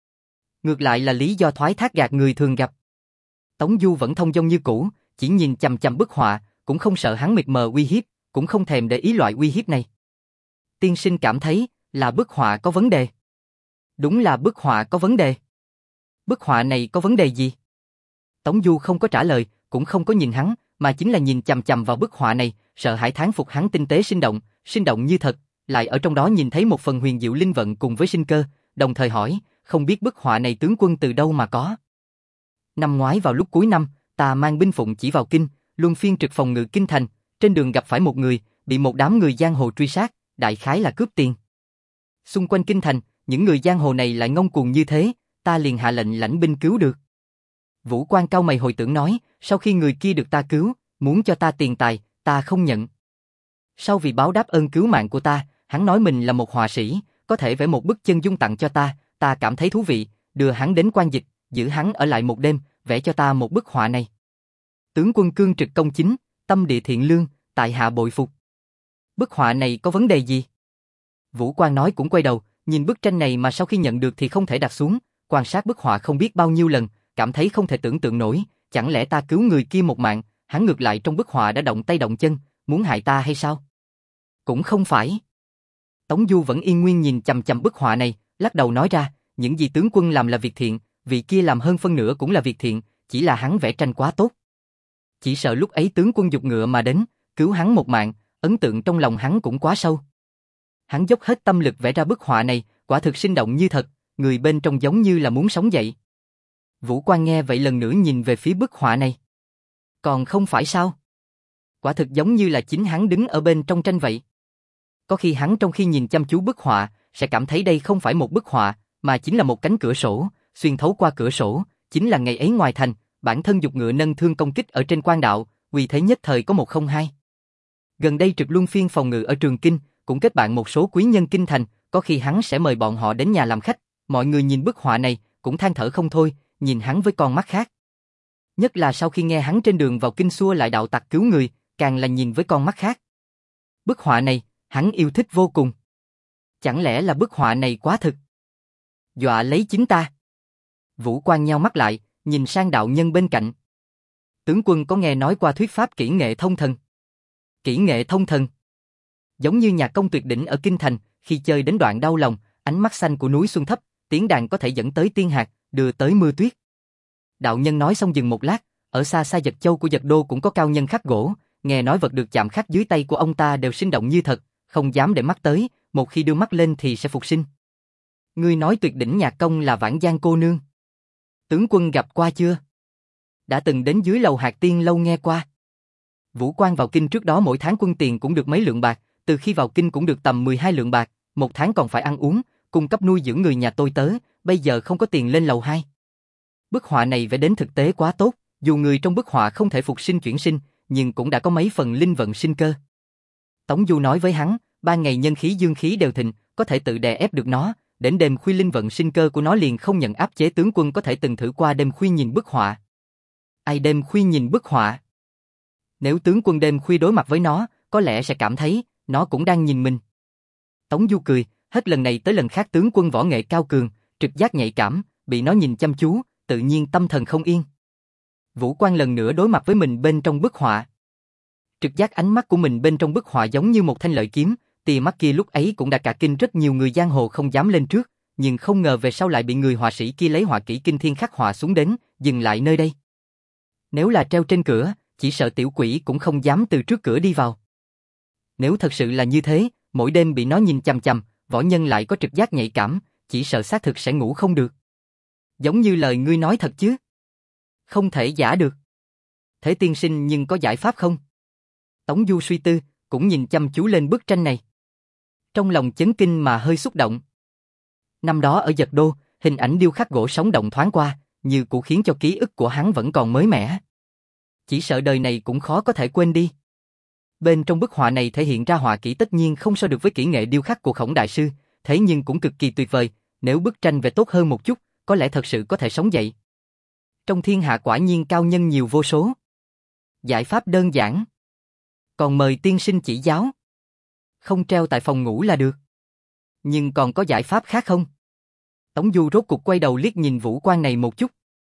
Ngược lại là lý do thoái thác gạt người thường gặp. Tống Du vẫn thông dong như cũ, chỉ nhìn chằm chằm bức họa, cũng không sợ hắn mịt mờ uy hiếp, cũng không thèm để ý loại uy hiếp này. Tiên sinh cảm thấy là bức họa có vấn đề. Đúng là bức họa có vấn đề. Bức họa này có vấn đề gì? Tống Du không có trả lời, cũng không có nhìn hắn, mà chính là nhìn chằm chằm vào bức họa này, sợ hãi thán phục hắn tinh tế sinh động, sinh động như thật, lại ở trong đó nhìn thấy một phần huyền diệu linh vận cùng với sinh cơ, đồng thời hỏi, không biết bức họa này tướng quân từ đâu mà có? Năm ngoái vào lúc cuối năm, ta mang binh phụng chỉ vào kinh, luân phiên trực phòng ngự kinh thành, trên đường gặp phải một người, bị một đám người giang hồ truy sát, đại khái là cướp tiền. Xung quanh kinh thành, những người giang hồ này lại ngông cuồng như thế, ta liền hạ lệnh lãnh binh cứu được. Vũ Quan cau mày hồi tưởng nói, sau khi người kia được ta cứu, muốn cho ta tiền tài, ta không nhận. Sau vì báo đáp ơn cứu mạng của ta, hắn nói mình là một họa sĩ, có thể vẽ một bức chân dung tặng cho ta, ta cảm thấy thú vị, đưa hắn đến quan dịch, giữ hắn ở lại một đêm, vẽ cho ta một bức họa này. Tướng quân cương trực công chính, tâm địa thiện lương, tại hạ bội phục. Bức họa này có vấn đề gì? Vũ Quang nói cũng quay đầu, nhìn bức tranh này mà sau khi nhận được thì không thể đặt xuống, quan sát bức họa không biết bao nhiêu lần, cảm thấy không thể tưởng tượng nổi, chẳng lẽ ta cứu người kia một mạng, hắn ngược lại trong bức họa đã động tay động chân, muốn hại ta hay sao? Cũng không phải. Tống Du vẫn yên nguyên nhìn chằm chằm bức họa này, lắc đầu nói ra, những gì tướng quân làm là việc thiện, vị kia làm hơn phân nửa cũng là việc thiện, chỉ là hắn vẽ tranh quá tốt. Chỉ sợ lúc ấy tướng quân dục ngựa mà đến, cứu hắn một mạng, ấn tượng trong lòng hắn cũng quá sâu. Hắn dốc hết tâm lực vẽ ra bức họa này, quả thực sinh động như thật, người bên trong giống như là muốn sống dậy. Vũ Quang nghe vậy lần nữa nhìn về phía bức họa này. Còn không phải sao? Quả thực giống như là chính hắn đứng ở bên trong tranh vậy. Có khi hắn trong khi nhìn chăm chú bức họa, sẽ cảm thấy đây không phải một bức họa, mà chính là một cánh cửa sổ, xuyên thấu qua cửa sổ, chính là ngày ấy ngoài thành, bản thân dục ngựa nâng thương công kích ở trên quan đạo, vì thế nhất thời có một không hai. Gần đây Trực Luân Phiên phòng ngự ở Trường Kinh, cũng kết bạn một số quý nhân kinh thành, có khi hắn sẽ mời bọn họ đến nhà làm khách, mọi người nhìn bức họa này, cũng than thở không thôi, nhìn hắn với con mắt khác. Nhất là sau khi nghe hắn trên đường vào kinh xua lại đạo tặc cứu người, càng là nhìn với con mắt khác. Bức họa này, hắn yêu thích vô cùng. Chẳng lẽ là bức họa này quá thực? Dọa lấy chính ta. Vũ Quang nheo mắt lại, nhìn sang đạo nhân bên cạnh. Tướng quân có nghe nói qua thuyết pháp kỹ nghệ thông thần? Kỹ nghệ thông thần? Giống như nhạc công tuyệt đỉnh ở kinh thành, khi chơi đến đoạn đau lòng, ánh mắt xanh của núi xuân thấp, tiếng đàn có thể dẫn tới tiên hạt, đưa tới mưa tuyết. Đạo nhân nói xong dừng một lát, ở xa xa Dật Châu của Dật Đô cũng có cao nhân khắc gỗ, nghe nói vật được chạm khắc dưới tay của ông ta đều sinh động như thật, không dám để mắt tới, một khi đưa mắt lên thì sẽ phục sinh. Ngươi nói tuyệt đỉnh nhạc công là Vãn Giang cô nương. Tướng quân gặp qua chưa? Đã từng đến dưới lầu Hạt Tiên lâu nghe qua. Vũ Quang vào kinh trước đó mỗi tháng quân tiền cũng được mấy lượng bạc, từ khi vào kinh cũng được tầm mười hai lượng bạc, một tháng còn phải ăn uống, cung cấp nuôi dưỡng người nhà tôi tớ, bây giờ không có tiền lên lầu hai. Bức họa này vẽ đến thực tế quá tốt, dù người trong bức họa không thể phục sinh chuyển sinh, nhưng cũng đã có mấy phần linh vận sinh cơ. Tống Du nói với hắn, ban ngày nhân khí dương khí đều thịnh, có thể tự đè ép được nó, đến đêm khuya linh vận sinh cơ của nó liền không nhận áp chế. Tướng quân có thể từng thử qua đêm khuya nhìn bức họa. Ai đêm khuya nhìn bức họa? Nếu tướng quân đêm khuya đối mặt với nó, có lẽ sẽ cảm thấy, nó cũng đang nhìn mình. Tống Du cười, hết lần này tới lần khác tướng quân võ nghệ cao cường, trực giác nhạy cảm, bị nó nhìn chăm chú, tự nhiên tâm thần không yên. Vũ Quang lần nữa đối mặt với mình bên trong bức họa. Trực giác ánh mắt của mình bên trong bức họa giống như một thanh lợi kiếm, tia mắt kia lúc ấy cũng đã cả kinh rất nhiều người giang hồ không dám lên trước, nhưng không ngờ về sau lại bị người họa sĩ kia lấy họa kỹ kinh thiên khắc họa xuống đến, dừng lại nơi đây. Nếu là treo trên cửa, chỉ sợ tiểu quỷ cũng không dám từ trước cửa đi vào. Nếu thật sự là như thế, mỗi đêm bị nó nhìn chằm chằm, võ nhân lại có trực giác nhạy cảm, chỉ sợ xác thực sẽ ngủ không được. Giống như lời ngươi nói thật chứ? Không thể giả được. Thế tiên sinh nhưng có giải pháp không? Tống Du suy tư, cũng nhìn chăm chú lên bức tranh này. Trong lòng chấn kinh mà hơi xúc động. Năm đó ở Dật Đô, hình ảnh điêu khắc gỗ sống động thoáng qua, như cũng khiến cho ký ức của hắn vẫn còn mới mẻ. Chỉ sợ đời này cũng khó có thể quên đi. Bên trong bức họa này thể hiện ra họa kỹ tất nhiên không so được với kỹ nghệ điêu khắc của Khổng đại sư, thế nhưng cũng cực kỳ tuyệt vời, nếu bức tranh vẽ tốt hơn một chút, có lẽ thật sự có thể sống dậy. Trong thiên hạ quả nhiên cao nhân nhiều vô số. Giải pháp đơn giản. Còn mời tiên sinh chỉ giáo. Không treo tại phòng ngủ là được. Nhưng còn có giải pháp khác không? Tống Du rốt cục quay đầu liếc nhìn Vũ Quang này một chút.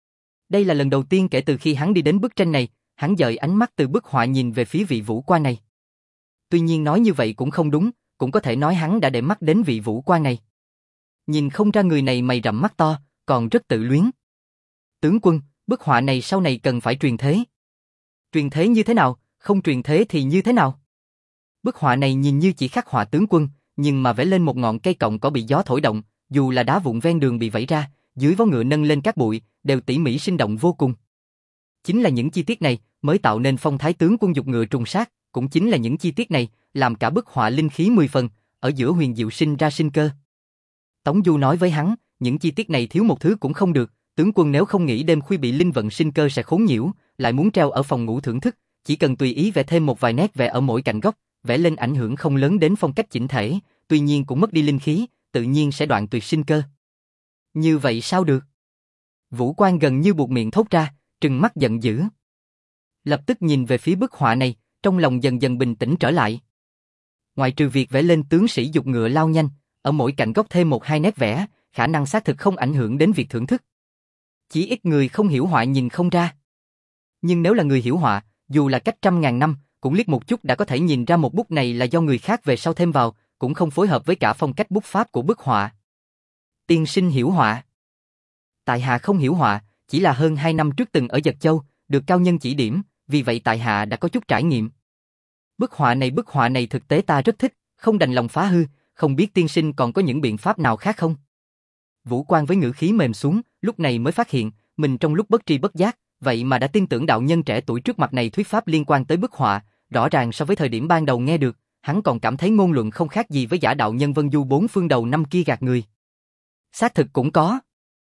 Đây là lần đầu tiên kể từ khi hắn đi đến bức tranh này, hắn dời ánh mắt từ bức họa nhìn về phía vị Vũ Quang này. Tuy nhiên nói như vậy cũng không đúng, cũng có thể nói hắn đã để mắt đến vị Vũ Quang này. Nhìn không ra người này mày rậm mắt to, còn rất tự luyến. Tướng quân, bức họa này sau này cần phải truyền thế. Truyền thế như thế nào, không truyền thế thì như thế nào? Bức họa này nhìn như chỉ khắc họa tướng quân, nhưng mà vẽ lên một ngọn cây cọng cỏ bị gió thổi động, dù là đá vụn ven đường bị vẩy ra, dưới vó ngựa nâng lên các bụi, đều tỉ mỉ sinh động vô cùng. Chính là những chi tiết này mới tạo nên phong thái tướng quân dục ngựa trùng sát, cũng chính là những chi tiết này làm cả bức họa linh khí mười phần, ở giữa huyền diệu sinh ra sinh cơ. Tống Du nói với hắn, những chi tiết này thiếu một thứ cũng không được, tướng quân nếu không nghĩ đêm khuya bị linh vận sinh cơ sẽ khốn nhiễu, lại muốn treo ở phòng ngủ thưởng thức, chỉ cần tùy ý vẽ thêm một vài nét vẽ ở mỗi cạnh góc, vẽ lên ảnh hưởng không lớn đến phong cách chỉnh thể, tuy nhiên cũng mất đi linh khí, tự nhiên sẽ đoạn tuyệt sinh cơ. Như vậy sao được? Vũ Quang gần như buột miệng thốt ra, trừng mắt giận dữ. Lập tức nhìn về phía bức họa này, trong lòng dần dần bình tĩnh trở lại. Ngoài trừ việc vẽ lên tướng sĩ dục ngựa lao nhanh, ở mỗi cạnh góc thêm một hai nét vẽ, khả năng xác thực không ảnh hưởng đến việc thưởng thức. Chỉ ít người không hiểu họa nhìn không ra. Nhưng nếu là người hiểu họa, dù là cách trăm ngàn năm, cũng liếc một chút đã có thể nhìn ra một bút này là do người khác về sau thêm vào, cũng không phối hợp với cả phong cách bút pháp của bức họa. Tiên sinh hiểu họa. Tại hạ không hiểu họa, chỉ là hơn hai năm trước từng ở Dật Châu, được cao nhân chỉ điểm, vì vậy tại hạ đã có chút trải nghiệm. Bức họa này bức họa này thực tế ta rất thích, không đành lòng phá hư, không biết tiên sinh còn có những biện pháp nào khác không? Vũ Quang với ngữ khí mềm xuống, lúc này mới phát hiện, mình trong lúc bất tri bất giác, vậy mà đã tin tưởng đạo nhân trẻ tuổi trước mặt này thuyết pháp liên quan tới bức họa, rõ ràng so với thời điểm ban đầu nghe được, hắn còn cảm thấy ngôn luận không khác gì với giả đạo nhân Vân Du bốn phương đầu năm kia gạt người. Xác thực cũng có.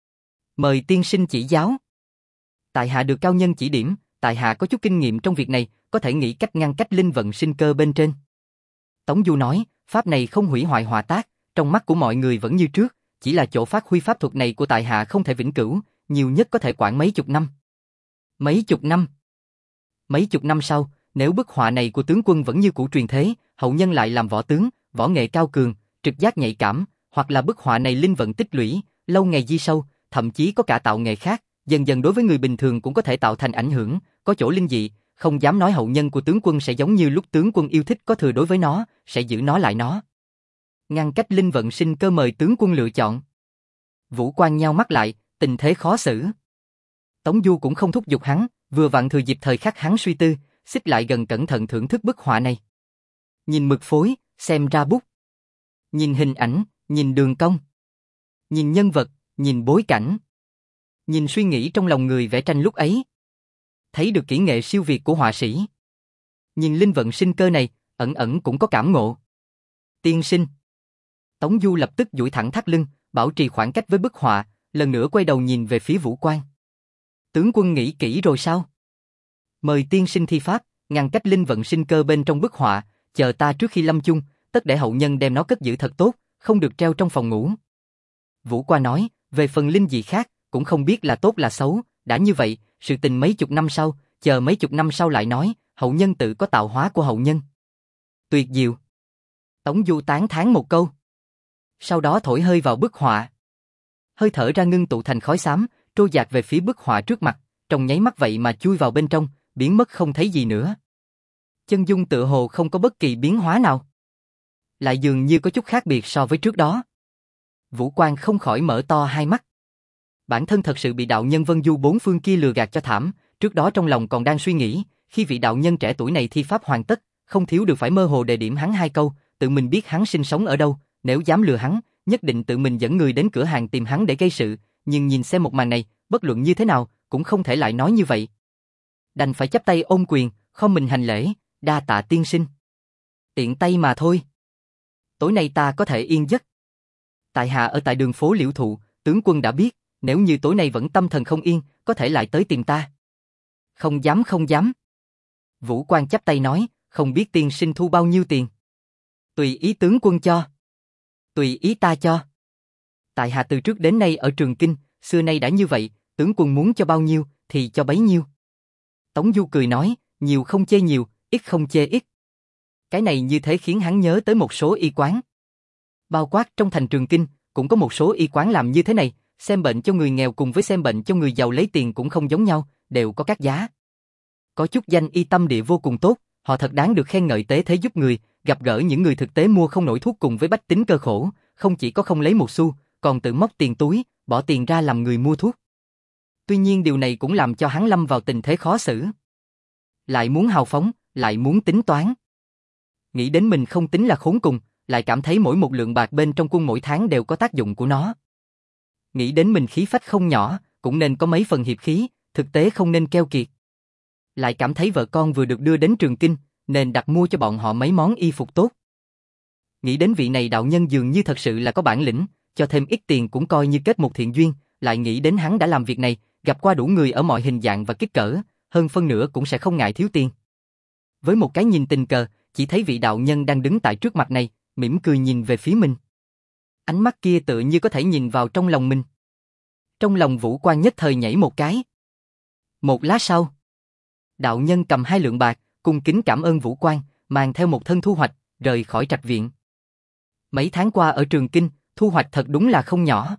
Mời tiên sinh chỉ giáo. Tại hạ được cao nhân chỉ điểm, tại hạ có chút kinh nghiệm trong việc này, có thể nghĩ cách ngăn cách linh vận sinh cơ bên trên. Tống Du nói, pháp này không hủy hoại họa tác, trong mắt của mọi người vẫn như trước, chỉ là chỗ phát huy pháp thuật này của tại hạ không thể vĩnh cửu, nhiều nhất có thể quản mấy chục năm. Mấy chục năm? Mấy chục năm sau, nếu bức họa này của tướng quân vẫn như cũ truyền thế, hậu nhân lại làm võ tướng, võ nghệ cao cường, trực giác nhạy cảm, hoặc là bức họa này linh vận tích lũy, lâu ngày di sâu, thậm chí có cả tạo nghệ khác, dần dần đối với người bình thường cũng có thể tạo thành ảnh hưởng, có chỗ linh dị, không dám nói hậu nhân của tướng quân sẽ giống như lúc tướng quân yêu thích có thừa đối với nó, sẽ giữ nó lại nó. Ngăn cách linh vận sinh cơ mời tướng quân lựa chọn. Vũ Quang nhao mắt lại, tình thế khó xử. Tống Du cũng không thúc giục hắn, vừa vặn thừa dịp thời khắc hắn suy tư, xích lại gần cẩn thận thưởng thức bức họa này. Nhìn mực phối, xem ra bút. Nhìn hình ảnh, nhìn đường cong. Nhìn nhân vật, nhìn bối cảnh. Nhìn suy nghĩ trong lòng người vẽ tranh lúc ấy. Thấy được kỹ nghệ siêu việt của họa sĩ. Nhìn linh vận sinh cơ này, ẩn ẩn cũng có cảm ngộ. Tiên sinh. Tống Du lập tức duỗi thẳng thắt lưng, bảo trì khoảng cách với bức họa, lần nữa quay đầu nhìn về phía Vũ Quang. Tướng quân nghĩ kỹ rồi sao? Mời tiên sinh thi pháp, ngăn cách linh vận sinh cơ bên trong bức họa, chờ ta trước khi lâm chung, tất để hậu nhân đem nó cất giữ thật tốt, không được treo trong phòng ngủ. Vũ Quang nói, về phần linh dị khác, cũng không biết là tốt là xấu, đã như vậy, sự tình mấy chục năm sau, chờ mấy chục năm sau lại nói, hậu nhân tự có tạo hóa của hậu nhân. Tuyệt diệu. Tống Du tán thán một câu. Sau đó thổi hơi vào bức họa. Hơi thở ra ngưng tụ thành khói xám, trôi dạt về phía bức họa trước mặt, trong nháy mắt vậy mà chui vào bên trong, biến mất không thấy gì nữa. Chân dung tựa hồ không có bất kỳ biến hóa nào. Lại dường như có chút khác biệt so với trước đó. Vũ Quang không khỏi mở to hai mắt. Bản thân thật sự bị đạo nhân Vân Du bốn phương kia lừa gạt cho thảm, trước đó trong lòng còn đang suy nghĩ, khi vị đạo nhân trẻ tuổi này thi pháp hoàn tất, không thiếu được phải mơ hồ đề điểm hắn hai câu, tự mình biết hắn sinh sống ở đâu, nếu dám lừa hắn, nhất định tự mình dẫn người đến cửa hàng tìm hắn để gây sự, nhưng nhìn xem một màn này, bất luận như thế nào, cũng không thể lại nói như vậy. Đành phải chắp tay ôm quyền, không mình hành lễ, đa tạ tiên sinh. Tiện tay mà thôi. Tối nay ta có thể yên giấc. Tại hạ ở tại đường phố Liễu Thụ, tướng quân đã biết, nếu như tối nay vẫn tâm thần không yên, có thể lại tới tìm ta. Không dám không dám. Vũ Quang chắp tay nói, không biết tiên sinh thu bao nhiêu tiền. Tùy ý tướng quân cho. Tùy ý ta cho. Tại hạ từ trước đến nay ở Trường Kinh, xưa nay đã như vậy, tướng quân muốn cho bao nhiêu, thì cho bấy nhiêu. Tống Du cười nói, nhiều không chê nhiều, ít không chê ít. Cái này như thế khiến hắn nhớ tới một số y quán. Bao quát trong thành Trường Kinh, cũng có một số y quán làm như thế này, xem bệnh cho người nghèo cùng với xem bệnh cho người giàu lấy tiền cũng không giống nhau, đều có các giá. Có chút danh y tâm địa vô cùng tốt, họ thật đáng được khen ngợi tế thế giúp người, gặp gỡ những người thực tế mua không nổi thuốc cùng với bách tính cơ khổ, không chỉ có không lấy một xu, còn tự móc tiền túi, bỏ tiền ra làm người mua thuốc. Tuy nhiên điều này cũng làm cho hắn lâm vào tình thế khó xử. Lại muốn hào phóng, lại muốn tính toán. Nghĩ đến mình không tính là khốn cùng, lại cảm thấy mỗi một lượng bạc bên trong quân mỗi tháng đều có tác dụng của nó. Nghĩ đến mình khí phách không nhỏ, cũng nên có mấy phần hiệp khí, thực tế không nên keo kiệt. Lại cảm thấy vợ con vừa được đưa đến Trường Kinh, nên đặt mua cho bọn họ mấy món y phục tốt. Nghĩ đến vị này đạo nhân dường như thật sự là có bản lĩnh, cho thêm ít tiền cũng coi như kết một thiện duyên, lại nghĩ đến hắn đã làm việc này, gặp qua đủ người ở mọi hình dạng và kích cỡ, hơn phân nửa cũng sẽ không ngại thiếu tiền. Với một cái nhìn tình cờ, chỉ thấy vị đạo nhân đang đứng tại trước mặt này, mỉm cười nhìn về phía mình. Ánh mắt kia tựa như có thể nhìn vào trong lòng mình. Trong lòng Vũ Quang nhất thời nhảy một cái. Một lát sau, đạo nhân cầm hai lượng bạc, cung kính cảm ơn Vũ Quan, mang theo một thân thu hoạch, rời khỏi trạch viện. Mấy tháng qua ở Trường Kinh, thu hoạch thật đúng là không nhỏ.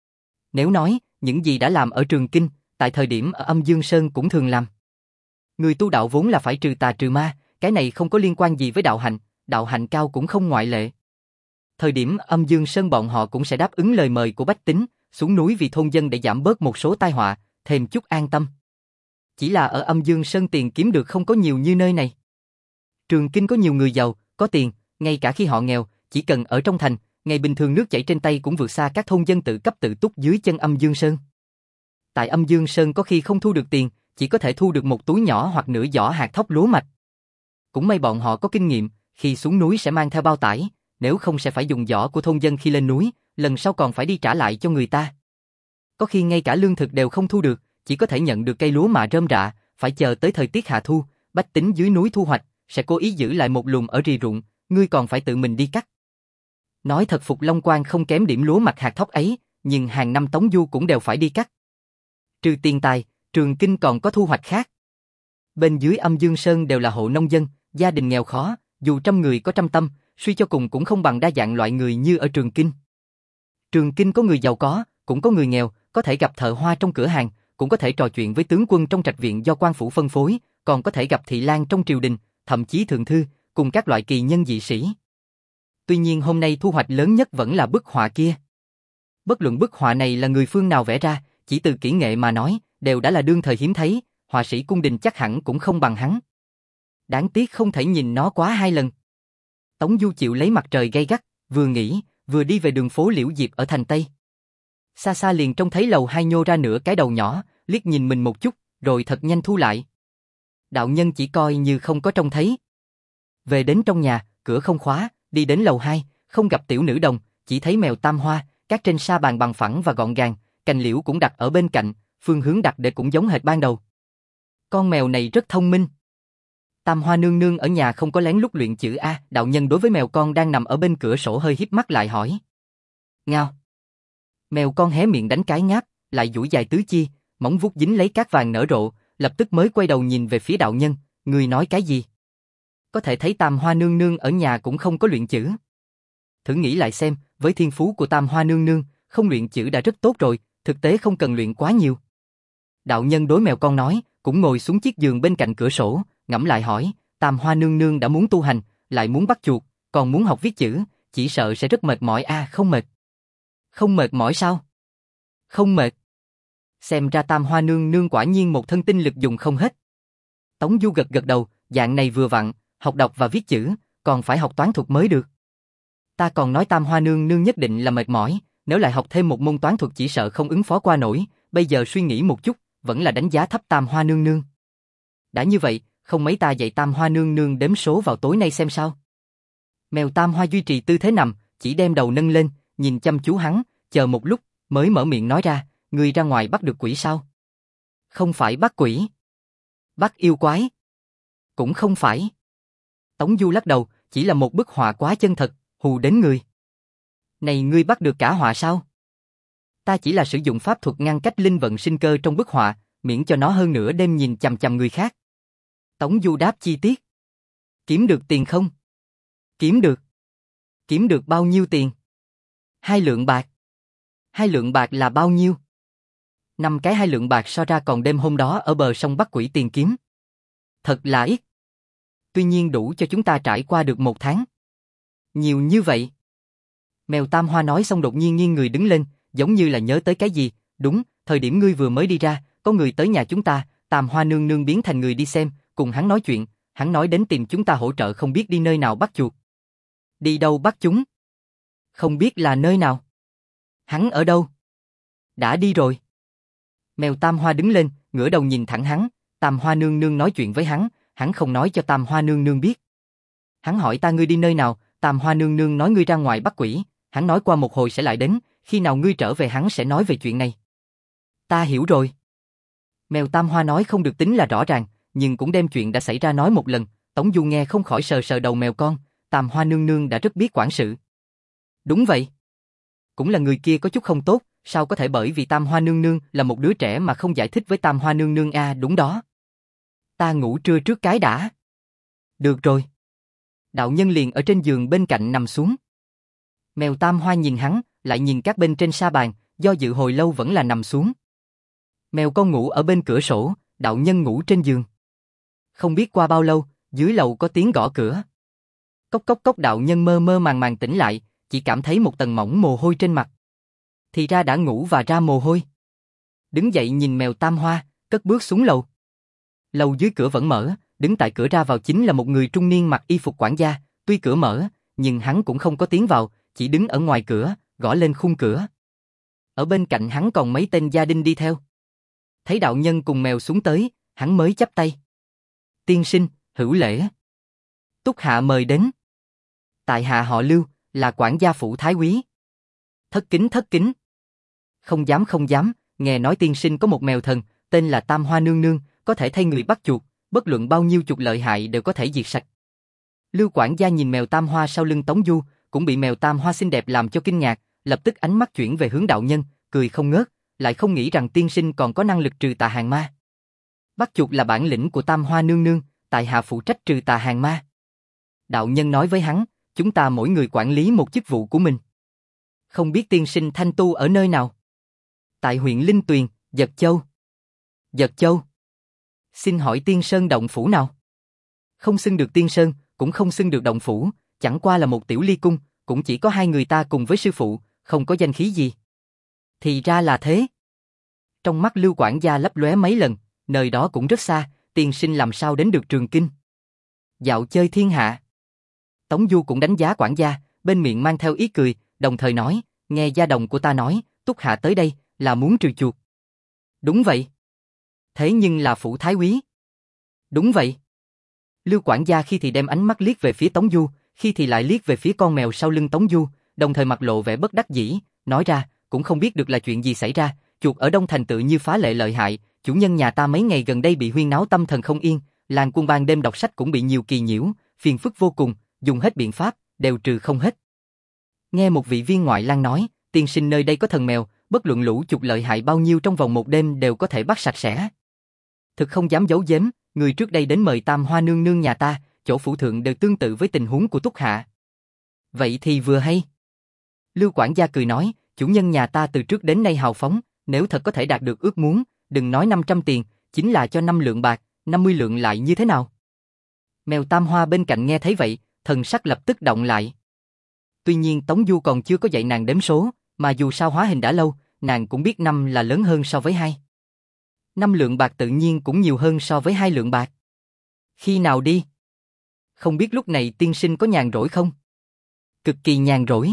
Nếu nói, những gì đã làm ở Trường Kinh, tại thời điểm ở Âm Dương Sơn cũng thường làm. Người tu đạo vốn là phải trừ tà trừ ma, cái này không có liên quan gì với đạo hạnh, đạo hạnh cao cũng không ngoại lệ. Thời điểm Âm Dương Sơn bọn họ cũng sẽ đáp ứng lời mời của bách tính, xuống núi vì thôn dân để giảm bớt một số tai họa, thêm chút an tâm. Chỉ là ở Âm Dương Sơn tiền kiếm được không có nhiều như nơi này. Trường Kinh có nhiều người giàu, có tiền, ngay cả khi họ nghèo, chỉ cần ở trong thành, ngày bình thường nước chảy trên tay cũng vượt xa các thôn dân tự cấp tự túc dưới chân Âm Dương Sơn. Tại Âm Dương Sơn có khi không thu được tiền, chỉ có thể thu được một túi nhỏ hoặc nửa giỏ hạt thóc lúa mạch. Cũng may bọn họ có kinh nghiệm, khi xuống núi sẽ mang theo bao tải, nếu không sẽ phải dùng giỏ của thôn dân khi lên núi, lần sau còn phải đi trả lại cho người ta. Có khi ngay cả lương thực đều không thu được, chỉ có thể nhận được cây lúa mạ rơm rạ, phải chờ tới thời tiết hạ thu, bách tính dưới núi thu hoạch, sẽ cố ý giữ lại một lùm ở rì ruộng, ngươi còn phải tự mình đi cắt. Nói thật Phục Long Quan không kém điểm lúa mạch hạt thóc ấy, nhưng hàng năm Tống Du cũng đều phải đi cắt. Trừ tiền tài, Trường Kinh còn có thu hoạch khác. Bên dưới Âm Dương Sơn đều là hộ nông dân, gia đình nghèo khó, dù trăm người có trăm tâm, suy cho cùng cũng không bằng đa dạng loại người như ở Trường Kinh. Trường Kinh có người giàu có, cũng có người nghèo, có thể gặp thợ hoa trong cửa hàng, cũng có thể trò chuyện với tướng quân trong trạch viện do quan phủ phân phối, còn có thể gặp thị lang trong triều đình, thậm chí thượng thư, cùng các loại kỳ nhân dị sĩ. Tuy nhiên hôm nay thu hoạch lớn nhất vẫn là bức họa kia. Bất luận bức họa này là người phương nào vẽ ra, chỉ từ kỹ nghệ mà nói, đều đã là đương thời hiếm thấy, họa sĩ cung đình chắc hẳn cũng không bằng hắn. Đáng tiếc không thể nhìn nó quá hai lần. Tống Du chịu lấy mặt trời gay gắt, vừa nghĩ, vừa đi về đường phố Liễu Diệp ở thành Tây. Xa xa liền trông thấy lầu hai nhô ra nửa cái đầu nhỏ, liếc nhìn mình một chút, rồi thật nhanh thu lại. Đạo nhân chỉ coi như không có trông thấy. Về đến trong nhà, cửa không khóa, đi đến lầu hai, không gặp tiểu nữ đồng, chỉ thấy mèo Tam Hoa, các trên sa bàn bằng phẳng và gọn gàng, cành liễu cũng đặt ở bên cạnh, phương hướng đặt để cũng giống hệt ban đầu. Con mèo này rất thông minh. Tam Hoa nương nương ở nhà không có lén lút luyện chữ A, đạo nhân đối với mèo con đang nằm ở bên cửa sổ hơi híp mắt lại hỏi. Ngao. Mèo con hé miệng đánh cái ngáp, lại duỗi dài tứ chi, móng vuốt dính lấy cát vàng nở rộ, lập tức mới quay đầu nhìn về phía đạo nhân, người nói cái gì? Có thể thấy Tam Hoa nương nương ở nhà cũng không có luyện chữ. Thử nghĩ lại xem, với thiên phú của Tam Hoa nương nương, không luyện chữ đã rất tốt rồi, thực tế không cần luyện quá nhiều. Đạo nhân đối mèo con nói, cũng ngồi xuống chiếc giường bên cạnh cửa sổ, ngẫm lại hỏi, Tam Hoa nương nương đã muốn tu hành, lại muốn bắt chuột, còn muốn học viết chữ, chỉ sợ sẽ rất mệt mỏi. À, không mệt. Không mệt mỏi sao? Không mệt. Xem ra Tam Hoa nương nương quả nhiên một thân tinh lực dùng không hết. Tống Du gật gật đầu, dạng này vừa vặn, học đọc và viết chữ, còn phải học toán thuật mới được. Ta còn nói Tam Hoa nương nương nhất định là mệt mỏi, nếu lại học thêm một môn toán thuật chỉ sợ không ứng phó qua nổi, bây giờ suy nghĩ một chút, vẫn là đánh giá thấp Tam Hoa nương nương. Đã như vậy, không mấy ta dạy Tam Hoa nương nương đếm số vào tối nay xem sao. Mèo Tam Hoa duy trì tư thế nằm, chỉ đem đầu nâng lên, nhìn chăm chú hắn, chờ một lúc, mới mở miệng nói ra, ngươi ra ngoài bắt được quỷ sao? Không phải bắt quỷ. Bắt yêu quái. Cũng không phải. Tống Du lắc đầu, chỉ là một bức họa quá chân thật, hù đến người. Này ngươi bắt được cả họa sao? Ta chỉ là sử dụng pháp thuật ngăn cách linh vận sinh cơ trong bức họa, miễn cho nó hơn nửa đêm nhìn chằm chằm người khác. Tống Du đáp chi tiết. Kiếm được tiền không? Kiếm được. Kiếm được bao nhiêu tiền? Hai lượng bạc. Hai lượng bạc là bao nhiêu? Năm cái hai lượng bạc so ra còn đêm hôm đó ở bờ sông bắt quỷ tiền kiếm. Thật là ít. Tuy nhiên đủ cho chúng ta trải qua được một tháng. Nhiều như vậy. Mèo Tam Hoa nói xong đột nhiên nghiêng người đứng lên, giống như là nhớ tới cái gì. Đúng, thời điểm ngươi vừa mới đi ra, có người tới nhà chúng ta, Tam Hoa nương nương biến thành người đi xem, cùng hắn nói chuyện, hắn nói đến tìm chúng ta hỗ trợ không biết đi nơi nào bắt chuột. Đi đâu bắt chúng? Không biết là nơi nào. Hắn ở đâu? Đã đi rồi. Mèo Tam Hoa đứng lên, ngửa đầu nhìn thẳng hắn, Tam Hoa nương nương nói chuyện với hắn, hắn không nói cho Tam Hoa nương nương biết. Hắn hỏi ta ngươi đi nơi nào, Tam Hoa nương nương nói ngươi ra ngoài bắt quỷ, hắn nói qua một hồi sẽ lại đến, khi nào ngươi trở về hắn sẽ nói về chuyện này. Ta hiểu rồi. Mèo Tam Hoa nói không được tính là rõ ràng, nhưng cũng đem chuyện đã xảy ra nói một lần, Tống Du nghe không khỏi sờ sờ đầu mèo con, Tam Hoa nương nương đã rất biết quản sự. Đúng vậy. Cũng là người kia có chút không tốt, Sao có thể bởi vì Tam Hoa Nương Nương là một đứa trẻ mà không giải thích với Tam Hoa Nương Nương a? Đúng đó. Ta ngủ trưa trước cái đã. Được rồi. Đạo nhân liền ở trên giường bên cạnh nằm xuống. Mèo Tam Hoa nhìn hắn, lại nhìn các bên trên sa bàn, do dự hồi lâu vẫn là nằm xuống. Mèo con ngủ ở bên cửa sổ, đạo nhân ngủ trên giường. Không biết qua bao lâu, dưới lầu có tiếng gõ cửa. Cốc cốc cốc, đạo nhân mơ mơ màng màng tỉnh lại, chỉ cảm thấy một tầng mỏng mồ hôi trên mặt. Thì ra đã ngủ và ra mồ hôi. Đứng dậy nhìn mèo Tam Hoa, cất bước xuống lầu. Lầu dưới cửa vẫn mở, đứng tại cửa ra vào chính là một người trung niên mặc y phục quản gia, tuy cửa mở, nhưng hắn cũng không có tiến vào, chỉ đứng ở ngoài cửa, gõ lên khung cửa. Ở bên cạnh hắn còn mấy tên gia đình đi theo. Thấy đạo nhân cùng mèo xuống tới, hắn mới chắp tay. Tiên sinh, hữu lễ. Túc hạ mời đến. Tại hạ họ Lưu, là quản gia phủ thái úy. Thất kính thất kính. Không dám không dám, nghe nói tiên sinh có một mèo thần, tên là Tam Hoa Nương Nương, có thể thay người bắt chuột, bất luận bao nhiêu chuột lợi hại đều có thể diệt sạch. Lưu quản gia nhìn mèo Tam Hoa sau lưng Tống Du, cũng bị mèo Tam Hoa xinh đẹp làm cho kinh ngạc, lập tức ánh mắt chuyển về hướng đạo nhân, cười không ngớt, lại không nghĩ rằng tiên sinh còn có năng lực trừ tà hàng ma. Bắt chuột là bản lĩnh của Tam Hoa Nương Nương, tại hạ phụ trách trừ tà hàng ma. Đạo nhân nói với hắn, chúng ta mỗi người quản lý một chức vụ của mình. Không biết tiên sinh thanh tu ở nơi nào? Tại huyện Linh Tuyền, Dật Châu. Dật Châu. Xin hỏi tiên sơn động phủ nào? Không xưng được tiên sơn, cũng không xưng được động phủ, chẳng qua là một tiểu ly cung, cũng chỉ có hai người ta cùng với sư phụ, không có danh khí gì. Thì ra là thế. Trong mắt Lưu quản gia lấp lóe mấy lần, nơi đó cũng rất xa, tiên sinh làm sao đến được Trường Kinh? Dạo chơi thiên hạ. Tống Du cũng đánh giá quản gia, bên miệng mang theo ý cười, đồng thời nói, nghe gia đồng của ta nói, Túc hạ tới đây, là muốn trừ chuột. Đúng vậy. Thế nhưng là phủ thái úy. Đúng vậy. Lưu quản gia khi thì đem ánh mắt liếc về phía Tống Du, khi thì lại liếc về phía con mèo sau lưng Tống Du, đồng thời mặt lộ vẻ bất đắc dĩ, nói ra, cũng không biết được là chuyện gì xảy ra, chuột ở Đông Thành tự như phá lệ lợi hại, chủ nhân nhà ta mấy ngày gần đây bị huyên náo tâm thần không yên, làng quân ban đêm đọc sách cũng bị nhiều kỳ nhiễu, phiền phức vô cùng, dùng hết biện pháp, đều trừ không hết. Nghe một vị viên ngoại lang nói, tiên sinh nơi đây có thần mèo, bất luận lũ chuột lợi hại bao nhiêu trong vòng một đêm đều có thể bắt sạch sẽ. Thực không dám giấu giếm, người trước đây đến mời Tam Hoa Nương Nương nhà ta, chỗ phủ thượng đều tương tự với tình huống của Túc hạ. Vậy thì vừa hay. Lưu quản gia cười nói, chủ nhân nhà ta từ trước đến nay hào phóng, nếu thật có thể đạt được ước muốn, đừng nói năm trăm tiền, chính là cho năm lượng bạc, năm mươi lượng lại như thế nào? Mèo Tam Hoa bên cạnh nghe thấy vậy, thần sắc lập tức động lại. Tuy nhiên Tống Du còn chưa có dạy nàng đếm số, mà dù sao hóa hình đã lâu, nàng cũng biết năm là lớn hơn so với hai. Năm lượng bạc tự nhiên cũng nhiều hơn so với hai lượng bạc. Khi nào đi? Không biết lúc này tiên sinh có nhàn rỗi không? Cực kỳ nhàn rỗi.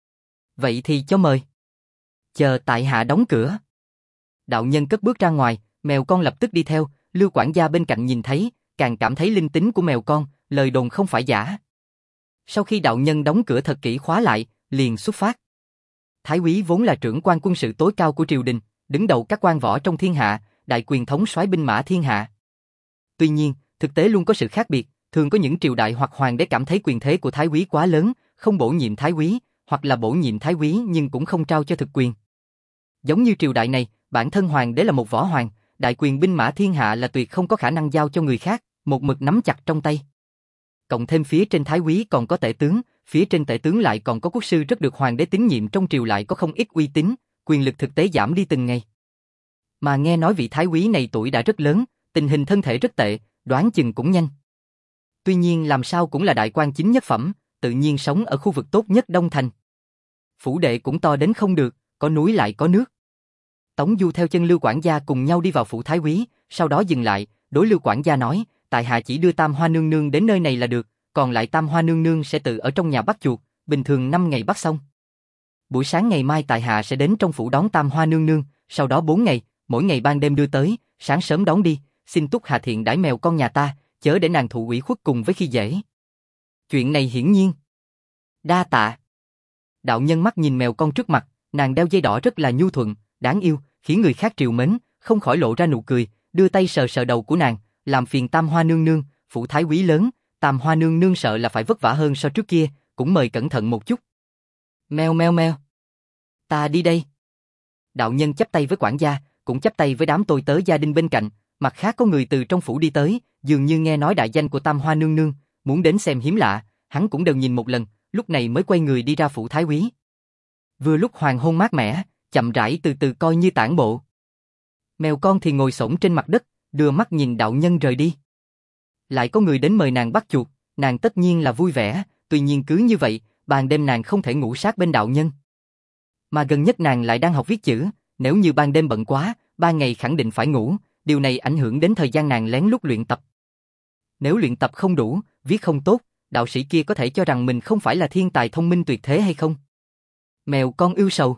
Vậy thì cho mời. Chờ tại hạ đóng cửa. Đạo nhân cất bước ra ngoài, mèo con lập tức đi theo, Lưu quản gia bên cạnh nhìn thấy, càng cảm thấy linh tính của mèo con, lời đồn không phải giả. Sau khi đạo nhân đóng cửa thật kỹ khóa lại, liền xuất phát. Thái úy vốn là trưởng quan quân sự tối cao của triều đình, đứng đầu các quan võ trong thiên hạ, đại quyền thống soái binh mã thiên hạ. Tuy nhiên, thực tế luôn có sự khác biệt, thường có những triều đại hoặc hoàng đế cảm thấy quyền thế của thái úy quá lớn, không bổ nhiệm thái úy, hoặc là bổ nhiệm thái úy nhưng cũng không trao cho thực quyền. Giống như triều đại này, bản thân hoàng đế là một võ hoàng, đại quyền binh mã thiên hạ là tuyệt không có khả năng giao cho người khác, một mực nắm chặt trong tay. Cộng thêm phía trên thái úy còn có tể tướng, phía trên tể tướng lại còn có quốc sư rất được hoàng đế tín nhiệm, trong triều lại có không ít uy tín, quyền lực thực tế giảm đi từng ngày. Mà nghe nói vị thái úy này tuổi đã rất lớn, tình hình thân thể rất tệ, đoán chừng cũng nhanh. Tuy nhiên làm sao cũng là đại quan chính nhất phẩm, tự nhiên sống ở khu vực tốt nhất Đông Thành. Phủ đệ cũng to đến không được, có núi lại có nước. Tống Du theo chân Lưu quản gia cùng nhau đi vào phủ thái úy, sau đó dừng lại, đối Lưu quản gia nói, tại hạ chỉ đưa Tam Hoa Nương Nương đến nơi này là được, còn lại Tam Hoa Nương Nương sẽ tự ở trong nhà bắt chuột, bình thường năm ngày bắt xong. Buổi sáng ngày mai tại hạ sẽ đến trong phủ đón Tam Hoa Nương Nương, sau đó bốn ngày, mỗi ngày ban đêm đưa tới, sáng sớm đón đi, xin Túc hạ thiện đãi mèo con nhà ta, chớ để nàng thụ ủy khuất cùng với khi dễ. Chuyện này hiển nhiên. Đa tạ. Đạo nhân mắt nhìn mèo con trước mặt, nàng đeo dây đỏ rất là nhu thuận, đáng yêu, khiến người khác trìu mến, không khỏi lộ ra nụ cười, đưa tay sờ sờ đầu của nàng, làm phiền Tam Hoa Nương Nương, phủ thái úy lớn, Tam Hoa Nương Nương sợ là phải vất vả hơn so trước kia, cũng mời cẩn thận một chút. Meo meo meo. Ta đi đây. Đạo nhân chắp tay với quản gia, cũng chắp tay với đám tôi tớ gia đình bên cạnh, mặt khác có người từ trong phủ đi tới, dường như nghe nói đại danh của Tam Hoa nương nương, muốn đến xem hiếm lạ, hắn cũng đều nhìn một lần, lúc này mới quay người đi ra phủ thái úy. Vừa lúc hoàng hôn mát mẻ, chậm rãi từ từ coi như tản bộ. Mèo con thì ngồi xổm trên mặt đất, đưa mắt nhìn đạo nhân rời đi. Lại có người đến mời nàng bắt chuột, nàng tất nhiên là vui vẻ, tuy nhiên cứ như vậy, ban đêm nàng không thể ngủ sát bên đạo nhân. Mà gần nhất nàng lại đang học viết chữ, nếu như ban đêm bận quá, ban ngày khẳng định phải ngủ, điều này ảnh hưởng đến thời gian nàng lén lút luyện tập. Nếu luyện tập không đủ, viết không tốt, đạo sĩ kia có thể cho rằng mình không phải là thiên tài thông minh tuyệt thế hay không? Mèo con ưu sầu.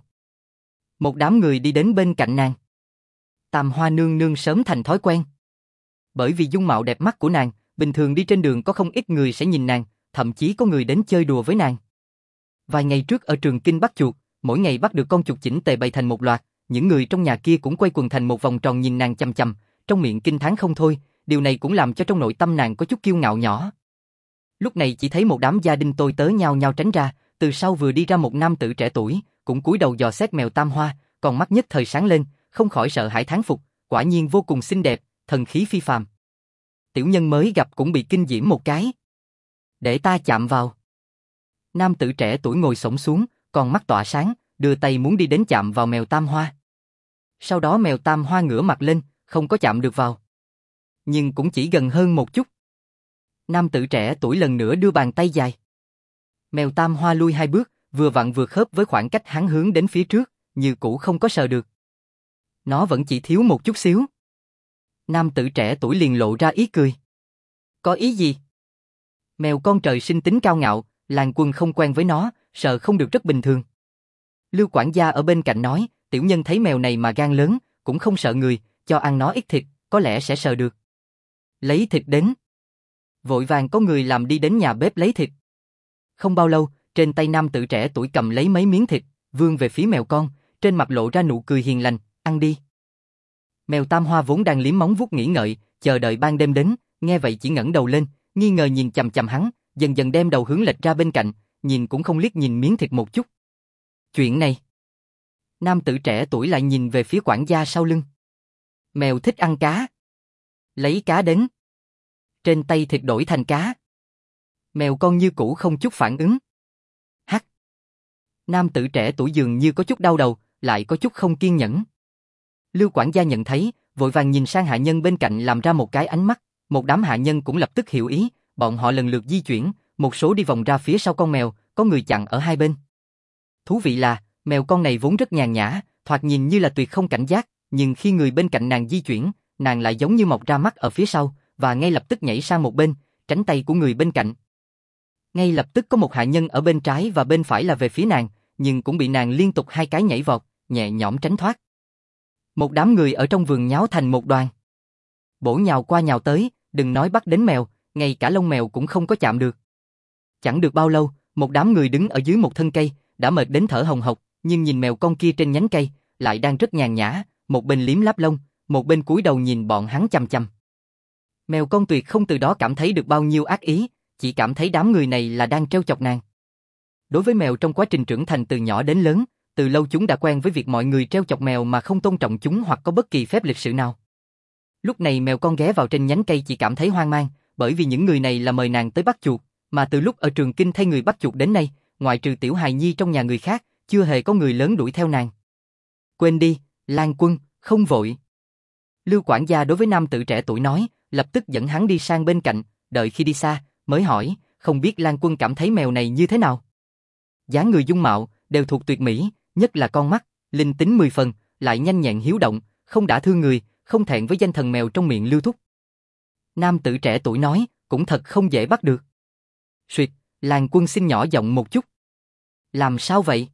Một đám người đi đến bên cạnh nàng. Tam Hoa nương nương sớm thành thói quen. Bởi vì dung mạo đẹp mắt của nàng, bình thường đi trên đường có không ít người sẽ nhìn nàng, thậm chí có người đến chơi đùa với nàng. Vài ngày trước ở trường kinh bắt chuột, mỗi ngày bắt được con chuột chỉnh tề bày thành một loạt, những người trong nhà kia cũng quay quần thành một vòng tròn nhìn nàng chằm chằm, trong miệng kinh thán không thôi, điều này cũng làm cho trong nội tâm nàng có chút kiêu ngạo nhỏ. Lúc này chỉ thấy một đám gia đình tôi tớ nhao nhao tránh ra, từ sau vừa đi ra một nam tử trẻ tuổi, cũng cúi đầu dò xét mèo Tam Hoa, còn mắt nhất thời sáng lên, không khỏi sợ hãi thán phục, quả nhiên vô cùng xinh đẹp, thần khí phi phàm. Tiểu nhân mới gặp cũng bị kinh diễm một cái. Để ta chạm vào. Nam tử trẻ tuổi ngồi xổm xuống, còn mắt tỏa sáng, đưa tay muốn đi đến chạm vào mèo Tam Hoa. Sau đó mèo Tam Hoa ngửa mặt lên, không có chạm được vào. Nhưng cũng chỉ gần hơn một chút. Nam tử trẻ tuổi lần nữa đưa bàn tay dài. Mèo Tam Hoa lui hai bước, vừa vặn vừa khớp với khoảng cách hắn hướng đến phía trước, như cũ không có sờ được. Nó vẫn chỉ thiếu một chút xíu. Nam tử trẻ tuổi liền lộ ra ý cười. Có ý gì? Mèo con trời sinh tính cao ngạo, Lan Quân không quen với nó, sợ không được rất bình thường. Lưu quản gia ở bên cạnh nói, tiểu nhân thấy mèo này mà gan lớn, cũng không sợ người, cho ăn nó ít thịt, có lẽ sẽ sờ được. Lấy thịt đến. Vội vàng có người làm đi đến nhà bếp lấy thịt. Không bao lâu, trên tay nam tử trẻ tuổi cầm lấy mấy miếng thịt, vươn về phía mèo con, trên mặt lộ ra nụ cười hiền lành, ăn đi. Mèo Tam Hoa vốn đang liếm móng vuốt nghĩ ngợi, chờ đợi ban đêm đến, nghe vậy chỉ ngẩng đầu lên, nghi ngờ nhìn chằm chằm hắn, dần dần đem đầu hướng lệch ra bên cạnh, nhìn cũng không liếc nhìn miếng thịt một chút. Chuyện này. Nam tử trẻ tuổi lại nhìn về phía quản gia sau lưng. Mèo thích ăn cá. Lấy cá đến. Trên tay thịt đổi thành cá. Mèo con như cũ không chút phản ứng. Hắc. Nam tử trẻ tuổi dường như có chút đau đầu, lại có chút không kiên nhẫn. Lưu quản gia nhận thấy, vội vàng nhìn sang hạ nhân bên cạnh làm ra một cái ánh mắt, một đám hạ nhân cũng lập tức hiểu ý, bọn họ lần lượt di chuyển, một số đi vòng ra phía sau con mèo, có người chặn ở hai bên. Thú vị là, mèo con này vốn rất nhàn nhã, thoạt nhìn như là tuyệt không cảnh giác, nhưng khi người bên cạnh nàng di chuyển, nàng lại giống như mọc ra mắt ở phía sau, và ngay lập tức nhảy sang một bên, tránh tay của người bên cạnh. Ngay lập tức có một hạ nhân ở bên trái và bên phải là về phía nàng, nhưng cũng bị nàng liên tục hai cái nhảy vọt, nhẹ nhõm tránh thoát. Một đám người ở trong vườn nháo thành một đoàn. Bổ nhào qua nhào tới, đừng nói bắt đến mèo, ngay cả lông mèo cũng không có chạm được. Chẳng được bao lâu, một đám người đứng ở dưới một thân cây, đã mệt đến thở hồng hộc, nhưng nhìn mèo con kia trên nhánh cây, lại đang rất nhàn nhã, một bên liếm láp lông, một bên cúi đầu nhìn bọn hắn chằm chằm. Mèo con tuyệt không từ đó cảm thấy được bao nhiêu ác ý, chỉ cảm thấy đám người này là đang trêu chọc nàng. Đối với mèo trong quá trình trưởng thành từ nhỏ đến lớn, từ lâu chúng đã quen với việc mọi người trêu chọc mèo mà không tôn trọng chúng hoặc có bất kỳ phép lịch sự nào. Lúc này mèo con ghé vào trên nhánh cây chỉ cảm thấy hoang mang, bởi vì những người này là mời nàng tới bắt chuột, mà từ lúc ở trường kinh thay người bắt chuột đến nay, ngoại trừ tiểu hài nhi trong nhà người khác, chưa hề có người lớn đuổi theo nàng. Quên đi, Lan Quân, không vội. Lưu quản gia đối với nam tử trẻ tuổi nói, lập tức dẫn hắn đi sang bên cạnh, đợi khi đi xa, mới hỏi, không biết Lan Quân cảm thấy mèo này như thế nào? Dáng người dung mạo, đều thuộc tuyệt mỹ, nhất là con mắt, linh tính mười phần, lại nhanh nhẹn hiếu động, không đả thương người, không thẹn với danh thần mèo trong miệng Lưu Thúc. Nam tử trẻ tuổi nói, cũng thật không dễ bắt được. Suyệt, Lan Quân xin nhỏ giọng một chút. Làm sao vậy?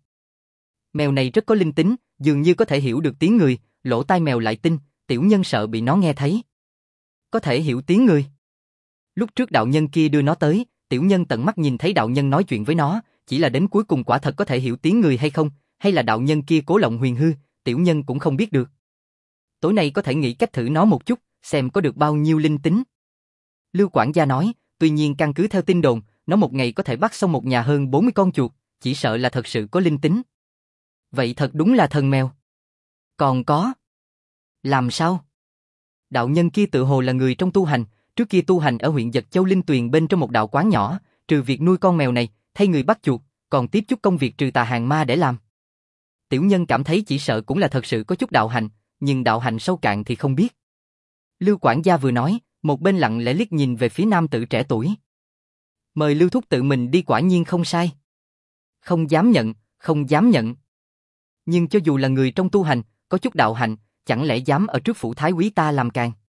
Mèo này rất có linh tính, dường như có thể hiểu được tiếng người, lỗ tai mèo lại tinh, tiểu nhân sợ bị nó nghe thấy. Có thể hiểu tiếng người. Lúc trước đạo nhân kia đưa nó tới, tiểu nhân tận mắt nhìn thấy đạo nhân nói chuyện với nó, chỉ là đến cuối cùng quả thật có thể hiểu tiếng người hay không, hay là đạo nhân kia cố lộng huyền hư, tiểu nhân cũng không biết được. Tối nay có thể nghĩ cách thử nó một chút, xem có được bao nhiêu linh tính. Lưu quản gia nói, tuy nhiên căn cứ theo tin đồn, nó một ngày có thể bắt xong một nhà hơn bốn mươi con chuột, chỉ sợ là thật sự có linh tính. Vậy thật đúng là thần mèo. Còn có. Làm sao? Đạo nhân kia tự hồ là người trong tu hành, trước kia tu hành ở huyện Dật Châu Linh Tuyền bên trong một đạo quán nhỏ, trừ việc nuôi con mèo này, thay người bắt chuột, còn tiếp chút công việc trừ tà hàng ma để làm. Tiểu nhân cảm thấy chỉ sợ cũng là thật sự có chút đạo hành, nhưng đạo hành sâu cạn thì không biết. Lưu quản gia vừa nói, một bên lặng lẽ liếc nhìn về phía nam tử trẻ tuổi. Mời Lưu thúc tự mình đi quả nhiên không sai. Không dám nhận, không dám nhận. Nhưng cho dù là người trong tu hành, có chút đạo hành, chẳng lẽ dám ở trước phủ thái quý ta làm càng?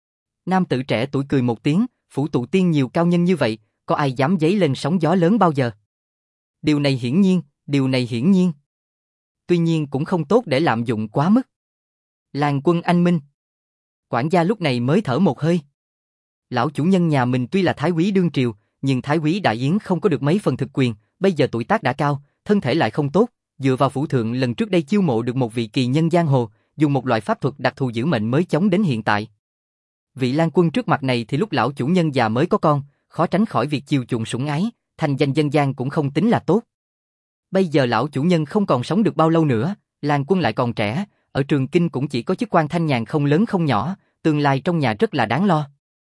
Nam tử trẻ tuổi cười một tiếng, phủ tụ tiên nhiều cao nhân như vậy, có ai dám dấy lên sóng gió lớn bao giờ? Điều này hiển nhiên, điều này hiển nhiên. Tuy nhiên cũng không tốt để lạm dụng quá mức. Làng quân anh minh. Quản gia lúc này mới thở một hơi. Lão chủ nhân nhà mình tuy là thái quý đương triều, nhưng thái quý đại yến không có được mấy phần thực quyền, bây giờ tuổi tác đã cao, thân thể lại không tốt, dựa vào phủ thượng lần trước đây chiêu mộ được một vị kỳ nhân giang hồ, dùng một loại pháp thuật đặc thù giữ mệnh mới chống đến hiện tại. Vị Lan quân trước mặt này thì lúc lão chủ nhân già mới có con, khó tránh khỏi việc chiều chuộng sủng ái, thành danh dân gian cũng không tính là tốt. Bây giờ lão chủ nhân không còn sống được bao lâu nữa, Lan quân lại còn trẻ, ở Trường Kinh cũng chỉ có chức quan thanh nhàn không lớn không nhỏ, tương lai trong nhà rất là đáng lo.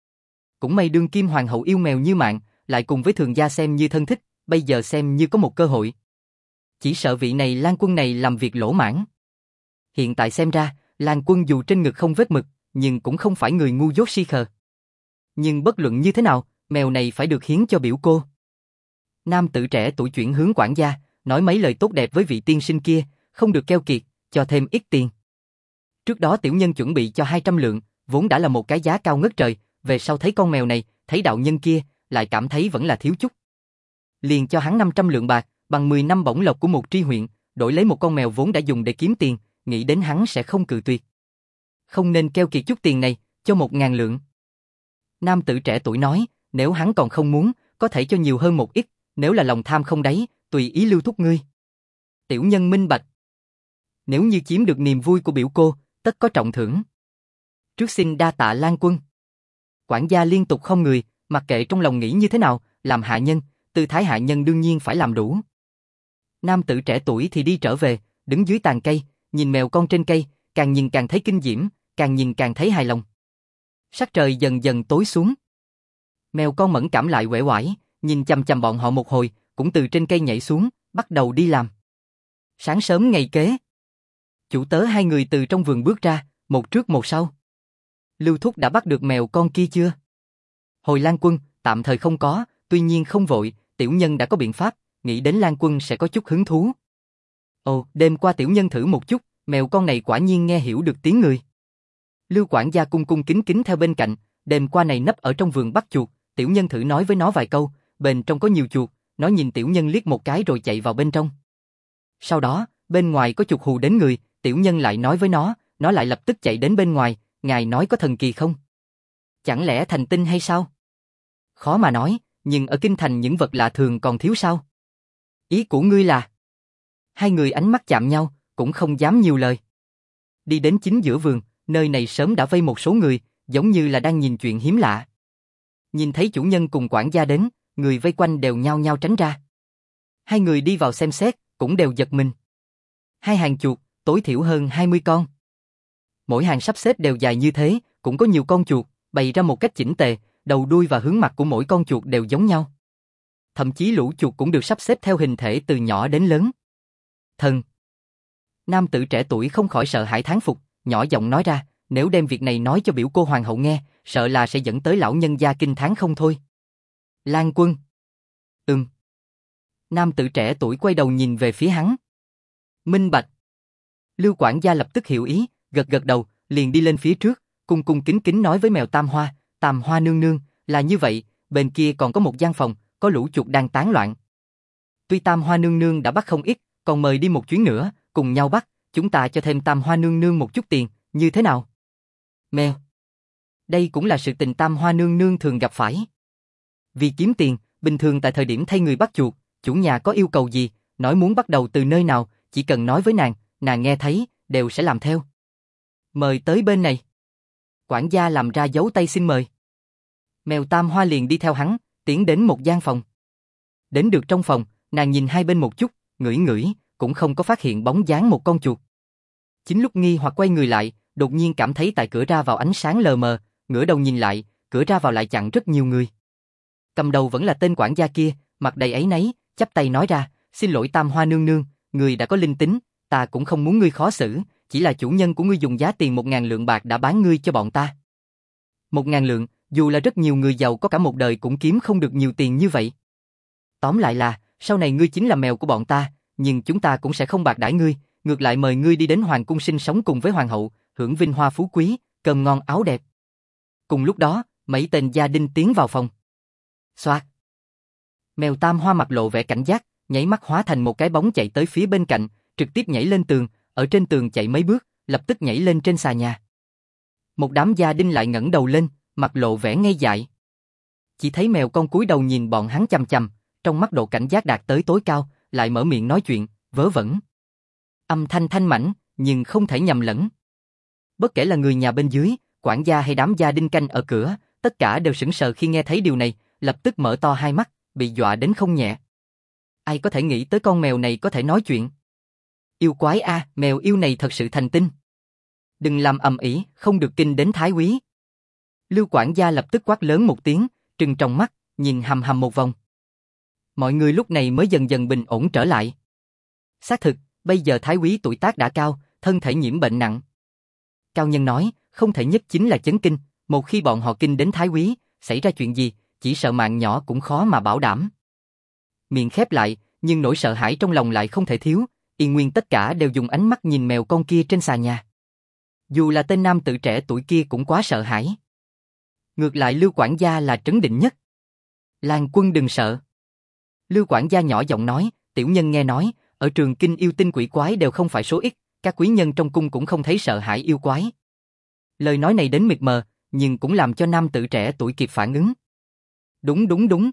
Cũng may đương kim hoàng hậu yêu mèo như mạng, lại cùng với thường gia xem như thân thích, bây giờ xem như có một cơ hội. Chỉ sợ vị này Lan quân này làm việc lỗ mãn. Hiện tại xem ra, Lan quân dù trên ngực không vết mực, nhưng cũng không phải người ngu dốt si khờ. Nhưng bất luận như thế nào, mèo này phải được hiến cho biểu cô. Nam tử trẻ tuổi chuyển hướng quản gia, nói mấy lời tốt đẹp với vị tiên sinh kia, không được keo kiệt, cho thêm ít tiền. Trước đó tiểu nhân chuẩn bị cho hai trăm lượng, vốn đã là một cái giá cao ngất trời, về sau thấy con mèo này, thấy đạo nhân kia, lại cảm thấy vẫn là thiếu chút. Liền cho hắn năm trăm lượng bạc, bằng mười năm bổng lộc của một tri huyện, đổi lấy một con mèo vốn đã dùng để kiếm tiền, nghĩ đến hắn sẽ không cự tuyệt. Không nên keo kiệt chút tiền này, cho một ngàn lượng. Nam tử trẻ tuổi nói, nếu hắn còn không muốn, có thể cho nhiều hơn một ít, nếu là lòng tham không đáy, tùy ý Lưu thúc ngươi. Tiểu nhân minh bạch. Nếu như chiếm được niềm vui của biểu cô, tất có trọng thưởng. Trước xin đa tạ Lan quân. Quản gia liên tục không người, mặc kệ trong lòng nghĩ như thế nào, làm hạ nhân, tư thái hạ nhân đương nhiên phải làm đủ. Nam tử trẻ tuổi thì đi trở về, đứng dưới tàn cây, nhìn mèo con trên cây, càng nhìn càng thấy kinh diễm, càng nhìn càng thấy hài lòng. Sắc trời dần dần tối xuống. Mèo con mẫn cảm lại uể oải, nhìn chằm chằm bọn họ một hồi, cũng từ trên cây nhảy xuống, bắt đầu đi làm. Sáng sớm ngày kế, chủ tớ hai người từ trong vườn bước ra, một trước một sau. Lưu thúc đã bắt được mèo con kia chưa? Hồi Lan quân, tạm thời không có, tuy nhiên không vội, tiểu nhân đã có biện pháp, nghĩ đến Lan quân sẽ có chút hứng thú. Ồ, đêm qua tiểu nhân thử một chút, mèo con này quả nhiên nghe hiểu được tiếng người. Lưu quản gia cung cung kính kính theo bên cạnh, đêm qua này nấp ở trong vườn bắt chuột, tiểu nhân thử nói với nó vài câu, bên trong có nhiều chuột, nó nhìn tiểu nhân liếc một cái rồi chạy vào bên trong. Sau đó, bên ngoài có chuột hù đến người, tiểu nhân lại nói với nó, nó lại lập tức chạy đến bên ngoài, ngài nói có thần kỳ không? Chẳng lẽ thành tinh hay sao? Khó mà nói, nhưng ở kinh thành những vật lạ thường còn thiếu sao? Ý của ngươi là? Hai người ánh mắt chạm nhau, cũng không dám nhiều lời. Đi đến chính giữa vườn, nơi này sớm đã vây một số người, giống như là đang nhìn chuyện hiếm lạ. Nhìn thấy chủ nhân cùng quản gia đến, người vây quanh đều nhao nhao tránh ra. Hai người đi vào xem xét, cũng đều giật mình. Hai hàng chuột, tối thiểu hơn hai mươi con. Mỗi hàng sắp xếp đều dài như thế, cũng có nhiều con chuột, bày ra một cách chỉnh tề, đầu đuôi và hướng mặt của mỗi con chuột đều giống nhau. Thậm chí lũ chuột cũng được sắp xếp theo hình thể từ nhỏ đến lớn. Thần. Nam tử trẻ tuổi không khỏi sợ hãi thán phục, nhỏ giọng nói ra, nếu đem việc này nói cho biểu cô hoàng hậu nghe, sợ là sẽ dẫn tới lão nhân gia kinh thán không thôi. Lan quân. Ừm. Nam tử trẻ tuổi quay đầu nhìn về phía hắn. Minh bạch. Lưu quản gia lập tức hiểu ý, gật gật đầu, liền đi lên phía trước, cung cung kính kính nói với mèo Tam Hoa, Tam Hoa nương nương, là như vậy, bên kia còn có một gian phòng, có lũ chuột đang tán loạn. Tuy Tam Hoa nương nương đã bắt không ít, còn mời đi một chuyến nữa, cùng nhau bắt, chúng ta cho thêm Tam Hoa nương nương một chút tiền, như thế nào? Mèo. Đây cũng là sự tình Tam Hoa nương nương thường gặp phải. Vì kiếm tiền, bình thường tại thời điểm thay người bắt chuột, chủ nhà có yêu cầu gì, nói muốn bắt đầu từ nơi nào, chỉ cần nói với nàng, nàng nghe thấy, đều sẽ làm theo. Mời tới bên này. Quản gia làm ra dấu tay xin mời. Mèo Tam Hoa liền đi theo hắn, tiến đến một gian phòng. Đến được trong phòng, nàng nhìn hai bên một chút, ngửi ngửi, cũng không có phát hiện bóng dáng một con chuột. Chính lúc nghi hoặc quay người lại, đột nhiên cảm thấy tại cửa ra vào ánh sáng lờ mờ, ngửa đầu nhìn lại, cửa ra vào lại chặn rất nhiều người. Cầm đầu vẫn là tên quản gia kia, mặt đầy áy náy, chắp tay nói ra, xin lỗi Tam Hoa nương nương, người đã có linh tính, ta cũng không muốn ngươi khó xử, chỉ là chủ nhân của ngươi dùng giá tiền một ngàn lượng bạc đã bán ngươi cho bọn ta. Một ngàn lượng, dù là rất nhiều người giàu có cả một đời cũng kiếm không được nhiều tiền như vậy. Tóm lại là, sau này ngươi chính là mèo của bọn ta, nhưng chúng ta cũng sẽ không bạc đãi ngươi, ngược lại mời ngươi đi đến hoàng cung sinh sống cùng với hoàng hậu, hưởng vinh hoa phú quý, cơm ngon áo đẹp. Cùng lúc đó, mấy tên gia đình tiến vào phòng. Xoạt. Mèo Tam Hoa mặt lộ vẻ cảnh giác, nháy mắt hóa thành một cái bóng chạy tới phía bên cạnh, trực tiếp nhảy lên tường, ở trên tường chạy mấy bước, lập tức nhảy lên trên xà nhà. Một đám gia đình lại ngẩng đầu lên, mặt lộ vẻ ngây dại. Chỉ thấy mèo con cúi đầu nhìn bọn hắn chằm chằm, trong mắt độ cảnh giác đạt tới tối cao, lại mở miệng nói chuyện, vớ vẩn. Âm thanh thanh mảnh, nhưng không thể nhầm lẫn. Bất kể là người nhà bên dưới, quản gia hay đám gia đình canh ở cửa, tất cả đều sững sờ khi nghe thấy điều này, lập tức mở to hai mắt, bị dọa đến không nhẹ. Ai có thể nghĩ tới con mèo này có thể nói chuyện? Yêu quái a, à, mèo yêu này thật sự thành tinh. Đừng làm ầm ĩ, không được kinh đến thái úy. Lưu quản gia lập tức quát lớn một tiếng, trừng trong mắt, nhìn hầm hầm một vòng. Mọi người lúc này mới dần dần bình ổn trở lại. Xác thực, bây giờ thái úy tuổi tác đã cao, thân thể nhiễm bệnh nặng. Cao nhân nói, không thể nhất chính là chấn kinh, một khi bọn họ kinh đến thái úy, xảy ra chuyện gì, chỉ sợ mạng nhỏ cũng khó mà bảo đảm. Miệng khép lại, nhưng nỗi sợ hãi trong lòng lại không thể thiếu, Yên Nguyên tất cả đều dùng ánh mắt nhìn mèo con kia trên xà nhà. Dù là tên nam tử trẻ tuổi kia cũng quá sợ hãi. Ngược lại Lưu quản gia là trấn định nhất. Lan Quân đừng sợ. Lưu quản gia nhỏ giọng nói, tiểu nhân nghe nói, ở Trường Kinh yêu tinh quỷ quái đều không phải số ít, các quý nhân trong cung cũng không thấy sợ hãi yêu quái. Lời nói này đến mịt mờ, nhưng cũng làm cho nam tử trẻ tuổi kịp phản ứng. Đúng đúng đúng.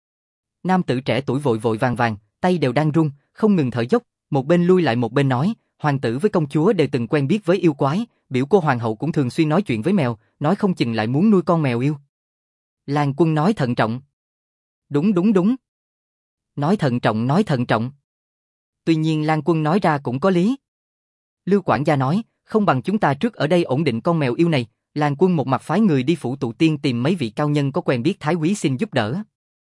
Nam tử trẻ tuổi vội vội vàng vàng, tay đều đang run, không ngừng thở dốc, một bên lui lại một bên nói, hoàng tử với công chúa đều từng quen biết với yêu quái, biểu cô hoàng hậu cũng thường xuyên nói chuyện với mèo, nói không chừng lại muốn nuôi con mèo yêu. Lan Quân nói thận trọng. Đúng đúng đúng. Nói thận trọng nói thận trọng. Tuy nhiên Lan Quân nói ra cũng có lý. Lưu quản gia nói, không bằng chúng ta trước ở đây ổn định con mèo yêu này. Lan Quân một mặt phái người đi phủ tụ tiên tìm mấy vị cao nhân có quen biết thái úy xin giúp đỡ.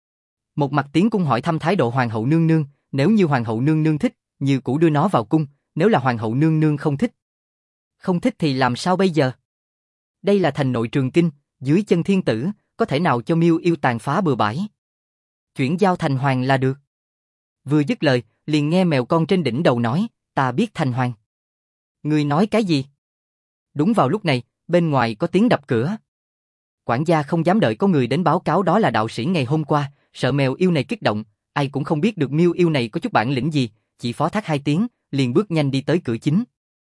Một mặt tiến cung hỏi thăm thái độ hoàng hậu nương nương, nếu như hoàng hậu nương nương thích, như cũ đưa nó vào cung, nếu là hoàng hậu nương nương không thích. Không thích thì làm sao bây giờ? Đây là thành nội Trường Kinh, dưới chân thiên tử, có thể nào cho miêu yêu tàn phá bừa bãi. Chuyển giao thành hoàng là được. Vừa dứt lời, liền nghe mèo con trên đỉnh đầu nói, ta biết thành hoàng. Ngươi nói cái gì? Đúng vào lúc này, bên ngoài có tiếng đập cửa. Quản gia không dám đợi có người đến báo cáo đó là đạo sĩ ngày hôm qua, sợ mèo yêu này kích động, ai cũng không biết được miêu yêu này có chút bản lĩnh gì, chỉ phó thác hai tiếng, liền bước nhanh đi tới cửa chính.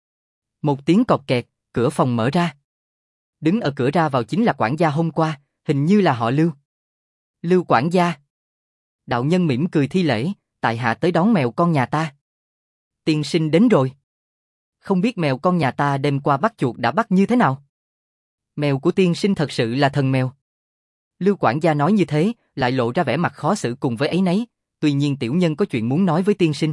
Một tiếng cọt kẹt, cửa phòng mở ra. Đứng ở cửa ra vào chính là quản gia hôm qua, hình như là họ Lưu. Lưu quản gia. Đạo nhân mỉm cười thi lễ, tại hạ tới đón mèo con nhà ta. Tiên sinh đến rồi. Không biết mèo con nhà ta đêm qua bắt chuột đã bắt như thế nào? Mèo của tiên sinh thật sự là thần mèo. Lưu quản gia nói như thế, lại lộ ra vẻ mặt khó xử cùng với áy náy, tuy nhiên tiểu nhân có chuyện muốn nói với tiên sinh.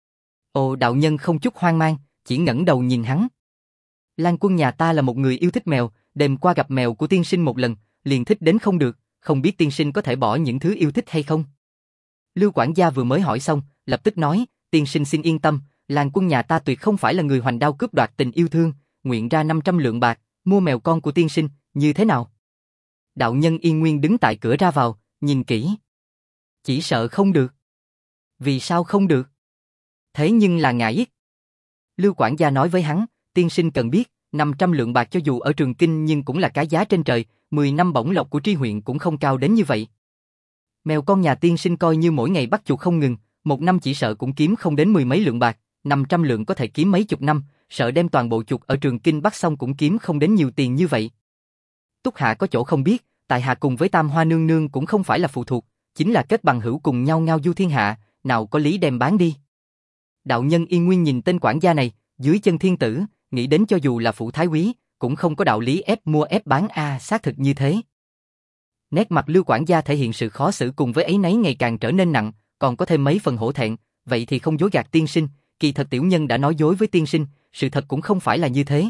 Ồ, đạo nhân không chút hoang mang, chỉ ngẩng đầu nhìn hắn. Lan Quân nhà ta là một người yêu thích mèo, đêm qua gặp mèo của tiên sinh một lần, liền thích đến không được, không biết tiên sinh có thể bỏ những thứ yêu thích hay không? Lưu quản gia vừa mới hỏi xong, lập tức nói, tiên sinh xin yên tâm, Lan Quân nhà ta tuyệt không phải là người hoành đao cướp đoạt tình yêu thương, nguyện ra năm trăm lượng bạc, mua mèo con của tiên sinh, như thế nào? Đạo nhân Yên Nguyên đứng tại cửa ra vào, nhìn kỹ. Chỉ sợ không được. Vì sao không được? Thế nhưng là ngại. Lưu quản gia nói với hắn, tiên sinh cần biết, năm trăm lượng bạc cho dù ở Trường Kinh nhưng cũng là cái giá trên trời, mười năm bổng lộc của tri huyện cũng không cao đến như vậy. Mèo con nhà tiên sinh coi như mỗi ngày bắt chuột không ngừng, một năm chỉ sợ cũng kiếm không đến mười mấy lượng bạc, năm trăm lượng có thể kiếm mấy chục năm, sợ đem toàn bộ chuột ở Trường Kinh bắt xong cũng kiếm không đến nhiều tiền như vậy. Túc hạ có chỗ không biết, tại hạ cùng với Tam Hoa nương nương cũng không phải là phụ thuộc, chính là kết bằng hữu cùng nhau ngao du thiên hạ, nào có lý đem bán đi. Đạo nhân Yên Nguyên nhìn tên quản gia này, dưới chân thiên tử, nghĩ đến cho dù là phụ thái úy, cũng không có đạo lý ép mua ép bán a, à, xác thực như thế. Nét mặt Lưu quản gia thể hiện sự khó xử cùng với áy náy ngày càng trở nên nặng, còn có thêm mấy phần hổ thẹn, vậy thì không dối gạt tiên sinh, kỳ thật tiểu nhân đã nói dối với tiên sinh, sự thật cũng không phải là như thế.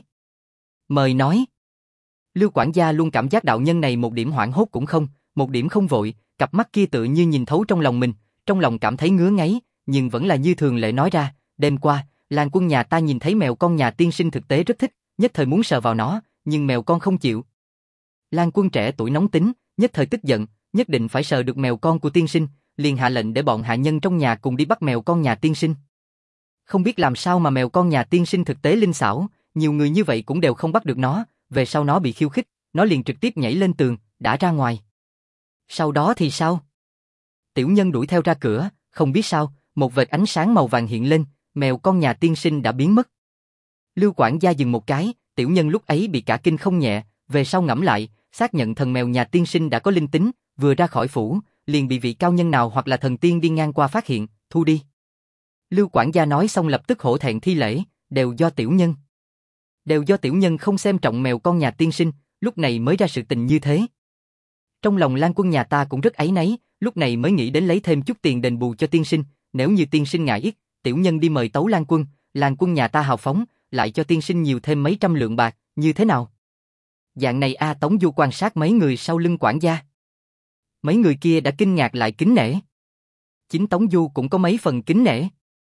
Mời nói. Lưu quản gia luôn cảm giác đạo nhân này một điểm hoảng hốt cũng không, một điểm không vội, cặp mắt kia tự như nhìn thấu trong lòng mình, trong lòng cảm thấy ngứa ngáy, nhưng vẫn là như thường lệ nói ra, đêm qua, Lan Quân nhà ta nhìn thấy mèo con nhà tiên sinh thực tế rất thích, nhất thời muốn sờ vào nó, nhưng mèo con không chịu. Lan Quân trẻ tuổi nóng tính, nhất thời tức giận, nhất định phải sờ được mèo con của tiên sinh, liền hạ lệnh để bọn hạ nhân trong nhà cùng đi bắt mèo con nhà tiên sinh. Không biết làm sao mà mèo con nhà tiên sinh thực tế linh xảo, nhiều người như vậy cũng đều không bắt được nó, về sau nó bị khiêu khích, nó liền trực tiếp nhảy lên tường, đã ra ngoài. Sau đó thì sao? Tiểu nhân đuổi theo ra cửa, không biết sao, một vệt ánh sáng màu vàng hiện lên, mèo con nhà tiên sinh đã biến mất. Lưu quản gia dừng một cái, tiểu nhân lúc ấy bị cả kinh không nhẹ, về sau ngẫm lại, xác nhận thần mèo nhà tiên sinh đã có linh tính, vừa ra khỏi phủ, liền bị vị cao nhân nào hoặc là thần tiên đi ngang qua phát hiện, thu đi. Lưu quản gia nói xong lập tức hổ thẹn thi lễ, đều do tiểu nhân. Đều do tiểu nhân không xem trọng mèo con nhà tiên sinh, lúc này mới ra sự tình như thế. Trong lòng Lan Quân nhà ta cũng rất áy náy, lúc này mới nghĩ đến lấy thêm chút tiền đền bù cho tiên sinh, nếu như tiên sinh ngại ít, tiểu nhân đi mời tấu Lan Quân, Lan Quân nhà ta hào phóng, lại cho tiên sinh nhiều thêm mấy trăm lượng bạc, như thế nào? Dạng này a Tống Du quan sát mấy người sau lưng quản gia. Mấy người kia đã kinh ngạc lại kính nể. Chính Tống Du cũng có mấy phần kính nể.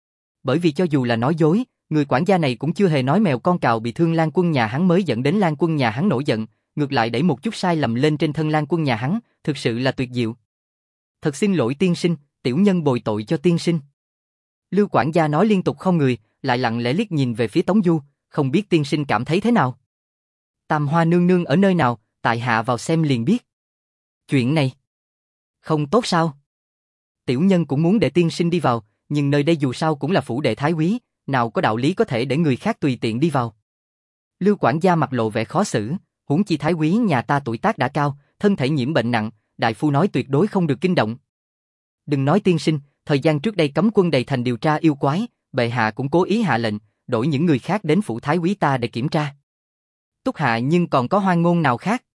Bởi vì cho dù là nói dối, người quản gia này cũng chưa hề nói mèo con cào bị thương Lan Quân nhà hắn mới dẫn đến Lan Quân nhà hắn nổi giận, ngược lại đẩy một chút sai lầm lên trên thân Lan Quân nhà hắn, thực sự là tuyệt diệu. Thật xin lỗi tiên sinh, tiểu nhân bồi tội cho tiên sinh. Lưu quản gia nói liên tục không người, lại lặng lẽ liếc nhìn về phía Tống Du, không biết tiên sinh cảm thấy thế nào. Tam Hoa nương nương ở nơi nào, tại hạ vào xem liền biết. Chuyện này không tốt sao? Tiểu nhân cũng muốn để tiên sinh đi vào, nhưng nơi đây dù sao cũng là phủ đệ thái úy, nào có đạo lý có thể để người khác tùy tiện đi vào. Lưu quản gia mặt lộ vẻ khó xử, huống chi thái úy nhà ta tuổi tác đã cao, thân thể nhiễm bệnh nặng, đại phu nói tuyệt đối không được kinh động. Đừng nói tiên sinh, thời gian trước đây cấm quân đầy thành điều tra yêu quái, bệ hạ cũng cố ý hạ lệnh, đổi những người khác đến phủ thái úy ta để kiểm tra. Túc hạ nhưng còn có hoang ngôn nào khác?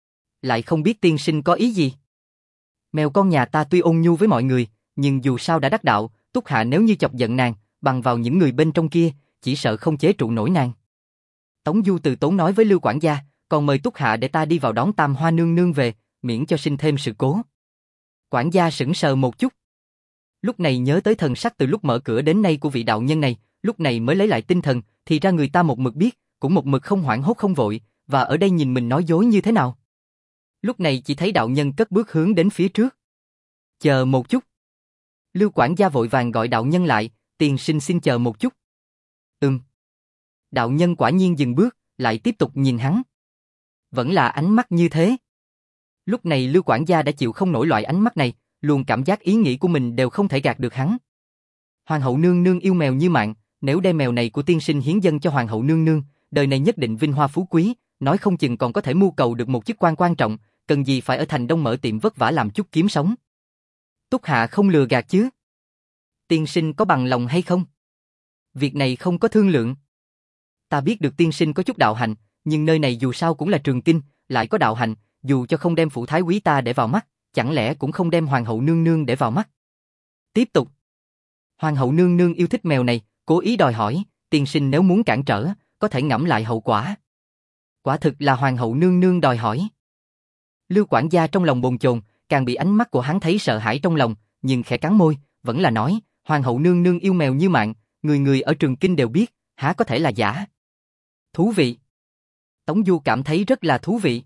Lại không biết tiên sinh có ý gì? Mèo con nhà ta tuy ôn nhu với mọi người, nhưng dù sao đã đắc đạo, Túc hạ nếu như chọc giận nàng, bằng vào những người bên trong kia, chỉ sợ không chế trụ nổi nàng. Tống Du từ tốn nói với Lưu quản gia, còn mời Túc hạ để ta đi vào đón Tam Hoa nương nương về, miễn cho sinh thêm sự cố. Quản gia sững sờ một chút. Lúc này nhớ tới thần sắc từ lúc mở cửa đến nay của vị đạo nhân này, lúc này mới lấy lại tinh thần, thì ra người ta một mực biết, cũng một mực không hoảng hốt không vội, và ở đây nhìn mình nói dối như thế nào. Lúc này chỉ thấy đạo nhân cất bước hướng đến phía trước. Chờ một chút. Lưu quản gia vội vàng gọi đạo nhân lại, tiền sinh xin chờ một chút. Ừm. Đạo nhân quả nhiên dừng bước, lại tiếp tục nhìn hắn. Vẫn là ánh mắt như thế. Lúc này Lưu quản gia đã chịu không nổi loại ánh mắt này, luôn cảm giác ý nghĩ của mình đều không thể gạt được hắn. Hoàng hậu nương nương yêu mèo như mạng, nếu đem mèo này của tiên sinh hiến dâng cho hoàng hậu nương nương, đời này nhất định vinh hoa phú quý, nói không chừng còn có thể mưu cầu được một chức quan quan trọng, cần gì phải ở thành Đông mở tiệm vất vả làm chút kiếm sống. Túc hạ không lừa gạt chứ? Tiên sinh có bằng lòng hay không? Việc này không có thương lượng. Ta biết được tiên sinh có chút đạo hạnh, nhưng nơi này dù sao cũng là trường kinh, lại có đạo hạnh, dù cho không đem phủ thái úy ta để vào mắt, chẳng lẽ cũng không đem hoàng hậu nương nương để vào mắt. Tiếp tục. Hoàng hậu nương nương yêu thích mèo này, cố ý đòi hỏi, tiên sinh nếu muốn cản trở, có thể ngẫm lại hậu quả. Quả thực là hoàng hậu nương nương đòi hỏi. Lưu quản gia trong lòng bồn chồn, càng bị ánh mắt của hắn thấy sợ hãi trong lòng, nhưng khẽ cắn môi, vẫn là nói, hoàng hậu nương nương yêu mèo như mạng, người người ở trường kinh đều biết, há có thể là giả. Thú vị. Tống Du cảm thấy rất là thú vị.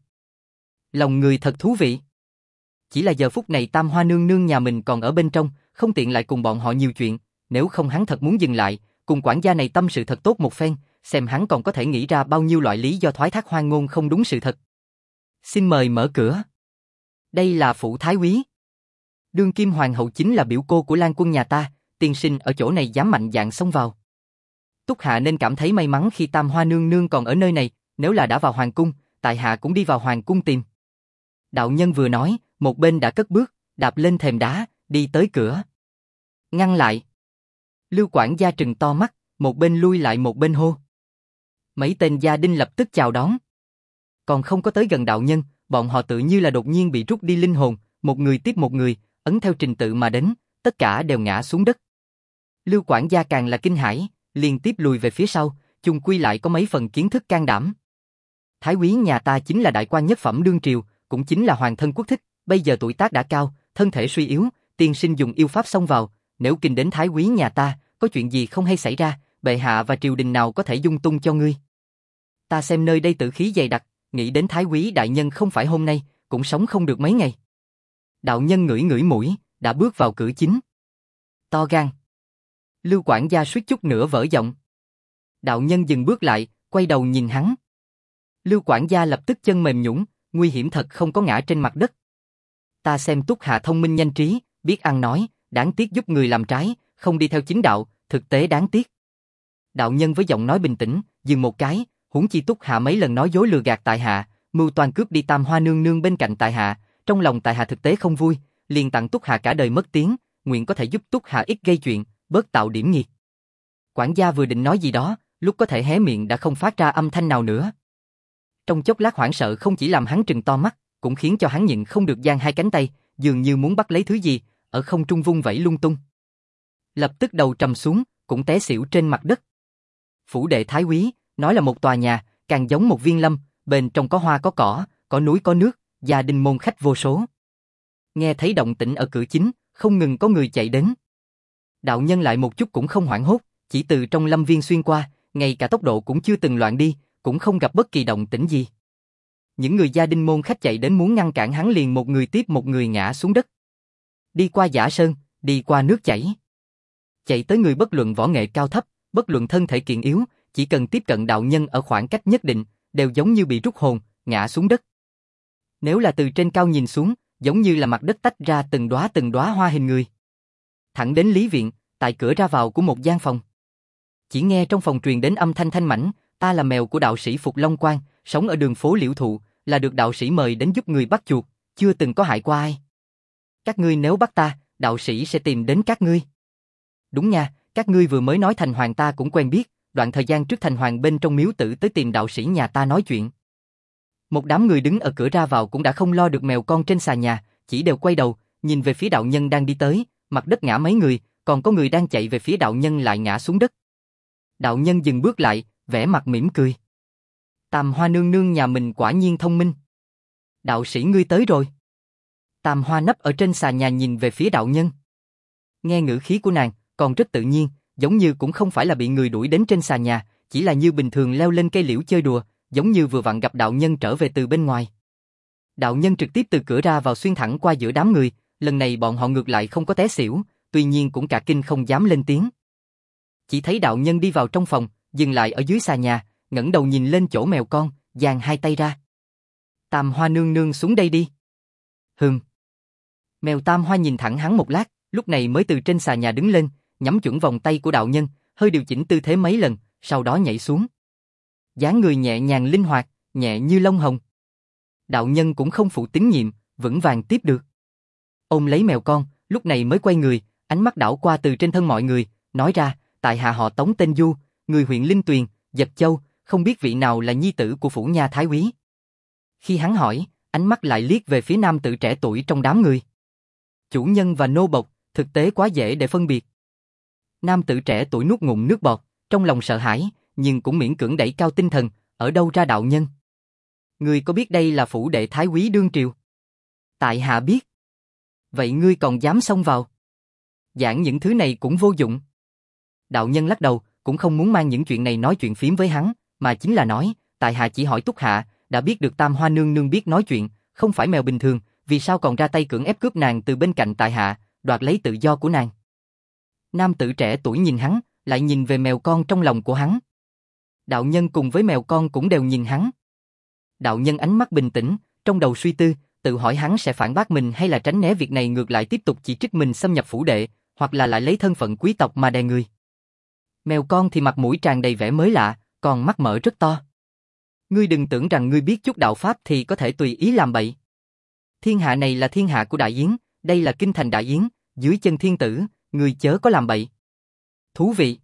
Lòng người thật thú vị. Chỉ là giờ phút này Tam Hoa nương nương nhà mình còn ở bên trong, không tiện lại cùng bọn họ nhiều chuyện, nếu không hắn thật muốn dừng lại, cùng quản gia này tâm sự thật tốt một phen, xem hắn còn có thể nghĩ ra bao nhiêu loại lý do thoái thác hoang ngôn không đúng sự thật. Xin mời mở cửa. Đây là phủ thái úy. Đương kim hoàng hậu chính là biểu cô của Lan Quân nhà ta, tiên sinh ở chỗ này dám mạnh dạn xông vào. Túc hạ nên cảm thấy may mắn khi Tam Hoa nương nương còn ở nơi này, nếu là đã vào hoàng cung, tại hạ cũng đi vào hoàng cung tìm. Đạo nhân vừa nói, một bên đã cất bước, đạp lên thềm đá, đi tới cửa. Ngăn lại. Lưu quản gia trừng to mắt, một bên lui lại một bên hô. Mấy tên gia đinh lập tức chào đón. Còn không có tới gần đạo nhân, bọn họ tự như là đột nhiên bị rút đi linh hồn, một người tiếp một người, ấn theo trình tự mà đến, tất cả đều ngã xuống đất. Lưu quản gia càng là kinh hãi, liên tiếp lùi về phía sau, chung quy lại có mấy phần kiến thức can đảm. Thái úy nhà ta chính là đại quan nhất phẩm đương triều, cũng chính là hoàng thân quốc thích, bây giờ tuổi tác đã cao, thân thể suy yếu, tiên sinh dùng yêu pháp xông vào, nếu kinh đến thái úy nhà ta, có chuyện gì không hay xảy ra, bệ hạ và triều đình nào có thể dung tung cho ngươi. Ta xem nơi đây tử khí dày đặc, nghĩ đến thái úy đại nhân không phải hôm nay, cũng sống không được mấy ngày. Đạo nhân ngửi ngửi mũi, đã bước vào cửa chính. To gan. Lưu quản gia suýt chút nữa vỡ giọng. Đạo nhân dừng bước lại, quay đầu nhìn hắn. Lưu quản gia lập tức chân mềm nhũn, nguy hiểm thật không có ngã trên mặt đất. Ta xem Túc Hạ thông minh nhanh trí, biết ăn nói, đáng tiếc giúp người làm trái, không đi theo chính đạo, thực tế đáng tiếc. Đạo nhân với giọng nói bình tĩnh, dừng một cái, huống chi Túc Hạ mấy lần nói dối lừa gạt tại hạ, mưu toan cướp đi Tam Hoa nương nương bên cạnh tại hạ, trong lòng tại hạ thực tế không vui, liền tặng Túc Hạ cả đời mất tiếng, nguyện có thể giúp Túc Hạ ít gây chuyện, bớt tạo điểm nghiệt. Quản gia vừa định nói gì đó, lúc có thể hé miệng đã không phát ra âm thanh nào nữa. Trong chốc lát hoảng sợ không chỉ làm hắn trừng to mắt, cũng khiến cho hắn nhịn không được giang hai cánh tay, dường như muốn bắt lấy thứ gì, ở không trung vung vẩy lung tung. Lập tức đầu trầm xuống, cũng té xỉu trên mặt đất. Phủ đệ thái úy, nói là một tòa nhà, càng giống một viên lâm, bên trong có hoa có cỏ, có núi có nước, gia đình môn khách vô số. Nghe thấy động tĩnh ở cửa chính, không ngừng có người chạy đến. Đạo nhân lại một chút cũng không hoảng hốt, chỉ từ trong lâm viên xuyên qua, ngay cả tốc độ cũng chưa từng loạn đi, cũng không gặp bất kỳ động tĩnh gì. Những người gia đình môn khách chạy đến muốn ngăn cản hắn liền một người tiếp một người ngã xuống đất. Đi qua giả sơn, đi qua nước chảy. Chạy tới người bất luận võ nghệ cao thấp, bất luận thân thể kiện yếu, chỉ cần tiếp cận đạo nhân ở khoảng cách nhất định, đều giống như bị rút hồn, ngã xuống đất. Nếu là từ trên cao nhìn xuống, giống như là mặt đất tách ra từng đóa từng đóa hoa hình người. Thẳng đến lý viện, tại cửa ra vào của một gian phòng. Chỉ nghe trong phòng truyền đến âm thanh thanh mảnh, ta là mèo của đạo sĩ Phục Long Quang, sống ở đường phố Liễu Thụ, là được đạo sĩ mời đến giúp người bắt chuột, chưa từng có hại qua ai. Các ngươi nếu bắt ta, đạo sĩ sẽ tìm đến các ngươi. Đúng nha, các ngươi vừa mới nói thành hoàng ta cũng quen biết, đoạn thời gian trước thành hoàng bên trong miếu tử tới tìm đạo sĩ nhà ta nói chuyện. Một đám người đứng ở cửa ra vào cũng đã không lo được mèo con trên xà nhà, chỉ đều quay đầu, nhìn về phía đạo nhân đang đi tới, mặt đất ngã mấy người, còn có người đang chạy về phía đạo nhân lại ngã xuống đất. Đạo nhân dừng bước lại, vẻ mặt mỉm cười. Tam Hoa nương nương nhà mình quả nhiên thông minh. Đạo sĩ ngươi tới rồi. Tam Hoa nấp ở trên xà nhà nhìn về phía đạo nhân. Nghe ngữ khí của nàng, còn rất tự nhiên, giống như cũng không phải là bị người đuổi đến trên xà nhà, chỉ là như bình thường leo lên cây liễu chơi đùa, giống như vừa vặn gặp đạo nhân trở về từ bên ngoài. Đạo nhân trực tiếp từ cửa ra vào xuyên thẳng qua giữa đám người, lần này bọn họ ngược lại không có té xỉu, tuy nhiên cũng cả kinh không dám lên tiếng. Chỉ thấy đạo nhân đi vào trong phòng, dừng lại ở dưới xà nhà, ngẩng đầu nhìn lên chỗ mèo con, giang hai tay ra. Tam Hoa nương nương xuống đây đi. Hừm. Mèo Tam Hoa nhìn thẳng hắn một lát, lúc này mới từ trên xà nhà đứng lên, nhắm chuẩn vòng tay của đạo nhân, hơi điều chỉnh tư thế mấy lần, sau đó nhảy xuống. Dáng người nhẹ nhàng linh hoạt, nhẹ như lông hồng. Đạo nhân cũng không phụ tín nhiệm, vững vàng tiếp được. Ôm lấy mèo con, lúc này mới quay người, ánh mắt đảo qua từ trên thân mọi người, nói ra, tại hạ họ Tống tên Du, người huyện Linh Tuyền, Dật Châu, không biết vị nào là nhi tử của phủ nha thái úy. Khi hắn hỏi, ánh mắt lại liếc về phía nam tử trẻ tuổi trong đám người. Chủ nhân và nô bộc, thực tế quá dễ để phân biệt. Nam tử trẻ tuổi nuốt ngụm nước bọt, trong lòng sợ hãi, nhưng cũng miễn cưỡng đẩy cao tinh thần, ở đâu ra đạo nhân. Ngươi có biết đây là phủ đệ thái úy đương triều? Tại hạ biết. Vậy ngươi còn dám xông vào? Giảng những thứ này cũng vô dụng. Đạo nhân lắc đầu, cũng không muốn mang những chuyện này nói chuyện phím với hắn, mà chính là nói, tại hạ chỉ hỏi Túc Hạ, đã biết được Tam Hoa nương nương biết nói chuyện, không phải mèo bình thường, vì sao còn ra tay cưỡng ép cướp nàng từ bên cạnh tại hạ, đoạt lấy tự do của nàng. Nam tử trẻ tuổi nhìn hắn, lại nhìn về mèo con trong lòng của hắn. Đạo nhân cùng với mèo con cũng đều nhìn hắn. Đạo nhân ánh mắt bình tĩnh, trong đầu suy tư, tự hỏi hắn sẽ phản bác mình hay là tránh né việc này ngược lại tiếp tục chỉ trích mình xâm nhập phủ đệ, hoặc là lại lấy thân phận quý tộc mà đè người. Mèo con thì mặt mũi tràn đầy vẻ mới lạ, còn mắt mở rất to. Ngươi đừng tưởng rằng ngươi biết chút đạo pháp thì có thể tùy ý làm bậy. Thiên hạ này là thiên hạ của Đại Yến, đây là kinh thành Đại Yến, dưới chân thiên tử, ngươi chớ có làm bậy. Thú vị.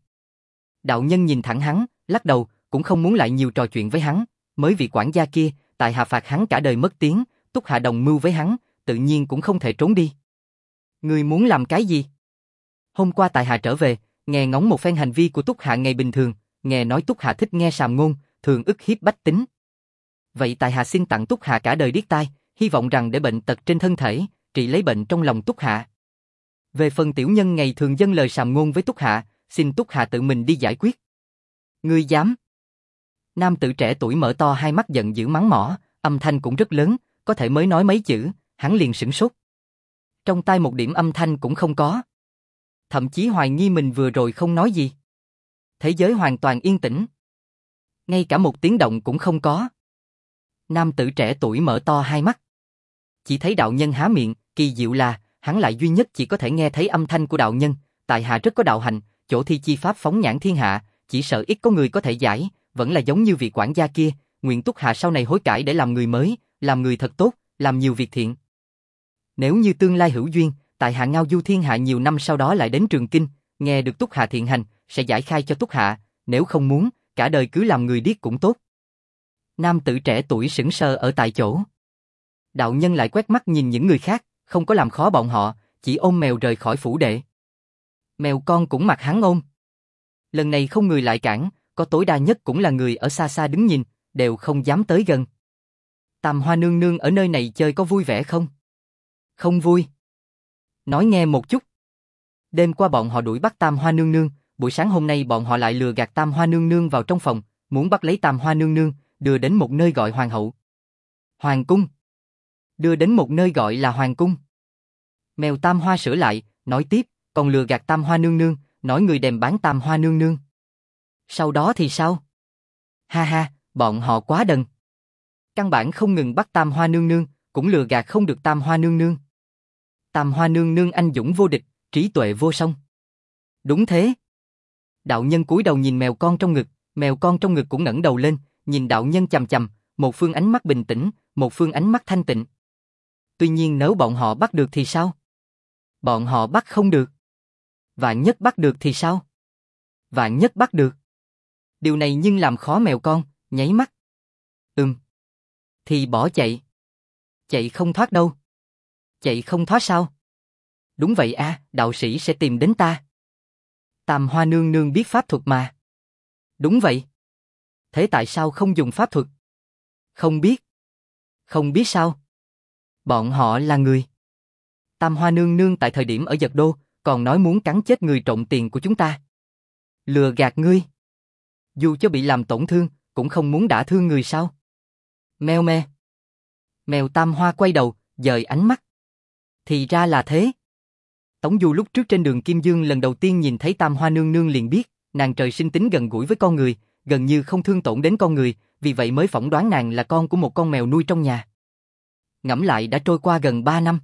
Đạo nhân nhìn thẳng hắn, lắc đầu, cũng không muốn lại nhiều trò chuyện với hắn, mới vị quản gia kia, tại hạ phạt hắn cả đời mất tiếng, Túc Hạ đồng mưu với hắn, tự nhiên cũng không thể trốn đi. Ngươi muốn làm cái gì? Hôm qua tại hạ trở về, nghe ngóng một phen hành vi của Túc Hạ ngày bình thường, nghe nói Túc Hạ thích nghe sàm ngôn, thường ức hiếp bách tính. Vậy tại hạ xin tặng Túc Hạ cả đời điếc tai, hy vọng rằng để bệnh tật trên thân thể, trị lấy bệnh trong lòng Túc Hạ. Về phần tiểu nhân ngày thường dâng lời sàm ngôn với Túc Hạ, xin Túc Hạ tự mình đi giải quyết. Ngươi dám? Nam tử trẻ tuổi mở to hai mắt giận dữ mắng mỏ, âm thanh cũng rất lớn, có thể mới nói mấy chữ, hắn liền sửng sốt. Trong tai một điểm âm thanh cũng không có. Thậm chí hoài nghi mình vừa rồi không nói gì. Thế giới hoàn toàn yên tĩnh. Ngay cả một tiếng động cũng không có. Nam tử trẻ tuổi mở to hai mắt. Chỉ thấy đạo nhân há miệng, kỳ diệu là, hắn lại duy nhất chỉ có thể nghe thấy âm thanh của đạo nhân, tại hạ rất có đạo hành, chỗ thi chi pháp phóng nhãn thiên hạ, chỉ sợ ít có người có thể giải, vẫn là giống như vị quản gia kia, nguyện Túc Hạ sau này hối cải để làm người mới, làm người thật tốt, làm nhiều việc thiện. Nếu như tương lai hữu duyên, tại hạ ngao du thiên hạ nhiều năm sau đó lại đến Trường Kinh, nghe được Túc Hạ thiện hành, sẽ giải khai cho Túc Hạ, nếu không muốn, cả đời cứ làm người điếc cũng tốt. Nam tử trẻ tuổi sững sờ ở tại chỗ. Đạo nhân lại quét mắt nhìn những người khác, không có làm khó bọn họ, chỉ ôm mèo rời khỏi phủ đệ. Mèo con cũng mặc hắn ôm. Lần này không người lại cản, có tối đa nhất cũng là người ở xa xa đứng nhìn, đều không dám tới gần. Tam Hoa nương nương ở nơi này chơi có vui vẻ không? Không vui. Nói nghe một chút. Đêm qua bọn họ đuổi bắt Tam Hoa nương nương, buổi sáng hôm nay bọn họ lại lừa gạt Tam Hoa nương nương vào trong phòng, muốn bắt lấy Tam Hoa nương nương, đưa đến một nơi gọi Hoàng hậu. Hoàng cung. Đưa đến một nơi gọi là Hoàng cung. Mèo Tam Hoa sửa lại, nói tiếp, còn lừa gạt Tam Hoa nương nương, nói người đem bán Tam Hoa nương nương. Sau đó thì sao? Ha ha, bọn họ quá đần. Căn bản không ngừng bắt Tam Hoa nương nương, cũng lừa gạt không được Tam Hoa nương nương. Tam Hoa nương nương anh dũng vô địch, trí tuệ vô song. Đúng thế. Đạo nhân cúi đầu nhìn mèo con trong ngực, mèo con trong ngực cũng ngẩng đầu lên, nhìn đạo nhân chằm chằm, một phương ánh mắt bình tĩnh, một phương ánh mắt thanh tịnh. Tuy nhiên nếu bọn họ bắt được thì sao? Bọn họ bắt không được. Vạn nhất bắt được thì sao? Vạn nhất bắt được. Điều này nhưng làm khó mèo con, nháy mắt. Ừm. Thì bỏ chạy. Chạy không thoát đâu. Chạy không thoát sao? Đúng vậy a, đạo sĩ sẽ tìm đến ta. Tam Hoa nương nương biết pháp thuật mà. Đúng vậy. Thế tại sao không dùng pháp thuật? Không biết. Không biết sao? Bọn họ là người. Tam Hoa nương nương tại thời điểm ở Giật Đô, còn nói muốn cắn chết người trộm tiền của chúng ta. Lừa gạt ngươi. Dù cho bị làm tổn thương, cũng không muốn đả thương người sao? Meo me. Mèo Tam Hoa quay đầu, dời ánh mắt. Thì ra là thế. Tống Du lúc trước trên đường Kim Dương lần đầu tiên nhìn thấy Tam Hoa nương nương liền biết, nàng trời sinh tính gần gũi với con người, gần như không thương tổn đến con người, vì vậy mới phỏng đoán nàng là con của một con mèo nuôi trong nhà. Ngẫm lại đã trôi qua gần ba năm.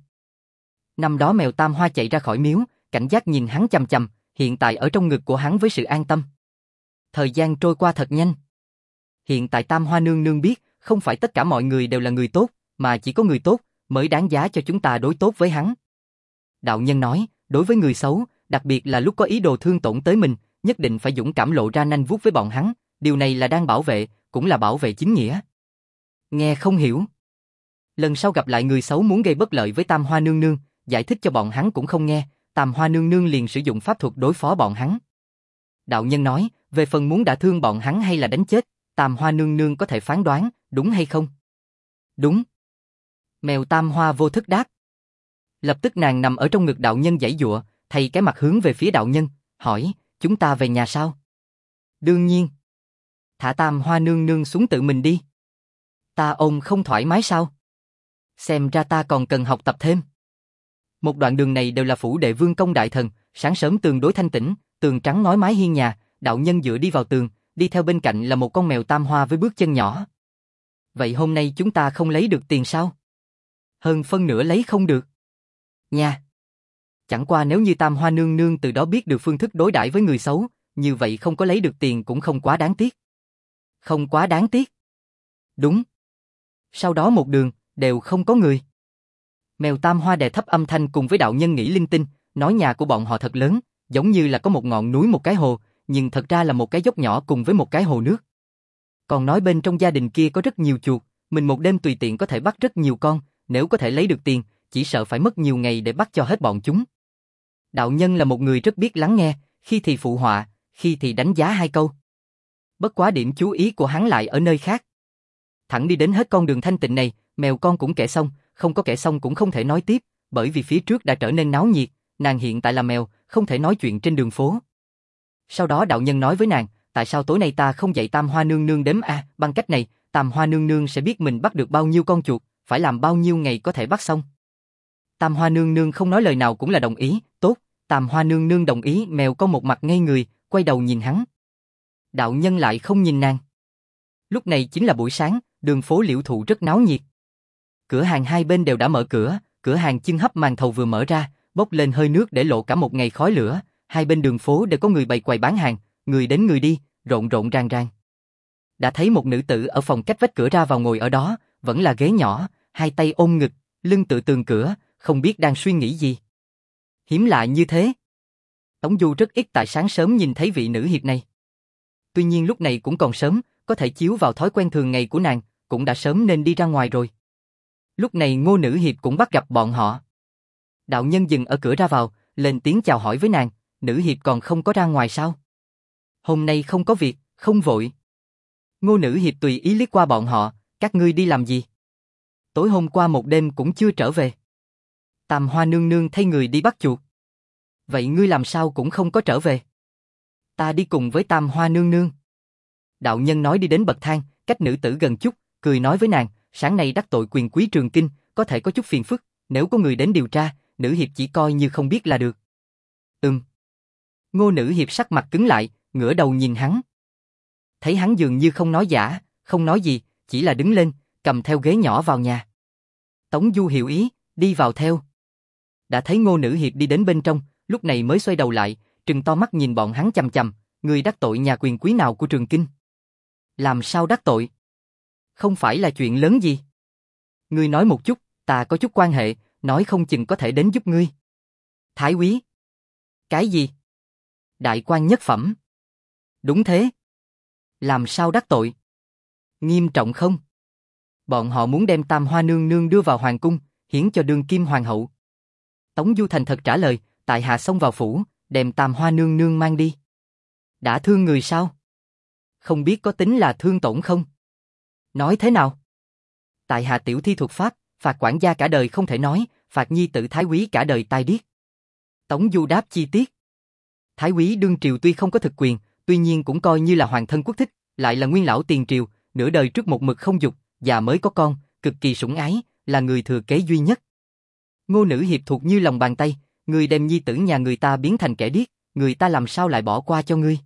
Năm đó mèo Tam Hoa chạy ra khỏi miếu, cảnh giác nhìn hắn chằm chằm, hiện tại ở trong ngực của hắn với sự an tâm. Thời gian trôi qua thật nhanh. Hiện tại Tam Hoa nương nương biết, không phải tất cả mọi người đều là người tốt, mà chỉ có người tốt mới đáng giá cho chúng ta đối tốt với hắn. Đạo nhân nói, đối với người xấu, đặc biệt là lúc có ý đồ thương tổn tới mình, nhất định phải dũng cảm lộ ra nanh vuốt với bọn hắn, điều này là đang bảo vệ, cũng là bảo vệ chính nghĩa. Nghe không hiểu. Lần sau gặp lại người xấu muốn gây bất lợi với Tam Hoa nương nương, giải thích cho bọn hắn cũng không nghe, Tam Hoa nương nương liền sử dụng pháp thuật đối phó bọn hắn. Đạo nhân nói, về phần muốn đả thương bọn hắn hay là đánh chết, Tam Hoa nương nương có thể phán đoán, đúng hay không? Đúng. Mèo Tam Hoa vô thức đáp. Lập tức nàng nằm ở trong ngực đạo nhân giãy giụa, thay cái mặt hướng về phía đạo nhân, hỏi, chúng ta về nhà sao? Đương nhiên. Thả Tam Hoa nương nương xuống tự mình đi. Ta ôm không thoải mái sao? Xem ra ta còn cần học tập thêm. Một đoạn đường này đều là phủ đệ vương công đại thần, sáng sớm tường đối thanh tĩnh, tường trắng ngói mái hiên nhà, đạo nhân dựa đi vào tường, đi theo bên cạnh là một con mèo Tam Hoa với bước chân nhỏ. Vậy hôm nay chúng ta không lấy được tiền sao? Hơn phân nửa lấy không được. Nha. Chẳng qua nếu như Tam Hoa nương nương từ đó biết được phương thức đối đãi với người xấu, như vậy không có lấy được tiền cũng không quá đáng tiếc. Không quá đáng tiếc. Đúng. Sau đó một đường, đều không có người. Mèo Tam Hoa đè thấp âm thanh cùng với đạo nhân nghĩ linh tinh, nói nhà của bọn họ thật lớn, giống như là có một ngọn núi một cái hồ, nhưng thật ra là một cái dốc nhỏ cùng với một cái hồ nước. Còn nói bên trong gia đình kia có rất nhiều chuột, mình một đêm tùy tiện có thể bắt rất nhiều con, nếu có thể lấy được tiền, chỉ sợ phải mất nhiều ngày để bắt cho hết bọn chúng. Đạo nhân là một người rất biết lắng nghe, khi thì phụ họa, khi thì đánh giá hai câu. Bất quá điểm chú ý của hắn lại ở nơi khác. Thẳng đi đến hết con đường thanh tịnh này, mèo con cũng kẻ xong, không có kẻ xong cũng không thể nói tiếp, bởi vì phía trước đã trở nên náo nhiệt, nàng hiện tại là mèo, không thể nói chuyện trên đường phố. Sau đó đạo nhân nói với nàng, tại sao tối nay ta không dạy Tam Hoa Nương Nương đếm a, à, bằng cách này, Tam Hoa Nương Nương sẽ biết mình bắt được bao nhiêu con chuột, phải làm bao nhiêu ngày có thể bắt xong. Tam Hoa Nương Nương không nói lời nào cũng là đồng ý, tốt, Tam Hoa Nương Nương đồng ý, mèo con một mặt ngây người, quay đầu nhìn hắn. Đạo nhân lại không nhìn nàng. Lúc này chính là buổi sáng, đường phố Liễu Thụ rất náo nhiệt. Cửa hàng hai bên đều đã mở cửa, cửa hàng chân hấp màn thầu vừa mở ra, bốc lên hơi nước để lộ cả một ngày khói lửa, hai bên đường phố đều có người bày quầy bán hàng, người đến người đi, rộn rộn ràng ràng. Đã thấy một nữ tử ở phòng cách vách cửa ra vào ngồi ở đó, vẫn là ghế nhỏ, hai tay ôm ngực, lưng tựa tường cửa, không biết đang suy nghĩ gì. Hiếm lạ như thế. Tống Du rất ít tại sáng sớm nhìn thấy vị nữ hiệp này. Tuy nhiên lúc này cũng còn sớm, có thể chiếu vào thói quen thường ngày của nàng, cũng đã sớm nên đi ra ngoài rồi. Lúc này Ngô nữ hiệp cũng bắt gặp bọn họ. Đạo nhân dừng ở cửa ra vào, lên tiếng chào hỏi với nàng, nữ hiệp còn không có ra ngoài sao? Hôm nay không có việc, không vội. Ngô nữ hiệp tùy ý liếc qua bọn họ, các ngươi đi làm gì? Tối hôm qua một đêm cũng chưa trở về. Tam Hoa Nương Nương thay người đi bắt chuột. Vậy ngươi làm sao cũng không có trở về? Ta đi cùng với Tam Hoa Nương Nương. Đạo nhân nói đi đến bậc thang, cách nữ tử gần chút, cười nói với nàng, sáng nay đắc tội quyền quý Trường Kinh, có thể có chút phiền phức, nếu có người đến điều tra, nữ hiệp chỉ coi như không biết là được. Ừm. Ngô nữ hiệp sắc mặt cứng lại, ngửa đầu nhìn hắn. Thấy hắn dường như không nói giả, không nói gì, chỉ là đứng lên, cầm theo ghế nhỏ vào nhà. Tống Du hiểu ý, đi vào theo. Đã thấy Ngô nữ hiệp đi đến bên trong, lúc này mới xoay đầu lại, trừng to mắt nhìn bọn hắn chằm chằm, người đắc tội nhà quyền quý nào của Trường Kinh? Làm sao đắc tội? Không phải là chuyện lớn gì. Ngươi nói một chút, ta có chút quan hệ, nói không chừng có thể đến giúp ngươi. Thái úy. Cái gì? Đại quan nhất phẩm. Đúng thế. Làm sao đắc tội? Nghiêm trọng không? Bọn họ muốn đem Tam Hoa Nương Nương đưa vào hoàng cung, hiến cho đương kim hoàng hậu. Tống Du thành thật trả lời, tại hạ xông vào phủ, đem Tam Hoa Nương Nương mang đi. Đã thương người sao? Không biết có tính là thương tổn không? Nói thế nào? Tại hạ tiểu thi thuật pháp, phạt quản gia cả đời không thể nói, phạt nhi tử thái úy cả đời tai điếc. Tống Du đáp chi tiết. Thái úy đương triều tuy không có thực quyền, tuy nhiên cũng coi như là hoàng thân quốc thích, lại là nguyên lão tiền triều, nửa đời trước một mực không dục, già mới có con, cực kỳ sủng ái, là người thừa kế duy nhất. Ngô nữ hiệp thuộc như lòng bàn tay, người đem nhi tử nhà người ta biến thành kẻ điếc, người ta làm sao lại bỏ qua cho ngươi?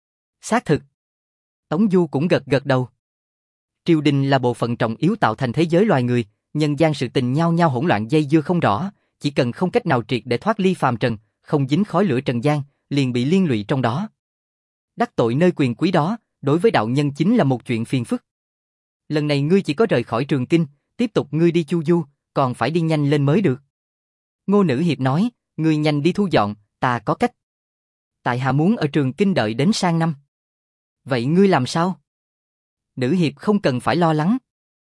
Xác thực. Tống Du cũng gật gật đầu. Triều đình là bộ phận trọng yếu tạo thành thế giới loài người, nhân gian sự tình nhau nhau hỗn loạn dây dưa không rõ, chỉ cần không cách nào triệt để thoát ly phàm trần, không dính khói lửa trần gian, liền bị liên lụy trong đó. Đắc tội nơi quyền quý đó, đối với đạo nhân chính là một chuyện phiền phức. Lần này ngươi chỉ có rời khỏi Trường Kinh, tiếp tục ngươi đi chu du, còn phải đi nhanh lên mới được. Ngô nữ hiệp nói, ngươi nhanh đi thu dọn, ta có cách. Tại hạ muốn ở Trường Kinh đợi đến sang năm. Vậy ngươi làm sao? Nữ hiệp không cần phải lo lắng.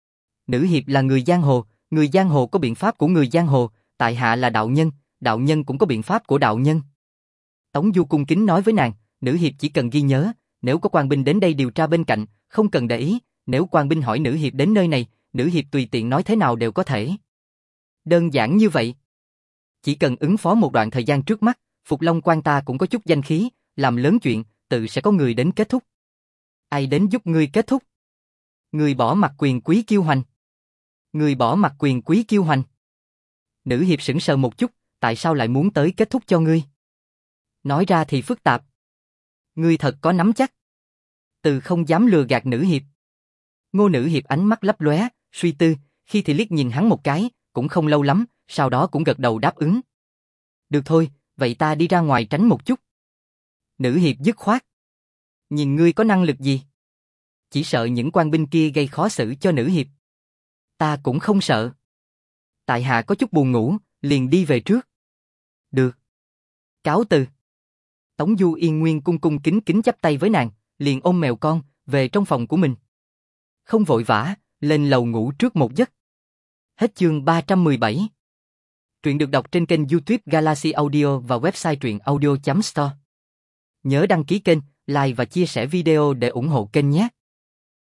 Nữ hiệp là người giang hồ, người giang hồ có biện pháp của người giang hồ, tại hạ là đạo nhân, đạo nhân cũng có biện pháp của đạo nhân. Tống Du cung kính nói với nàng, nữ hiệp chỉ cần ghi nhớ, nếu có quan binh đến đây điều tra bên cạnh, không cần để ý, nếu quan binh hỏi nữ hiệp đến nơi này, nữ hiệp tùy tiện nói thế nào đều có thể. Đơn giản như vậy. Chỉ cần ứng phó một đoạn thời gian trước mắt, Phục Long quan ta cũng có chút danh khí, làm lớn chuyện, tự sẽ có người đến kết thúc. Ai đến giúp ngươi kết thúc? Người bỏ mặt quyền quý kiêu hoành. Người bỏ mặt quyền quý kiêu hoành. Nữ hiệp sững sờ một chút, tại sao lại muốn tới kết thúc cho ngươi? Nói ra thì phức tạp. Ngươi thật có nắm chắc. Từ không dám lừa gạt nữ hiệp. Ngô nữ hiệp ánh mắt lấp lóe, suy tư, khi thì liếc nhìn hắn một cái, cũng không lâu lắm, sau đó cũng gật đầu đáp ứng. Được thôi, vậy ta đi ra ngoài tránh một chút. Nữ hiệp dứt khoát. Nhìn ngươi có năng lực gì? Chỉ sợ những quan binh kia gây khó xử cho nữ hiệp. Ta cũng không sợ. Tại hạ có chút buồn ngủ, liền đi về trước. Được. Cáo từ. Tống Du Yên Nguyên cung cung kính kính chắp tay với nàng, liền ôm mèo con, về trong phòng của mình. Không vội vã, lên lầu ngủ trước một giấc. Hết chương ba trăm mười bảy. Truyện được đọc trên kênh YouTube Galaxy Audio và website truyện audio chấm store. Nhớ đăng ký kênh, like và chia sẻ video để ủng hộ kênh nhé.